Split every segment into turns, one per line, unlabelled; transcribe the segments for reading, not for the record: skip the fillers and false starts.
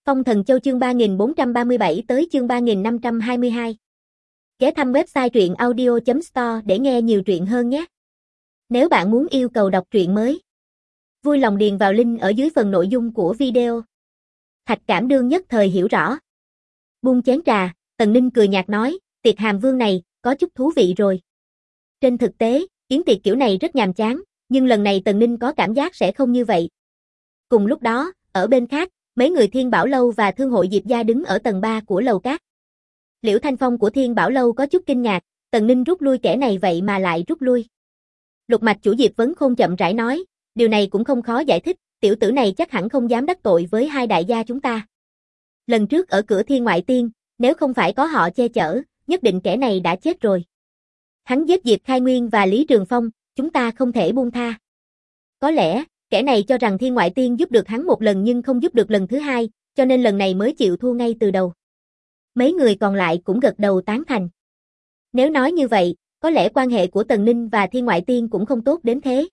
Phong Thần Châu chương 3437 tới chương 3522. Ghé thăm website truyện audio.store để nghe nhiều truyện hơn nhé. Nếu bạn muốn yêu cầu đọc truyện mới, vui lòng điền vào link ở dưới phần nội dung của video. Thạch Cảm Đương nhất thời hiểu rõ. Buông chén trà, Tần Ninh cười nhạt nói, tiệc hàm vương này, có chút thú vị rồi. Trên thực tế, yến tiệc kiểu này rất nhàm chán, nhưng lần này Tần Ninh có cảm giác sẽ không như vậy. Cùng lúc đó, ở bên khác, mấy người Thiên Bảo Lâu và Thương hội Diệp Gia đứng ở tầng 3 của lầu cát. Liễu Thanh Phong của Thiên Bảo Lâu có chút kinh ngạc, Tần Ninh rút lui kẻ này vậy mà lại rút lui. Lục Mạch chủ Diệp Vấn Khôn chậm rãi nói, điều này cũng không khó giải thích, tiểu tử này chắc hẳn không dám đắc tội với hai đại gia chúng ta. Lần trước ở cửa Thiên Ngoại Tiên, nếu không phải có họ che chở, nhất định kẻ này đã chết rồi. Hắn giết Diệp Khai Nguyên và Lý Trường Phong, chúng ta không thể buông tha. Có lẽ, kẻ này cho rằng Thiên Ngoại Tiên giúp được hắn một lần nhưng không giúp được lần thứ hai, cho nên lần này mới chịu thua ngay từ đầu. Mấy người còn lại cũng gật đầu tán thành. Nếu nói như vậy, có lẽ quan hệ của Tần Ninh và Thiên Ngoại Tiên cũng không tốt đến thế.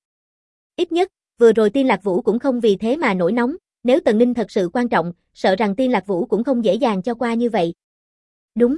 Ít nhất, vừa rồi Tiên Lạc Vũ cũng không vì thế mà nổi nóng, nếu Tần Ninh thật sự quan trọng, sợ rằng Tiên Lạc Vũ cũng không dễ dàng cho qua như vậy. Đúng.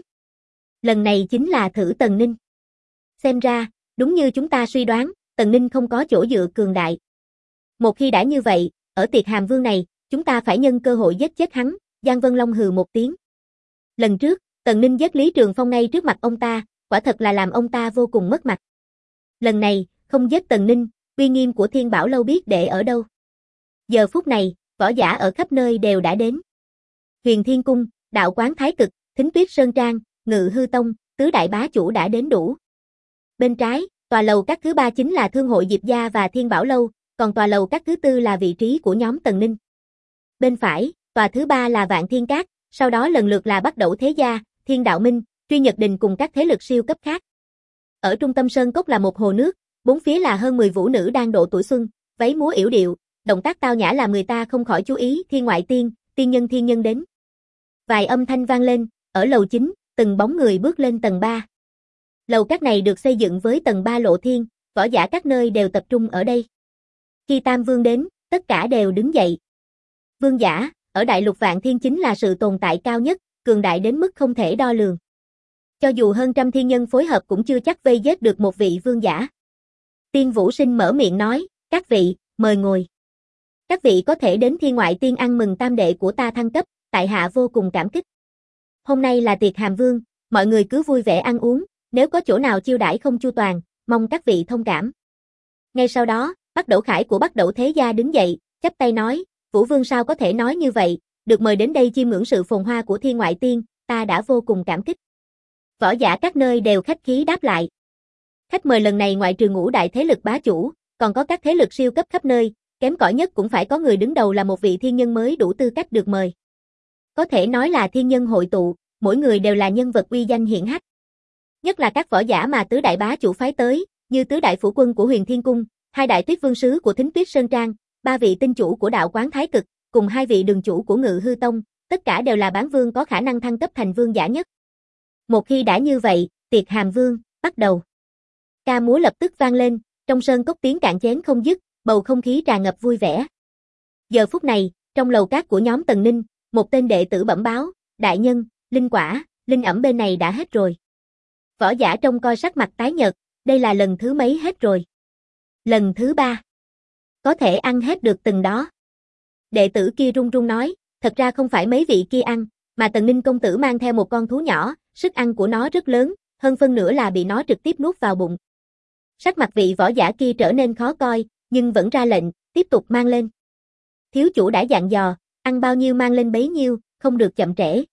Lần này chính là thử Tần Ninh. Xem ra, đúng như chúng ta suy đoán, Tần Ninh không có chỗ dựa cường đại. Một khi đã như vậy, ở tiệc hàm vương này, chúng ta phải nhân cơ hội giết chết hắn, Giang Vân Long hừ một tiếng. Lần trước, Tần Ninh giết Lý Trường Phong ngay trước mặt ông ta, quả thật là làm ông ta vô cùng mất mặt. Lần này, không giết Tần Ninh, uy nghiêm của Thiên Bảo Lâu biết để ở đâu. Giờ phút này, võ giả ở khắp nơi đều đã đến. Huyền Thiên Cung, Đạo Quán Thái Cực, Thính Tuyết Sơn Trang, Ngự Hư Tông, tứ đại bá chủ đã đến đủ. Bên trái, tòa lầu các thứ ba chính là Thương hội Diệp Gia và Thiên Bảo Lâu, còn tòa lầu các thứ tư là vị trí của nhóm Tần Ninh. Bên phải, tòa thứ ba là Vạn Thiên Các, sau đó lần lượt là Bắc Đẩu Thế Gia, Thiên Đạo Minh, Truy Nhật Đình cùng các thế lực siêu cấp khác. Ở trung tâm sơn cốc là một hồ nước, bốn phía là hơn 10 vũ nữ đang độ tuổi xuân, váy múa yểu điệu, động tác tao nhã làm người ta không khỏi chú ý. Thiên Ngoại Tiên, thiên nhân đến. Vài âm thanh vang lên, ở lầu chính, từng bóng người bước lên tầng 3. Lầu các này được xây dựng với tầng 3 lộ thiên, võ giả các nơi đều tập trung ở đây. Khi Tam Vương đến, tất cả đều đứng dậy. Vương giả, ở Đại Lục Vạn Thiên chính là sự tồn tại cao nhất, cường đại đến mức không thể đo lường. Cho dù hơn trăm thiên nhân phối hợp cũng chưa chắc vây giết được một vị vương giả. Tiên Vũ Sinh mở miệng nói, các vị, mời ngồi. Các vị có thể đến Thiên Ngoại Tiên ăn mừng tam đệ của ta thăng cấp, tại hạ vô cùng cảm kích. Hôm nay là tiệc hàm vương, mọi người cứ vui vẻ ăn uống, nếu có chỗ nào chiêu đãi không chu toàn, mong các vị thông cảm. Ngay sau đó, Bắc Đẩu Khải của Bắc Đẩu Thế Gia đứng dậy, chắp tay nói, Vũ Vương sao có thể nói như vậy, được mời đến đây chiêm ngưỡng sự phồn hoa của Thiên Ngoại Tiên, ta đã vô cùng cảm kích. Võ giả các nơi đều khách khí đáp lại. Khách mời lần này ngoại trừ ngũ đại thế lực bá chủ, còn có các thế lực siêu cấp khắp nơi, kém cỏi nhất cũng phải có người đứng đầu là một vị thiên nhân mới đủ tư cách được mời. Có thể nói là thiên nhân hội tụ, mỗi người đều là nhân vật uy danh hiển hách. Nhất là các võ giả mà tứ đại bá chủ phái tới, như tứ đại phủ quân của Huyền Thiên Cung, hai đại tuyết vương sứ của Thính Tuyết Sơn Trang, ba vị tinh chủ của Đạo Quán Thái Cực, cùng hai vị đường chủ của Ngự Hư Tông, tất cả đều là bán vương có khả năng thăng cấp thành vương giả nhất. Một khi đã như vậy, tiệc hàm vương, bắt đầu. Ca múa lập tức vang lên, trong sơn cốc tiếng cạn chén không dứt, bầu không khí tràn ngập vui vẻ. Giờ phút này, trong lầu cát của nhóm Tần Ninh, một tên đệ tử bẩm báo, đại nhân, linh quả, linh ẩm bên này đã hết rồi. Võ giả trông coi sắc mặt tái nhợt, đây là lần thứ mấy hết rồi? Lần thứ 3. Có thể ăn hết được từng đó. Đệ tử kia run run nói, thật ra không phải mấy vị kia ăn, mà Tần Ninh công tử mang theo một con thú nhỏ, sức ăn của nó rất lớn, hơn phân nửa là bị nó trực tiếp nuốt vào bụng. Sắc mặt vị võ giả kia trở nên khó coi, nhưng vẫn ra lệnh, tiếp tục mang lên. Thiếu chủ đã dặn dò, ăn bao nhiêu mang lên bấy nhiêu, không được chậm trễ.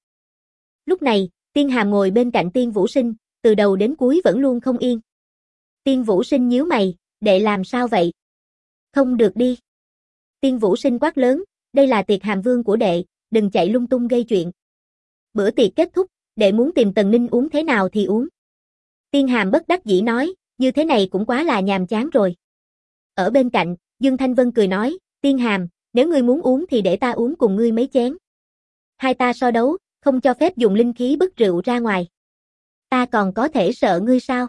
Lúc này, Tiên Hàm ngồi bên cạnh Tiên Vũ Sinh, từ đầu đến cuối vẫn luôn không yên. Tiên Vũ Sinh nhíu mày, đệ làm sao vậy? Không được đi. Tiên Vũ Sinh quát lớn, đây là tiệc hàm vương của đệ, đừng chạy lung tung gây chuyện. Bữa tiệc kết thúc, đệ muốn tìm Tần Ninh uống thế nào thì uống. Tiên Hàm bất đắc dĩ nói, như thế này cũng quá là nhàm chán rồi. Ở bên cạnh, Dương Thanh Vân cười nói, Tiên Hàm, nếu ngươi muốn uống thì để ta uống cùng ngươi mấy chén. Hai ta so đấu, không cho phép dùng linh khí bức rượu ra ngoài. Ta còn có thể sợ ngươi sao?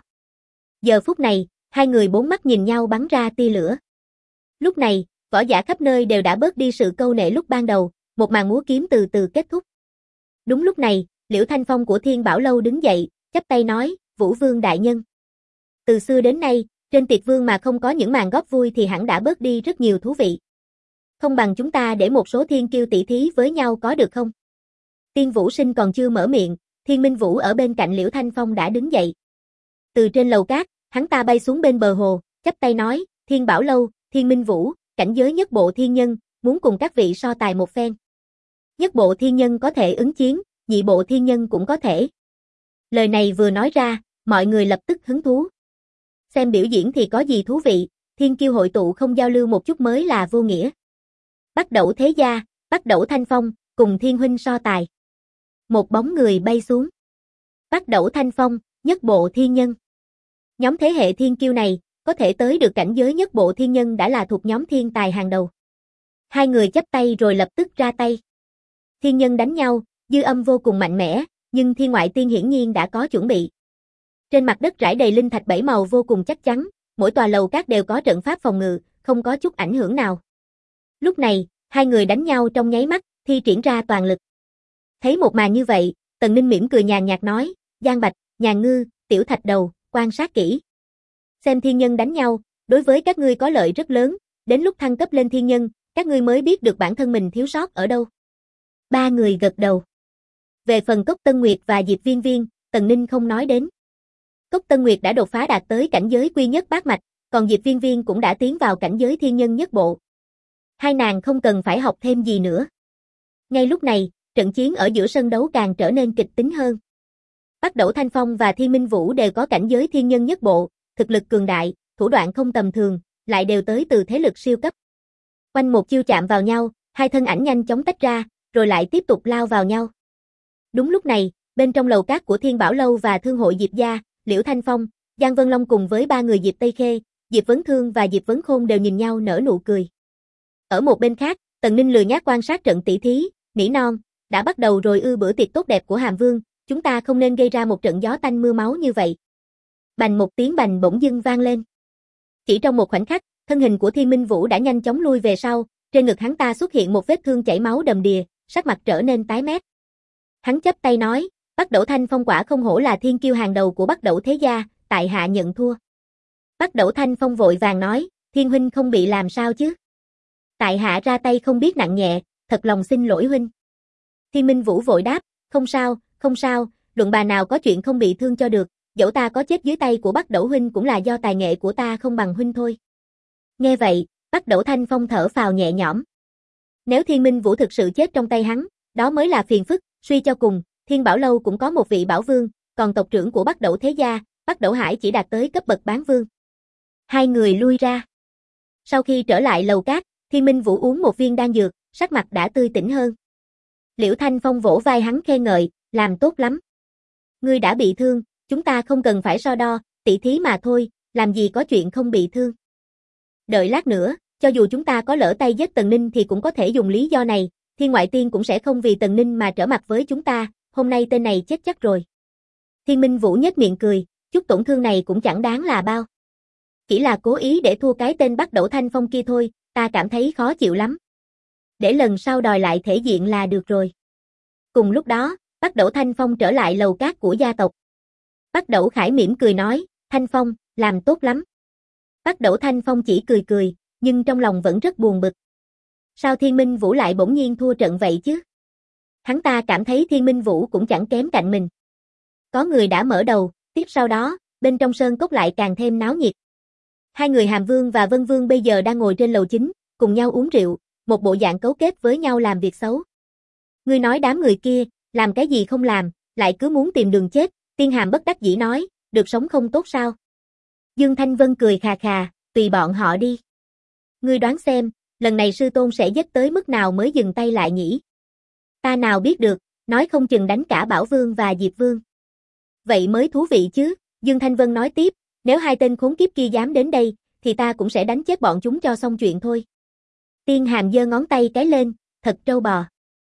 Giờ phút này, hai người bốn mắt nhìn nhau bắn ra tia lửa. Lúc này, võ giả khắp nơi đều đã bớt đi sự câu nệ lúc ban đầu, một màn múa kiếm từ từ kết thúc. Đúng lúc này, Liễu Thanh Phong của Thiên Bảo Lâu đứng dậy, chắp tay nói, Vũ Vương đại nhân. Từ xưa đến nay, trên tiệc vương mà không có những màn góp vui thì hẳn đã bớt đi rất nhiều thú vị. Không bằng chúng ta để một số thiên kiêu tỷ thí với nhau có được không? Tiên Vũ Sinh còn chưa mở miệng, Thiên Minh Vũ ở bên cạnh Liễu Thanh Phong đã đứng dậy. Từ trên lầu cát, hắn ta bay xuống bên bờ hồ, chắp tay nói, Thiên Bảo Lâu, Thiên Minh Vũ, cảnh giới nhất bộ thiên nhân, muốn cùng các vị so tài một phen. Nhất bộ thiên nhân có thể ứng chiến, nhị bộ thiên nhân cũng có thể. Lời này vừa nói ra, mọi người lập tức hứng thú. Xem biểu diễn thì có gì thú vị, thiên kiêu hội tụ không giao lưu một chút mới là vô nghĩa. Bắc Đẩu Thế Gia, Bắc Đẩu Thanh Phong, cùng Thiên huynh so tài. Một bóng người bay xuống. Bắc Đẩu Thanh Phong, nhất bộ thiên nhân. Nhóm thế hệ thiên kiêu này, có thể tới được cảnh giới nhất bộ thiên nhân đã là thuộc nhóm thiên tài hàng đầu. Hai người chắp tay rồi lập tức ra tay. Thiên nhân đánh nhau, dư âm vô cùng mạnh mẽ, nhưng thiên ngoại tiên hiển nhiên đã có chuẩn bị. Trên mặt đất rải đầy linh thạch bảy màu vô cùng chắc chắn, mỗi tòa lầu các đều có trận pháp phòng ngự, không có chút ảnh hưởng nào. Lúc này, hai người đánh nhau trong nháy mắt, thi triển ra toàn lực. Thấy một màn như vậy, Tần Ninh mỉm cười nhàn nhạt nói, Giang Bạch, Nhàn Ngư, Tiểu Thạch Đầu, quan sát kỹ. Xem thiên nhân đánh nhau, đối với các ngươi có lợi rất lớn, đến lúc thăng cấp lên thiên nhân, các ngươi mới biết được bản thân mình thiếu sót ở đâu. Ba người gật đầu. Về phần Cốc Tân Nguyệt và Diệp Viên Viên, Tần Ninh không nói đến. Cốc Tân Nguyệt đã đột phá đạt tới cảnh giới quy nhất bát mạch, còn Diệp Viên Viên cũng đã tiến vào cảnh giới thiên nhân nhất bộ. Hai nàng không cần phải học thêm gì nữa. Ngay lúc này, trận chiến ở giữa sân đấu càng trở nên kịch tính hơn. Bắc Đẩu Thanh Phong và Thiên Minh Vũ đều có cảnh giới thiên nhân nhất bộ, thực lực cường đại, thủ đoạn không tầm thường, lại đều tới từ thế lực siêu cấp. Quanh một chiêu chạm vào nhau, hai thân ảnh nhanh chóng tách ra, rồi lại tiếp tục lao vào nhau. Đúng lúc này, bên trong lầu cát của Thiên Bảo Lâu và Thương hội Diệp gia, Liễu Thanh Phong, Giang Vân Long cùng với ba người Diệp Tây Khê, Diệp Vấn Thương và Diệp Vấn Khôn đều nhìn nhau nở nụ cười. Ở một bên khác, Tần Ninh lười nhác quan sát trận tỷ thí, nỉ non, đã bắt đầu rồi ư, bữa tiệc tốt đẹp của Hàm Vương, chúng ta không nên gây ra một trận gió tanh mưa máu như vậy. Bành một tiếng bành bỗng dưng vang lên. Chỉ trong một khoảnh khắc, thân hình của Thiên Minh Vũ đã nhanh chóng lui về sau, trên ngực hắn ta xuất hiện một vết thương chảy máu đầm đìa, sắc mặt trở nên tái mét. Hắn chắp tay nói, Bắc Đẩu Thanh Phong quả không hổ là thiên kiêu hàng đầu của Bắc Đẩu Thế Gia, tại hạ nhận thua. Bắc Đẩu Thanh Phong vội vàng nói, Thiên huynh không bị làm sao chứ? Tại hạ ra tay không biết nặng nhẹ, thật lòng xin lỗi huynh. Thiên Minh Vũ vội đáp, không sao, luận bà nào có chuyện không bị thương cho được, dẫu ta có chết dưới tay của Bắc Đẩu huynh cũng là do tài nghệ của ta không bằng huynh thôi. Nghe vậy, Bắc Đẩu Thanh Phong thở phào nhẹ nhõm. Nếu Thiên Minh Vũ thực sự chết trong tay hắn, đó mới là phiền phức, suy cho cùng, Thiên Bảo Lâu cũng có một vị bảo vương, còn tộc trưởng của Bắc Đẩu Thế Gia, Bắc Đẩu Hải chỉ đạt tới cấp bậc bán vương. Hai người lui ra. Sau khi trở lại lầu cát, Thiên Minh Vũ uống một viên đan dược, sắc mặt đã tươi tỉnh hơn. Liễu Thanh Phong vỗ vai hắn khen ngợi, làm tốt lắm. Ngươi đã bị thương, chúng ta không cần phải so đo, tỷ thí mà thôi, làm gì có chuyện không bị thương. Đợi lát nữa, cho dù chúng ta có lỡ tay giết Tần Ninh thì cũng có thể dùng lý do này, Thiên ngoại tiên cũng sẽ không vì Tần Ninh mà trở mặt với chúng ta, hôm nay tên này chết chắc rồi. Thiên Minh Vũ nhếch miệng cười, chút tổn thương này cũng chẳng đáng là bao. Chỉ là cố ý để thua cái tên Bắc Đẩu Thanh Phong kia thôi, ta cảm thấy khó chịu lắm. Để lần sau đòi lại thể diện là được rồi. Cùng lúc đó, Bắc Đẩu Thanh Phong trở lại lầu cát của gia tộc. Bắc Đẩu Khải mỉm cười nói, Thanh Phong, làm tốt lắm. Bắc Đẩu Thanh Phong chỉ cười cười, nhưng trong lòng vẫn rất buồn bực. Sao Thiên Minh Vũ lại bỗng nhiên thua trận vậy chứ? Hắn ta cảm thấy Thiên Minh Vũ cũng chẳng kém cạnh mình. Có người đã mở đầu, tiếp sau đó, bên trong sơn cốc lại càng thêm náo nhiệt. Hai người Hàm Vương và Vân Vương bây giờ đang ngồi trên lầu chính, cùng nhau uống rượu, một bộ dạng cấu kết với nhau làm việc xấu. Ngươi nói đám người kia, làm cái gì không làm, lại cứ muốn tìm đường chết, Tiên Hàm bất đắc dĩ nói, được sống không tốt sao? Dương Thanh Vân cười khà khà, tùy bọn họ đi. Ngươi đoán xem, lần này sư tôn sẽ giết tới mức nào mới dừng tay lại nhỉ? Ta nào biết được, nói không chừng đánh cả Bảo Vương và Diệp Vương. Vậy mới thú vị chứ, Dương Thanh Vân nói tiếp, nếu hai tên khốn kiếp kia dám đến đây, thì ta cũng sẽ đánh chết bọn chúng cho xong chuyện thôi. Tiên Hàm giơ ngón tay cái lên, thật trâu bò.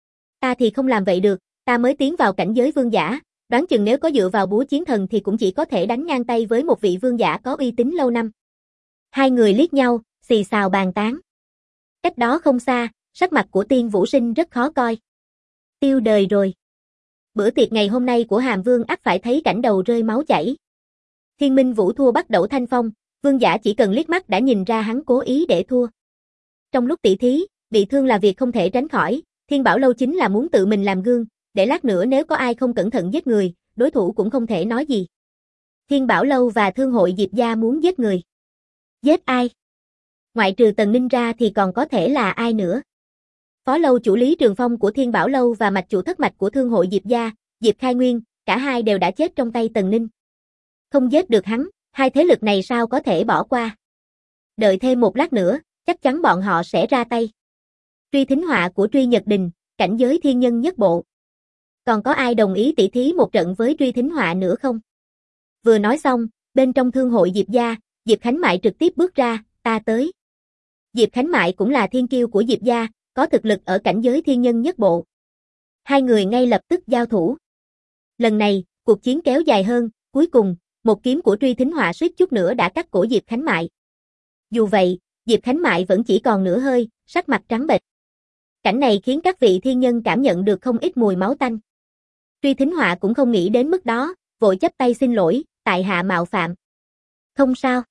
Ta thì không làm vậy được, ta mới tiến vào cảnh giới vương giả, đoán chừng nếu có dựa vào búa chiến thần thì cũng chỉ có thể đánh ngang tay với một vị vương giả có uy tín lâu năm. Hai người liếc nhau, xì xào bàn tán. Cách đó không xa, sắc mặt của Tiên Vũ Sinh rất khó coi. Tiêu đời rồi. Bữa tiệc ngày hôm nay của Hàm Vương ắt phải thấy cảnh đầu rơi máu chảy. Thiên Minh Vũ thua bắt Đẩu Thanh Phong, Vương Giả chỉ cần liếc mắt đã nhìn ra hắn cố ý để thua. Trong lúc tỷ thí, bị thương là việc không thể tránh khỏi, Thiên Bảo Lâu chính là muốn tự mình làm gương, để lát nữa nếu có ai không cẩn thận giết người, đối thủ cũng không thể nói gì. Thiên Bảo Lâu và Thương hội Diệp gia muốn giết người. Giết ai? Ngoại trừ Tần Ninh ra thì còn có thể là ai nữa? Phó lâu chủ Lý Trường Phong của Thiên Bảo Lâu và mạch chủ thất mạch của Thương hội Diệp gia, Diệp Khai Nguyên, cả hai đều đã chết trong tay Tần Ninh. Không giết được hắn, hai thế lực này sao có thể bỏ qua? Đợi thêm một lát nữa, chắc chắn bọn họ sẽ ra tay. Truy Thính Họa của Truy Nhật Đình, cảnh giới thiên nhân nhất bộ. Còn có ai đồng ý tỷ thí một trận với Truy Thính Họa nữa không? Vừa nói xong, bên trong Thương hội Diệp gia, Diệp Khánh Mại trực tiếp bước ra, ta tới. Diệp Khánh Mại cũng là thiên kiêu của Diệp gia, có thực lực ở cảnh giới thiên nhân nhất bộ. Hai người ngay lập tức giao thủ. Lần này, cuộc chiến kéo dài hơn, cuối cùng, một kiếm của Truy Thính Họa suýt chút nữa đã cắt cổ Diệp Khánh Mại. Dù vậy, Diệp Khánh Mại vẫn chỉ còn nửa hơi, sắc mặt trắng bệch. Cảnh này khiến các vị thiên nhân cảm nhận được không ít mùi máu tanh. Truy Thính Họa cũng không nghĩ đến mức đó, vội chắp tay xin lỗi, tại hạ mạo phạm. Không sao.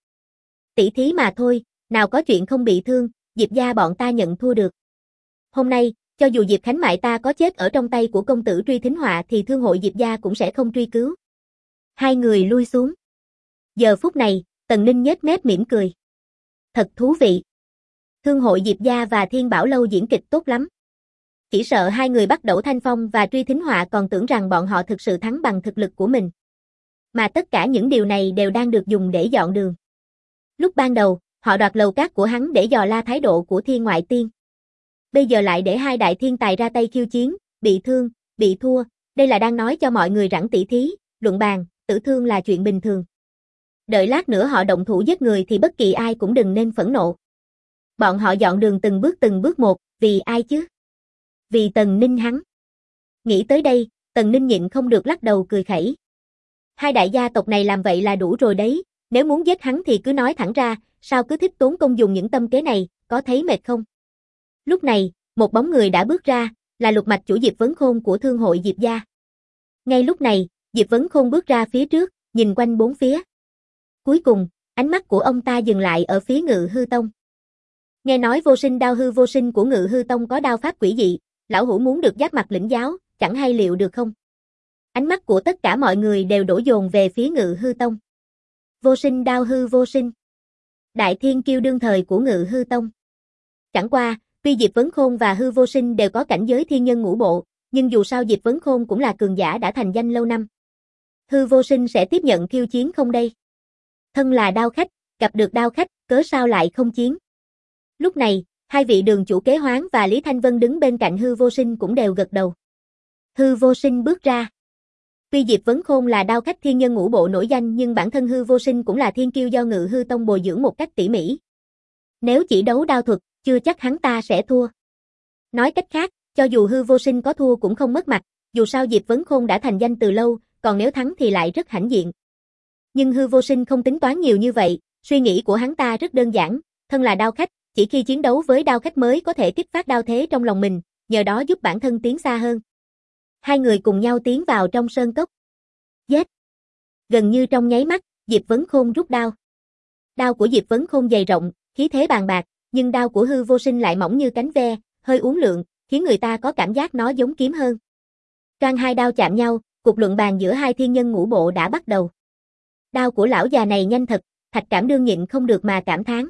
Tỷ thí mà thôi, nào có chuyện không bị thương, Diệp gia bọn ta nhận thua được. Hôm nay, cho dù Diệp Khánh Mại ta có chết ở trong tay của công tử Truy Thính Họa thì Thương hội Diệp gia cũng sẽ không truy cứu. Hai người lui xuống. Giờ phút này, Tần Ninh nhếch mép mỉm cười. Thật thú vị. Thương hội Diệp gia và Thiên Bảo Lâu diễn kịch tốt lắm. Chỉ sợ hai người bắt Đẩu Thanh Phong và Truy Thính Họa còn tưởng rằng bọn họ thực sự thắng bằng thực lực của mình. Mà tất cả những điều này đều đang được dùng để dọn đường. Lúc ban đầu, họ đoạt lầu cát của hắn để dò la thái độ của Thiên Ngoại Tiên. Bây giờ lại để hai đại thiên tài ra tay khiêu chiến, bị thương, bị thua, đây là đang nói cho mọi người rằng tỷ thí, luận bàn, tử thương là chuyện bình thường. Đợi lát nữa họ động thủ giết người thì bất kỳ ai cũng đừng nên phẫn nộ. Bọn họ dọn đường từng bước một, vì ai chứ? Vì Tần Ninh hắn. Nghĩ tới đây, Tần Ninh nhịn không được lắc đầu cười khẩy. Hai đại gia tộc này làm vậy là đủ rồi đấy, nếu muốn giết hắn thì cứ nói thẳng ra, sao cứ thích tốn công dùng những tâm kế này, có thấy mệt không? Lúc này, một bóng người đã bước ra, là lục mạch chủ Diệp Vấn Khôn của Thương hội Diệp gia. Ngay lúc này, Diệp Vấn Khôn bước ra phía trước, nhìn quanh bốn phía. Cuối cùng, ánh mắt của ông ta dừng lại ở phía Ngự Hư Tông. Nghe nói vô sinh đao hư vô sinh của Ngự Hư Tông có đao pháp quỷ dị, lão hủ muốn được giáp mặt lĩnh giáo, chẳng hay liệu được không? Ánh mắt của tất cả mọi người đều đổ dồn về phía Ngự Hư Tông. Vô sinh đao hư vô sinh. Đại thiên kiêu đương thời của Ngự Hư Tông. Chẳng qua, tuy Diệp Vấn Khôn và Hư Vô Sinh đều có cảnh giới thiên nhân ngũ bộ, nhưng dù sao Diệp Vấn Khôn cũng là cường giả đã thành danh lâu năm. Hư Vô Sinh sẽ tiếp nhận khiêu chiến không đây? Thân là đao khách, gặp được đao khách, cớ sao lại không chiến? Lúc này, hai vị đường chủ Kế Hoán và Lý Thanh Vân đứng bên cạnh Hư Vô Sinh cũng đều gật đầu. Hư Vô Sinh bước ra. Tuy Diệp Vấn Khôn là đao khách thiên nhân ngũ bộ nổi danh nhưng bản thân Hư Vô Sinh cũng là thiên kiêu do Ngự Hư Tông bồi dưỡng một cách tỉ mỉ. Nếu chỉ đấu đao thuật, chưa chắc hắn ta sẽ thua. Nói cách khác, cho dù Hư Vô Sinh có thua cũng không mất mặt, dù sao Diệp Vấn Khôn đã thành danh từ lâu, còn nếu thắng thì lại rất hãnh diện. Nhưng Hư Vô Sinh không tính toán nhiều như vậy, suy nghĩ của hắn ta rất đơn giản, thân là đao khách, chỉ khi chiến đấu với đao khách mới có thể kích phát đao thế trong lòng mình, nhờ đó giúp bản thân tiến xa hơn. Hai người cùng nhau tiến vào trong sơn cốc. Giết! Gần như trong nháy mắt, Diệp Vấn Khôn rút đao. Đao của Diệp Vấn Khôn dày rộng, khí thế bàn bạc, nhưng đao của Hư Vô Sinh lại mỏng như cánh ve, hơi uốn lượn, khiến người ta có cảm giác nó giống kiếm hơn. Toan hai đao chạm nhau, cuộc luận bàn giữa hai thiên nhân ngũ bộ đã bắt đầu. Đao của lão già này nhanh thật, Thạch Cảm Đương nhịn không được mà cảm thán.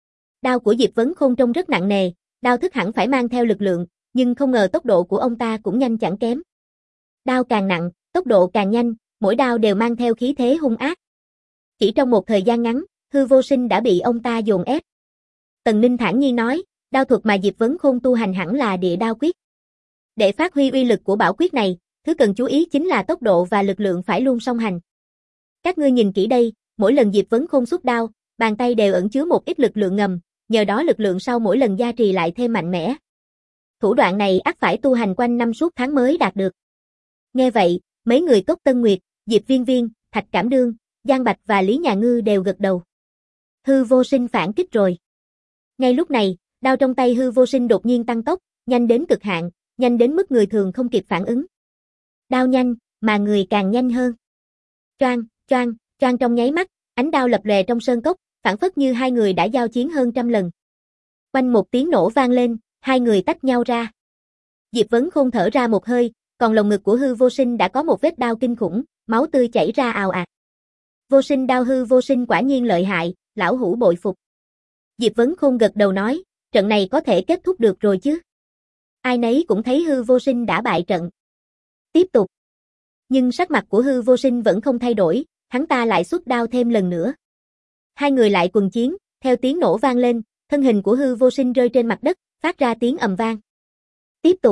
Đao của Diệp Vấn Khôn trông rất nặng nề, đao thức hẳn phải mang theo lực lượng, nhưng không ngờ tốc độ của ông ta cũng nhanh chẳng kém. Đao càng nặng, tốc độ càng nhanh, mỗi đao đều mang theo khí thế hung ác. Chỉ trong một thời gian ngắn, Hư Vô Sinh đã bị ông ta dồn ép. Tần Ninh thản nhiên nói, đao thuật mà Diệp Vấn Khôn tu hành hẳn là địa đao quyết. Để phát huy uy lực của bảo quyết này, thứ cần chú ý chính là tốc độ và lực lượng phải luôn song hành. Các ngươi nhìn kỹ đây, mỗi lần Diệp Vấn Khôn xuất đao, bàn tay đều ẩn chứa một ít lực lượng ngầm, nhờ đó lực lượng sau mỗi lần gia trì lại thêm mạnh mẽ. Thủ đoạn này ắt phải tu hành quanh năm suốt tháng mới đạt được. Nghe vậy, mấy người Cốc Tân Nguyệt, Diệp Viên Viên, Thạch Cảm Đương, Giang Bạch và Lý Nhà Ngư đều gật đầu. Hư Vô Sinh phản kích rồi. Ngay lúc này, Đao trong tay Hư Vô Sinh đột nhiên tăng tốc, nhanh đến cực hạn, nhanh đến mức người thường không kịp phản ứng. Đao nhanh, mà người càng nhanh hơn. Choang, choang, choang trong nháy mắt, ánh đao lập lòe trong sơn cốc, phảng phất như hai người đã giao chiến hơn trăm lần. Quanh một tiếng nổ vang lên, hai người tách nhau ra. Diệp Vấn Khôn thở ra một hơi, còn lồng ngực của Hư Vô Sinh đã có một vết đao kinh khủng, máu tươi chảy ra ào ạt. Vô sinh đao Hư Vô Sinh quả nhiên lợi hại, lão hủ bội phục. Diệp Vấn Khôn gật đầu nói, trận này có thể kết thúc được rồi chứ. Ai nấy cũng thấy Hư Vô Sinh đã bại trận. Tiếp tục. Nhưng sắc mặt của Hư Vô Sinh vẫn không thay đổi, hắn ta lại xuất đao thêm lần nữa. Hai người lại quần chiến, theo tiếng nổ vang lên, thân hình của Hư Vô Sinh rơi trên mặt đất, phát ra tiếng ầm vang. Tiếp tục.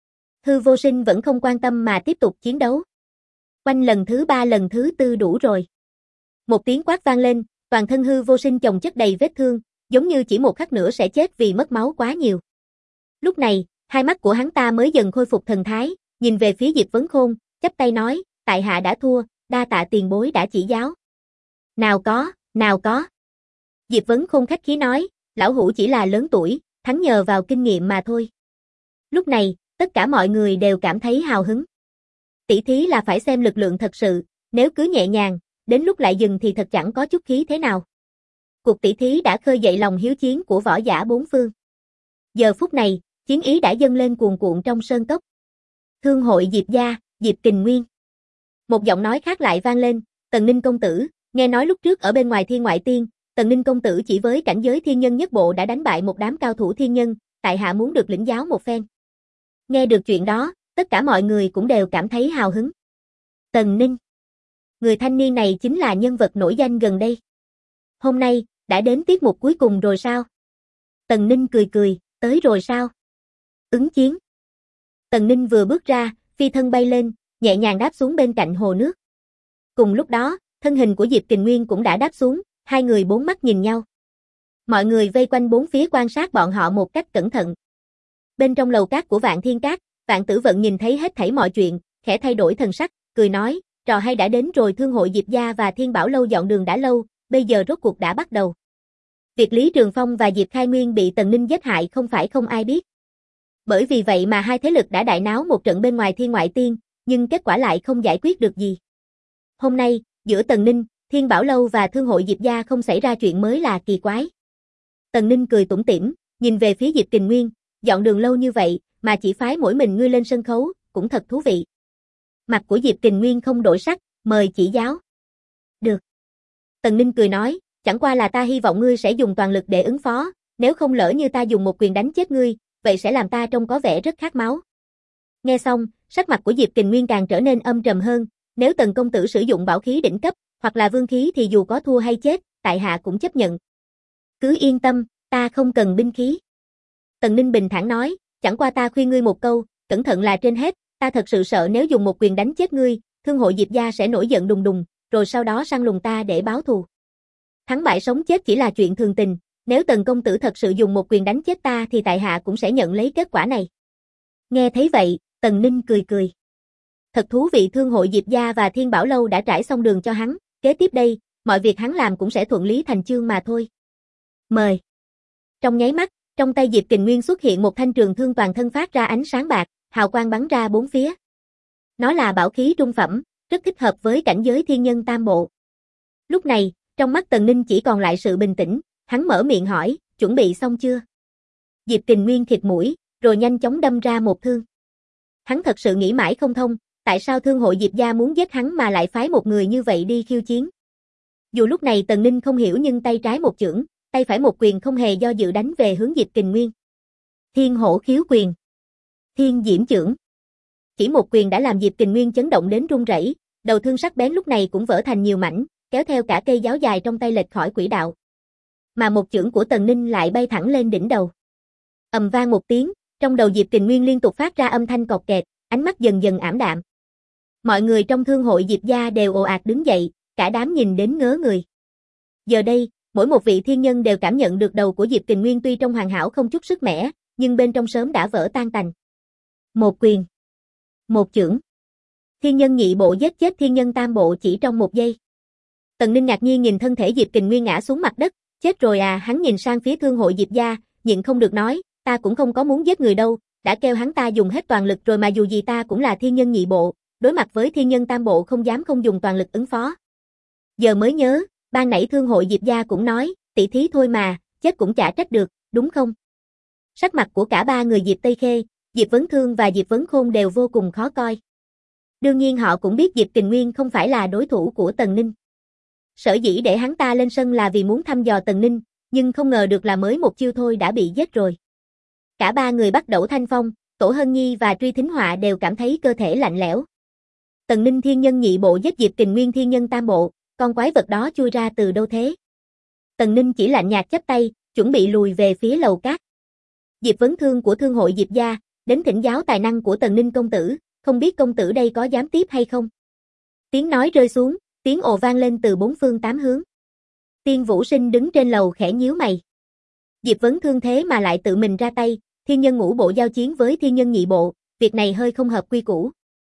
Hư Vô Sinh vẫn không quan tâm mà tiếp tục chiến đấu. Quanh lần thứ 3 lần thứ 4 đủ rồi. Một tiếng quát vang lên, toàn thân Hư Vô Sinh chồng chất đầy vết thương, giống như chỉ một khắc nữa sẽ chết vì mất máu quá nhiều. Lúc này, hai mắt của hắn ta mới dần khôi phục thần thái, nhìn về phía Diệp Vấn Khôn, chắp tay nói, tại hạ đã thua, đa tạ tiền bối đã chỉ giáo. Nào có, nào có. Diệp Vấn Khôn khách khí nói, lão hủ chỉ là lớn tuổi, thắng nhờ vào kinh nghiệm mà thôi. Lúc này, tất cả mọi người đều cảm thấy hào hứng. Tỷ thí là phải xem lực lượng thật sự, nếu cứ nhẹ nhàng, đến lúc lại dừng thì thật chẳng có chút khí thế nào. Cuộc tỷ thí đã khơi dậy lòng hiếu chiến của võ giả bốn phương. Giờ phút này, chiến ý đã dâng lên cuồn cuộn trong sơn cốc. Thương hội Diệp gia, Diệp Kình Nguyên. Một giọng nói khác lại vang lên, Tần Ninh công tử, nghe nói lúc trước ở bên ngoài Thiên Ngoại Tiên, Tần Ninh công tử chỉ với cảnh giới thiên nhân nhất bộ đã đánh bại một đám cao thủ thiên nhân, tại hạ muốn được lĩnh giáo một phen. Nghe được chuyện đó, tất cả mọi người cũng đều cảm thấy hào hứng. Tần Ninh. Người thanh niên này chính là nhân vật nổi danh gần đây. Hôm nay, đã đến tiết mục cuối cùng rồi sao? Tần Ninh cười cười, tới rồi sao? Ứng chiến. Tần Ninh vừa bước ra, phi thân bay lên, nhẹ nhàng đáp xuống bên cạnh hồ nước. Cùng lúc đó, thân hình của Diệp Kình Nguyên cũng đã đáp xuống, hai người bốn mắt nhìn nhau. Mọi người vây quanh bốn phía quan sát bọn họ một cách cẩn thận. Bên trong lầu cát của Vạn Thiên Cát, Vạn Tử Vận nhìn thấy hết thảy mọi chuyện, khẽ thay đổi thần sắc, cười nói, trò hay đã đến rồi, thương hội Diệp gia và Thiên Bảo lâu dọn đường đã lâu, bây giờ rốt cuộc đã bắt đầu. Việc Lý Trường Phong và Diệp Khai Nguyên bị Tần Ninh giết hại không phải không ai biết. Bởi vì vậy mà hai thế lực đã đại náo một trận bên ngoài Thiên Ngoại Tiên, nhưng kết quả lại không giải quyết được gì. Hôm nay, giữa Tần Ninh, Thiên Bảo lâu và thương hội Diệp gia không xảy ra chuyện mới là kỳ quái. Tần Ninh cười tủm tỉm, nhìn về phía Diệp Kình Nguyên, dọn đường lâu như vậy mà chỉ phái mỗi mình ngươi lên sân khấu, cũng thật thú vị. Mặt của Diệp Kình Nguyên không đổi sắc, mời chỉ giáo. Được. Tần Ninh cười nói, chẳng qua là ta hy vọng ngươi sẽ dùng toàn lực để ứng phó, nếu không lỡ như ta dùng một quyền đánh chết ngươi, vậy sẽ làm ta trông có vẻ rất khát máu. Nghe xong, sắc mặt của Diệp Kình Nguyên càng trở nên âm trầm hơn, nếu Tần công tử sử dụng bảo khí đỉnh cấp, hoặc là vương khí thì dù có thua hay chết, tại hạ cũng chấp nhận. Cứ yên tâm, ta không cần binh khí. Tần Ninh bình thản nói, chẳng qua ta khuyên ngươi một câu, cẩn thận là trên hết, ta thật sự sợ nếu dùng một quyền đánh chết ngươi, thương hội Diệp gia sẽ nổi giận đùng đùng, rồi sau đó săn lùng ta để báo thù. Thắng bại sống chết chỉ là chuyện thường tình, nếu Tần công tử thật sự dùng một quyền đánh chết ta thì tại hạ cũng sẽ nhận lấy kết quả này. Nghe thấy vậy, Tần Ninh cười cười. Thật thú vị, thương hội Diệp gia và Thiên Bảo lâu đã trải xong đường cho hắn, kế tiếp đây, mọi việc hắn làm cũng sẽ thuận lý thành chương mà thôi. Mời. Trong nháy mắt, trong tay Diệp Kình Nguyên xuất hiện một thanh trường thương toàn thân phát ra ánh sáng bạc, hào quang bắn ra bốn phía. Nó là bảo khí trung phẩm, rất thích hợp với cảnh giới thiên nhân tam bộ. Lúc này, trong mắt Tần Ninh chỉ còn lại sự bình tĩnh, hắn mở miệng hỏi, chuẩn bị xong chưa? Diệp Kình Nguyên khịt mũi, rồi nhanh chóng đâm ra một thương. Hắn thật sự nghĩ mãi không thông, tại sao thương hội Diệp gia muốn giết hắn mà lại phái một người như vậy đi khiêu chiến. Dù lúc này Tần Ninh không hiểu nhưng tay trái một chưởng, tay phải một quyền không hề do dự đánh về hướng Diệp Kình Nguyên. Thiên hổ khiếu quyền. Thiên diễm chưởng. Chỉ một quyền đã làm Diệp Kình Nguyên chấn động đến run rẩy, đầu thương sắc bén lúc này cũng vỡ thành nhiều mảnh, kéo theo cả cây giáo dài trong tay lệch khỏi quỹ đạo. Mà một chưởng của Tần Ninh lại bay thẳng lên đỉnh đầu. Ầm vang một tiếng, trong đầu Diệp Kình Nguyên liên tục phát ra âm thanh cọt kẹt, ánh mắt dần dần ảm đạm. Mọi người trong thương hội Diệp gia đều ồ ạt đứng dậy, cả đám nhìn đến ngớ người. Giờ đây, mỗi một vị thiên nhân đều cảm nhận được đầu của Diệp Kình Nguyên tuy trong hoàn hảo không chút sức mẻ, nhưng bên trong sớm đã vỡ tan tành. Một quyền. Một chưởng. Thiên nhân nhị bộ giết chết thiên nhân tam bộ chỉ trong một giây. Tần Ninh ngạc nhiên nhìn thân thể Diệp Kình Nguyên ngã xuống mặt đất, chết rồi à, hắn nhìn sang phía thương hội Diệp gia, nhịn không được nói, ta cũng không có muốn giết người đâu, đã kêu hắn ta dùng hết toàn lực rồi mà dù gì ta cũng là thiên nhân nhị bộ, đối mặt với thiên nhân tam bộ không dám không dùng toàn lực ứng phó. Giờ mới nhớ, ban nãy thương hội Diệp gia cũng nói, tỷ thí thôi mà, chết cũng chả trách được, đúng không? Sắc mặt của cả ba người Diệp Tây Khê, Diệp Vấn Thương và Diệp Vấn Khôn đều vô cùng khó coi. Đương nhiên họ cũng biết Diệp Kình Nguyên không phải là đối thủ của Tần Ninh. Sở dĩ để hắn ta lên sân là vì muốn thăm dò Tần Ninh, nhưng không ngờ được là mới một chiêu thôi đã bị giết rồi. Cả ba người Bắc Đẩu Thanh Phong, Tổ Hân Nhi và Truy Thính Họa đều cảm thấy cơ thể lạnh lẽo. Tần Ninh thiên nhân nhị bộ giết Diệp Kình Nguyên thiên nhân tam bộ, con quái vật đó chui ra từ đâu thế? Tần Ninh chỉ lạnh nhạt chắp tay, chuẩn bị lùi về phía lầu cát. Diệp Vấn Thương của thương hội Diệp gia, đến thỉnh giáo tài năng của Tần Ninh công tử, không biết công tử đây có dám tiếp hay không? Tiếng nói rơi xuống, tiếng ồ vang lên từ bốn phương tám hướng. Tiên Vũ Sinh đứng trên lầu khẽ nhíu mày. Diệp Vấn Thương thế mà lại tự mình ra tay, thiên nhân ngũ bộ giao chiến với thiên nhân nhị bộ, việc này hơi không hợp quy củ.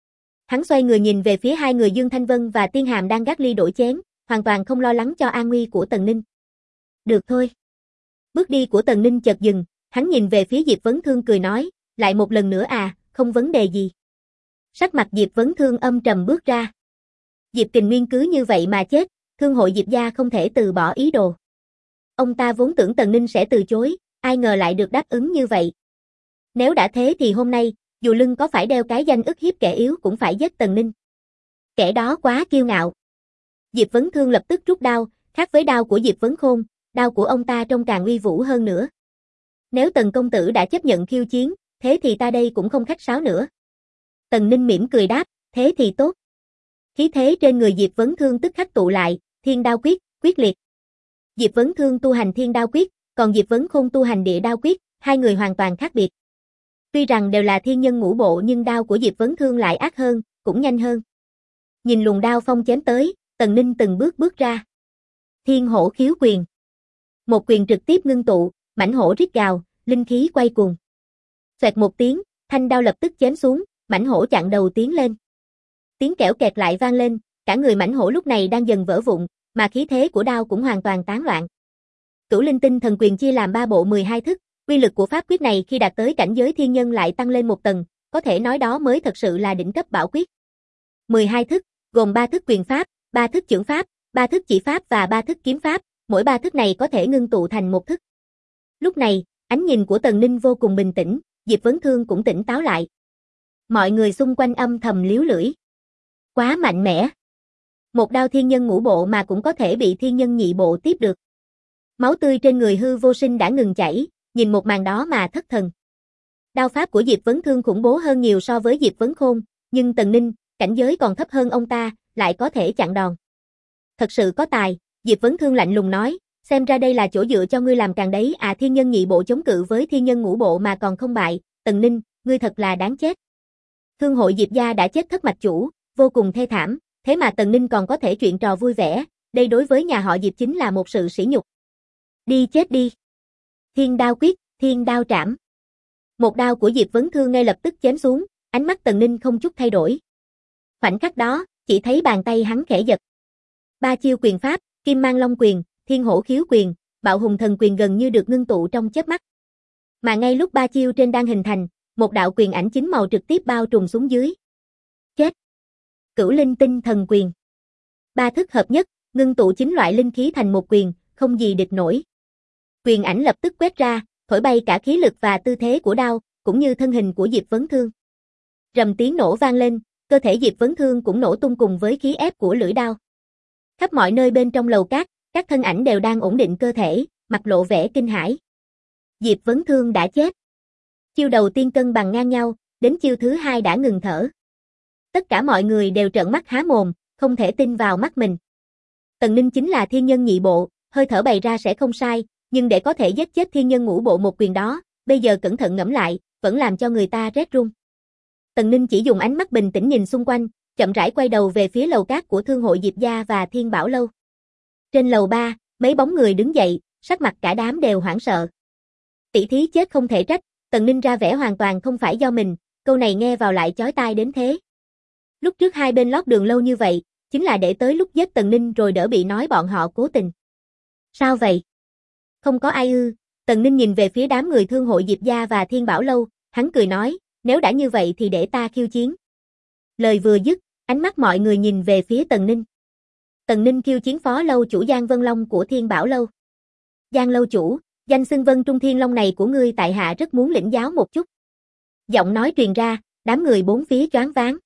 Hắn xoay người nhìn về phía hai người Dương Thanh Vân và Tiên Hàm đang gác ly đổi chén, hoàn toàn không lo lắng cho an nguy của Tần Ninh. Được thôi. Bước đi của Tần Ninh chợt dừng, hắn nhìn về phía Diệp Vấn Thương cười nói, lại một lần nữa à, không vấn đề gì. Sắc mặt Diệp Vấn Thương âm trầm bước ra. Diệp Kình Nguyên cứ như vậy mà chết, thương hội Diệp gia không thể từ bỏ ý đồ. Ông ta vốn tưởng Tần Ninh sẽ từ chối, ai ngờ lại được đáp ứng như vậy. Nếu đã thế thì hôm nay, dù lưng có phải đeo cái danh ức hiếp kẻ yếu cũng phải giết Tần Ninh. Kẻ đó quá kiêu ngạo. Diệp Vấn Thương lập tức rút đao, khác với đao của Diệp Vấn Khôn, đao của ông ta trông càng uy vũ hơn nữa. Nếu Tần công tử đã chấp nhận khiêu chiến, thế thì ta đây cũng không khách sáo nữa. Tần Ninh mỉm cười đáp, thế thì tốt. Khí thế trên người Diệp Vấn Thương tức khắc tụ lại, thiên đao quyết, quyết liệt. Diệp Vấn Thương tu hành thiên đao quyết, còn Diệp Vấn Khôn tu hành địa đao quyết, hai người hoàn toàn khác biệt. Tuy rằng đều là thiên nhân ngũ bộ nhưng đao của Diệp Vấn Thương lại ác hơn, cũng nhanh hơn. Nhìn luồng đao phong chém tới, Tần Ninh từng bước bước ra. Thiên hổ khiếu quyền. Một quyền trực tiếp ngưng tụ, mãnh hổ rít gào, linh khí quay cuồng. Xoẹt một tiếng, thanh đao lập tức chém xuống, mãnh hổ chặn đầu tiến lên. Tiếng kẽo kẹt lại vang lên, cả người mãnh hổ lúc này đang dần vỡ vụn, mà khí thế của đao cũng hoàn toàn tán loạn. Cửu Linh Tinh Thần Quyền chia làm 3 bộ 12 thức, uy lực của pháp quyết này khi đạt tới cảnh giới thiên nhân lại tăng lên một tầng, có thể nói đó mới thật sự là đỉnh cấp bảo quyết. 12 thức, gồm 3 thức quyền pháp, 3 thức chưởng pháp, 3 thức chỉ pháp và 3 thức kiếm pháp, mỗi 3 thức này có thể ngưng tụ thành một thức. Lúc này, ánh nhìn của Tần Ninh vô cùng bình tĩnh, Diệp Vấn Thương cũng tỉnh táo lại. Mọi người xung quanh âm thầm liếu lưỡi. Quá mạnh mẽ. Một đao thiên nhân ngũ bộ mà cũng có thể bị thiên nhân nhị bộ tiếp được. Máu tươi trên người Hư Vô Sinh đã ngừng chảy, nhìn một màn đó mà thất thần. Đao pháp của Diệp Vấn Thương khủng bố hơn nhiều so với Diệp Vấn Khôn, nhưng Tần Ninh, cảnh giới còn thấp hơn ông ta, lại có thể chặn đòn. Thật sự có tài, Diệp Vấn Thương lạnh lùng nói, xem ra đây là chỗ dựa cho ngươi làm càng đấy à, thiên nhân nhị bộ chống cự với thiên nhân ngũ bộ mà còn không bại, Tần Ninh, ngươi thật là đáng chết. Thương hội Diệp gia đã chết thất mạch chủ, vô cùng thê thảm, thế mà Tần Ninh còn có thể chuyện trò vui vẻ, đây đối với nhà họ Diệp chính là một sự sỉ nhục. Đi chết đi. Thiên đao quyết, thiên đao trảm. Một đao của Diệp Vấn Thương ngay lập tức chém xuống, ánh mắt Tần Ninh không chút thay đổi. Khoảnh khắc đó, chỉ thấy bàn tay hắn khẽ giật. 3 chiêu quyền pháp, Kim Mang Long quyền, Thiên Hổ khiếu quyền, Bạo Hùng thần quyền gần như được ngưng tụ trong chớp mắt. Mà ngay lúc 3 chiêu trên đang hình thành, một đạo quyền ảnh chính màu trực tiếp bao trùm xuống dưới. Chết. Cửu Linh Tinh Thần Quyền. 3 thức hợp nhất, ngưng tụ 9 loại linh khí thành một quyền, không gì địch nổi. Quyền ảnh lập tức quét ra, thổi bay cả khí lực và tư thế của đao, cũng như thân hình của Diệp Vấn Thương. Rầm tiếng nổ vang lên, cơ thể Diệp Vấn Thương cũng nổ tung cùng với khí ép của lưỡi đao. Khắp mọi nơi bên trong lầu cát, các thân ảnh đều đang ổn định cơ thể, mặt lộ vẻ kinh hãi. Diệp Vấn Thương đã chết. Chiêu đầu tiên cân bằng ngang nhau, đến chiêu thứ 2 đã ngừng thở. Tất cả mọi người đều trợn mắt há mồm, không thể tin vào mắt mình. Tần Ninh chính là thiên nhân nhị bộ, hơi thở bày ra sẽ không sai, nhưng để có thể giết chết thiên nhân ngũ bộ một quyền đó, bây giờ cẩn thận ngẫm lại, vẫn làm cho người ta rét run. Tần Ninh chỉ dùng ánh mắt bình tĩnh nhìn xung quanh, chậm rãi quay đầu về phía lầu cát của thương hội Diệp gia và Thiên Bảo lâu. Trên lầu 3, mấy bóng người đứng dậy, sắc mặt cả đám đều hoảng sợ. Tỷ thí chết không thể trách, Tần Ninh ra vẻ hoàn toàn không phải do mình, câu này nghe vào lại chói tai đến thế. Lúc trước hai bên lót đường lâu như vậy, chính là để tới lúc giết Tần Ninh rồi đỡ bị nói bọn họ cố tình. Sao vậy? Không có ai ư? Tần Ninh nhìn về phía đám người Thương hội Diệp gia và Thiên Bảo lâu, hắn cười nói, nếu đã như vậy thì để ta khiêu chiến. Lời vừa dứt, ánh mắt mọi người nhìn về phía Tần Ninh. Tần Ninh khiêu chiến phó lâu chủ Giang Vân Long của Thiên Bảo lâu. Giang lâu chủ, danh xưng Vân Trung Thiên Long này của ngươi tại hạ rất muốn lĩnh giáo một chút. Giọng nói truyền ra, đám người bốn phía choáng váng.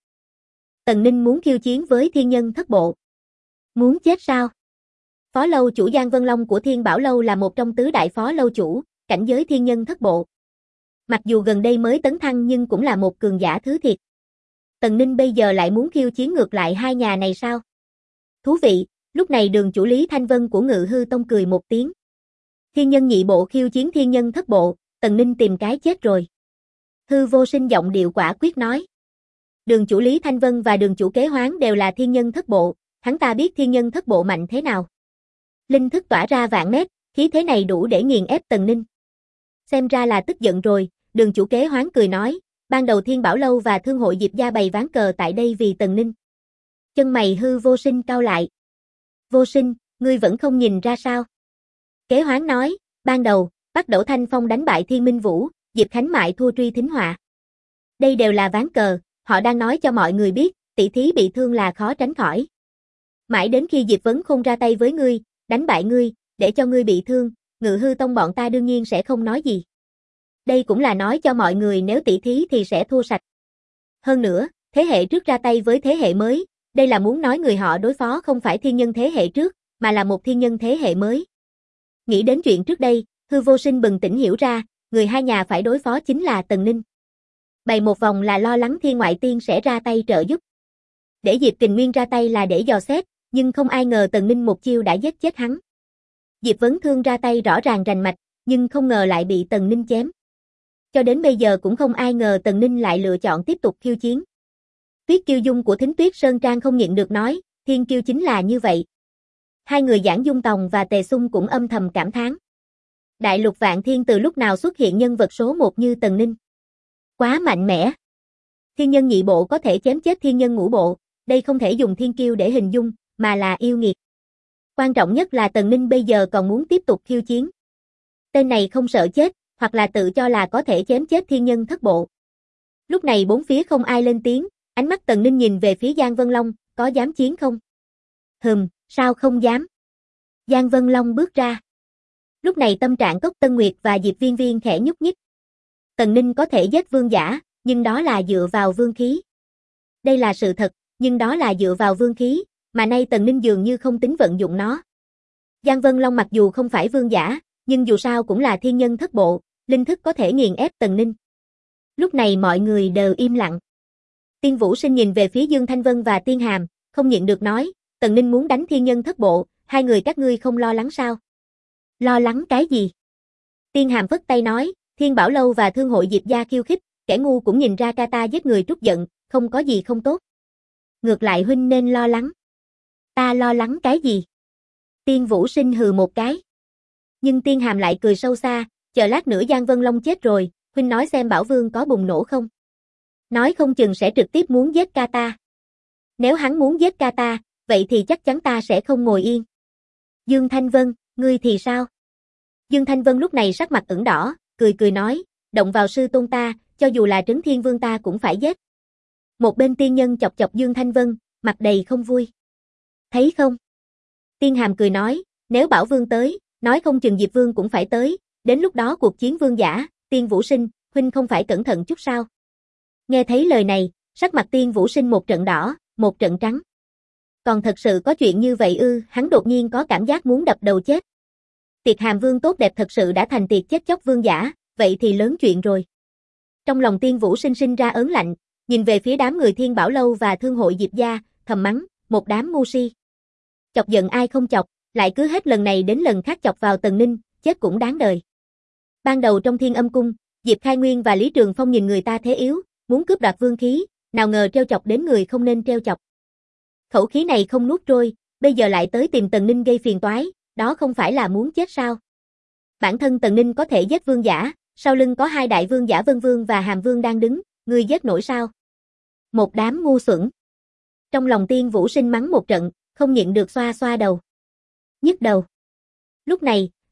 Tần Ninh muốn khiêu chiến với thiên nhân thất bộ. Muốn chết sao? Phó lâu chủ Giang Vân Long của Thiên Bảo lâu là một trong tứ đại phó lâu chủ, cảnh giới thiên nhân thất bộ. Mặc dù gần đây mới tấn thăng nhưng cũng là một cường giả thứ thiệt. Tần Ninh bây giờ lại muốn khiêu chiến ngược lại hai nhà này sao? Thú vị, lúc này Đường chủ Lý Thanh Vân của Ngự Hư Tông cười một tiếng. Thiên nhân nhị bộ khiêu chiến thiên nhân thất bộ, Tần Ninh tìm cái chết rồi. Hư Vô Sinh giọng điệu quả quyết nói. Đường chủ Lý Thanh Vân và đường chủ Kế Hoán đều là thiên nhân thất bộ, hắn ta biết thiên nhân thất bộ mạnh thế nào. Linh thức tỏa ra vạn mét, khí thế này đủ để nghiền ép Tần Ninh. Xem ra là tức giận rồi, đường chủ Kế Hoán cười nói, ban đầu Thiên Bảo lâu và Thương hội Diệp gia bày ván cờ tại đây vì Tần Ninh. Chân mày Hư Vô Sinh cau lại. Vô Sinh, ngươi vẫn không nhìn ra sao? Kế Hoán nói, ban đầu, Bắc Đẩu Thanh Phong đánh bại Thiên Minh Vũ, Diệp Khánh Mại thua Truy Thính Họa. Đây đều là ván cờ, họ đang nói cho mọi người biết, tỷ thí bị thương là khó tránh khỏi. Mãi đến khi Diệp Vấn Khôn ra tay với ngươi, đánh bại ngươi, để cho ngươi bị thương, Ngự Hư Tông bọn ta đương nhiên sẽ không nói gì. Đây cũng là nói cho mọi người nếu tỷ thí thì sẽ thua sạch. Hơn nữa, thế hệ trước ra tay với thế hệ mới, đây là muốn nói người họ đối phó không phải thiên nhân thế hệ trước, mà là một thiên nhân thế hệ mới. Nghĩ đến chuyện trước đây, Hư Vô Sinh bừng tỉnh hiểu ra, người hai nhà phải đối phó chính là Tần Ninh. Bày một vòng là lo lắng Thiên Ngoại Tiên sẽ ra tay trợ giúp. Để Diệp Kình Nguyên ra tay là để dò xét, nhưng không ai ngờ Tần Ninh một chiêu đã giết chết hắn. Diệp Vấn Thương ra tay rõ ràng rành mạch, nhưng không ngờ lại bị Tần Ninh chém. Cho đến bây giờ cũng không ai ngờ Tần Ninh lại lựa chọn tiếp tục khiêu chiến. Tuyết Kiêu Dung của Thính Tuyết Sơn Trang không nhịn được nói, thiên kiêu chính là như vậy. Hai người Giảng Dung Tòng và Tề Xung cũng âm thầm cảm thán. Đại lục vạn thiên từ lúc nào xuất hiện nhân vật số 1 như Tần Ninh. Quá mạnh mẽ. Thiên nhân nhị bộ có thể chém chết thiên nhân ngũ bộ, đây không thể dùng thiên kiêu để hình dung, mà là yêu nghiệt. Quan trọng nhất là Tần Ninh bây giờ còn muốn tiếp tục khiêu chiến. Tên này không sợ chết, hoặc là tự cho là có thể chém chết thiên nhân thất bộ. Lúc này bốn phía không ai lên tiếng, ánh mắt Tần Ninh nhìn về phía Giang Vân Long, có dám chiến không? Sao không dám? Giang Vân Long bước ra. Lúc này tâm trạng Cốc Tân Nguyệt và Diệp Viên Viên khẽ nhúc nhích. Tần Ninh có thể giết vương giả, nhưng đó là dựa vào vương khí. Đây là sự thật, nhưng đó là dựa vào vương khí, mà nay Tần Ninh dường như không tính vận dụng nó. Giang Vân Long mặc dù không phải vương giả, nhưng dù sao cũng là thiên nhân thất bộ, linh thức có thể nghiền ép Tần Ninh. Lúc này mọi người đều im lặng. Tiên Vũ Sinh nhìn về phía Dương Thanh Vân và Tiên Hàm, không nhịn được nói, Tần Ninh muốn đánh thiên nhân thất bộ, hai người các ngươi không lo lắng sao? Lo lắng cái gì? Tiên Hàm phất tay nói, Thiên Bảo lâu và Thương hội Diệp gia khiêu khích, kẻ ngu cũng nhìn ra Kata giết người trút giận, không có gì không tốt. Ngược lại huynh nên lo lắng. Ta lo lắng cái gì? Tiên Vũ Sinh hừ một cái. Nhưng Tiên Hàm lại cười sâu xa, chờ lát nữa Giang Vân Long chết rồi, huynh nói xem Bảo Vương có bùng nổ không? Nói không chừng sẽ trực tiếp muốn giết Kata. Nếu hắn muốn giết Kata, vậy thì chắc chắn ta sẽ không ngồi yên. Dương Thanh Vân, ngươi thì sao? Dương Thanh Vân lúc này sắc mặt ửng đỏ, cười nói, động vào sư tôn ta, cho dù là Trấn Thiên Vương ta cũng phải giết. Một bên tiên nhân chọc chọc Dương Thanh Vân, mặt đầy không vui. Thấy không? Tiên Hàm cười nói, nếu Bảo Vương tới, nói không chừng Diệp Vương cũng phải tới, đến lúc đó cuộc chiến vương giả, Tiên Vũ Sinh, huynh không phải cẩn thận chút sao? Nghe thấy lời này, sắc mặt Tiên Vũ Sinh một trận đỏ, một trận trắng. Còn thật sự có chuyện như vậy ư? Hắn đột nhiên có cảm giác muốn đập đầu chết. Tiệt Hàm Vương tốt đẹp thật sự đã thành tiệt chết chóc vương giả, vậy thì lớn chuyện rồi. Trong lòng Tiên Vũ Sinh sinh ra ớn lạnh, nhìn về phía đám người Thiên Bảo lâu và Thương hội Diệp gia, thầm mắng, một đám ngu si. Chọc giận ai không chọc, lại cứ hết lần này đến lần khác chọc vào Tần Ninh, chết cũng đáng đời. Ban đầu trong Thiên Âm cung, Diệp Khai Nguyên và Lý Trường Phong nhìn người ta thế yếu, muốn cướp đoạt vương khí, nào ngờ trêu chọc đến người không nên trêu chọc. Khẩu khí này không nuốt trôi, bây giờ lại tới tìm Tần Ninh gây phiền toái, đó không phải là muốn chết sao? Bản thân Tần Ninh có thể giết vương giả, sau lưng có hai đại vương giả Vân Vương và Hàm Vương đang đứng, ngươi giết nổi sao? Một đám ngu xuẩn. Trong lòng Tiên Vũ Sinh mắng một trận, không nhịn được xoa xoa đầu. Nhức đầu. Lúc này,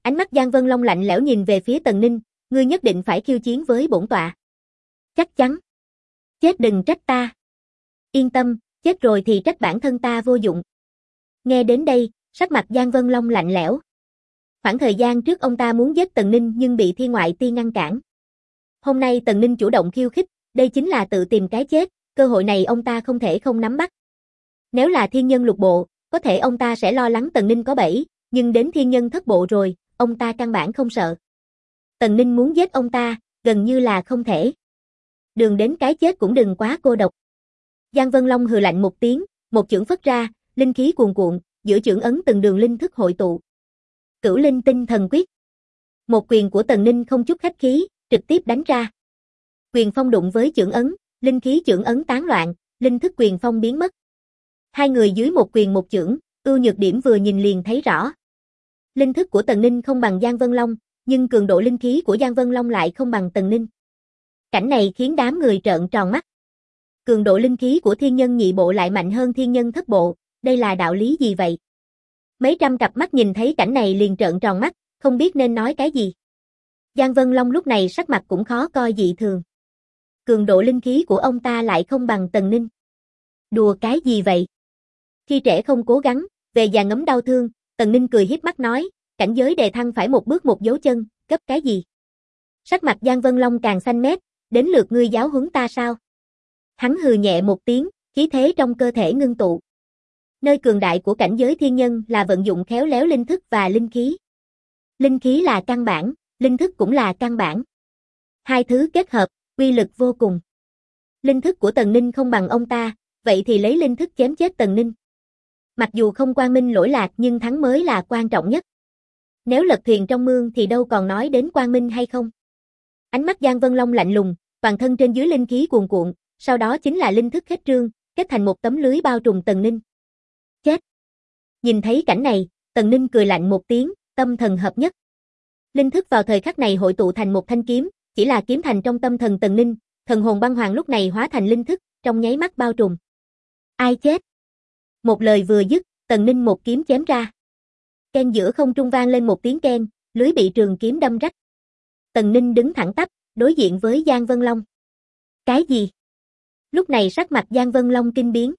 Ánh mắt Giang Vân Long lạnh lẽo nhìn về phía Tần Ninh, ngươi nhất định phải khiêu chiến với bổn tọa. Chắc chắn. Chết đừng trách ta. Yên tâm, chết rồi thì trách bản thân ta vô dụng. Nghe đến đây, sắc mặt Giang Vân Long lạnh lẽo. Khoảng thời gian trước ông ta muốn giết Tần Ninh nhưng bị Thiên Ngoại Tiên ngăn cản. Hôm nay Tần Ninh chủ động khiêu khích, đây chính là tự tìm cái chết, cơ hội này ông ta không thể không nắm bắt. Nếu là thiên nhân lục bộ, có thể ông ta sẽ lo lắng Tần Ninh có bẫy, nhưng đến thiên nhân thất bộ rồi, ông ta căn bản không sợ. Tần Ninh muốn giết ông ta, gần như là không thể. Đường đến cái chết cũng đừng quá cô độc. Giang Vân Long hừ lạnh một tiếng, một chưởng phất ra, linh khí cuồn cuộn, giữa chưởng ấn từng đường linh thức hội tụ. Cửu Linh Tinh Thần Quyết. Một quyền của Tần Ninh không chút khách khí, trực tiếp đánh ra. Quyền phong đụng với chưởng ấn, linh khí chưởng ấn tán loạn, linh thức quyền phong biến mất. Hai người dưới một quyền một chưởng, ưu nhược điểm vừa nhìn liền thấy rõ. Linh thức của Tần Ninh không bằng Giang Vân Long, nhưng cường độ linh khí của Giang Vân Long lại không bằng Tần Ninh. Cảnh này khiến đám người trợn tròn mắt. Cường độ linh khí của thiên nhân nhị bộ lại mạnh hơn thiên nhân thất bộ, đây là đạo lý gì vậy? Mấy trăm cặp mắt nhìn thấy cảnh này liền trợn tròn mắt, không biết nên nói cái gì. Giang Vân Long lúc này sắc mặt cũng khó coi dị thường. Cường độ linh khí của ông ta lại không bằng Tần Ninh. Đùa cái gì vậy? Khi trẻ không cố gắng, về già ngấm đau thương, Tần Ninh cười hiếp mắt nói, cảnh giới đề thăng phải một bước một dấu chân, gấp cái gì? Sắc mặt Giang Vân Long càng xanh mét, đến lượt ngươi giáo huấn ta sao? Hắn hừ nhẹ một tiếng, khí thế trong cơ thể ngưng tụ. Nơi cường đại của cảnh giới thiên nhân là vận dụng khéo léo linh thức và linh khí. Linh khí là căn bản, linh thức cũng là căn bản. Hai thứ kết hợp, uy lực vô cùng. Linh thức của Tần Ninh không bằng ông ta, vậy thì lấy linh thức chém chết Tần Ninh. Mặc dù không quang minh lỗi lạc nhưng thắng mới là quan trọng nhất. Nếu lật thuyền trong mương thì đâu còn nói đến quang minh hay không. Ánh mắt Giang Vân Long lạnh lùng, toàn thân trên dưới linh khí cuồn cuộn, sau đó chính là linh thức khuếch trương, kết thành một tấm lưới bao trùm Tần Ninh. Chết! Nhìn thấy cảnh này, Tần Ninh cười lạnh một tiếng, tâm thần hợp nhất. Linh thức vào thời khắc này hội tụ thành một thanh kiếm, chỉ là kiếm thành trong tâm thần Tần Ninh, thần hồn băng hoàng lúc này hóa thành linh thức, trong nháy mắt bao trùm. Ai chết? Một lời vừa dứt, Tần Ninh một kiếm chém ra. Keng giữa không trung vang lên một tiếng keng, lưới bị trường kiếm đâm rách. Tần Ninh đứng thẳng tắp, đối diện với Giang Vân Long. Cái gì? Lúc này sắc mặt Giang Vân Long kinh biến.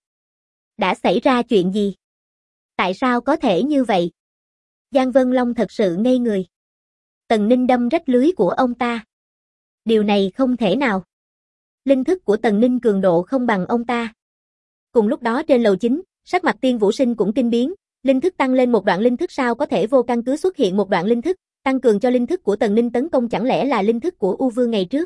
Đã xảy ra chuyện gì? Tại sao có thể như vậy? Giang Vân Long thật sự ngây người. Tần Ninh đâm rách lưới của ông ta. Điều này không thể nào. Linh thức của Tần Ninh cường độ không bằng ông ta. Cùng lúc đó trên lầu chính, sắc mặt Tiên Vũ Sinh cũng kinh biến. Linh thức tăng lên một đoạn linh thức sao có thể vô căn cứ xuất hiện một đoạn linh thức, tăng cường cho linh thức của Tần Ninh tấn công chẳng lẽ là linh thức của U Vương ngày trước.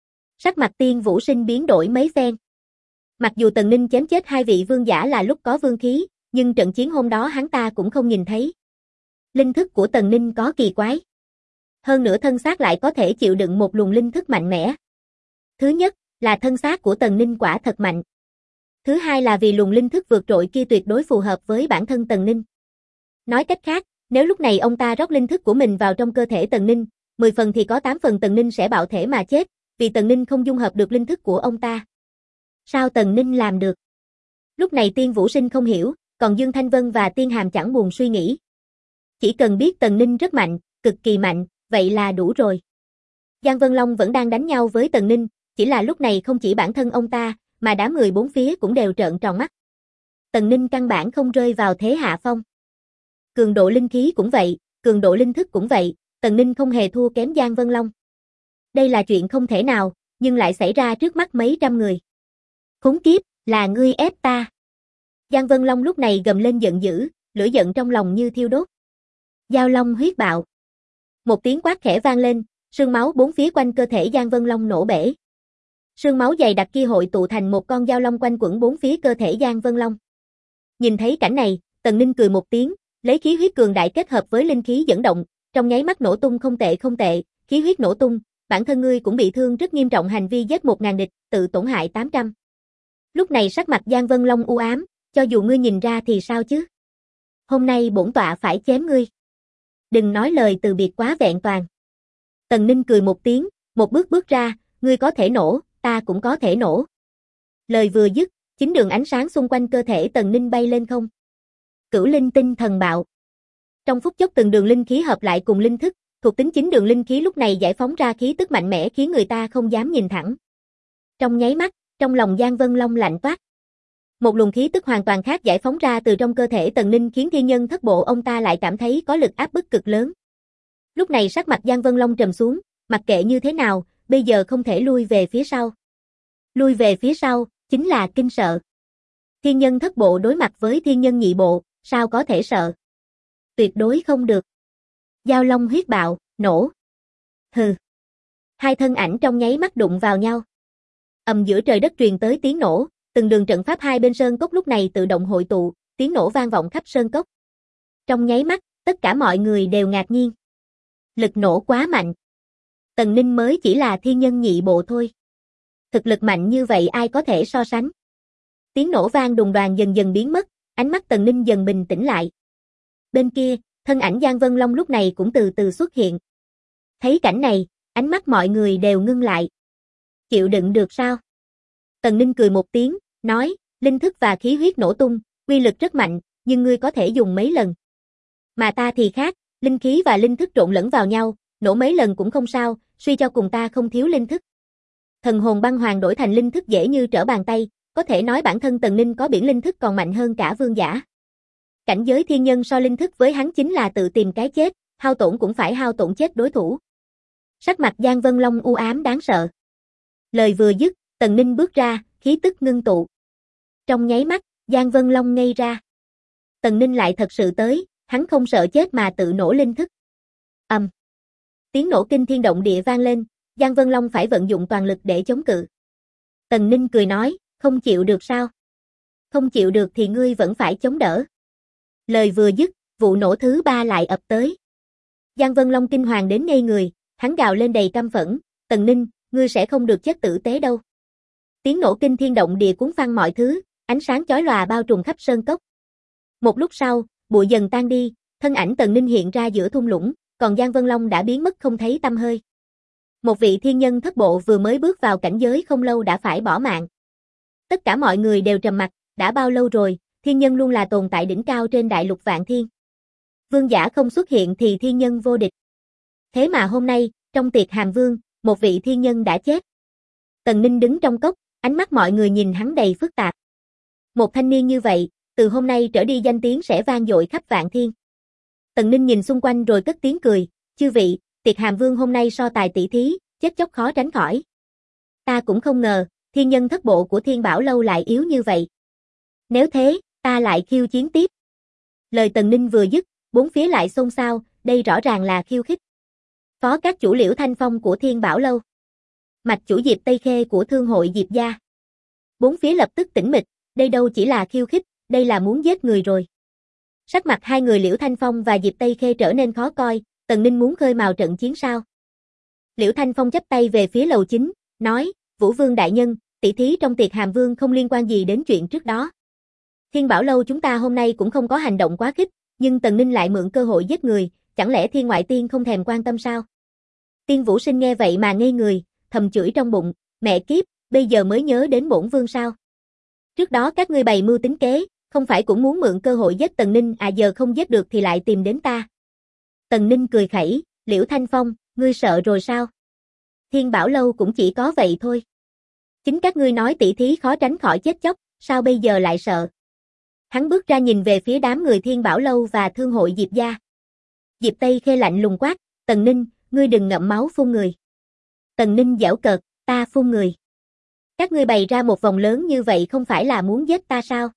Sắc mặt Tiên Vũ Sinh biến đổi mấy phen. Mặc dù Tần Ninh chém chết hai vị vương giả là lúc có vương khí, nhưng trận chiến hôm đó hắn ta cũng không nhìn thấy. Linh thức của Tần Ninh có kỳ quái. Hơn nữa thân xác lại có thể chịu đựng một luồng linh thức mạnh mẽ. Thứ nhất, là thân xác của Tần Ninh quả thật mạnh. Thứ hai là vì luồng linh thức vượt trội kia tuyệt đối phù hợp với bản thân Tần Ninh. Nói cách khác, nếu lúc này ông ta rót linh thức của mình vào trong cơ thể Tần Ninh, 10 phần thì có 8 phần Tần Ninh sẽ bạo thể mà chết, vì Tần Ninh không dung hợp được linh thức của ông ta. Sao Tần Ninh làm được? Lúc này Tiên Vũ Sinh không hiểu, còn Dương Thanh Vân và Tiên Hàm chẳng buồn suy nghĩ. Chỉ cần biết Tần Ninh rất mạnh, cực kỳ mạnh, vậy là đủ rồi. Giang Vân Long vẫn đang đánh nhau với Tần Ninh, chỉ là lúc này không chỉ bản thân ông ta, mà đám người bốn phía cũng đều trợn tròn mắt. Tần Ninh căn bản không rơi vào thế hạ phong. Cường độ linh khí cũng vậy, cường độ linh thức cũng vậy, Tần Ninh không hề thua kém Giang Vân Long. Đây là chuyện không thể nào, nhưng lại xảy ra trước mắt mấy trăm người. Khốn kiếp, là ngươi ép ta. Giang Vân Long lúc này gầm lên giận dữ, lửa giận trong lòng như thiêu đốt. Giao Long huyết bạo. Một tiếng quát khẽ vang lên, sương máu bốn phía quanh cơ thể Giang Vân Long nổ bể. Sương máu dày đặc kia hội tụ thành một con dao long quanh quẩn bốn phía cơ thể Giang Vân Long. Nhìn thấy cảnh này, Tần Ninh cười một tiếng, lấy khí huyết cường đại kết hợp với linh khí dẫn động, trong nháy mắt nổ tung không tệ không tệ, khí huyết nổ tung, bản thân ngươi cũng bị thương rất nghiêm trọng hành vi giết 1000 địch, tự tổn hại 800. Lúc này sắc mặt Giang Vân Long u ám, cho dù ngươi nhìn ra thì sao chứ? Hôm nay bổn tọa phải chém ngươi. Đừng nói lời từ biệt quá vẹn toàn. Tần Ninh cười một tiếng, một bước bước ra, ngươi có thể nổ, ta cũng có thể nổ. Lời vừa dứt, chính đường ánh sáng xung quanh cơ thể Tần Ninh bay lên không. Cửu Linh Tinh Thần Bạo. Trong phút chốc từng đường linh khí hợp lại cùng linh thức, thuộc tính chính đường linh khí lúc này giải phóng ra khí tức mạnh mẽ khiến người ta không dám nhìn thẳng. Trong nháy mắt, trong lòng Giang Vân Long lạnh toát. Một luồng khí tức hoàn toàn khác giải phóng ra từ trong cơ thể Tần Ninh khiến thiên nhân thất bộ ông ta lại cảm thấy có lực áp bức cực lớn. Lúc này sắc mặt Giang Vân Long trầm xuống, mặc kệ như thế nào, bây giờ không thể lui về phía sau. Lui về phía sau, chính là kinh sợ. Thiên nhân thất bộ đối mặt với thiên nhân nhị bộ, sao có thể sợ? Tuyệt đối không được. Giao long huyết bạo, nổ. Hừ. Hai thân ảnh trong nháy mắt đụng vào nhau. Giữa trời đất truyền tới tiếng nổ, từng đường trận pháp hai bên sơn cốc lúc này tự động hội tụ, tiếng nổ vang vọng khắp sơn cốc. Trong nháy mắt, tất cả mọi người đều ngạc nhiên. Lực nổ quá mạnh. Tần Ninh mới chỉ là thiên nhân nhị bộ thôi. Thực lực mạnh như vậy ai có thể so sánh? Tiếng nổ vang đùng đoàng dần dần biến mất, ánh mắt Tần Ninh dần bình tĩnh lại. Bên kia, thân ảnh Giang Vân Long lúc này cũng từ từ xuất hiện. Thấy cảnh này, ánh mắt mọi người đều ngưng lại. Chịu đựng được sao? Tần Ninh cười một tiếng, nói, linh thức và khí huyết nổ tung, uy lực rất mạnh, nhưng ngươi có thể dùng mấy lần. Mà ta thì khác, linh khí và linh thức trộn lẫn vào nhau, nổ mấy lần cũng không sao, suy cho cùng ta không thiếu linh thức. Thần hồn băng hoàng đổi thành linh thức dễ như trở bàn tay, có thể nói bản thân Tần Ninh có biển linh thức còn mạnh hơn cả vương giả. Cảnh giới thiên nhân so linh thức với hắn chính là tự tìm cái chết, hao tổn cũng phải hao tổn chết đối thủ. Sắc mặt Giang Vân Long u ám đáng sợ. Lời vừa dứt, Tần Ninh bước ra, khí tức ngưng tụ. Trong nháy mắt, Giang Vân Long ngây ra. Tần Ninh lại thật sự tới, hắn không sợ chết mà tự nổ linh thức. Tiếng nổ kinh thiên động địa vang lên, Giang Vân Long phải vận dụng toàn lực để chống cự. Tần Ninh cười nói, không chịu được sao? Không chịu được thì ngươi vẫn phải chống đỡ. Lời vừa dứt, vụ nổ thứ ba lại ập tới. Giang Vân Long kinh hoàng đến ngây người, hắn gào lên đầy căm phẫn, Tần Ninh, ngươi sẽ không được chết tử tế đâu. Tiếng nổ kinh thiên động địa cuốn phăng mọi thứ, ánh sáng chói lòa bao trùm khắp sơn cốc. Một lúc sau, bụi dần tan đi, thân ảnh Tần Ninh hiện ra giữa thung lũng, còn Giang Vân Long đã biến mất không thấy tăm hơi. Một vị thiên nhân thất bộ vừa mới bước vào cảnh giới không lâu đã phải bỏ mạng. Tất cả mọi người đều trầm mặc, đã bao lâu rồi, thiên nhân luôn là tồn tại đỉnh cao trên đại lục vạn thiên. Vương giả không xuất hiện thì thiên nhân vô địch. Thế mà hôm nay, trong tiệc hàm vương, một vị thiên nhân đã chết. Tần Ninh đứng trong cốc, ánh mắt mọi người nhìn hắn đầy phức tạp. Một thanh niên như vậy, từ hôm nay trở đi danh tiếng sẽ vang dội khắp vạn thiên. Tần Ninh nhìn xung quanh rồi cất tiếng cười, chư vị, tiệc hàm vương hôm nay so tài tỷ thí, chết chóc khó tránh khỏi. Ta cũng không ngờ, thiên nhân thất bộ của Thiên Bảo Lâu lại yếu như vậy. Nếu thế, ta lại khiêu chiến tiếp. Lời Tần Ninh vừa dứt, bốn phía lại xôn xao, đây rõ ràng là khiêu khích. Phó các chủ Liễu Thanh Phong của Thiên Bảo Lâu. Mạch chủ Diệp Tây Khê của Thương hội Diệp Gia. Bốn phía lập tức tĩnh mịch, đây đâu chỉ là khiêu khích, đây là muốn giết người rồi. Sắc mặt hai người Liễu Thanh Phong và Diệp Tây Khê trở nên khó coi, Tần Ninh muốn khơi mào trận chiến sao? Liễu Thanh Phong chắp tay về phía lầu chính, nói, Vũ Vương đại nhân, tỷ thí trong tiệc hàm vương không liên quan gì đến chuyện trước đó. Thiên Bảo Lâu chúng ta hôm nay cũng không có hành động quá khích, nhưng Tần Ninh lại mượn cơ hội giết người, chẳng lẽ Thiên Ngoại Tiên không thèm quan tâm sao? Tiên Vũ Sinh nghe vậy mà ngây người, thầm chửi trong bụng, mẹ kiếp, bây giờ mới nhớ đến bổn vương sao? Trước đó các ngươi bày mưu tính kế, không phải cũng muốn mượn cơ hội giết Tần Ninh à, giờ không giết được thì lại tìm đến ta. Tần Ninh cười khẩy, Liễu Thanh Phong, ngươi sợ rồi sao? Thiên Bảo Lâu cũng chỉ có vậy thôi. Chính các ngươi nói tỷ thí khó tránh khỏi chết chóc, sao bây giờ lại sợ? Hắn bước ra nhìn về phía đám người Thiên Bảo Lâu và Thương hội Diệp Gia. Diệp Tây Khê lạnh lùng quát, Tần Ninh, ngươi đừng ngậm máu phun người. Tần Ninh giễu cợt, ta phun người. Các ngươi bày ra một vòng lớn như vậy không phải là muốn giết ta sao?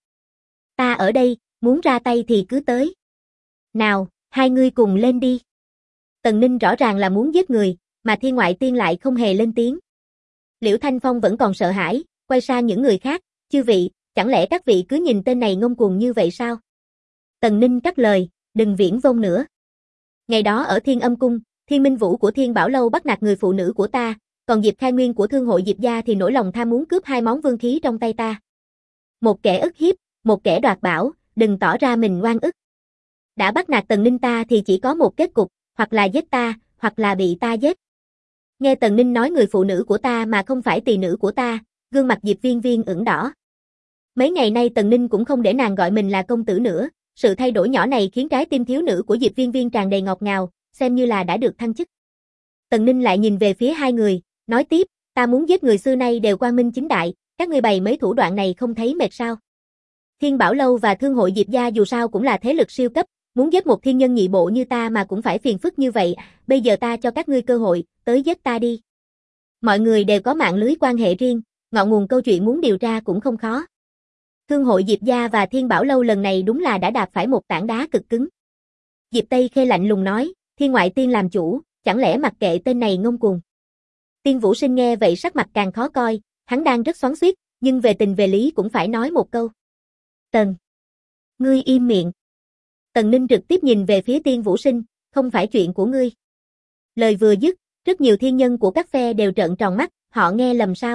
Ta ở đây, muốn ra tay thì cứ tới. Nào, hai ngươi cùng lên đi. Tần Ninh rõ ràng là muốn giết người, mà Thiên Ngoại Tiên lại không hề lên tiếng. Liễu Thanh Phong vẫn còn sợ hãi, quay sang những người khác, chư vị, chẳng lẽ các vị cứ nhìn tên này ngông cuồng như vậy sao? Tần Ninh cắt lời, đừng viển vông nữa. Ngày đó ở Thiên Âm Cung, Thiên Minh Vũ của Thiên Bảo Lâu bắt nạt người phụ nữ của ta, còn Diệp Khai Nguyên của Thương hội Diệp Gia thì nổi lòng tham muốn cướp hai món vương khí trong tay ta. Một kẻ ức hiếp, một kẻ đoạt bảo, đừng tỏ ra mình oan ức. Đã bắt nạt Tần Ninh ta thì chỉ có một kết cục, hoặc là giết ta, hoặc là bị ta giết. Nghe Tần Ninh nói người phụ nữ của ta mà không phải tỳ nữ của ta, gương mặt Diệp Viên Viên ửng đỏ. Mấy ngày nay Tần Ninh cũng không để nàng gọi mình là công tử nữa, sự thay đổi nhỏ này khiến trái tim thiếu nữ của Diệp Viên Viên tràn đầy ngọt ngào, xem như là đã được thăng chức. Tần Ninh lại nhìn về phía hai người, nói tiếp, ta muốn giết người xưa nay đều quang minh chính đại, các ngươi bày mấy thủ đoạn này không thấy mệt sao? Thiên Bảo Lâu và Thương hội Diệp gia dù sao cũng là thế lực siêu cấp, muốn giết một thiên nhân nhị bộ như ta mà cũng phải phiền phức như vậy, bây giờ ta cho các ngươi cơ hội, tới giết ta đi. Mọi người đều có mạng lưới quan hệ riêng, ngọn nguồn câu chuyện muốn điều tra cũng không khó. Thương hội Diệp gia và Thiên Bảo Lâu lần này đúng là đã đạp phải một tảng đá cực cứng. Diệp Tây Khê lạnh lùng nói, Thiên ngoại tiên làm chủ, chẳng lẽ mặc kệ tên này ngông cuồng. Tiên Vũ Sinh nghe vậy sắc mặt càng khó coi, hắn đang rất xoắn xuýt, nhưng về tình về lý cũng phải nói một câu. Tần, ngươi im miệng. Tần Ninh trực tiếp nhìn về phía Tiên Vũ Sinh, không phải chuyện của ngươi. Lời vừa dứt, rất nhiều thiên nhân của các phe đều trợn tròn mắt, họ nghe lầm sao?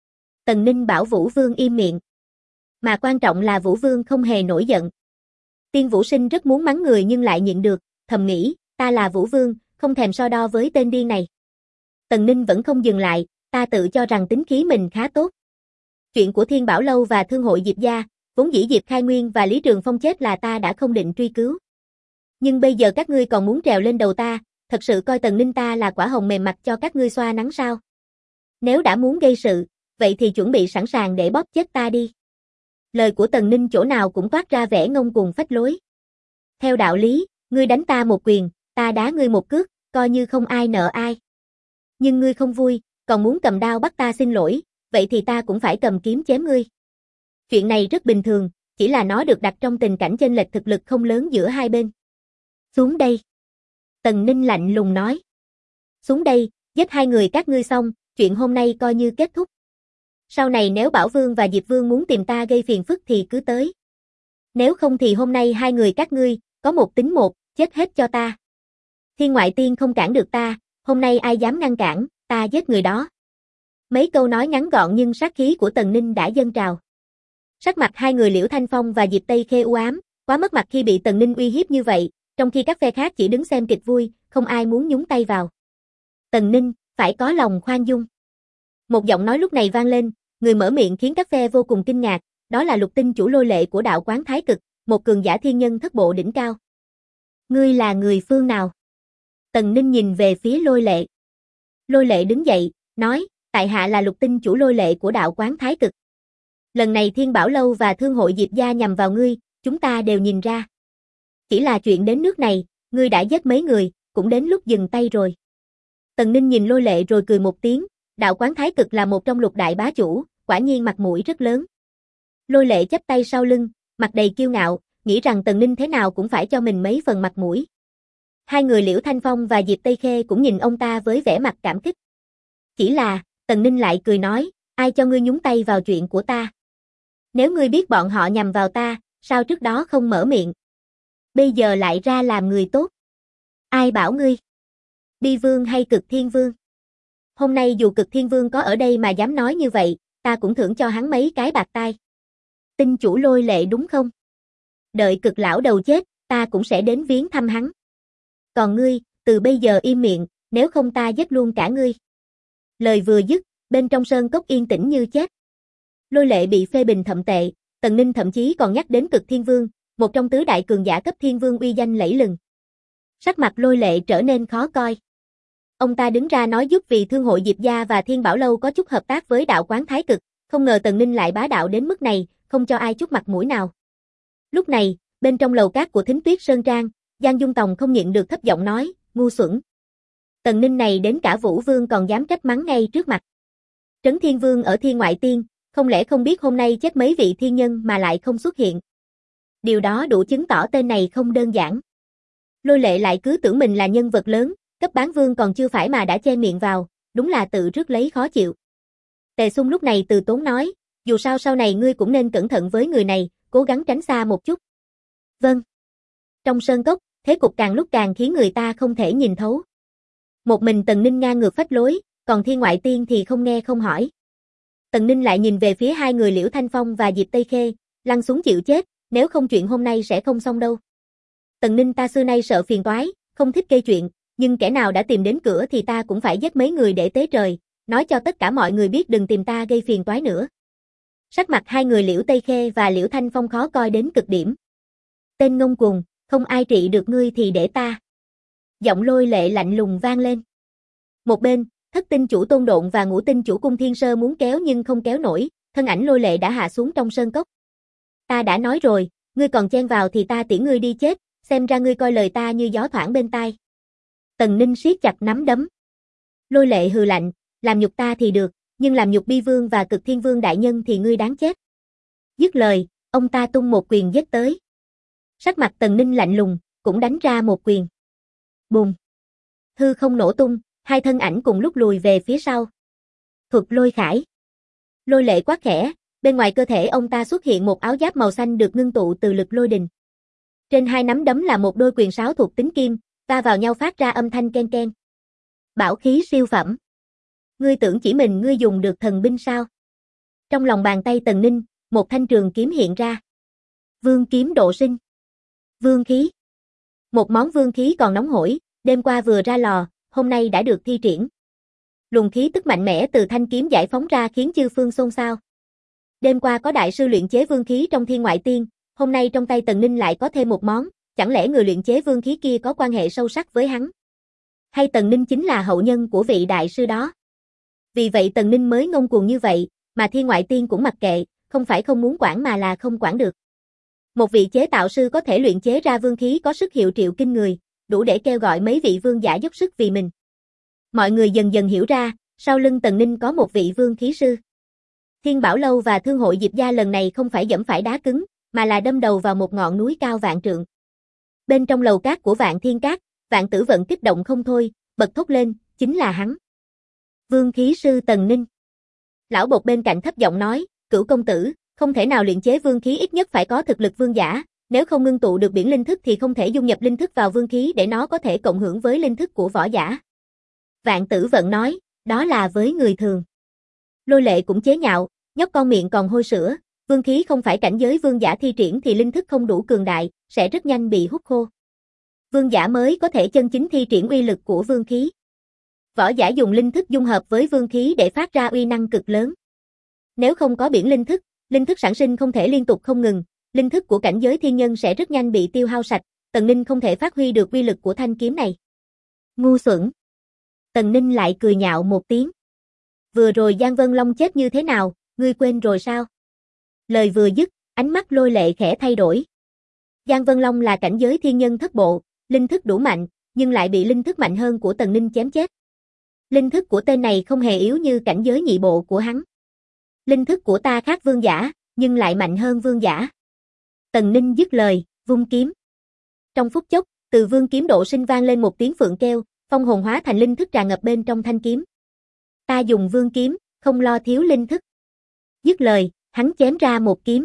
Tần Ninh bảo Vũ Vương im miệng. Mà quan trọng là Vũ Vương không hề nổi giận. Tiên Vũ Sinh rất muốn mắng người nhưng lại nhịn được, thầm nghĩ, ta là Vũ Vương, không thèm so đo với tên điên này. Tần Ninh vẫn không dừng lại, ta tự cho rằng tính khí mình khá tốt. Chuyện của Thiên Bảo Lâu và Thương hội Diệp gia, vốn dĩ Diệp Khai Nguyên và Lý Trường Phong chết là ta đã không định truy cứu. Nhưng bây giờ các ngươi còn muốn trèo lên đầu ta, thật sự coi Tần Ninh ta là quả hồng mềm mặt cho các ngươi xoa nắng sao? Nếu đã muốn gây sự, vậy thì chuẩn bị sẵn sàng để bóp chết ta đi. Lời của Tần Ninh chỗ nào cũng toát ra vẻ ngông cuồng phách lối. Theo đạo lý, ngươi đánh ta một quyền, ta đá ngươi một cước, coi như không ai nợ ai. Nhưng ngươi không vui, còn muốn cầm đao bắt ta xin lỗi, vậy thì ta cũng phải cầm kiếm chém ngươi. Chuyện này rất bình thường, chỉ là nó được đặt trong tình cảnh chênh lệch thực lực không lớn giữa hai bên. Xuống đây. Tần Ninh lạnh lùng nói. Xuống đây, giết hai người các ngươi xong, chuyện hôm nay coi như kết thúc. Sau này nếu Bảo Vương và Diệp Vương muốn tìm ta gây phiền phức thì cứ tới. Nếu không thì hôm nay hai người các ngươi, có một tính một, chết hết cho ta. Thiên ngoại tiên không cản được ta, hôm nay ai dám ngăn cản, ta giết người đó. Mấy câu nói ngắn gọn nhưng sát khí của Tần Ninh đã dâng trào. Sắc mặt hai người Liễu Thanh Phong và Diệp Tây Khê u ám, quá mất mặt khi bị Tần Ninh uy hiếp như vậy, trong khi các phe khác chỉ đứng xem kịch vui, không ai muốn nhúng tay vào. Tần Ninh, phải có lòng khoan dung. Một giọng nói lúc này vang lên, người mở miệng khiến các phe vô cùng kinh ngạc, đó là Lục Tinh chủ Lôi Lệ của đạo quán Thái Cực, một cường giả thiên nhân thất bộ đỉnh cao. Ngươi là người phương nào? Tần Ninh nhìn về phía Lôi Lệ. Lôi Lệ đứng dậy, nói, tại hạ là Lục Tinh chủ Lôi Lệ của đạo quán Thái Cực. Lần này Thiên Bảo Lâu và Thương hội Diệp gia nhằm vào ngươi, chúng ta đều nhìn ra. Chỉ là chuyện đến nước này, ngươi đã giết mấy người, cũng đến lúc dừng tay rồi. Tần Ninh nhìn Lôi Lệ rồi cười một tiếng, đạo quán Thái Cực là một trong lục đại bá chủ, quả nhiên mặt mũi rất lớn. Lôi Lệ chắp tay sau lưng, mặt đầy kiêu ngạo, nghĩ rằng Tần Ninh thế nào cũng phải cho mình mấy phần mặt mũi. Hai người Liễu Thanh Phong và Diệp Tây Khê cũng nhìn ông ta với vẻ mặt cảm kích. Chỉ là, Tần Ninh lại cười nói, ai cho ngươi nhúng tay vào chuyện của ta? Nếu ngươi biết bọn họ nhằm vào ta, sao trước đó không mở miệng? Bây giờ lại ra làm người tốt. Ai bảo ngươi? Bi Vương hay Cực Thiên Vương? Hôm nay dù Cực Thiên Vương có ở đây mà dám nói như vậy, ta cũng thưởng cho hắn mấy cái bạc tai. Tinh chủ Lôi Lệ đúng không? Đợi Cực lão đầu chết, ta cũng sẽ đến viếng thăm hắn. Còn ngươi, từ bây giờ im miệng, nếu không ta giết luôn cả ngươi. Lời vừa dứt, bên trong sơn cốc yên tĩnh như chết. Lôi Lệ bị phê bình thậm tệ, Tần Ninh thậm chí còn nhắc đến Cực Thiên Vương, một trong tứ đại cường giả cấp thiên vương uy danh lẫy lừng. Sắc mặt Lôi Lệ trở nên khó coi. Ông ta đứng ra nói giúp vì Thương hội Diệp gia và Thiên Bảo Lâu có chút hợp tác với đạo quán Thái Cực, không ngờ Tần Ninh lại bá đạo đến mức này, không cho ai chút mặt mũi nào. Lúc này, bên trong lầu cát của Thính Tuyết Sơn Trang, Giang Dung Tòng không nhịn được thấp giọng nói, ngu xuẩn. Tần Ninh này đến cả Vũ Vương còn dám trách mắng ngay trước mặt. Trấn Thiên Vương ở Thiên Ngoại Tiên, không lẽ không biết hôm nay chết mấy vị thiên nhân mà lại không xuất hiện. Điều đó đủ chứng tỏ tên này không đơn giản. Lôi Lệ lại cứ tưởng mình là nhân vật lớn, cấp bán vương còn chưa phải mà đã che miệng vào, đúng là tự rước lấy khó chịu. Tề Xung lúc này từ tốn nói, dù sao sau này ngươi cũng nên cẩn thận với người này, cố gắng tránh xa một chút. Vâng. Trong sơn cốc, thế cục càng lúc càng khiến người ta không thể nhìn thấu. Một mình Tần Ninh ngang ngược phách lối, còn Thiên Ngoại Tiên thì không nghe không hỏi. Tần Ninh lại nhìn về phía hai người Liễu Thanh Phong và Diệp Tây Khê, lăn xuống chịu chết, nếu không chuyện hôm nay sẽ không xong đâu. Tần Ninh ta xưa nay sợ phiền toái, không thích gây chuyện, nhưng kẻ nào đã tìm đến cửa thì ta cũng phải giết mấy người để tế trời, nói cho tất cả mọi người biết đừng tìm ta gây phiền toái nữa. Sắc mặt hai người Liễu Tây Khê và Liễu Thanh Phong khó coi đến cực điểm. Tên ngông cuồng, không ai trị được ngươi thì để ta. Giọng Lôi Lệ lạnh lùng vang lên. Một bên, Thất tinh chủ Tôn Độn và Ngũ tinh chủ Cung Thiên Sơ muốn kéo nhưng không kéo nổi, thân ảnh Lôi Lệ đã hạ xuống trong sơn cốc. Ta đã nói rồi, ngươi còn chen vào thì ta tiễn ngươi đi chết, xem ra ngươi coi lời ta như gió thoảng bên tai. Tần Ninh siết chặt nắm đấm. Lôi Lệ hừ lạnh, làm nhục ta thì được, nhưng làm nhục Bi Vương và Cực Thiên Vương đại nhân thì ngươi đáng chết. Dứt lời, ông ta tung một quyền giết tới. Sắc mặt Tần Ninh lạnh lùng, cũng đánh ra một quyền. Bùm. Hư không nổ tung, hai thân ảnh cùng lúc lùi về phía sau. Thuật lôi khải. Lôi Lệ quát khẽ, bên ngoài cơ thể ông ta xuất hiện một áo giáp màu xanh được ngưng tụ từ lực lôi đình. Trên hai nắm đấm là một đôi quyền sáo thuộc tính kim, va vào nhau phát ra âm thanh ken ken. Bảo khí siêu phẩm. Ngươi tưởng chỉ mình ngươi dùng được thần binh sao? Trong lòng bàn tay Tần Ninh, một thanh trường kiếm hiện ra. Vương kiếm độ sinh. Vương khí. Một món vương khí còn nóng hổi, đêm qua vừa ra lò, hôm nay đã được thi triển. Luồng khí tức mạnh mẽ từ thanh kiếm giải phóng ra khiến chư phương xôn xao. Đêm qua có đại sư luyện chế vương khí trong Thiên Ngoại Tiên, hôm nay trong tay Tần Ninh lại có thêm một món, chẳng lẽ người luyện chế vương khí kia có quan hệ sâu sắc với hắn? Hay Tần Ninh chính là hậu nhân của vị đại sư đó? Vì vậy Tần Ninh mới ngông cuồng như vậy, mà Thiên Ngoại Tiên cũng mặc kệ, không phải không muốn quản mà là không quản được. Một vị chế tạo sư có thể luyện chế ra vương khí có sức hiệu triệu kinh người, đủ để kêu gọi mấy vị vương giả dốc sức vì mình. Mọi người dần dần hiểu ra, sau lưng Tần Ninh có một vị vương khí sư. Thiên Bảo Lâu và Thương hội Diệp Gia lần này không phải giẫm phải đá cứng, mà là đâm đầu vào một ngọn núi cao vạn trượng. Bên trong lầu cát của Vạn Thiên Cát, Vạn Tử Vận kích động không thôi, bật thốt lên, chính là hắn. Vương khí sư Tần Ninh. Lão bột bên cạnh thấp giọng nói, Cửu công tử, không thể nào luyện chế vương khí ít nhất phải có thực lực vương giả, nếu không ngưng tụ được biển linh thức thì không thể dung nhập linh thức vào vương khí để nó có thể cộng hưởng với linh thức của võ giả. Vạn Tử Vận nói, đó là với người thường. Lôi Lệ cũng chế nhạo, nhóc con miệng còn hôi sữa, vương khí không phải cảnh giới vương giả thi triển thì linh thức không đủ cường đại, sẽ rất nhanh bị hút khô. Vương giả mới có thể chân chính thi triển uy lực của vương khí. Võ giả dùng linh thức dung hợp với vương khí để phát ra uy năng cực lớn. Nếu không có biển linh thức sản sinh không thể liên tục không ngừng, linh thức của cảnh giới thiên nhân sẽ rất nhanh bị tiêu hao sạch, Tần Ninh không thể phát huy được uy lực của thanh kiếm này. Ngu xuẩn. Tần Ninh lại cười nhạo một tiếng. Vừa rồi Giang Vân Long chết như thế nào, ngươi quên rồi sao? Lời vừa dứt, ánh mắt Lôi Lệ khẽ thay đổi. Giang Vân Long là cảnh giới thiên nhân thất bộ, linh thức đủ mạnh, nhưng lại bị linh thức mạnh hơn của Tần Ninh chém chết. Linh thức của tên này không hề yếu như cảnh giới nhị bộ của hắn. Linh thức của ta khác vương giả, nhưng lại mạnh hơn vương giả. Tần Ninh dứt lời, vung kiếm. Trong phút chốc, từ vương kiếm độ sinh vang lên một tiếng phượng kêu, phong hồn hóa thành linh thức tràn ngập bên trong thanh kiếm. Ta dùng vương kiếm, không lo thiếu linh thức. Dứt lời, hắn chém ra một kiếm.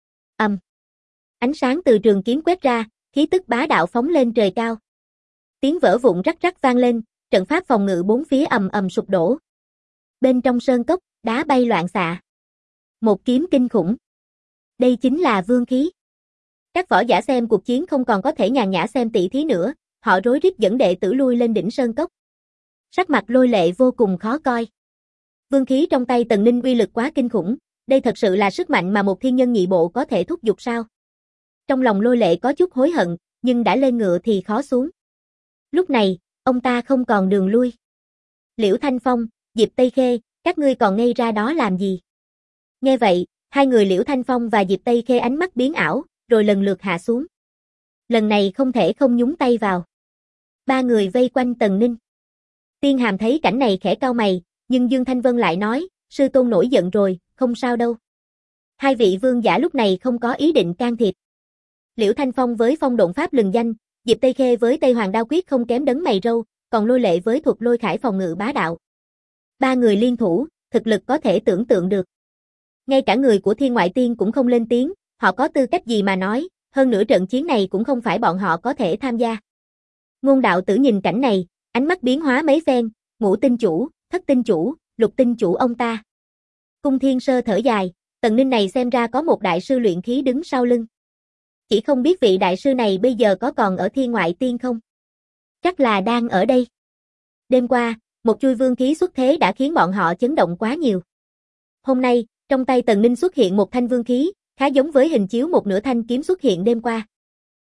Ánh sáng từ trường kiếm quét ra, khí tức bá đạo phóng lên trời cao. Tiếng vỡ vụn rắc rắc vang lên, trận pháp phòng ngự bốn phía ầm ầm sụp đổ. Bên trong sơn cốc, đá bay loạn xạ. Một kiếm kinh khủng. Đây chính là vương khí. Các võ giả xem cuộc chiến không còn có thể nhàn nhã xem tỷ thí nữa, họ rối rít dẫn đệ tử lui lên đỉnh sơn cốc. Sắc mặt Lôi Lệ vô cùng khó coi. Vương khí trong tay Tần Ninh uy lực quá kinh khủng, đây thật sự là sức mạnh mà một thiên nhân nhị bộ có thể thúc giục sao? Trong lòng Lôi Lệ có chút hối hận, nhưng đã lên ngựa thì khó xuống. Lúc này, ông ta không còn đường lui. Liễu Thanh Phong, Diệp Tây Khê, các ngươi còn ngây ra đó làm gì? Nghe vậy, hai người Liễu Thanh Phong và Diệp Tây Khê ánh mắt biến ảo, rồi lần lượt hạ xuống. Lần này không thể không nhúng tay vào. Ba người vây quanh Tần Ninh. Tiên Hàm thấy cảnh này khẽ cau mày, nhưng Dương Thanh Vân lại nói, sư tôn nổi giận rồi, không sao đâu. Hai vị vương giả lúc này không có ý định can thiệp. Liễu Thanh Phong với phong độn pháp lừng danh, Diệp Tây Khê với Tây Hoàng đao quyết không kém đấng mày râu, còn Lôi Lệ với thuật lôi khải phòng ngự bá đạo. Ba người liên thủ, thực lực có thể tưởng tượng được. Ngay cả người của Thiên Ngoại Tiên cũng không lên tiếng, họ có tư cách gì mà nói, hơn nữa trận chiến này cũng không phải bọn họ có thể tham gia. Ngôn đạo tử nhìn cảnh này, ánh mắt biến hóa mấy phen, Ngũ tinh chủ, Thất tinh chủ, Lục tinh chủ ông ta. Cung Thiên Sơ thở dài, Tần Ninh này xem ra có một đại sư luyện khí đứng sau lưng. Chỉ không biết vị đại sư này bây giờ có còn ở Thiên Ngoại Tiên không? Chắc là đang ở đây. Đêm qua, một chui vương khí xuất thế đã khiến bọn họ chấn động quá nhiều. Hôm nay, trong tay Tần Ninh xuất hiện một thanh vương khí, khá giống với hình chiếu một nửa thanh kiếm xuất hiện đêm qua.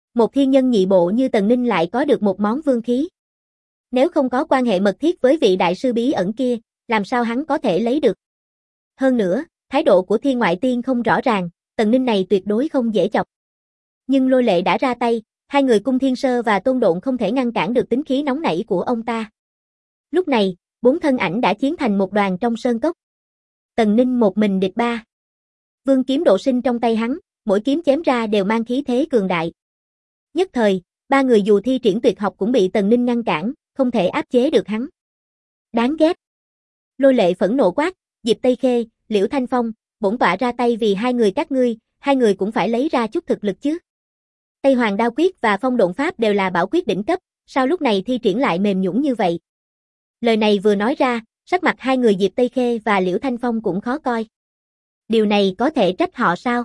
Một thiên nhân nhị bộ như Tần Ninh lại có được một món vương khí. Nếu không có quan hệ mật thiết với vị đại sư bí ẩn kia, làm sao hắn có thể lấy được? Hơn nữa, thái độ của Thiên Ngoại Tiên không rõ ràng, Tần Ninh này tuyệt đối không dễ chọc. Nhưng Lôi Lệ đã ra tay, hai người Cung Thiên Sơ và Tôn Độn không thể ngăn cản được tính khí nóng nảy của ông ta. Lúc này, bốn thân ảnh đã chiến thành một đoàn trong sơn cốc. Tần Ninh một mình địch ba. Vương kiếm độ sinh trong tay hắn, mỗi kiếm chém ra đều mang khí thế cường đại. Nhất thời, ba người dù thi triển tuyệt học cũng bị Tần Ninh ngăn cản, không thể áp chế được hắn. Đáng ghét. Lôi Lệ phẫn nộ quát, Diệp Tây Khê, Liễu Thanh Phong, bổn tọa ra tay vì hai người các ngươi, hai người cũng phải lấy ra chút thực lực chứ. Tây Hoàng Đao Quyết và Phong Độn Pháp đều là bảo quyết đỉnh cấp, sao lúc này thi triển lại mềm nhũn như vậy? Lời này vừa nói ra, sắc mặt hai người Diệp Tây Khê và Liễu Thanh Phong cũng khó coi. Điều này có thể trách họ sao?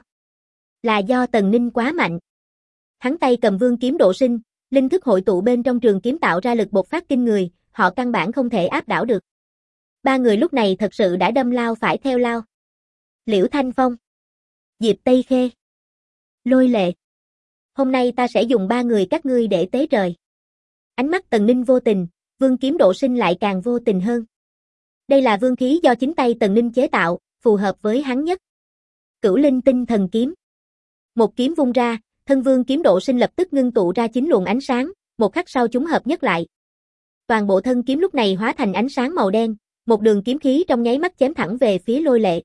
Là do Tần Ninh quá mạnh. Hắn tay cầm vương kiếm độ sinh, linh thức hội tụ bên trong trường kiếm tạo ra lực bộc phát kinh người, họ căn bản không thể áp đảo được. Ba người lúc này thật sự đã đâm lao phải theo lao. Liễu Thanh Phong, Diệp Tây Khê, Lôi Lệ. Hôm nay ta sẽ dùng ba người các ngươi để tế trời. Ánh mắt Tần Ninh vô tình, vương kiếm độ sinh lại càng vô tình hơn. Đây là vương khí do chính tay Tần Ninh chế tạo, phù hợp với hắn nhất. Cửu Linh Tinh Thần Kiếm. Một kiếm vung ra, thân vương kiếm độ sinh lập tức ngưng tụ ra 9 luồng ánh sáng, một khắc sau chúng hợp nhất lại. Toàn bộ thân kiếm lúc này hóa thành ánh sáng màu đen, một đường kiếm khí trong nháy mắt chém thẳng về phía Lôi Lệ.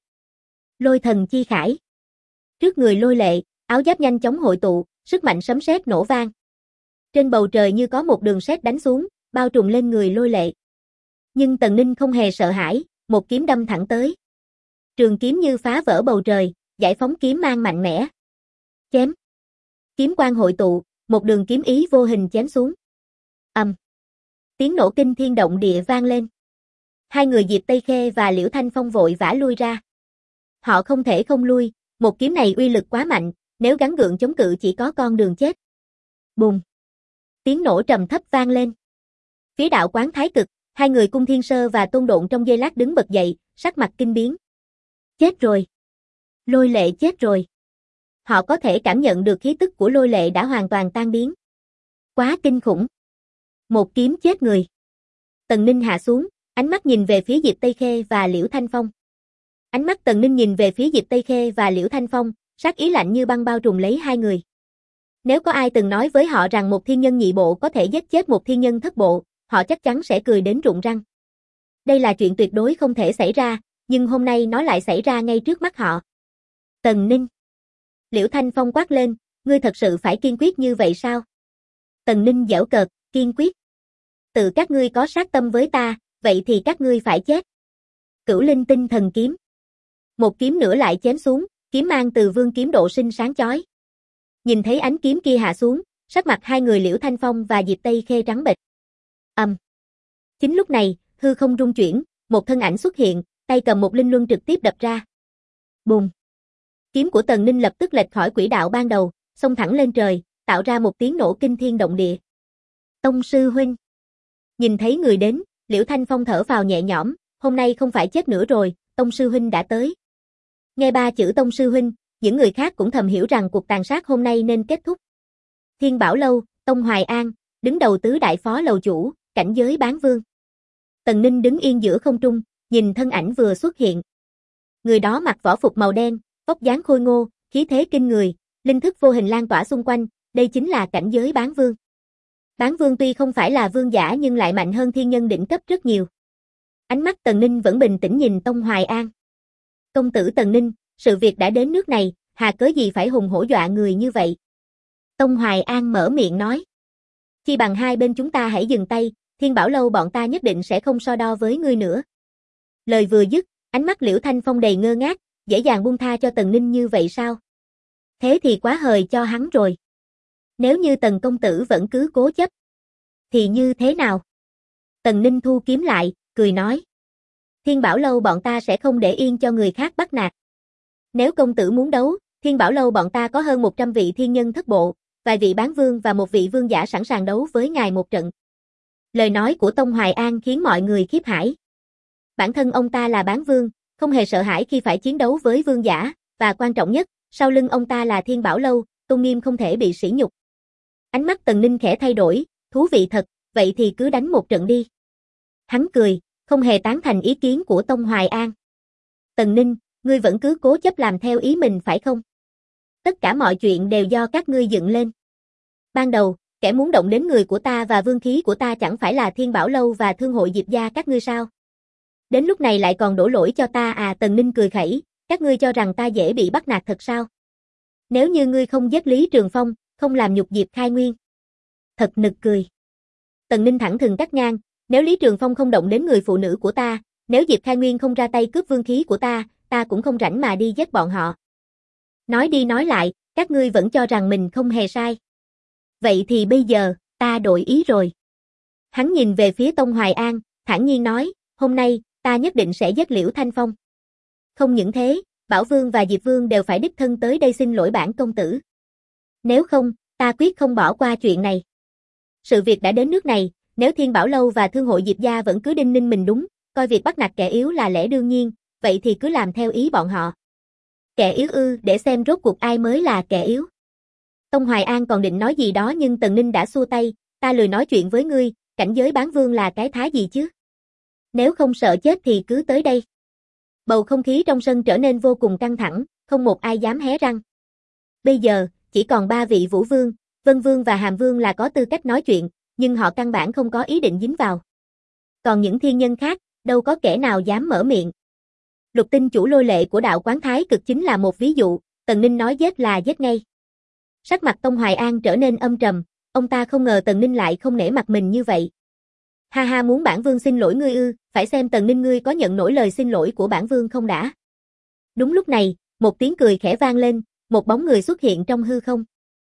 Lôi thần chi khải. Trước người Lôi Lệ, áo giáp nhanh chóng hội tụ, sức mạnh sấm sét nổ vang. Trên bầu trời như có một đường sét đánh xuống, bao trùm lên người Lôi Lệ. Nhưng Tần Ninh không hề sợ hãi, một kiếm đâm thẳng tới. Trường kiếm như phá vỡ bầu trời, giải phóng kiếm mang mạnh mẽ. Chém. Kiếm quang hội tụ, một đường kiếm ý vô hình chém xuống. Ầm. Tiếng nổ kinh thiên động địa vang lên. Hai người Diệp Tây Khê và Liễu Thanh Phong vội vã lui ra. Họ không thể không lui, một kiếm này uy lực quá mạnh, nếu gắng gượng chống cự chỉ có con đường chết. Bùng. Tiếng nổ trầm thấp vang lên. Phía đạo quán Thái Cực, hai người Cung Thiên Sơ và Tôn Độn trong giây lát đứng bật dậy, sắc mặt kinh biến. Chết rồi. Lôi Lệ chết rồi. Họ có thể cảm nhận được khí tức của Lôi Lệ đã hoàn toàn tan biến. Quá kinh khủng. Một kiếm chết người. Tần Ninh hạ xuống, ánh mắt nhìn về phía Diệp Tây Khê và Liễu Thanh Phong. Ánh mắt Tần Ninh nhìn về phía Diệp Tây Khê và Liễu Thanh Phong, sát ý lạnh như băng bao trùm lấy hai người. Nếu có ai từng nói với họ rằng một thiên nhân nhị bộ có thể giết chết một thiên nhân thất bộ, họ chắc chắn sẽ cười đến rụng răng. Đây là chuyện tuyệt đối không thể xảy ra, nhưng hôm nay nó lại xảy ra ngay trước mắt họ. Tần Ninh. Liễu Thanh Phong quát lên, ngươi thật sự phải kiên quyết như vậy sao? Tần Ninh giễu cợt, kiên quyết. Tự các ngươi có sát tâm với ta, vậy thì các ngươi phải chết. Cửu Linh Tinh Thần Kiếm. Một kiếm nữa lại chém xuống, kiếm mang từ vương kiếm độ sinh sáng chói. Nhìn thấy ánh kiếm kia hạ xuống, sắc mặt hai người Liễu Thanh Phong và Diệp Tây Khê trắng bệch. Chính lúc này, hư không rung chuyển, một thân ảnh xuất hiện, tay cầm một linh luân trực tiếp đập ra. Bùng. Kiếm của Tần Ninh lập tức lệch khỏi quỹ đạo ban đầu, xông thẳng lên trời, tạo ra một tiếng nổ kinh thiên động địa. Tông sư huynh. Nhìn thấy người đến, Liễu Thanh Phong thở phào nhẹ nhõm, hôm nay không phải chết nữa rồi, Tông sư huynh đã tới. Nghe ba chữ Tông sư huynh, những người khác cũng thầm hiểu rằng cuộc tàn sát hôm nay nên kết thúc. Thiên Bảo Lâu, Tông Hoài An, đứng đầu tứ đại phó lầu chủ, cảnh giới bán vương. Tần Ninh đứng yên giữa không trung, nhìn thân ảnh vừa xuất hiện. Người đó mặc võ phục màu đen, vóc dáng khôi ngô, khí thế kinh người, linh thức vô hình lan tỏa xung quanh, đây chính là cảnh giới bán vương. Bán vương tuy không phải là vương giả nhưng lại mạnh hơn thiên nhân đỉnh cấp rất nhiều. Ánh mắt Tần Ninh vẫn bình tĩnh nhìn Tông Hoài An. Công tử Tần Ninh, sự việc đã đến nước này, hà cớ gì phải hùng hổ dọa người như vậy? Tông Hoài An mở miệng nói. Chi bằng hai bên chúng ta hãy dừng tay, Thiên Bảo Lâu bọn ta nhất định sẽ không so đo với ngươi nữa. Lời vừa dứt, ánh mắt Liễu Thanh Phong đầy ngơ ngác, dễ dàng buông tha cho Tần Ninh như vậy sao? Thế thì quá hời cho hắn rồi. Nếu như Tần công tử vẫn cứ cố chấp, thì như thế nào? Tần Ninh thu kiếm lại, cười nói. Thiên Bảo Lâu bọn ta sẽ không để yên cho người khác bắt nạt. Nếu công tử muốn đấu, Thiên Bảo Lâu bọn ta có hơn 100 vị thiên nhân thất bộ, vài vị bán vương và một vị vương giả sẵn sàng đấu với ngài một trận. Lời nói của Tông Hoài An khiến mọi người khiếp hãi. Bản thân ông ta là bán vương, không hề sợ hãi khi phải chiến đấu với vương giả, và quan trọng nhất, sau lưng ông ta là Thiên Bảo Lâu, tôn nghiêm không thể bị sỉ nhục. Ánh mắt Tần Ninh khẽ thay đổi, thú vị thật, vậy thì cứ đánh một trận đi. Hắn cười, không hề tán thành ý kiến của Tông Hoài An. Tần Ninh, ngươi vẫn cứ cố chấp làm theo ý mình phải không? Tất cả mọi chuyện đều do các ngươi dựng lên. Ban đầu, kẻ muốn động đến người của ta và vương khí của ta chẳng phải là Thiên Bảo Lâu và Thương hội Diệp gia các ngươi sao? Đến lúc này lại còn đổ lỗi cho ta à? Tần Ninh cười khẩy, các ngươi cho rằng ta dễ bị bắt nạt thật sao? Nếu như ngươi không giết Lý Trường Phong, không làm nhục Diệp Khai Nguyên. Thật nực cười. Tần Ninh thẳng thừng cắt ngang, nếu Lý Trường Phong không động đến người phụ nữ của ta, nếu Diệp Khai Nguyên không ra tay cướp vương khí của ta cũng không rảnh mà đi giết bọn họ. Nói đi nói lại, các ngươi vẫn cho rằng mình không hề sai. Vậy thì bây giờ, ta đổi ý rồi. Hắn nhìn về phía Tông Hoài An, thản nhiên nói, hôm nay, ta nhất định sẽ giết Liễu Thanh Phong. Không những thế, Bảo Vương và Diệp Vương đều phải đích thân tới đây xin lỗi bản công tử. Nếu không, ta quyết không bỏ qua chuyện này. Sự việc đã đến nước này, nếu Thiên Bảo Lâu và Thương hội Diệp gia vẫn cứ đinh ninh mình đúng, coi việc bắt nạt kẻ yếu là lẽ đương nhiên, vậy thì cứ làm theo ý bọn họ. Kẻ yếu ư, để xem rốt cuộc ai mới là kẻ yếu. Tông Hoài An còn định nói gì đó nhưng Tần Ninh đã xua tay, ta lười nói chuyện với ngươi, cảnh giới bán vương là cái thá gì chứ? Nếu không sợ chết thì cứ tới đây. Bầu không khí trong sân trở nên vô cùng căng thẳng, không một ai dám hé răng. Bây giờ, chỉ còn 3 vị Vũ Vương, Vân Vương và Hàm Vương là có tư cách nói chuyện, nhưng họ căn bản không có ý định dính vào. Còn những thiên nhân khác, đâu có kẻ nào dám mở miệng. Lục Tinh chủ Lôi Lệ của đạo quán Thái Cực chính là một ví dụ, Tần Ninh nói giết là giết ngay. Sắc mặt Tông Hoài An trở nên âm trầm, ông ta không ngờ Tần Ninh lại không nể mặt mình như vậy. Ha ha, muốn bản vương xin lỗi ngươi ư, phải xem Tần Ninh ngươi có nhận nổi lời xin lỗi của bản vương không đã. Đúng lúc này, một tiếng cười khẽ vang lên, một bóng người xuất hiện trong hư không.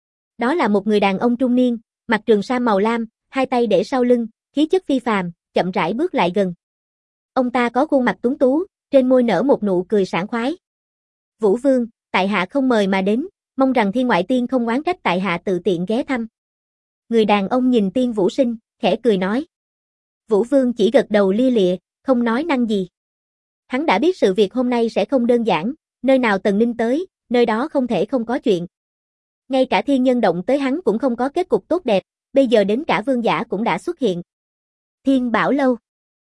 Đó là một người đàn ông trung niên, mặc trường sam màu lam, hai tay để sau lưng, khí chất phi phàm, chậm rãi bước lại gần. Ông ta có khuôn mặt tuấn tú, trên môi nở một nụ cười sảng khoái. Vũ Vương, tại hạ không mời mà đến, mong rằng Thiên Ngoại Tiên không oán trách tại hạ tự tiện ghé thăm. Người đàn ông nhìn Tiên Vũ Sinh, khẽ cười nói. Vũ Vương chỉ gật đầu lia lịa, không nói năng gì. Hắn đã biết sự việc hôm nay sẽ không đơn giản, nơi nào Tần Ninh tới, nơi đó không thể không có chuyện. Ngay cả thiên nhân động tới hắn cũng không có kết cục tốt đẹp, bây giờ đến cả vương giả cũng đã xuất hiện. Thiên Bảo Lâu,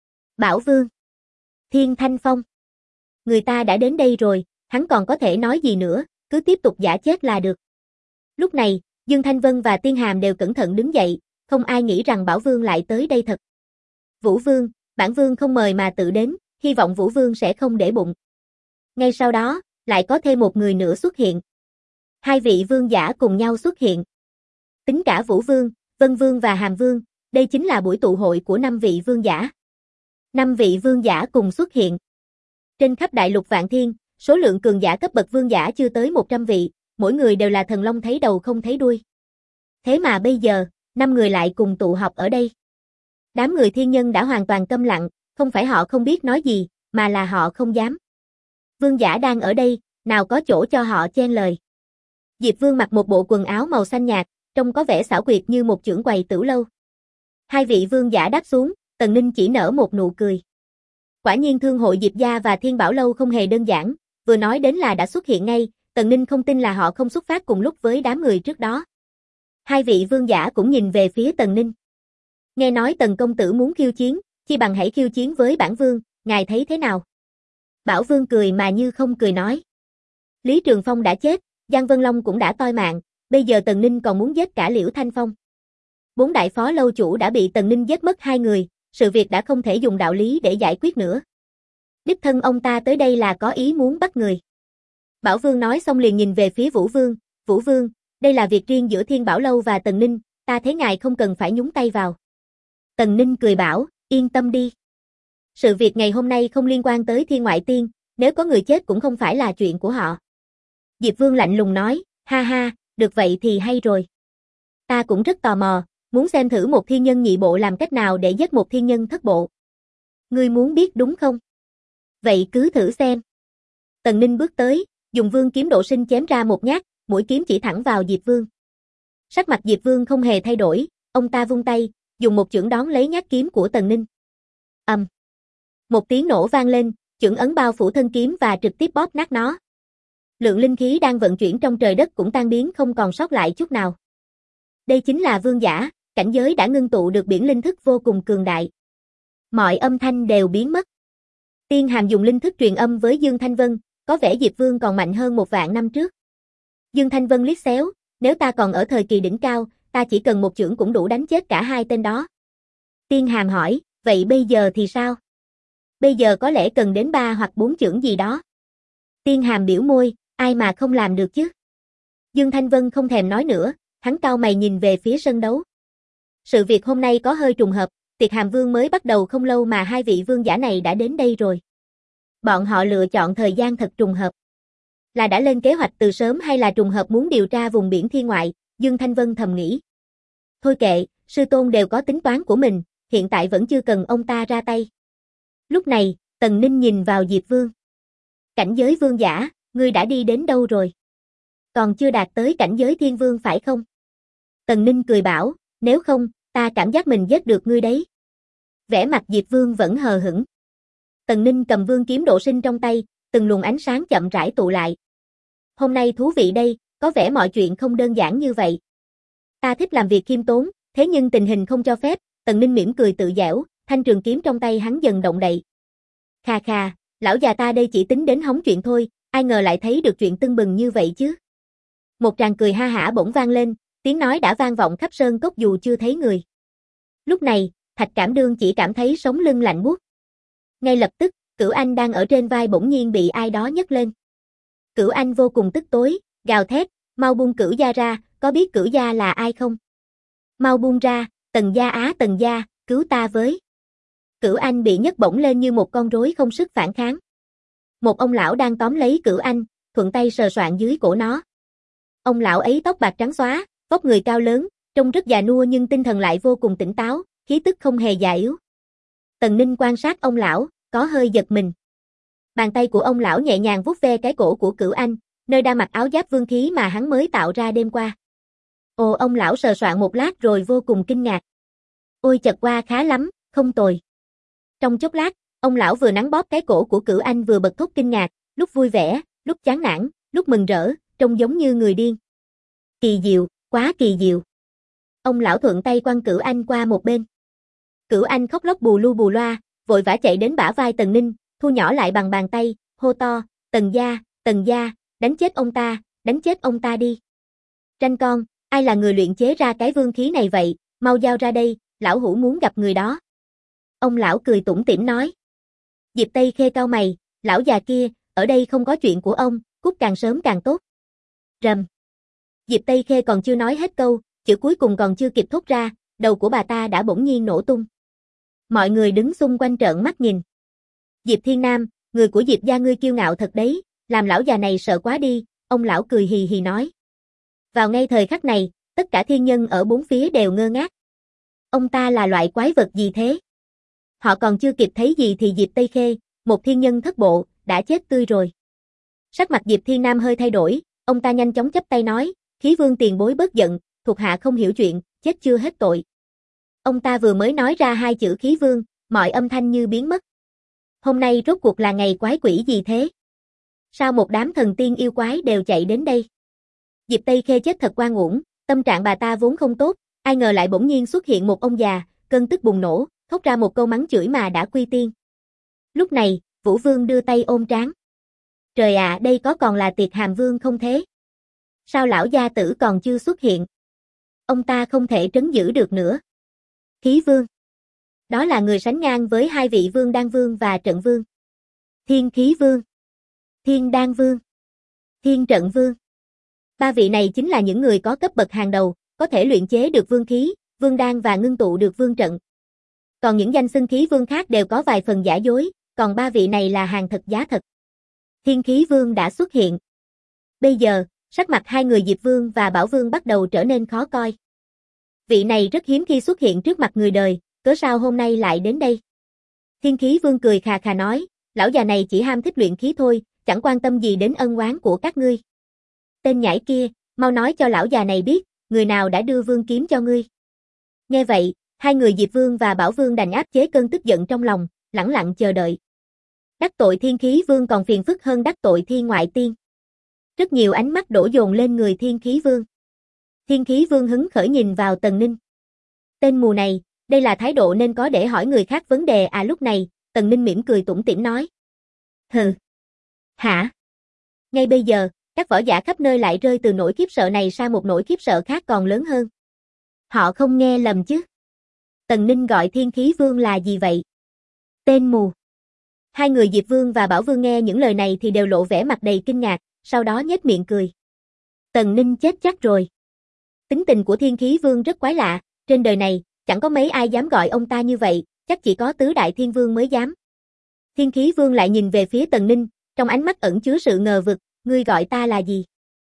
Bảo Vương, Thiên Thanh Phong. Người ta đã đến đây rồi, hắn còn có thể nói gì nữa, cứ tiếp tục giả chết là được. Lúc này, Dương Thanh Vân và Tiên Hàm đều cẩn thận đứng dậy, không ai nghĩ rằng Bảo Vương lại tới đây thật. Vũ Vương, bản Vương không mời mà tự đến, hy vọng Vũ Vương sẽ không để bụng. Ngay sau đó, lại có thêm một người nữa xuất hiện. Hai vị vương giả cùng nhau xuất hiện. Tính cả Vũ Vương, Vân Vương và Hàm Vương, đây chính là buổi tụ hội của 5 vị vương giả. 5 vị vương giả cùng xuất hiện. Trên khắp đại lục Vạn Thiên, số lượng cường giả cấp bậc vương giả chưa tới 100 vị, mỗi người đều là thần long thấy đầu không thấy đuôi. Thế mà bây giờ, 5 người lại cùng tụ họp ở đây. Đám người thiên nhân đã hoàn toàn câm lặng, không phải họ không biết nói gì, mà là họ không dám. Vương giả đang ở đây, nào có chỗ cho họ chen lời. Diệp Vương mặc một bộ quần áo màu xanh nhạt, trông có vẻ xảo quyệt như một trưởng quầy tửu lâu. Hai vị vương giả đáp xuống, Tần Ninh chỉ nở một nụ cười. Quả nhiên Thương hội Diệp gia và Thiên Bảo Lâu không hề đơn giản, vừa nói đến là đã xuất hiện ngay, Tần Ninh không tin là họ không xuất phát cùng lúc với đám người trước đó. Hai vị vương giả cũng nhìn về phía Tần Ninh. Nghe nói Tần công tử muốn khiêu chiến, chi bằng hãy khiêu chiến với bản vương, ngài thấy thế nào? Bảo Vương cười mà như không cười nói. Lý Trường Phong đã chết, Giang Vân Long cũng đã toi mạng, bây giờ Tần Ninh còn muốn giết cả Liễu Thanh Phong. 4 đại phó lâu chủ đã bị Tần Ninh giết mất 2 người, sự việc đã không thể dùng đạo lý để giải quyết nữa. Đích thân ông ta tới đây là có ý muốn bắt người. Bảo Vương nói xong liền nhìn về phía Vũ Vương, Vũ Vương, đây là việc riêng giữa Thiên Bảo Lâu và Tần Ninh, ta thấy ngài không cần phải nhúng tay vào. Tần Ninh cười bảo, yên tâm đi. Sự việc ngày hôm nay không liên quan tới Thiên Ngoại Tiên, nếu có người chết cũng không phải là chuyện của họ. Diệp Vương lạnh lùng nói, ha ha, được vậy thì hay rồi. Ta cũng rất tò mò, muốn xem thử một thiên nhân nhị bộ làm cách nào để giết một thiên nhân thất bộ. Ngươi muốn biết đúng không? Vậy cứ thử xem. Tần Ninh bước tới, dùng vương kiếm độ sinh chém ra một nhát, mũi kiếm chỉ thẳng vào Diệp Vương. Sắc mặt Diệp Vương không hề thay đổi, ông ta vung tay, dùng một chưởng đón lấy nhát kiếm của Tần Ninh. Một tiếng nổ vang lên, chưởng ấn bao phủ thân kiếm và trực tiếp bóp nát nó. Lượng linh khí đang vận chuyển trong trời đất cũng tan biến không còn sót lại chút nào. Đây chính là vương giả, cảnh giới đã ngưng tụ được biển linh thức vô cùng cường đại. Mọi âm thanh đều biến mất. Tiên Hàm dùng linh thức truyền âm với Dương Thanh Vân, có vẻ Diệp Vương còn mạnh hơn 1.000 năm trước. Dương Thanh Vân liếc xéo, nếu ta còn ở thời kỳ đỉnh cao, ta chỉ cần một chưởng cũng đủ đánh chết cả hai tên đó. Tiên Hàm hỏi, vậy bây giờ thì sao? Bây giờ có lẽ cần đến 3 hoặc 4 chưởng gì đó. Tiên Hàm biểu môi, ai mà không làm được chứ? Dương Thanh Vân không thèm nói nữa, hắn cau mày nhìn về phía sân đấu. Sự việc hôm nay có hơi trùng hợp, tiệc Hàm Vương mới bắt đầu không lâu mà hai vị vương giả này đã đến đây rồi. Bọn họ lựa chọn thời gian thật trùng hợp. Là đã lên kế hoạch từ sớm hay là trùng hợp muốn điều tra vùng biển thiên ngoại, Dương Thanh Vân thầm nghĩ. Thôi kệ, sư tôn đều có tính toán của mình, hiện tại vẫn chưa cần ông ta ra tay. Lúc này, Tần Ninh nhìn vào Diệp Vương. Cảnh giới vương giả, ngươi đã đi đến đâu rồi? Còn chưa đạt tới cảnh giới thiên vương phải không? Tần Ninh cười bảo, nếu không, ta cảm giác mình giết được ngươi đấy. Vẻ mặt Diệp Vương vẫn hờ hững. Tần Ninh cầm vương kiếm độ sinh trong tay, từng luồng ánh sáng chậm rãi tụ lại. Hôm nay thú vị đây, có vẻ mọi chuyện không đơn giản như vậy. Ta thích làm việc khiêm tốn, thế nhưng tình hình không cho phép, Tần Ninh mỉm cười tự giễu, thanh trường kiếm trong tay hắn dần động đậy. Khà khà, lão già ta đây chỉ tính đến hóng chuyện thôi, ai ngờ lại thấy được chuyện tưng bừng như vậy chứ. Một tràng cười ha hả bỗng vang lên, tiếng nói đã vang vọng khắp sơn cốc dù chưa thấy người. Lúc này, Thạch Cảm Đương chỉ cảm thấy sống lưng lạnh buốt. Ngay lập tức, Cửu Anh đang ở trên vai bỗng nhiên bị ai đó nhấc lên. Cửu Anh vô cùng tức tối, gào thét, mau buông Cửu gia ra, có biết Cửu gia là ai không? Mau buông ra, Tần gia á Tần gia, cứu ta với. Cửu Anh bị nhấc bổng lên như một con rối không sức phản kháng. Một ông lão đang tóm lấy Cửu Anh, thuận tay sờ soạng dưới cổ nó. Ông lão ấy tóc bạc trắng xóa, vóc người cao lớn, trông rất già nua nhưng tinh thần lại vô cùng tỉnh táo, khí tức không hề già yếu. Tần Ninh quan sát ông lão, có hơi giật mình. Bàn tay của ông lão nhẹ nhàng vuốt ve cái cổ của Cửu Anh, nơi đang mặc áo giáp vương khí mà hắn mới tạo ra đêm qua. Ồ, ông lão sờ soạng một lát rồi vô cùng kinh ngạc. Ôi chật qua khá lắm, không tồi. Trong chốc lát, ông lão vừa nắn bóp cái cổ của Cửu Anh vừa bật thốt kinh ngạc, lúc vui vẻ, lúc chán nản, lúc mừng rỡ, trông giống như người điên. Kỳ diệu, quá kỳ diệu. Ông lão thuận tay quăng Cửu Anh qua một bên. Cửu Anh khóc lóc bù lu bù loa, vội vã chạy đến bả vai Tần Ninh, thu nhỏ lại bằng bàn tay, hô to, Tần gia, đánh chết ông ta đi. Tranh con, ai là người luyện chế ra cái vương khí này vậy, mau giao ra đây, lão hủ muốn gặp người đó. Ông lão cười tủm tỉm nói. Diệp Tây Khê cau mày, lão già kia, ở đây không có chuyện của ông, cút càng sớm càng tốt. Rầm. Diệp Tây Khê còn chưa nói hết câu, chữ cuối cùng còn chưa kịp thốt ra, đầu của bà ta đã bỗng nhiên nổ tung. Mọi người đứng xung quanh trợn mắt nhìn. Diệp Thiên Nam, người của Diệp gia ngươi kiêu ngạo thật đấy, làm lão già này sợ quá đi, ông lão cười hì hì nói. Vào ngay thời khắc này, tất cả thiên nhân ở bốn phía đều ngơ ngác. Ông ta là loại quái vật gì thế? Họ còn chưa kịp thấy gì thì Diệp Tây Khê, một thiên nhân thất bộ, đã chết tươi rồi. Sắc mặt Diệp Thiên Nam hơi thay đổi, ông ta nhanh chóng chắp tay nói, Khí Vương tiền bối bớt giận, thuộc hạ không hiểu chuyện, chết chưa hết tội. Ông ta vừa mới nói ra hai chữ Khí Vương, mọi âm thanh như biến mất. Hôm nay rốt cuộc là ngày quái quỷ gì thế? Sao một đám thần tiên yêu quái đều chạy đến đây? Diệp Tây Khê chết thật oan uổng, tâm trạng bà ta vốn không tốt, ai ngờ lại bỗng nhiên xuất hiện một ông già, cơn tức bùng nổ, thốt ra một câu mắng chửi mà đã quy tiên. Lúc này, Vũ Vương đưa tay ôm trán. Trời ạ, đây có còn là tiệc Hàm Vương không thế? Sao lão gia tử còn chưa xuất hiện? Ông ta không thể trấn giữ được nữa. Khí Vương. Đó là người sánh ngang với hai vị Vương Đan Vương và Trận Vương. Thiên Khí Vương, Thiên Đan Vương, Thiên Trận Vương. Ba vị này chính là những người có cấp bậc hàng đầu, có thể luyện chế được vương khí, vương đan và ngưng tụ được vương trận. Còn những danh xưng khí vương khác đều có vài phần giả dối, còn ba vị này là hàng thật giá thật. Thiên Khí Vương đã xuất hiện. Bây giờ, sắc mặt hai người Diệp Vương và Bảo Vương bắt đầu trở nên khó coi. Vị này rất hiếm khi xuất hiện trước mặt người đời, cớ sao hôm nay lại đến đây? Thiên Khí Vương cười khà khà nói, lão già này chỉ ham thích luyện khí thôi, chẳng quan tâm gì đến ân oán của các ngươi. Tên nhãi kia, mau nói cho lão già này biết, người nào đã đưa vương kiếm cho ngươi. Nghe vậy, hai người Diệp Vương và Bảo Vương đành áp chế cơn tức giận trong lòng, lẳng lặng chờ đợi. Đắc tội Thiên Khí Vương còn phiền phức hơn đắc tội Thiên Ngoại Tiên. Rất nhiều ánh mắt đổ dồn lên người Thiên Khí Vương. Thiên Khí Vương hứng khởi nhìn vào Tần Ninh. Tên mù này, đây là thái độ nên có để hỏi người khác vấn đề à? Lúc này, Tần Ninh mỉm cười tủm tỉm nói. Hừ. Hả? Ngay bây giờ, các võ giả khắp nơi lại rơi từ nỗi khiếp sợ này sang một nỗi khiếp sợ khác còn lớn hơn. Họ không nghe lầm chứ? Tần Ninh gọi Thiên Khí Vương là gì vậy? Tên mù. Hai người Diệp Vương và Bảo Vương nghe những lời này thì đều lộ vẻ mặt đầy kinh ngạc, sau đó nhếch miệng cười. Tần Ninh chết chắc rồi. Tính tình của Thiên Khí Vương rất quái lạ, trên đời này, chẳng có mấy ai dám gọi ông ta như vậy, chắc chỉ có Tứ Đại Thiên Vương mới dám. Thiên Khí Vương lại nhìn về phía Tần Ninh, trong ánh mắt ẩn chứa sự ngờ vực, ngươi gọi ta là gì?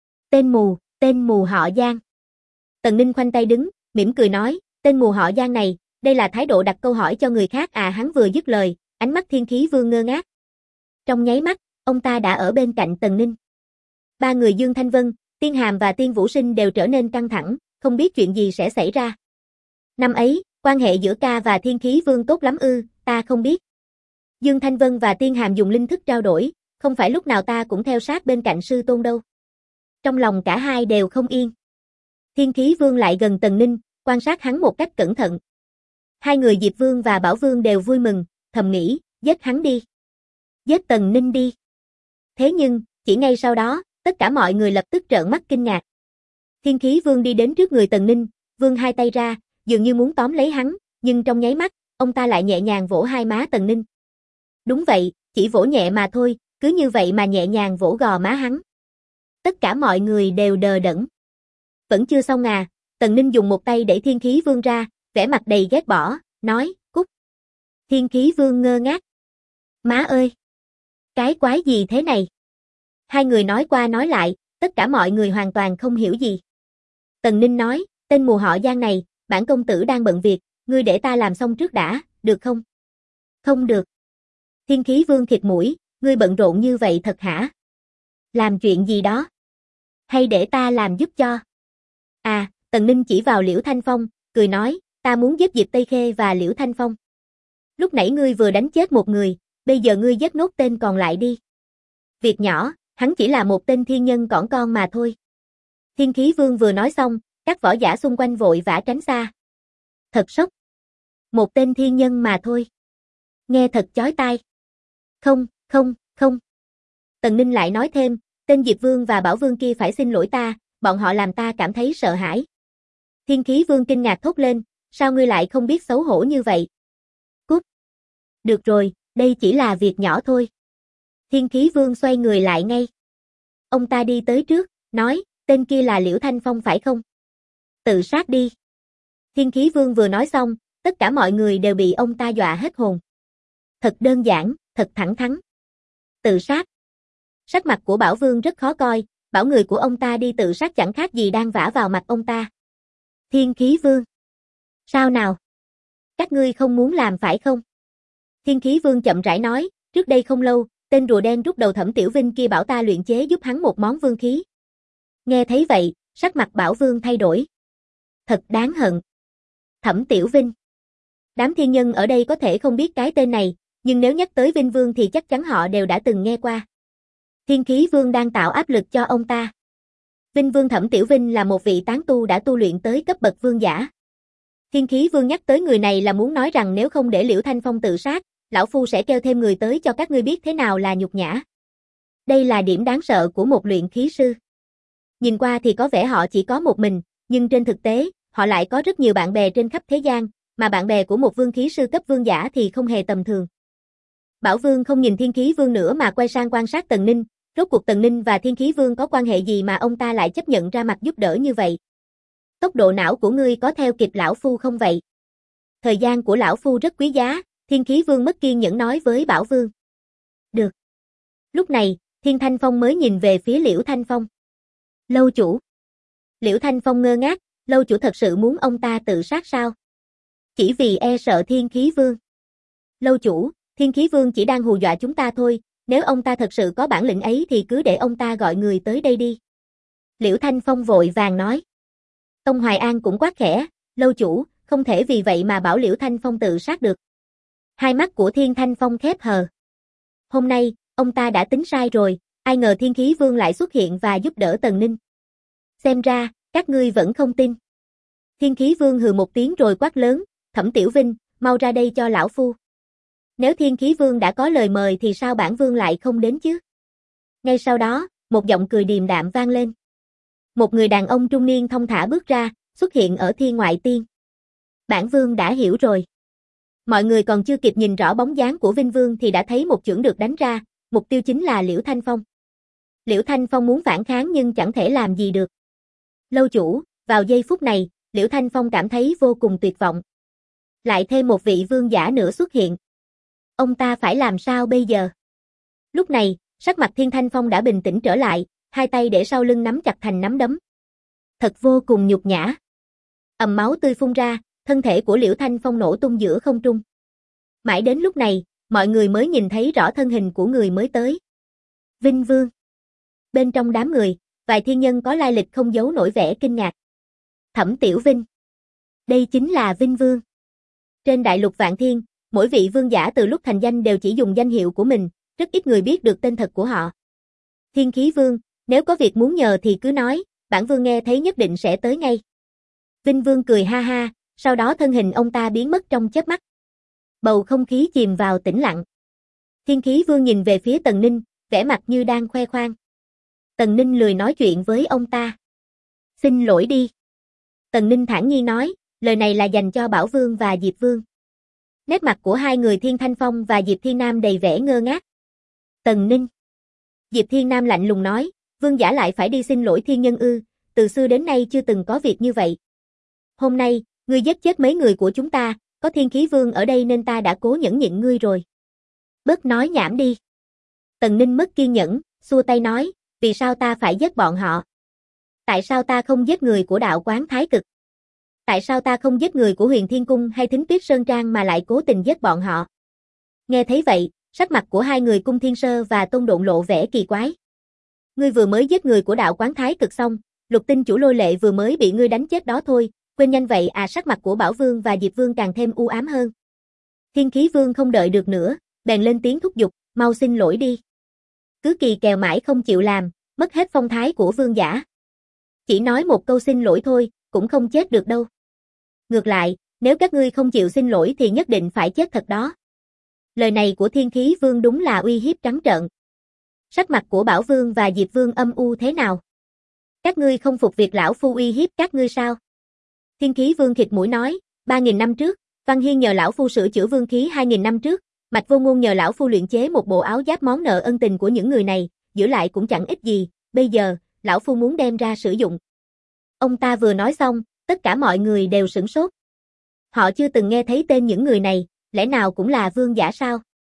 Tên mù họ Giang. Tần Ninh khoanh tay đứng, mỉm cười nói, tên mù họ Giang này, đây là thái độ đặt câu hỏi cho người khác à? Hắn vừa dứt lời, ánh mắt Thiên Khí Vương ngơ ngác. Trong nháy mắt, ông ta đã ở bên cạnh Tần Ninh. Ba người Dương Thanh Vân, Tiên Hàm và Tiên Vũ Sinh đều trở nên căng thẳng, không biết chuyện gì sẽ xảy ra. Năm ấy, quan hệ giữa ca và Thiên Khí Vương tốt lắm ư? Ta không biết. Dương Thanh Vân và Tiên Hàm dùng linh thức trao đổi, không phải lúc nào ta cũng theo sát bên cạnh sư tôn đâu. Trong lòng cả hai đều không yên. Thiên Khí Vương lại gần Tần Ninh, quan sát hắn một cách cẩn thận. Hai người Diệp Vương và Bảo Vương đều vui mừng, thầm nghĩ, giết hắn đi. Giết Tần Ninh đi. Thế nhưng, chỉ ngay sau đó, tất cả mọi người lập tức trợn mắt kinh ngạc. Thiên Khí Vương đi đến trước người Tần Ninh, vươn hai tay ra, dường như muốn tóm lấy hắn, nhưng trong nháy mắt, ông ta lại nhẹ nhàng vỗ hai má Tần Ninh. Đúng vậy, chỉ vỗ nhẹ mà thôi, cứ như vậy mà nhẹ nhàng vỗ gò má hắn. Tất cả mọi người đều đờ đẫn. Vẫn chưa xong à, Tần Ninh dùng một tay đẩy Thiên Khí Vương ra, vẻ mặt đầy ghét bỏ, nói, cút. Thiên Khí Vương ngơ ngác. Má ơi! Cái quái gì thế này? Hai người nói qua nói lại, tất cả mọi người hoàn toàn không hiểu gì. Tần Ninh nói, tên mù họ Giang này, bản công tử đang bận việc, ngươi để ta làm xong trước đã, được không? Không được. Thiên Khí Vương khịt mũi, ngươi bận rộn như vậy thật hả? Làm chuyện gì đó? Hay để ta làm giúp cho? À, Tần Ninh chỉ vào Liễu Thanh Phong, cười nói, ta muốn giết Diệp Tây Khê và Liễu Thanh Phong. Lúc nãy ngươi vừa đánh chết một người, bây giờ ngươi giết nốt tên còn lại đi. Việc nhỏ, hắn chỉ là một tên thiên nhân cỏn con mà thôi. Thiên Khí Vương vừa nói xong, các võ giả xung quanh vội vã tránh xa. Thật sốc. Một tên thiên nhân mà thôi. Nghe thật chói tai. Không. Tần Ninh lại nói thêm, tên Diệp Vương và Bảo Vương kia phải xin lỗi ta, bọn họ làm ta cảm thấy sợ hãi. Thiên Khí Vương kinh ngạc thốt lên, sao ngươi lại không biết xấu hổ như vậy? Cút. Được rồi, đây chỉ là việc nhỏ thôi. Thiên Khí Vương xoay người lại ngay. Ông ta đi tới trước, nói, tên kia là Liễu Thanh Phong phải không? Tự sát đi. Thiên Khí Vương vừa nói xong, tất cả mọi người đều bị ông ta dọa hết hồn. Thật đơn giản, thật thẳng thắn. Tự sát. Sắc mặt của Bảo Vương rất khó coi, bảo người của ông ta đi tự sát chẳng khác gì đang vả vào mặt ông ta. Thiên Khí Vương. Sao nào? Các ngươi không muốn làm phải không? Thiên Khí Vương chậm rãi nói, trước đây không lâu, tên rùa đen rút đầu Thẩm Tiểu Vinh kia bảo ta luyện chế giúp hắn một món vương khí. Nghe thấy vậy, sắc mặt Bảo Vương thay đổi. Thật đáng hận. Thẩm Tiểu Vinh. Đám thiên nhân ở đây có thể không biết cái tên này, nhưng nếu nhắc tới Vinh Vương thì chắc chắn họ đều đã từng nghe qua. Thiên Khí Vương đang tạo áp lực cho ông ta. Vinh Vương Thẩm Tiểu Vinh là một vị tán tu đã tu luyện tới cấp bậc vương giả. Thiên Khí Vương nhắc tới người này là muốn nói rằng nếu không để Liễu Thanh Phong tự sát, lão phu sẽ kêu thêm người tới cho các ngươi biết thế nào là nhục nhã. Đây là điểm đáng sợ của một luyện khí sư. Nhìn qua thì có vẻ họ chỉ có một mình, nhưng trên thực tế, họ lại có rất nhiều bạn bè trên khắp thế gian, mà bạn bè của một vương khí sư cấp vương giả thì không hề tầm thường. Bảo Vương không nhìn Thiên Khí Vương nữa mà quay sang quan sát Tần Ninh, rốt cuộc Tần Ninh và Thiên Khí Vương có quan hệ gì mà ông ta lại chấp nhận ra mặt giúp đỡ như vậy? Tốc độ não của ngươi có theo kịp lão phu không vậy? Thời gian của lão phu rất quý giá, Thiên Khí Vương mất kiên nhẫn nói với Bảo Vương. Được. Lúc này, Thiên Thanh Phong mới nhìn về phía Liễu Thanh Phong. Lâu chủ. Liễu Thanh Phong ngơ ngác, lâu chủ thật sự muốn ông ta tự sát sao? Chỉ vì e sợ Thiên Khí Vương. Lâu chủ, Thiên Khí Vương chỉ đang hù dọa chúng ta thôi, nếu ông ta thật sự có bản lĩnh ấy thì cứ để ông ta gọi người tới đây đi. Liễu Thanh Phong vội vàng nói. Tông Hoài An cũng quát khẽ, lâu chủ, không thể vì vậy mà bảo Liễu Thanh Phong tự sát được. Hai mắt của Thiên Thanh Phong khép hờ. Hôm nay, ông ta đã tính sai rồi, ai ngờ Thiên Khí Vương lại xuất hiện và giúp đỡ Tần Ninh. Xem ra, Các ngươi vẫn không tin. Thiên Khí Vương hừ một tiếng rồi quát lớn, Thẩm Tiểu Vinh, mau ra đây cho lão phu. Nếu Thiên Khí Vương đã có lời mời thì sao bản vương lại không đến chứ? Ngay sau đó, một giọng cười điềm đạm vang lên. Một người đàn ông trung niên thong thả bước ra, xuất hiện ở Thiên Ngoại Tiên. Bản vương đã hiểu rồi. Mọi người còn chưa kịp nhìn rõ bóng dáng của Vinh Vương thì đã thấy một chưởng được đánh ra, mục tiêu chính là Liễu Thanh Phong. Liễu Thanh Phong muốn phản kháng nhưng chẳng thể làm gì được. Lâu chủ, vào giây phút này, Liễu Thanh Phong cảm thấy vô cùng tuyệt vọng. Lại thêm một vị vương giả nữa xuất hiện. Ông ta phải làm sao bây giờ? Lúc này, sắc mặt Thiên Thanh Phong đã bình tĩnh trở lại, hai tay để sau lưng nắm chặt thành nắm đấm. Thật vô cùng nhục nhã. Ầm máu tươi phun ra, thân thể của Liễu Thanh Phong nổ tung giữa không trung. Mãi đến lúc này, mọi người mới nhìn thấy rõ thân hình của người mới tới. Vinh Vương. Bên trong đám người, vài thiên nhân có lai lịch không giấu nổi vẻ kinh ngạc. Thẩm Tiểu Vinh. Đây chính là Vinh Vương. Trên đại lục Vạn Thiên, mỗi vị vương giả từ lúc thành danh đều chỉ dùng danh hiệu của mình, rất ít người biết được tên thật của họ. Thiên Khí Vương, nếu có việc muốn nhờ thì cứ nói, bản vương nghe thấy nhất định sẽ tới ngay. Vinh Vương cười ha ha, sau đó thân hình ông ta biến mất trong chớp mắt. Bầu không khí chìm vào tĩnh lặng. Thiên Khí Vương nhìn về phía Tần Ninh, vẻ mặt như đang khoe khoang. Tần Ninh lười nói chuyện với ông ta. Xin lỗi đi. Tần Ninh thản nhiên nói, lời này là dành cho Bảo Vương và Diệp Vương. Nét mặt của hai người Thiên Thanh Phong và Diệp Thiên Nam đầy vẻ ngơ ngác. Tần Ninh. Diệp Thiên Nam lạnh lùng nói, vương giả lại phải đi xin lỗi thiên nhân ư, từ xưa đến nay chưa từng có việc như vậy. Hôm nay, ngươi giết chết mấy người của chúng ta, có Thiên Khí Vương ở đây nên ta đã cố nhẫn nhịn ngươi rồi. Bớt nói nhảm đi. Tần Ninh mất kiên nhẫn, xua tay nói, vì sao ta phải giết bọn họ? Tại sao ta không giết người của đạo quán Thái Cực? Tại sao ta không giết người của Huyền Thiên Cung hay Thính Tuyết Sơn Trang mà lại cố tình giết bọn họ? Nghe thấy vậy, sắc mặt của hai người Cung Thiên Sơ và Tôn Độn lộ vẻ kỳ quái. Ngươi vừa mới giết người của đạo quán Thái Cực xong, Lục Tinh chủ Lôi Lệ vừa mới bị ngươi đánh chết đó thôi, quên nhanh vậy à? Sắc mặt của Bảo Vương và Diệp Vương càng thêm u ám hơn. Thiên Khí Vương không đợi được nữa, bèn lên tiếng thúc giục, mau xin lỗi đi. Cứ kỳ kèo mãi không chịu làm, mất hết phong thái của vương giả. Chỉ nói một câu xin lỗi thôi, cũng không chết được đâu. Ngược lại, nếu các ngươi không chịu xin lỗi thì nhất định phải chết thật đó. Lời này của Thiên Khí Vương đúng là uy hiếp trắng trợn. Sắc mặt của Bảo Vương và Diệp Vương âm u thế nào? Các ngươi không phục việc lão phu uy hiếp các ngươi sao? Thiên Khí Vương khịt mũi nói, 3.000 năm trước, Văn Hiên nhờ lão phu sửa chữa vương khí 2.000 năm trước, Mạch Vô Ngôn nhờ lão phu luyện chế một bộ áo giáp món nợ ân tình của những người này, giữ lại cũng chẳng ích gì, bây giờ, lão phu muốn đem ra sử dụng. Ông ta vừa nói xong, tất cả mọi người đều sửng sốt. Họ chưa từng nghe thấy tên những người này, lẽ nào cũng là vương giả sao?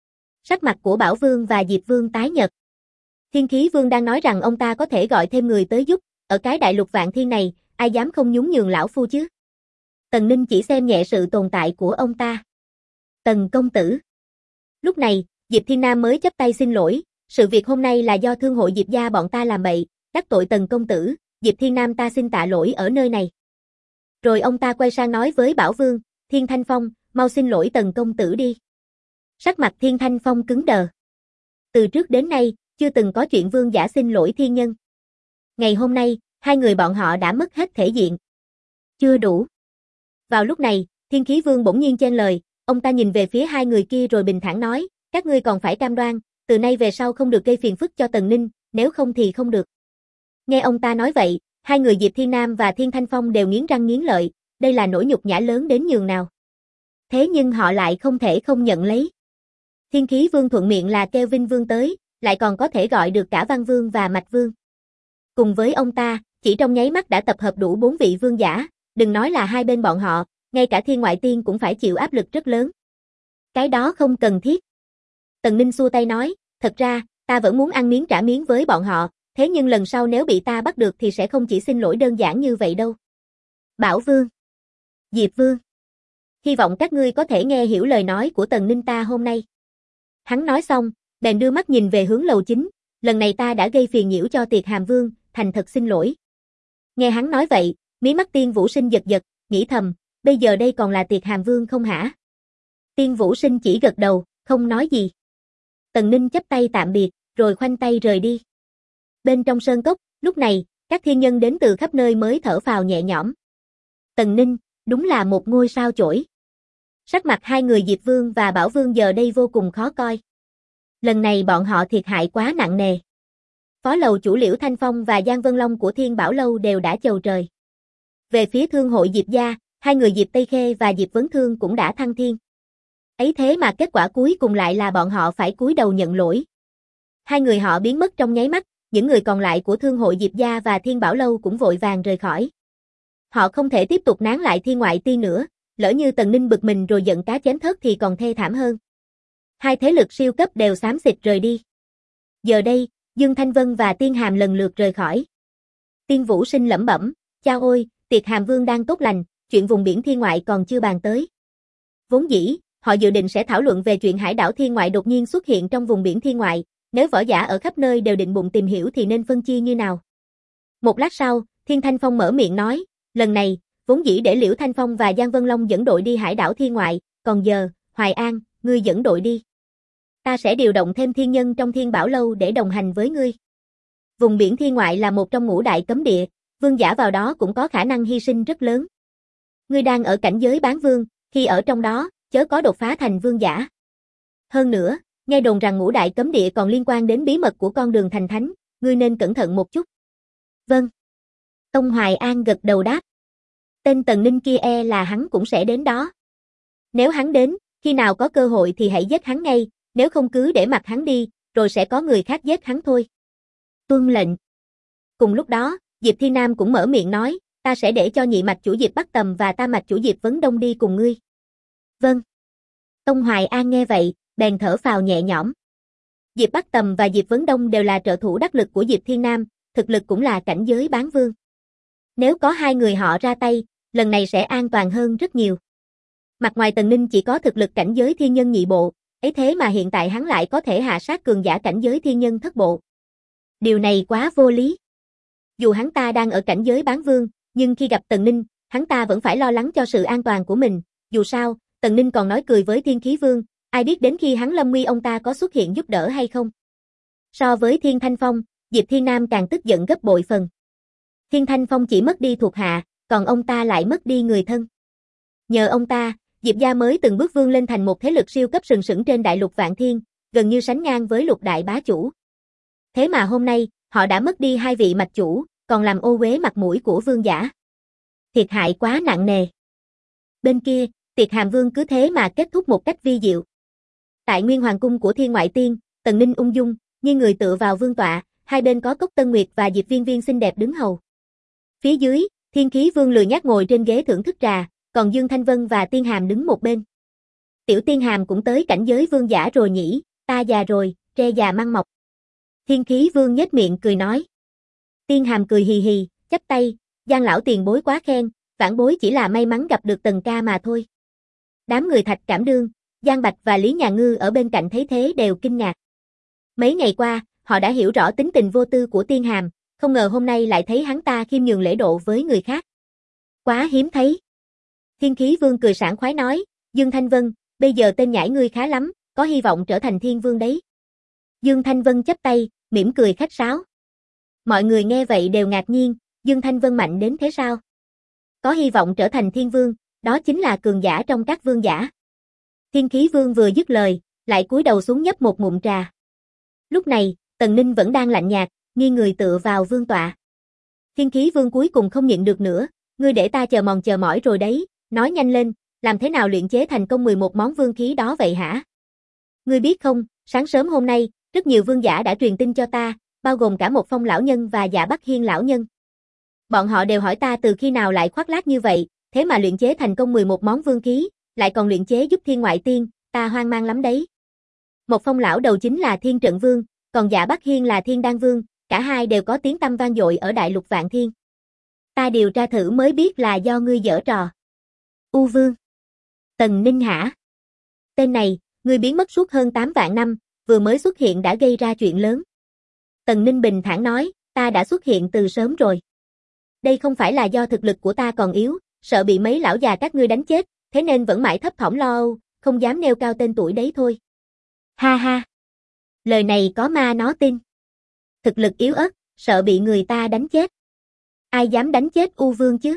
Sắc mặt của Bảo Vương và Diệp Vương tái nhợt. Thiên Khí Vương đang nói rằng ông ta có thể gọi thêm người tới giúp, ở cái đại lục Vạn Thiên này, ai dám không nhún nhường lão phu chứ? Tần Ninh chỉ xem nhẹ sự tồn tại của ông ta. Tần công tử. Lúc này, Diệp Thiên Nam mới chắp tay xin lỗi, sự việc hôm nay là do thương hội Diệp gia bọn ta làm bậy, đắc tội Tần công tử, Diệp Thiên Nam ta xin tạ lỗi ở nơi này. Rồi ông ta quay sang nói với Bảo Vương, Thiên Thanh Phong, mau xin lỗi Tần công tử đi. Sắc mặt Thiên Thanh Phong cứng đờ. Từ trước đến nay, chưa từng có chuyện vương giả xin lỗi thiên nhân. Ngày hôm nay, hai người bọn họ đã mất hết thể diện. Chưa đủ. Vào lúc này, Thiên Khí Vương bỗng nhiên chen lời, ông ta nhìn về phía hai người kia rồi bình thản nói, các ngươi còn phải cam đoan, từ nay về sau không được gây phiền phức cho Tần Ninh, nếu không thì không được. Nghe ông ta nói vậy, hai người Diệp Thiên Nam và Thiên Thanh Phong đều nghiến răng nghiến lợi, đây là nỗi nhục nhã lớn đến nhường nào. Thế nhưng họ lại không thể không nhận lấy. Thiên Khí Vương thuận miệng là kêu Vinh Vương tới, lại còn có thể gọi được cả Văn Vương và Mạch Vương. Cùng với ông ta, chỉ trong nháy mắt đã tập hợp đủ 4 vị vương giả, đừng nói là hai bên bọn họ, ngay cả Thiên Ngoại Tiên cũng phải chịu áp lực rất lớn. Cái đó không cần thiết. Tần Ninh xua tay nói, thật ra, ta vẫn muốn ăn miếng trả miếng với bọn họ, thế nhưng lần sau nếu bị ta bắt được thì sẽ không chỉ xin lỗi đơn giản như vậy đâu. Bảo Vương, Diệp Vương, hy vọng các ngươi có thể nghe hiểu lời nói của Tần Ninh ta hôm nay. Hắn nói xong, bèn đưa mắt nhìn về hướng lầu chính, lần này ta đã gây phiền nhiễu cho Tiệt Hàm Vương, thành thật xin lỗi. Nghe hắn nói vậy, mí mắt Tiên Vũ Sinh giật giật, nghĩ thầm, bây giờ đây còn là Tiệt Hàm Vương không hả? Tiên Vũ Sinh chỉ gật đầu, không nói gì. Tần Ninh chắp tay tạm biệt, rồi khoanh tay rời đi. Bên trong sơn cốc, lúc này, Các thiên nhân đến từ khắp nơi mới thở phào nhẹ nhõm. Tần Ninh, đúng là một ngôi sao chổi. Sắc mặt hai người Diệp Vương và Bảo Vương giờ đây vô cùng khó coi. Lần này bọn họ thiệt hại quá nặng nề. Phó lầu chủ Liễu Thanh Phong và Giang Vân Long của Thiên Bảo Lâu đều đã chầu trời. Về phía thương hội Diệp gia, hai người Diệp Tây Khê và Diệp Vấn Thương cũng đã thăng thiên. Ấy thế mà kết quả cuối cùng lại là bọn họ phải cúi đầu nhận lỗi. Hai người họ biến mất trong nháy mắt, những người còn lại của thương hội Diệp gia và Thiên Bảo Lâu cũng vội vàng rời khỏi. Họ không thể tiếp tục nán lại Thiên Ngoại Tiên nữa, lỡ như Tần Ninh bực mình rồi giận cá chém thớt thì còn thê thảm hơn. Hai thế lực siêu cấp đều xám xịt rời đi. Giờ đây, Dương Thanh Vân và Tiên Hàm lần lượt rời khỏi. Tiên Vũ Sinh lẩm bẩm, chao ôi, Tiệt Hàm Vương đang tốt lành, chuyện vùng biển Thiên Ngoại còn chưa bàn tới. Vốn dĩ, họ dự định sẽ thảo luận về chuyện hải đảo Thiên Ngoại đột nhiên xuất hiện trong vùng biển Thiên Ngoại, nếu võ giả ở khắp nơi đều định bụng tìm hiểu thì nên phân chia như nào. Một lát sau, Thiên Thanh Phong mở miệng nói, lần này, vốn dĩ để Liễu Thanh Phong và Giang Vân Long dẫn đội đi hải đảo Thiên Ngoại, còn giờ, Hoài An, ngươi dẫn đội đi. Ta sẽ điều động thêm thiên nhân trong Thiên Bảo Lâu để đồng hành với ngươi. Vùng biển Thiên Ngoại là một trong ngũ đại cấm địa, vương giả vào đó cũng có khả năng hy sinh rất lớn. Ngươi đang ở cảnh giới bán vương, khi ở trong đó, chớ có đột phá thành vương giả. Hơn nữa, nghe đồn rằng ngũ đại cấm địa còn liên quan đến bí mật của con đường thành thánh, ngươi nên cẩn thận một chút. Vâng. Tông Hoài An gật đầu đáp. Tên Tần Ninh kia là hắn cũng sẽ đến đó. Nếu hắn đến, khi nào có cơ hội thì hãy giết hắn ngay, nếu không cứ để mặc hắn đi, rồi sẽ có người khác giết hắn thôi. Tuân lệnh. Cùng lúc đó, Diệp Thiên Nam cũng mở miệng nói, ta sẽ để cho nhị mạch chủ Diệp Bắc Tầm và tam mạch chủ Diệp Vấn Đông đi cùng ngươi. Vâng. Tông Hoài An nghe vậy, bèn thở phào nhẹ nhõm. Diệp Bắc Tầm và Diệp Vấn Đông đều là trợ thủ đắc lực của Diệp Thiên Nam, thực lực cũng là cảnh giới bán vương. Nếu có hai người họ ra tay, lần này sẽ an toàn hơn rất nhiều. Mặt ngoài Tần Ninh chỉ có thực lực cảnh giới thiên nhân nhị bộ, ấy thế mà hiện tại hắn lại có thể hạ sát cường giả cảnh giới thiên nhân thất bộ. Điều này quá vô lý. Dù hắn ta đang ở cảnh giới bán vương, nhưng khi gặp Tần Ninh, hắn ta vẫn phải lo lắng cho sự an toàn của mình. Dù sao, Tần Ninh còn nói cười với Thiên Khí Vương, ai biết đến khi hắn lâm nguy ông ta có xuất hiện giúp đỡ hay không. So với Thiên Thanh Phong, Diệp Thiên Nam càng tức giận gấp bội phần. Thiên Thanh Phong chỉ mất đi thuộc hạ, còn ông ta lại mất đi người thân. Nhờ ông ta, Diệp gia mới từng bước vươn lên thành một thế lực siêu cấp sừng sững trên đại lục Vạn Thiên, gần như sánh ngang với lục đại bá chủ. Thế mà hôm nay, họ đã mất đi hai vị mạch chủ, còn làm ô uế mặt mũi của vương giả. Thiệt hại quá nặng nề. Bên kia, tiệc Hàm Vương cứ thế mà kết thúc một cách vi diệu. Tại Nguyên Hoàng cung của Thiên Ngoại Tiên, Tần Ninh ung dung, như người tựa vào vương tọa, hai bên có Cốc Tân Nguyệt và Diệp Viên Viên xinh đẹp đứng hầu. Phía dưới, Thiên Khí Vương lười nhác ngồi trên ghế thưởng thức trà, còn Dương Thanh Vân và Tiên Hàm đứng một bên. Tiểu Tiên Hàm cũng tới cảnh giới vương giả rồi nhỉ, ta già rồi, tre già măng mọc. Thiên Khí Vương nhếch miệng cười nói. Tiên Hàm cười hì hì, chắp tay, Giang lão tiền bối quá khen, vãn bối chỉ là may mắn gặp được Tần ca mà thôi. Đám người Thạch Cảm Đương, Giang Bạch và Lý Nhà Ngư ở bên cạnh thấy thế đều kinh ngạc. Mấy ngày qua, họ đã hiểu rõ tính tình vô tư của Tiên Hàm, không ngờ hôm nay lại thấy hắn ta khiêm nhường lễ độ với người khác. Quá hiếm thấy. Thiên Khí Vương cười sảng khoái nói, Dương Thanh Vân, bây giờ tên nhãi ngươi khá lắm, có hy vọng trở thành Thiên Vương đấy. Dương Thanh Vân chắp tay, mỉm cười khách sáo. Mọi người nghe vậy đều ngạc nhiên, Dương Thanh Vân mạnh đến thế sao? Có hy vọng trở thành Thiên Vương, đó chính là cường giả trong các vương giả. Thiên Khí Vương vừa dứt lời, lại cúi đầu xuống nhấp một ngụm trà. Lúc này, Tần Ninh vẫn đang lạnh nhạt, nghiêng người tựa vào vương tọa. Thiên Khí Vương cuối cùng không nhịn được nữa, ngươi để ta chờ mòn chờ mỏi rồi đấy, nói nhanh lên, làm thế nào luyện chế thành công 11 món vương khí đó vậy hả? Ngươi biết không, sáng sớm hôm nay, rất nhiều vương giả đã truyền tin cho ta, bao gồm cả một Phong lão nhân và Dạ Bắc Hiên lão nhân. Bọn họ đều hỏi ta từ khi nào lại khoác lác như vậy, thế mà luyện chế thành công 11 món vương khí, lại còn luyện chế giúp Thiên Ngoại Tiên, ta hoang mang lắm đấy. Một Phong lão đầu chính là Thiên Trận Vương, còn Dạ Bắc Hiên là Thiên Đan Vương, cả hai đều có tiếng tăm vang dội ở đại lục Vạn Thiên. Ta điều tra thử mới biết là do ngươi giở trò. U Vương. Tần Ninh hả? Tên này, ngươi biến mất suốt hơn 8 vạn năm, vừa mới xuất hiện đã gây ra chuyện lớn. Tần Ninh bình thản nói, ta đã xuất hiện từ sớm rồi. Đây không phải là do thực lực của ta còn yếu, sợ bị mấy lão già các ngươi đánh chết, thế nên vẫn mãi thấp thỏm lo âu, không dám nêu cao tên tuổi đấy thôi. Ha ha. Lời này có ma nó tin. Thực lực yếu ớt, sợ bị người ta đánh chết. Ai dám đánh chết U Vương chứ?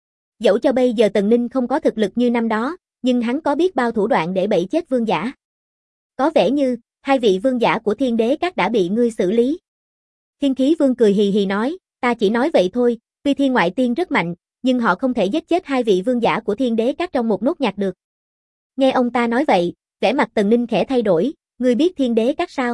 Dẫu cho bây giờ Tần Ninh không có thực lực như năm đó, nhưng hắn có biết bao thủ đoạn để bẫy chết vương giả. Có vẻ như, hai vị vương giả của Thiên Đế Các đã bị ngươi xử lý. Thiên Khí Vương cười hì hì nói, ta chỉ nói vậy thôi, tuy Thiên Ngoại Tiên rất mạnh, nhưng họ không thể giết chết hai vị vương giả của Thiên Đế Các trong một nốt nhạc được. Nghe ông ta nói vậy, vẻ mặt Tần Ninh khẽ thay đổi, ngươi biết Thiên Đế Các sao?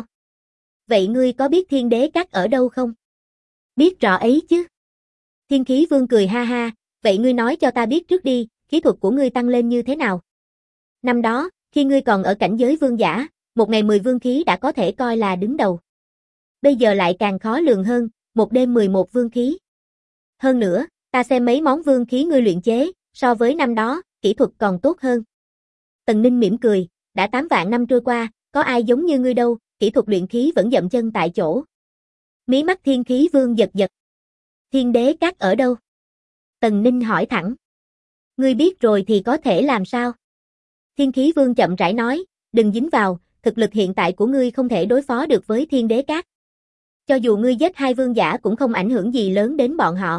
Vậy ngươi có biết Thiên Đế Các ở đâu không? Biết rõ ấy chứ. Thiên Khí Vương cười ha ha, vậy ngươi nói cho ta biết trước đi, khí thuật của ngươi tăng lên như thế nào? Năm đó, khi ngươi còn ở cảnh giới vương giả, một ngày 10 vương khí đã có thể coi là đứng đầu. Bây giờ lại càng khó lường hơn, một đêm 11 vương khí. Hơn nữa, ta xem mấy món vương khí ngươi luyện chế, so với năm đó, kỹ thuật còn tốt hơn. Tần Ninh mỉm cười, đã 8 vạn năm trôi qua, có ai giống như ngươi đâu, kỹ thuật luyện khí vẫn dậm chân tại chỗ. Mí mắt Thiên Khí Vương giật giật. Thiên Đế Các ở đâu? Tần Ninh hỏi thẳng. Ngươi biết rồi thì có thể làm sao? Thiên Khí Vương chậm rãi nói, đừng dính vào, thực lực hiện tại của ngươi không thể đối phó được với Thiên Đế Các. Cho dù ngươi giết hai vương giả cũng không ảnh hưởng gì lớn đến bọn họ.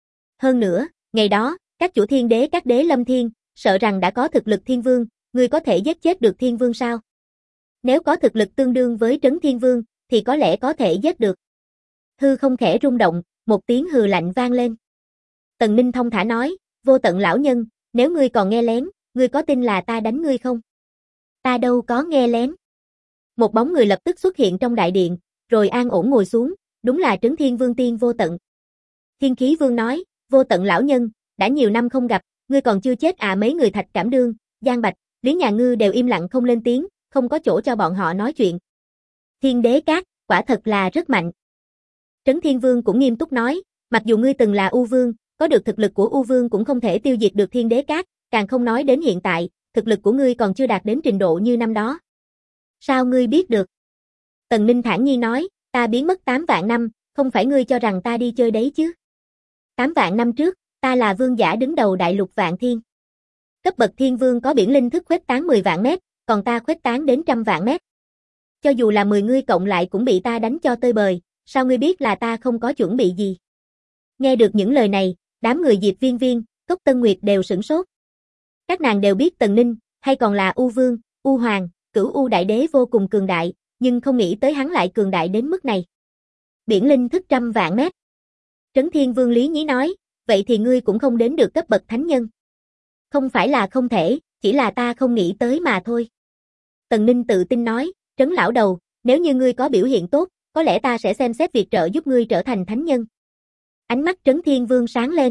Hơn nữa, ngày đó, các chủ Thiên Đế Các đế lâm thiên, sợ rằng đã có thực lực Thiên Vương, ngươi có thể giết chết được Thiên Vương sao? Nếu có thực lực tương đương với Trấn Thiên Vương, thì có lẽ có thể giết được. Hư không khẽ rung động, một tiếng hừ lạnh vang lên. Tần Ninh thông thả nói, Vô Tận lão nhân, nếu ngươi còn nghe lén, ngươi có tin là ta đánh ngươi không? Ta đâu có nghe lén. Một bóng người lập tức xuất hiện trong đại điện, rồi an ổn ngồi xuống, đúng là Trấn Thiên Vương Tiên Vô Tận. Thiên Khí Vương nói, Vô Tận lão nhân, đã nhiều năm không gặp, ngươi còn chưa chết à? Mấy người Thạch Cảm Đương, Giang Bạch, Lý Nhà Ngư đều im lặng không lên tiếng, không có chỗ cho bọn họ nói chuyện. Thiên Đế Các, quả thật là rất mạnh. Trấn Thiên Vương cũng nghiêm túc nói, mặc dù ngươi từng là U Vương, có được thực lực của U Vương cũng không thể tiêu diệt được Thiên Đế Các, càng không nói đến hiện tại, thực lực của ngươi còn chưa đạt đến trình độ như năm đó. Sao ngươi biết được? Tần Ninh thản nhiên nói, ta biến mất 8 vạn năm, không phải ngươi cho rằng ta đi chơi đấy chứ. 8 vạn năm trước, ta là vương giả đứng đầu đại lục Vạn Thiên. Cấp bậc Thiên Vương có biển linh thức khuếch tán 10 vạn mét, còn ta khuếch tán đến trăm vạn mét. Cho dù là 10 ngươi cộng lại cũng bị ta đánh cho tơi bời, sao ngươi biết là ta không có chuẩn bị gì? Nghe được những lời này, đám người Diệp Viên Viên, Cốc Tân Nguyệt đều sửng sốt. Các nàng đều biết Tần Ninh, hay còn là U Vương, U Hoàng, Cửu U Đại Đế vô cùng cường đại, nhưng không nghĩ tới hắn lại cường đại đến mức này. Biển linh thức trăm vạn mét. Trấn Thiên Vương Lý Nhí nói, vậy thì ngươi cũng không đến được cấp bậc thánh nhân. Không phải là không thể, chỉ là ta không nghĩ tới mà thôi. Tần Ninh tự tin nói, Trấn lão đầu, nếu như ngươi có biểu hiện tốt, có lẽ ta sẽ xem xét việc trợ giúp ngươi trở thành thánh nhân. Ánh mắt Trấn Thiên Vương sáng lên.